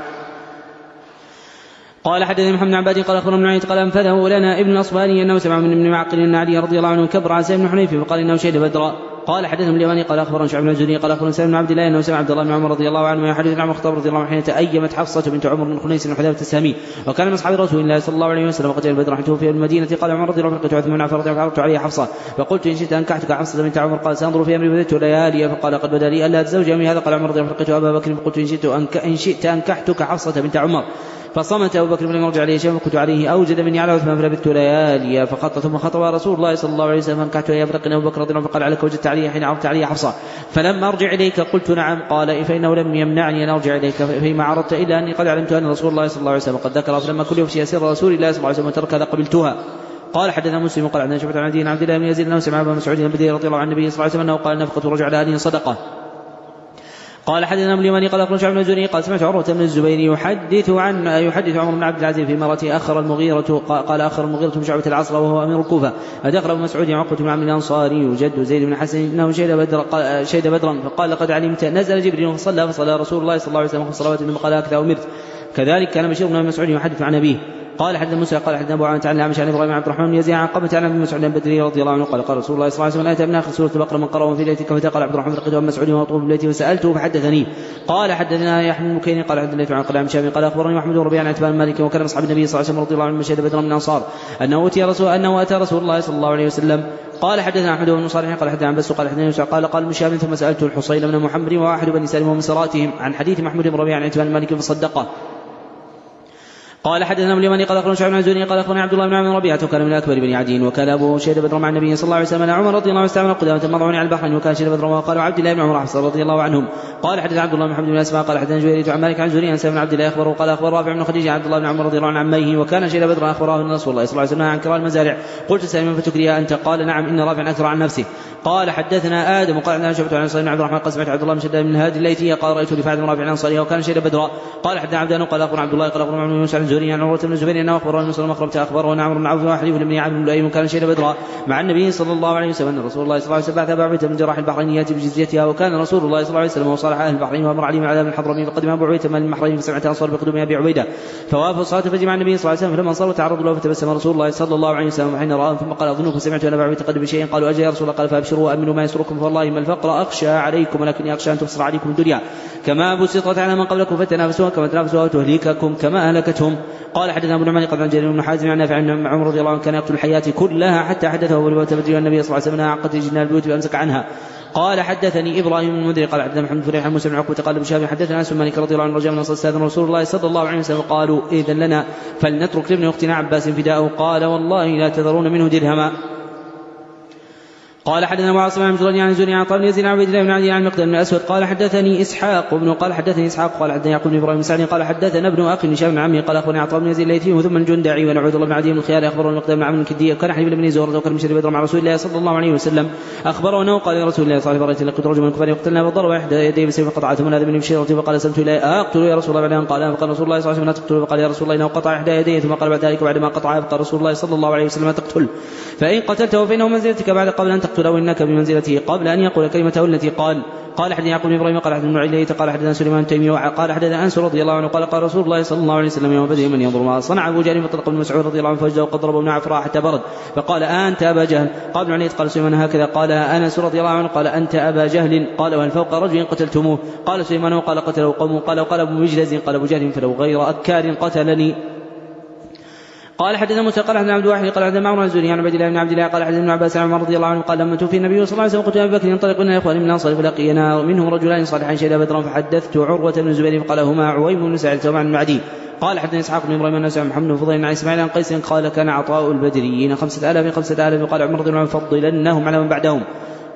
قال حدثني محمد بن عباد قال اخبرنا ابن عيينة قال انفذه لنا ابن الاصبهاني انه سمع من ابن معقل ان علي رضي الله عنه كبر عن سعيد بن حنيف وقال انه شهد بدرا. قال حدثنا اليماني قال اخبرنا شعيب بن الزهري قال اخبرنا سالم بن عبد الله انه سمع عبد الله بن عمر رضي الله عنه يحدث عن عمر الخطاب رضي الله عنه حين تأيمت حفصة بنت عمر بن خنيس بن حذافة السامي وكان من اصحاب رسول الله صلى الله عليه وسلم وقد جاء البدر حيث في المدينة. قال عمر رضي الله عنه عثمان بن عفان رضي الله عنه علي حفصة فقلت ان شئت انكحتك حفصة بنت عمر قال سانظر في امري فزدت ليالي فقال قد بدا لي الا اتزوج امي هذا. قال عمر رضي الله عنه ابا بكر فقلت ان شئت ان شئت انكحتك حفصة بنت عمر فصمت أبو بكر بن مرجع عليه شيئا فكنت عليه أوجد مني على عثمان فلبثت ليالي فخط ثم خطب رسول الله صلى الله عليه وسلم فانكحت يا فرقنا أبو بكر رضي الله عنه فقال عليك وجدت علي حين عرضت علي حفصة فلما أرجع إليك قلت نعم. قال فإنه لم يمنعني أن أرجع إليك فيما عرضت إلا أني قد علمت أن رسول الله صلى الله عليه وسلم قد ذكر فلما كل يفشي سر رسول الله صلى الله عليه وسلم وترك هذا قبلتها. قال حدثنا مسلم قال عندنا شعبة عن عدي عبد الله بن يزيد أنه سمع أبا مسعود البدري رضي الله عنه النبي صلى الله عليه وسلم أنه قال نفقة رجع على أهله صدقة. قال حدثنا ابن اليماني قال اخبرنا شعيب بن الزهري قال سمعت عروة بن الزبير يحدث عن يحدث عمر بن عبد العزيز في مرته اخر المغيرة قال اخر المغيرة بن شعبة العصر وهو امير الكوفة فدخل ابو مسعود عقبة بن عمرو الانصاري يجد زيد بن حسن انه شهد بدر شهد بدرا فقال لقد علمت نزل جبريل فصلى فصلى رسول الله صلى الله عليه وسلم خمس صلوات ثم قال هكذا امرت. كذلك كان بشير بن مسعود يحدث عن ابيه. قال حدثنا موسى قال حدثنا ابو عوانة عن الاعمش عن ابراهيم عبد الرحمن يزيد عن قبة عن ابي مسعود البدري رضي الله عنه قال قال رسول الله صلى الله عليه وسلم اتى من اخر سوره البقره من قرأ في ليلتك فقال عبد الرحمن لقد ابن مسعود وطوف بيته وسالته فحدثني. قال حدثنا يحيى بن بكير قال حدثنا عن قال شامي قال اخبرني محمود بن ربيعه عن اتبان مالك وكان اصحاب النبي صلى الله عليه وسلم رضي الله عنهم شهد بدرا من الانصار انه اتي رسول انه اتى رسول الله صلى الله عليه وسلم. قال حدثنا احمد بن صالح قال حدثنا عن بس قال حدثنا يوسف قال قال مشاب ثم سالته الحصين بن محمد واحد بني سالم ومن سراتهم عن حديث محمود بن ربيعه عن اتبان مالك فصدقه. قال حدثنا ابن اليماني قال اخبرنا شعيب بن الزهري قال اخبرنا عبد الله بن عمرو ربيعه وكان من اكبر بني عدي وكان ابوه شهد بدر مع النبي صلى الله عليه وسلم. عمر رضي الله عنه استعمل قدامه مضعون على البحر وكان شهد بدر وقال عبد الله بن عمر حفصه رضي الله عنهم. قال حدثنا عبد الله بن محمد بن اسماء قال حدثنا جرير عن مالك عن زهري عن سالم بن عبد الله اخبره قال اخبر رافع بن خديجه عبد الله بن عمر رضي الله عنه عميه وكان شهد بدر اخبره ان رسول الله صلى الله عليه وسلم عن كراء المزارع. قلت سالم فتكريها انت؟ قال نعم ان رافع اكثر عن نفسه. قال حدثنا ادم قال عندنا شعبة عن صالح بن عبد الرحمن قال سمعت عبد الله بن شداد من هذه الليثيه قال رايت رفاعة بن رافع الانصاري وكان شهد بدر. قال حدثنا عبدان قال اخبرنا عبد الله قال اخبرنا عن يوسف عن زهري عن عروة بن الزبير انه اخبره ان صلى الله اخبره عمرو بن عوف وحليف بن عامر بن لؤي وكان شهد بدر مع النبي صلى الله عليه وسلم ان رسول الله صلى الله عليه وسلم بعث ابا عبيده من جراح البحرين ياتي بجزيتها وكان رسول الله صلى الله عليه وسلم وصالح اهل البحرين وامر عليهم عذاب الحضرمي فقدم ابو عبيده من المحرين فسمعت انصار بقدوم ابي عبيده فوافوا الصلاه فجمع النبي صلى الله عليه وسلم فلما صاروا تعرضوا له فتبسم رسول الله صلى الله عليه وسلم حين راهم ثم قال اظنكم سمعت ان ابا عبيده قد بشيء قالوا اجل يا رسول الله قال فابشروا وامنوا ما يسركم فوالله ما الفقر اخشى عليكم ولكني اخشى ان تبصر عليكم الدنيا كما بسطت على من قبلكم فتنافسوها كما تنافسوها وتهلككم كما اهلكتهم. قال حدثنا ابو نعمان قال عن جرير بن حازم عن نافع عن عمر رضي الله عنه كان يقتل الحيات كلها حتى حدثه ابو بكر النبي صلى الله عليه وسلم عقد جنان البيوت فامسك عنها. قال حدثني ابراهيم بن المنذر قال حدثنا محمد بن فريح عن موسى بن عقبه قال بشهاب حدثنا انس بن مالك رضي الله عنه رجاء من استاذن رسول الله صلى الله عليه وسلم قالوا اذن لنا فلنترك لابن اختنا عباس فداءه قال والله لا تذرون منه درهما. قال حدثنا معاصم عن زرني عن زرني عن طالب يزيد عن عبد الله بن عدي عن مقدام بن الاسود قال حدثني اسحاق بن قال حدثني اسحاق قال حدثني يعقوب بن ابراهيم بن سعد قال حدثنا ابن اخي من شاب عمي قال اخبرني عطاء بن يزيد الليثي ثم الجندعي ونعود الله بن عدي بن الخيار اخبرنا مقدام بن عمرو الكدي وكان حبيب بن زهره وكان مشرف بدر مع رسول الله صلى الله عليه وسلم اخبره انه قال لرسول الله صلى الله عليه وسلم لقد رجل من الكفار يقتلنا فضرب احدى يديه بسيف فقطعته من هذا من بشيرة فقال سمت اليه اقتل يا رسول الله بعد ان قال فقال رسول الله صلى الله عليه وسلم لا تقتل فقال يا رسول الله انه قطع احدى يديه ثم قال بعد ذلك بعد ما قطعها فقال رسول الله صلى الله عليه وسلم لا تقتل فان قتلته فانه منزلتك بعد قبل ان تقتله وانك بمنزلته قبل ان يقول كلمته التي قال. قال حدثنا يعقوب بن ابراهيم قال حدثنا علي قال حدثنا سليمان التيمي قال حدثنا انس رضي الله عنه قال قال رسول الله صلى الله عليه وسلم يوم بدر من ينظر ما صنع ابو جهل فطلق بن مسعود رضي الله عنه فوجده وقد ضرب ابن عفراء حتى برد فقال انت ابا جهل قال ابن علي قال سليمان هكذا قال انس رضي الله عنه قال انت ابا جهل قال وهل فوق رجل قتلتموه قال سليمان وقال قتله قوم قال وقال ابو مجلز قال ابو جهل فلو غير اكار قتلني. قال حدثنا موسى قال حدثنا عبد الواحد قال حدثنا معمر الزهري عن عبد الله بن عبد الله قال حدثنا ابن عباس عن عمر رضي الله عنه قال لما توفي النبي صلى الله عليه وسلم قلت ابي بكر ينطلق لنا اخواني من الانصار فلقينا منهم رجلان صالحان شهدا بدرا فحدثت عروه بن الزبير فقال هما عويم بن سعد ومعنى بن عدي. قال حدثنا اسحاق بن ابراهيم الناس عن محمد بن فضيل عن اسماعيل عن قيس قال كان عطاء البدريين خمسة آلاف خمسة آلاف وقال عمر رضي الله عنه فضلنهم على من بعدهم.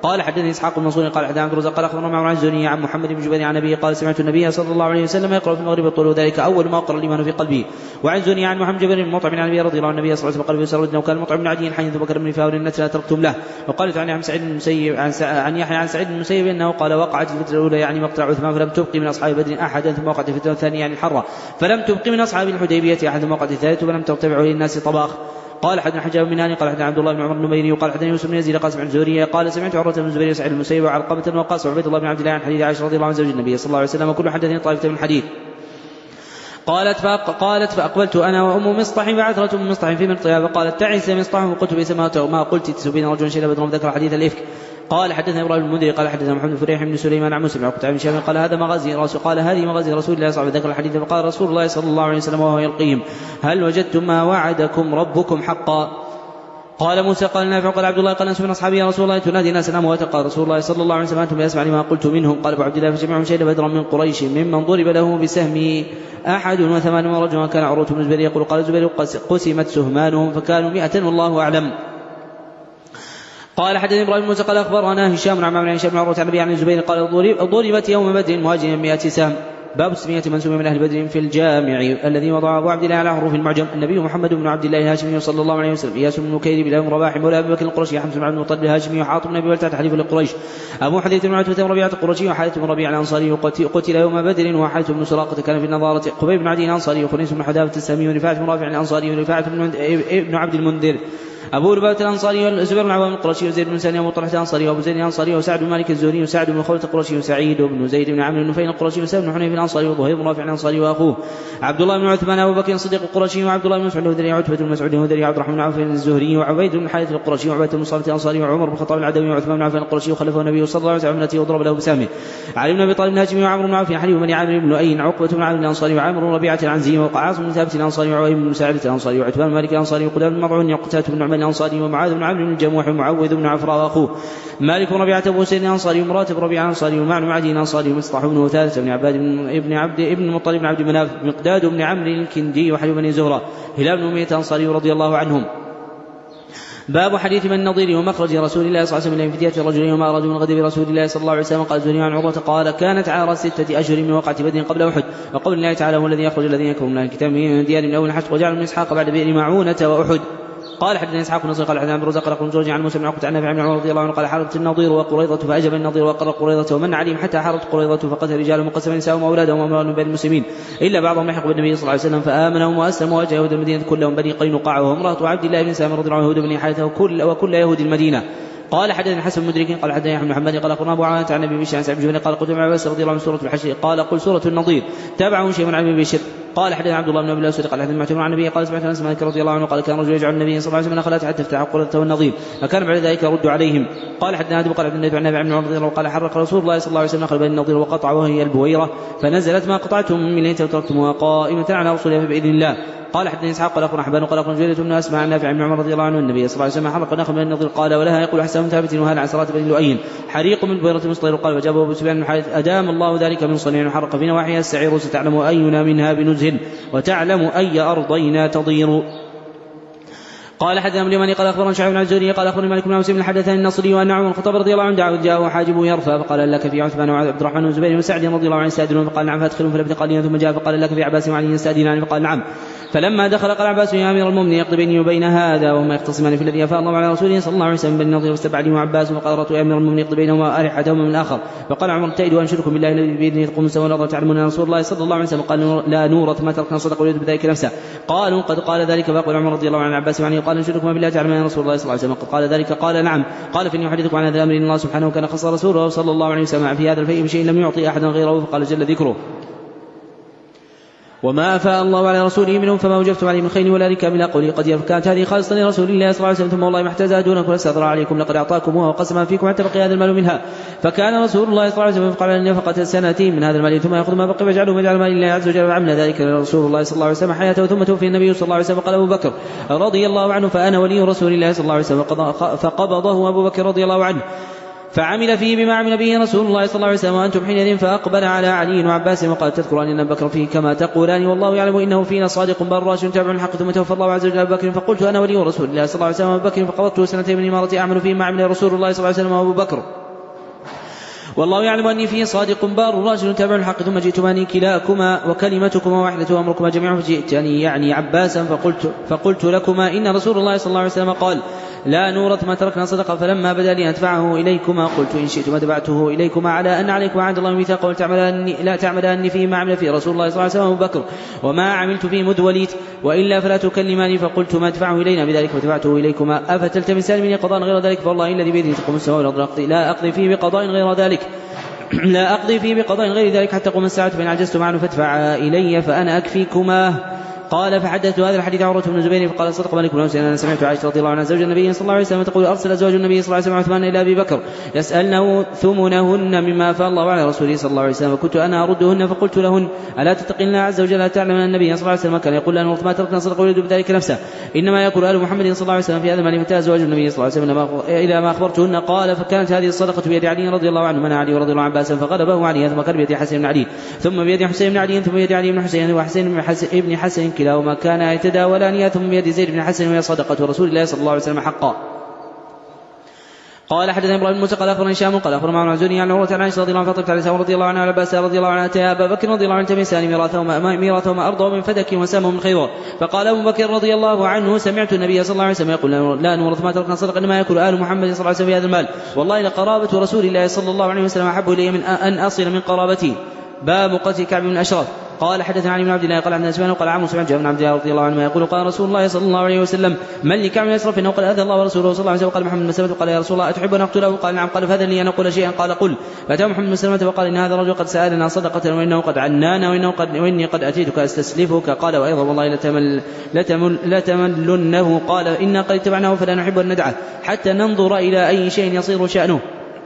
قال حدثني إسحاق بن منصور قال حدثنا عبد الرزاق قال أخبرنا معمر عن الزهري عن محمد بن جبير عن أبيه قال سمعت النبي صلى الله عليه وسلم يقرأ في المغرب والطول ذلك أول ما وقر الإيمان في قلبه. وعن الزهري عن محمد بن جبير المطعم عن أبي رضي الله عن النبي صلى الله عليه وسلم قال وكان المطعم بن عدي حين بكر بن فاور النت لا تركتم له. وقالت عن سعيد بن المسيب عن يحيى عن سعيد بن المسيب أنه قال وقعت الفتنة الأولى يعني مقتل عثمان فلم تبقي من أصحاب بدر أحدا ثم وقعت الفتنة الثانية يعني الحرة فلم تبقي من أصحاب الحديبية أحدا ثم وقعت الثالثة فلم ترتفع للناس طباخ. قال حدثنا حجاب بن هاني قال حدثنا عبد الله بن عمر النميري وقال حدثنا يوسف بن يزيد قال سمعت الزهري قال سمعت عروة بن الزبير وسعيد المسيب وعلقمة وقاص وعبيد الله بن عبد الله عن حديث عائشة رضي الله عن زوج النبي صلى الله عليه وسلم وكل حدثني طائفة من الحديث. قالت قالت فأقبلت أنا وأم مصطح بعثرة أم مصطح في مرطها فقالت تعس مصطح وقلت بئس ما قلت تسبين رجل شيء بدر ذكر حديث الإفك. قال حدثنا ابراهيم المنذري قال حدثنا محمد بن فريح بن سليمان عن مسلم عن قتيبة بن شهاب قال هذا مغازي رسول قال هذه مغازي رسول الله صلى الله عليه وسلم ذكر الحديث فقال رسول الله صلى الله عليه وسلم وهو يلقيهم هل وجدتم ما وعدكم ربكم حقا. قال موسى قال نافع قال عبد الله قال انس من اصحابي يا رسول الله تنادي ناس اموات قال رسول الله صلى الله عليه وسلم انتم يسمع لما قلت منهم. قال ابو عبد الله فجمعهم شهد بدرا من قريش ممن ضرب له بسهمه احد وثمانون رجلا وكان عروة بن الزبير يقول قال الزبير قسمت سهمانهم فكانوا مئة والله اعلم. قال حدثني ابراهيم موسى قال اخبرنا هشام عن عمرو بن هشام بن عروة عن ابي عن الزبير قال ضربت يوم بدر مهاجرا مئة سهم. باب اسمية من سمي من أهل بدر في الجامع الذي وضع أبو عبد الله على حروف المعجم النبي محمد بن عبد الله الهاشمي صلى الله عليه وسلم إياس بن مكير بن رباح مولى أبي بكر القرشي حمزة بن عبد المطلب الهاشمي وحاطب بن أبي بلتعة حليف لقريش أبو حديث بن عتبة بن ربيعة القرشي وحارث بن ربيعة الأنصاري قتل يوم بدر وحارث بن سراقة كان في النظارة قبيب بن عدي الأنصاري وخنيس بن حذافة السامي ورفاعة بن رافع الأنصاري ورفاعة بن عبد المنذر أبو رباعة الأنصاري والزبير بن عوام القرشي وزيد بن سالم وطلحة الأنصاري وأبو زيد الأنصاري وسعد بن مالك الزهري وسعد بن خولة القرشي وسعيد بن زيد بن عمرو بن نفيل القرشي وسعد بن حنيف الأنصاري وظهير بن رافع الأنصاري وأخوه عبد الله بن عثمان أبو بكر الصديق القرشي وعبد الله بن مسعود الهذلي وعتبة بن مسعود الهذلي وعبد الرحمن بن عوف الزهري وعبيد بن الحارث القرشي وعبيد بن صالح الأنصاري وعمر بن الخطاب العدوي وعثمان بن عفان القرشي وخلفه النبي صلى الله عليه وسلم التي وضرب له بسامه علي بن أبي طالب الهاشمي وعمرو بن عوف حليم بن عامر بن أين عقبة بن عامر الأنصاري وعامر بن ربيعة العنزي وقعاص بن ثابت الأنصاري وعويم بن سعيد الأنصاري وعتبان بن مالك الأنصاري وقدام بن مضعون وقتات بن نعمان الأنصاري ومعاذ بن عمرو بن الجموح ومعوذ بن عفراء وأخوه مالك بن ربيعة أبو سيد الأنصاري ومراتب ربيعة الأنصاري ومعن بن عدي الأنصاري ومصطح بن وثالث بن عباد بن عبد ابن المطلب بن عبد مناف مقداد بن عمرو الكندي وحليم بن زهرة هلال بن أمية الأنصاري رضي الله عنهم. باب حديث من النظير ومخرج رسول الله صلى الله عليه وسلم من فتية رجلين وما أرادوا من غضب رسول الله صلى الله عليه وسلم. قال زهري عن عروة قال كانت عار ستة أشهر من وقعة بدر قبل أحد وقول الله تعالى هو الذي يخرج الذين يكفرون من الكتاب من ديار من أول الحشد وجعل من إسحاق بعد بئر معونة وأحد. قال حدثنا إسحاق بن نصر قال حدثنا عبد الرزاق قال قال زوجي عن موسى بن عقبة عن نافع بن عمر رضي الله عنه قال حاربت النضير وقريضة فأجب النضير وقر قريضة ومن عليهم حتى حاربت قريضة فقتل رجال مقسما نساءهم وأولادهم وأموالهم بين المسلمين إلا بعضهم لحق بالنبي صلى الله عليه وسلم فآمنهم وأسلموا وجاء يهود المدينة كلهم بني قينقاع وامرأة عبد الله بن سلام رضي الله عنه يهود بني حارثة وكل وكل يهود المدينة. قال حدثنا حسن بن مدرك قال حدثنا احمد محمد قال اخبرنا ابو عوانة عن ابي بشر عن سعد بن جبير قال قلت ابن عباس رضي الله عنه سوره الحشر قال قل سوره النضير تابعه شيء من عن ابي بشر. قال حدثنا عبد الله بن ابي الاسود قال حدثنا معتمر عن النبي قال سمعت انس مالك رضي الله عنه قال كان رجل يجعل النبي صلى الله عليه وسلم نخلات حتى افتح قرته والنضير فكان بعد ذلك يرد عليهم. قال حدثنا ادم قال حدثنا عن نافع بن عمر رضي الله قال حرق رسول الله صلى الله عليه وسلم نخل بين النضير وقطع وهي البويره فنزلت ما قطعتم من ليله وتركتموها قائمه على رسولها باذن الله. قال حدثنا اسحاق قال اخبرنا حبان قال اخبرنا جرير بن اسمع عن نافع بن عمر رضي الله عنه النبي صلى الله عليه وسلم حرق نخل بين النضير قال ولها يقول حسن ثابت وهل عسرات بن لؤي حريق من بويره مصطير. قال وجابه ابو سفيان بن حارث ادام الله ذلك من صنيع حرق في نواحيها السعير ستعلم اينا منها بنزهل وتعلم اي ارضينا تضير. قال حدثنا ابن اليماني قال اخبرنا شعيب بن الزهري قال اخبرني مالك بن مسلم حدثني النصري وان عمر الخطاب رضي الله عنه دعوه جاءه حاجبه يرفع فقال لك في عثمان وعبد الرحمن والزبير وسعد رضي الله عنه يستأذنون فقال نعم فادخلوا فلم قال ثم جاء فقال لك في عباس وعلي يستأذنان فقال نعم. فلما دخل قال عباس يا امير المؤمنين يقضي بيني وبين هذا وهما يختصمان في الذي افاء الله على رسوله صلى الله عليه وسلم بن النضير واستبعد وعباس وقال رأيت يا امير المؤمنين يقضي بينهما ارحتهما من اخر. فقال عمر ابتئد وانشركم بالله الذي بيده تقوم سوا الارض تعلمون ان رسول الله صلى الله عليه وسلم قال لا نورث ما تركنا صدق ويريد بذلك نفسه. قالوا قد قال ذلك فقال عمر رضي الله عنه عباس وعني قال انشركم بالله تعلمون ان رسول الله صلى الله عليه وسلم قد قال ذلك قال نعم. قال فاني احدثكم عن هذا الامر ان الله سبحانه كان خص رسوله صلى الله عليه وسلم في هذا الفيء بشيء لم يعطي احدا غيره فقال جل ذكره وما أفاء الله على رسوله منهم فما وجبتم عليه من خير ولا ركاب إلى قوله قد كانت هذه خالصة لرسول الله صلى الله عليه وسلم ثم والله ما احتزى دونكم واستأثر عليكم لقد أعطاكموها وقسمها فيكم حتى بقي هذا المال منها. فكان رسول الله صلى الله عليه وسلم يفقع على نفقة سنتين من هذا المال ثم يأخذ ما بقي ويجعله ويجعل مال الله عز وجل وعمل ذلك لرسول الله صلى الله عليه وسلم حياته ثم توفي النبي صلى الله عليه وسلم. قال أبو بكر رضي الله عنه فأنا ولي رسول الله صلى الله عليه وسلم فقبضه أبو بكر رضي الله عنه فعمل فيه بما عمل به رسول الله صلى الله عليه وسلم وأنتم حينئذ. فأقبل على علي وعباس وقال تذكران أن أبا بكر فيه كما تقولان والله يعلم إنه فينا صادق بر راشد تابع الحق ثم توفى الله عز وجل أبا بكر. فقلت أنا ولي رسول الله صلى الله عليه وسلم أبو بكر فقبضته سنتين من إمارتي أعمل فيه ما عمل رسول الله صلى الله عليه وسلم وأبو بكر والله يعلم أني فيه صادق بار راشد تابع الحق. ثم جئتماني كلاكما وكلمتكما واحدة وأمركما جميعا فجئتني يعني عباسا فقلت, فقلت لكما إن رسول الله صلى الله عليه وسلم قال لا نورث ما تركنا صدقة. فلما بدا لي أدفعه إليكما قلت إن شئتما دفعته إليكما على أن عليكم عهد الله ميثاق لا تعملاني فيه ما عمل فيه رسول الله صلى الله عليه وسلم أبو بكر وما عملت فيه مذ وليت وإلا فلا تكلماني. فقلت ما ادفعه إلينا بذلك ودفعته إليكما أفتلتمسان مني قضاء غير ذلك فوالله الذي بيده تقوم السماء والأرض لا أقضي فيه بقضاء غير ذلك لا أقضي فيه بقضاء غير ذلك حتى قوم الساعة فإن عجزت عنه فادفع إلي فأنا أكفيكما. قال فحدثت هذا الحديث عروة بن الزبير فقال صدق مالك بن أنس أنا سمعت عائشة رضي الله عنها زوج النبي صلى الله عليه وسلم تقول أرسل أزواج النبي صلى الله عليه وسلم عثمان إلى أبي بكر يسألنه ثمنهن مما أفاء الله على رسوله صلى الله عليه وسلم فكنت أنا أردهن فقلت لهن ألا تتقين الله عز وجل تعلم أن النبي صلى الله عليه وسلم كان يقول لا نورث ما تركنا صدق ويريد بذلك نفسه إنما يقول آل محمد صلى الله عليه وسلم في هذا المال متى أزواج النبي صلى الله عليه وسلم إلى ما أخبرتهن. قال فكانت هذه الصدقة بيد علي رضي الله عنه من علي رضي الله عنه عباسا فغلبه علي ثم كان بيد حسن بن علي ثم بيد حسين بن علي ثم بيد علي بن حسين وحسين بن حسن كلاهما كان يتداولان ثم بيد زيد بن حسن وهي صدقة رسول الله صلى الله عليه وسلم حقا. قال حدثنا ابراهيم بن موسى قال اخبرني هشام قال اخبرنا معمر عن عن عروة عن عائشة رضي الله عنها فاطمة عليه رضي الله عنها على عباس رضي الله عنها اتى ابا بكر رضي الله عنه تمسان ميراثهما ميراثهما ارضه من فدك وسامه من خيبر. فقال ابو بكر رضي الله عنه سمعت النبي صلى الله عليه وسلم يقول لا نورث ما تركنا صدقة انما ياكل ال محمد صلى الله عليه وسلم في هذا المال والله لقرابة رسول الله صلى الله عليه وسلم احب الي من ان اصل من قرابتي. باب قتل كعب بن الاشرف. قال حدثنا علي بن عبد الله قال عن سفيان وقال عمرو سمعت جابر بن عبد الله رضي الله عنه يقول قال رسول الله صلى الله عليه وسلم من لكعب بن الاشرف انه قال اذى الله ورسوله صلى الله عليه وسلم. قال محمد بن مسلمة قال يا رسول الله اتحب ان اقتله؟ قال نعم. قال فاذن لي ان اقول شيئا؟ قال قل. فاتاه محمد بن مسلمة وقال ان هذا الرجل قد سالنا صدقة وانه قد عنانا وانه قد واني قد اتيتك استسلفك. قال وايضا والله لتمل لتمل لتملنه. قال انا قد اتبعناه فلا نحب ان ندعه حتى ننظر الى اي شيء يصير شانه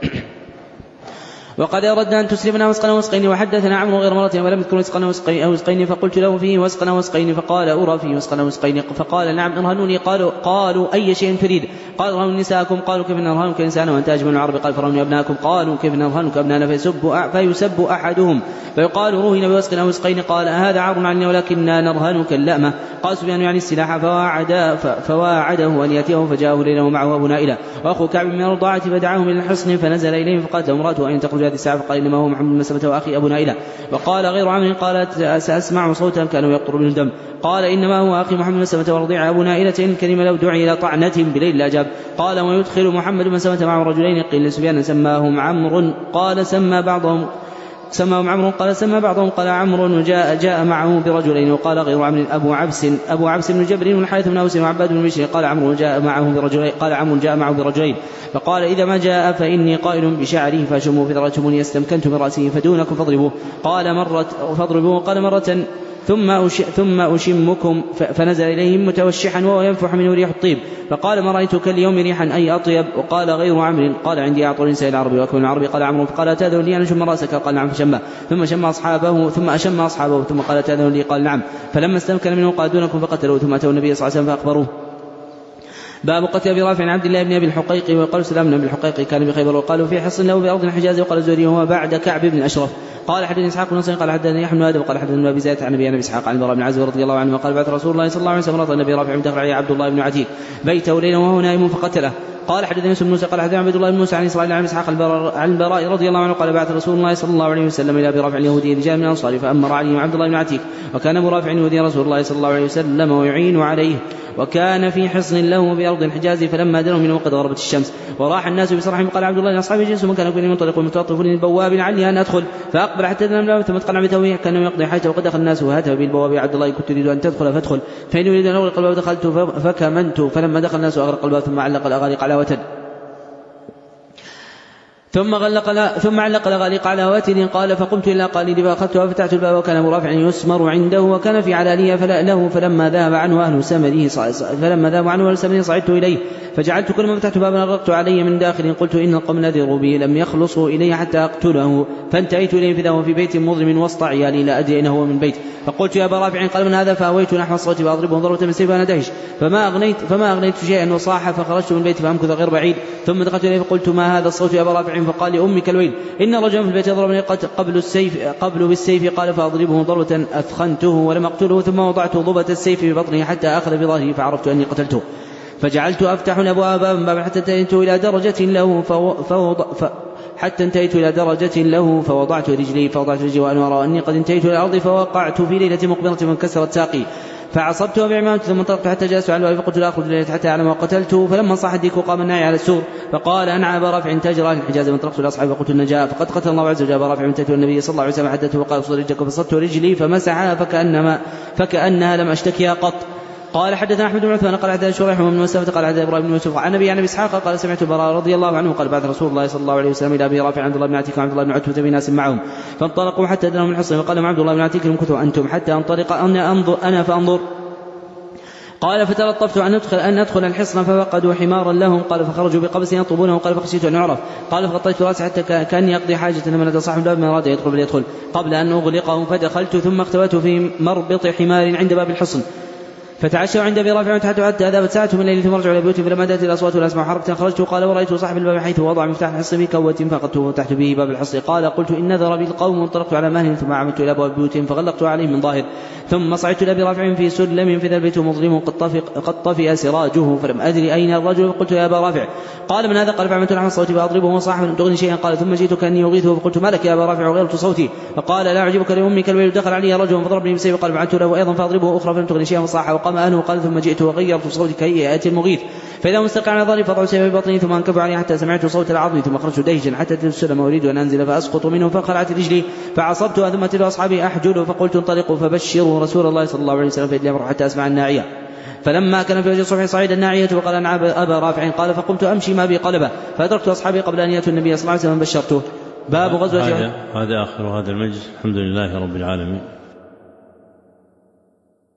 وقد أردنا أن تسلمنا وسقنا وسقين. وحدثنا عمرو غير مرة ولم يذكر وسقنا وسقين فقلت له فيه وسقنا وسقين فقال أرى فيه وسقنا وسقين. فقال نعم ارهنوني. قالوا, قالوا أي شيء تريد؟ قال ارهنوا نساءكم. قالوا كيف نرهنك نساءنا وأنت أجمل العرب؟ قال فرهنوا أبناءكم. قالوا كيف نرهنك أبناءنا؟ فيسب, فيسب أحدهم فيقال رهن بوسقنا وسقين. قال هذا عار عني ولكننا نرهنك اللأمة. قال سفيان يعني السلاح فواعد فواعده أن يأتيه فجاءه ليله ومعه أبو نائلة وأخو كعب من الرضاعة فدعاهم إلى الحصن فنزل إليهم فقالت امرأته أين تخرج هذه الساعة؟ فقال إنما هو محمد بن مسلمة وأخي أبو نائلة. وقال غير عمرو قالت سأسمع صوتا كانوا يقطر من الدم. قال إنما هو أخي محمد بن مسلمة ورضيع أبو نائلة إن الكلمة لو دعي إلى طعنة بليل لاجاب. قال ويدخل محمد بن مسلمة مع رجلين قيل لسفيان سماهم عمرو قال سمى بعضهم سماهم عمرو قال سمى بعضهم قال عمرو جاء, جاء معه برجلين. وقال غير عمرو أبو عبس أبو عبس بن جبر والحارث بن أوس وعباد بن بشر. قال عمرو جاء معه برجلين قال عمرو جاء معه برجلين. فقال إذا ما جاء فإني قائل بشعره فاشموا فذرتموني استمكنت من رأسه فدونكم فاضربوه. قال مرة فاضربوه قال مرة ثم أش ثم أشمكم. فنزل إليهم متوشحا وهو ينفح منه ريح الطيب. فقال ما رأيتك اليوم ريحا أي أطيب؟ وقال غير عمرو قال عندي أعطوا الإنسان العربي وأكمل العربي. قال عمرو فقال تأذن لي أن أشم رأسك؟ قال نعم فشمه ثم شم أصحابه ثم أشم أصحابه ثم قال تأذن لي؟ قال نعم. فلما استمكن منه قال دونكم فقتلوه ثم أتوا النبي صلى الله عليه وسلم فأخبروه. باب قتل أبي رافع عبد الله بن أبي الحقيق. وقال سلام بن أبي الحقيق كان بخيبر وقالوا في حصن له بأرض الحجاز. وقال الزهري هو بعد كعب بن أشرف. قال حدثنا اسحاق بن نصر قال حدثنا يحيى بن آدم وقال حدثنا ابي زيد عن ابي ابي اسحاق عن البراء بن عازب رضي الله عنه وقال بعث رسول الله صلى الله عليه وسلم النبي رافع دخل عليه عبد الله بن عتيق بيته ليلا وهو نائم فقتله. قال حدثنا يوسف بن موسى قال حدثنا عبد الله بن موسى عن اسرائيل عن اسحاق عن البراء رضي الله عنه قال بعث رسول الله صلى الله عليه وسلم الى ابي رافع اليهودي رجال من الانصار فامر عليه وعبد الله بن عتيق. وكان ابو رافع يهودي رسول الله صلى الله عليه وسلم ويعين عليه. وكان في حصن له بأرض الحجاز فلما دنوا منه وقد غربت الشمس وراح الناس بصرحهم. قال عبد الله لاصحابه جلسوا من كان يكون منطلق ومتوطف للبواب لعلي ان ادخل. فاقبل حتى دنا ثم اتقنع بتويه كانه يقضي حاجته وقد دخل الناس وهاتف بالبواب عبد الله كنت تريد ان تدخل فادخل فان يريد ان اغلق الباب دخلت فكمنت. فلما دخل الناس اغرق الباب ثم علق الاغاريق على وتد. ثم غلق ثم علق الغاليق على واتر قال فقمت إلى قاليدي فأخذته وفتحت الباب وكان أبو رافع يسمر عنده وكان في علالية فلا له فلما ذهب عنه أهل سمره فلما ذهب عنه أهل سمره صعدت إليه فجعلت كل ما فتحت بابا غلقت علي من داخل قلت إن القوم نذروا بي لم يخلصوا إلي حتى أقتله فانتهيت إليه فإذا هو في بيت مظلم وسط عيالي لا أدري إنه هو من بيت فقلت يا أبا رافع قال من هذا فأويت نحو الصوت فأضربه ضربة من سيف وأنا دهش فما أغنيت فما أغنيت شيئا وصاح فخرجت من البيت فأمكث غير بعيد ثم دخلت إليه فقلت ما هذا الصوت يا أبا رافع فقال لأمك الويل إن رجلا في البيت ضربني قبل السيف قبل بالسيف قال فأضربه ضربة أثخنته ولم أقتله ثم وضعت ضبة السيف في بطنه حتى أخذ بظهري فعرفت أني قتلته فجعلت أفتح الأبواب بابا حتى انتهيت إلى درجة له فوضع ف حتى انتهيت إلى درجة له فوضعت رجلي فوضعت رجلي وأنا أرى أني قد انتهيت إلى الأرض فوقعت في ليلة مقبلة فانكسرت ساقي فعصبته بعمامتي ثم انطلقت حتى جلست على الباب فقلت لا أخرج الليلة حتى أعلم وقتلته فلما صاح الديك قام الناعي على السور فقال أنعى أبا رافع تاجر أهل الحجاز وانطلقت إلى أصحابي فقلت النجاة فقد قتل الله عز وجل أبا رافع وانتهيت النبي صلى الله عليه وسلم حدثته وقال افصل رجلك فصدت رجلي فمسحها فكأنما فكأنها لم أشتكيها قط. قال حدثنا أحمد بن عثمان قال حدثنا شريح بن مسافة قال حدثنا إبراهيم بن يوسف عن أبي عن أبي إسحاق قال سمعت براء رضي الله عنه قال بعث رسول الله صلى الله عليه وسلم إلى أبي رافع عبد الله بن عتيك وعبد الله بن عتبة بناس معهم فانطلقوا حتى دنوا من الحصن فقال عبد الله بن عتيك امكثوا أنتم حتى أنطلق أنا أنظر أنا فأنظر. قال فتلطفت أن أدخل أن أدخل الحصن ففقدوا حمارا لهم قال فخرجوا بقبس يطلبونه قال فخشيت أن أعرف قال فغطيت رأسي حتى كأني أقضي حاجة لما نادى صاحب الباب من أراد يدخل فليدخل قبل أن أغلقه فدخلت ثم اختبأت في مربط حمار عند باب الحصن فتعشوا عند ابي رافع حتى حتى ذهبت ساعة من الليل ثم رجعوا الى بيوتهم فلما دات الاصوات والاسماء حركة خرجت قال ورأيت صاحب الباب حيث وضع مفتاح الحصن في كوة فاخذته وفتحت به باب الحصن قال قلت ان نذر بي القوم وانطلقت على مهل ثم عمدت الى ابواب بيوتهم فغلقت عليهم من ظاهر ثم صعدت الى ابي رافع في سلم فاذا البيت مظلم قد طفئ سراجه فلم ادري اين الرجل فقلت يا ابا رافع قال من هذا قال فعمدت نحو الصوت فاضربه وصاحب لم تغني شيئا قال ثم جئت كاني اغيثه فقلت ما لك يا ابا رافع وغيرت صوتي فقال لا اعجبك لامك الويل دخل علي رجل فضربني بسيف قال فعلت له ايضا فاضربه اخرى فلم تغني شيئا فصاح وقام اهله قال ثم جئت وغيرت صوتي كي ياتي المغيث فاذا مستقع على ظهري فضعوا سيفي ببطني ثم انكبوا علي حتى سمعت صوت العظم ثم خرجت دهجا حتى تلت السلم واريد ان انزل فاسقط منه فخلعت رجلي فعصبتها ثم تلو اصحابي احجل فقلت انطلقوا فبشروا رسول الله صلى الله عليه وسلم فإني أمر حتى اسمع الناعيه فلما كان في وجه الصبح صعيد الناعيه وقال أن ابا رافع قال فقمت امشي ما بي قلبه فادركت اصحابي قبل ان ياتوا النبي صلى الله عليه وسلم بشرته. باب غزوه هذا, هذا اخر هذا المجلس. الحمد لله رب العالمين.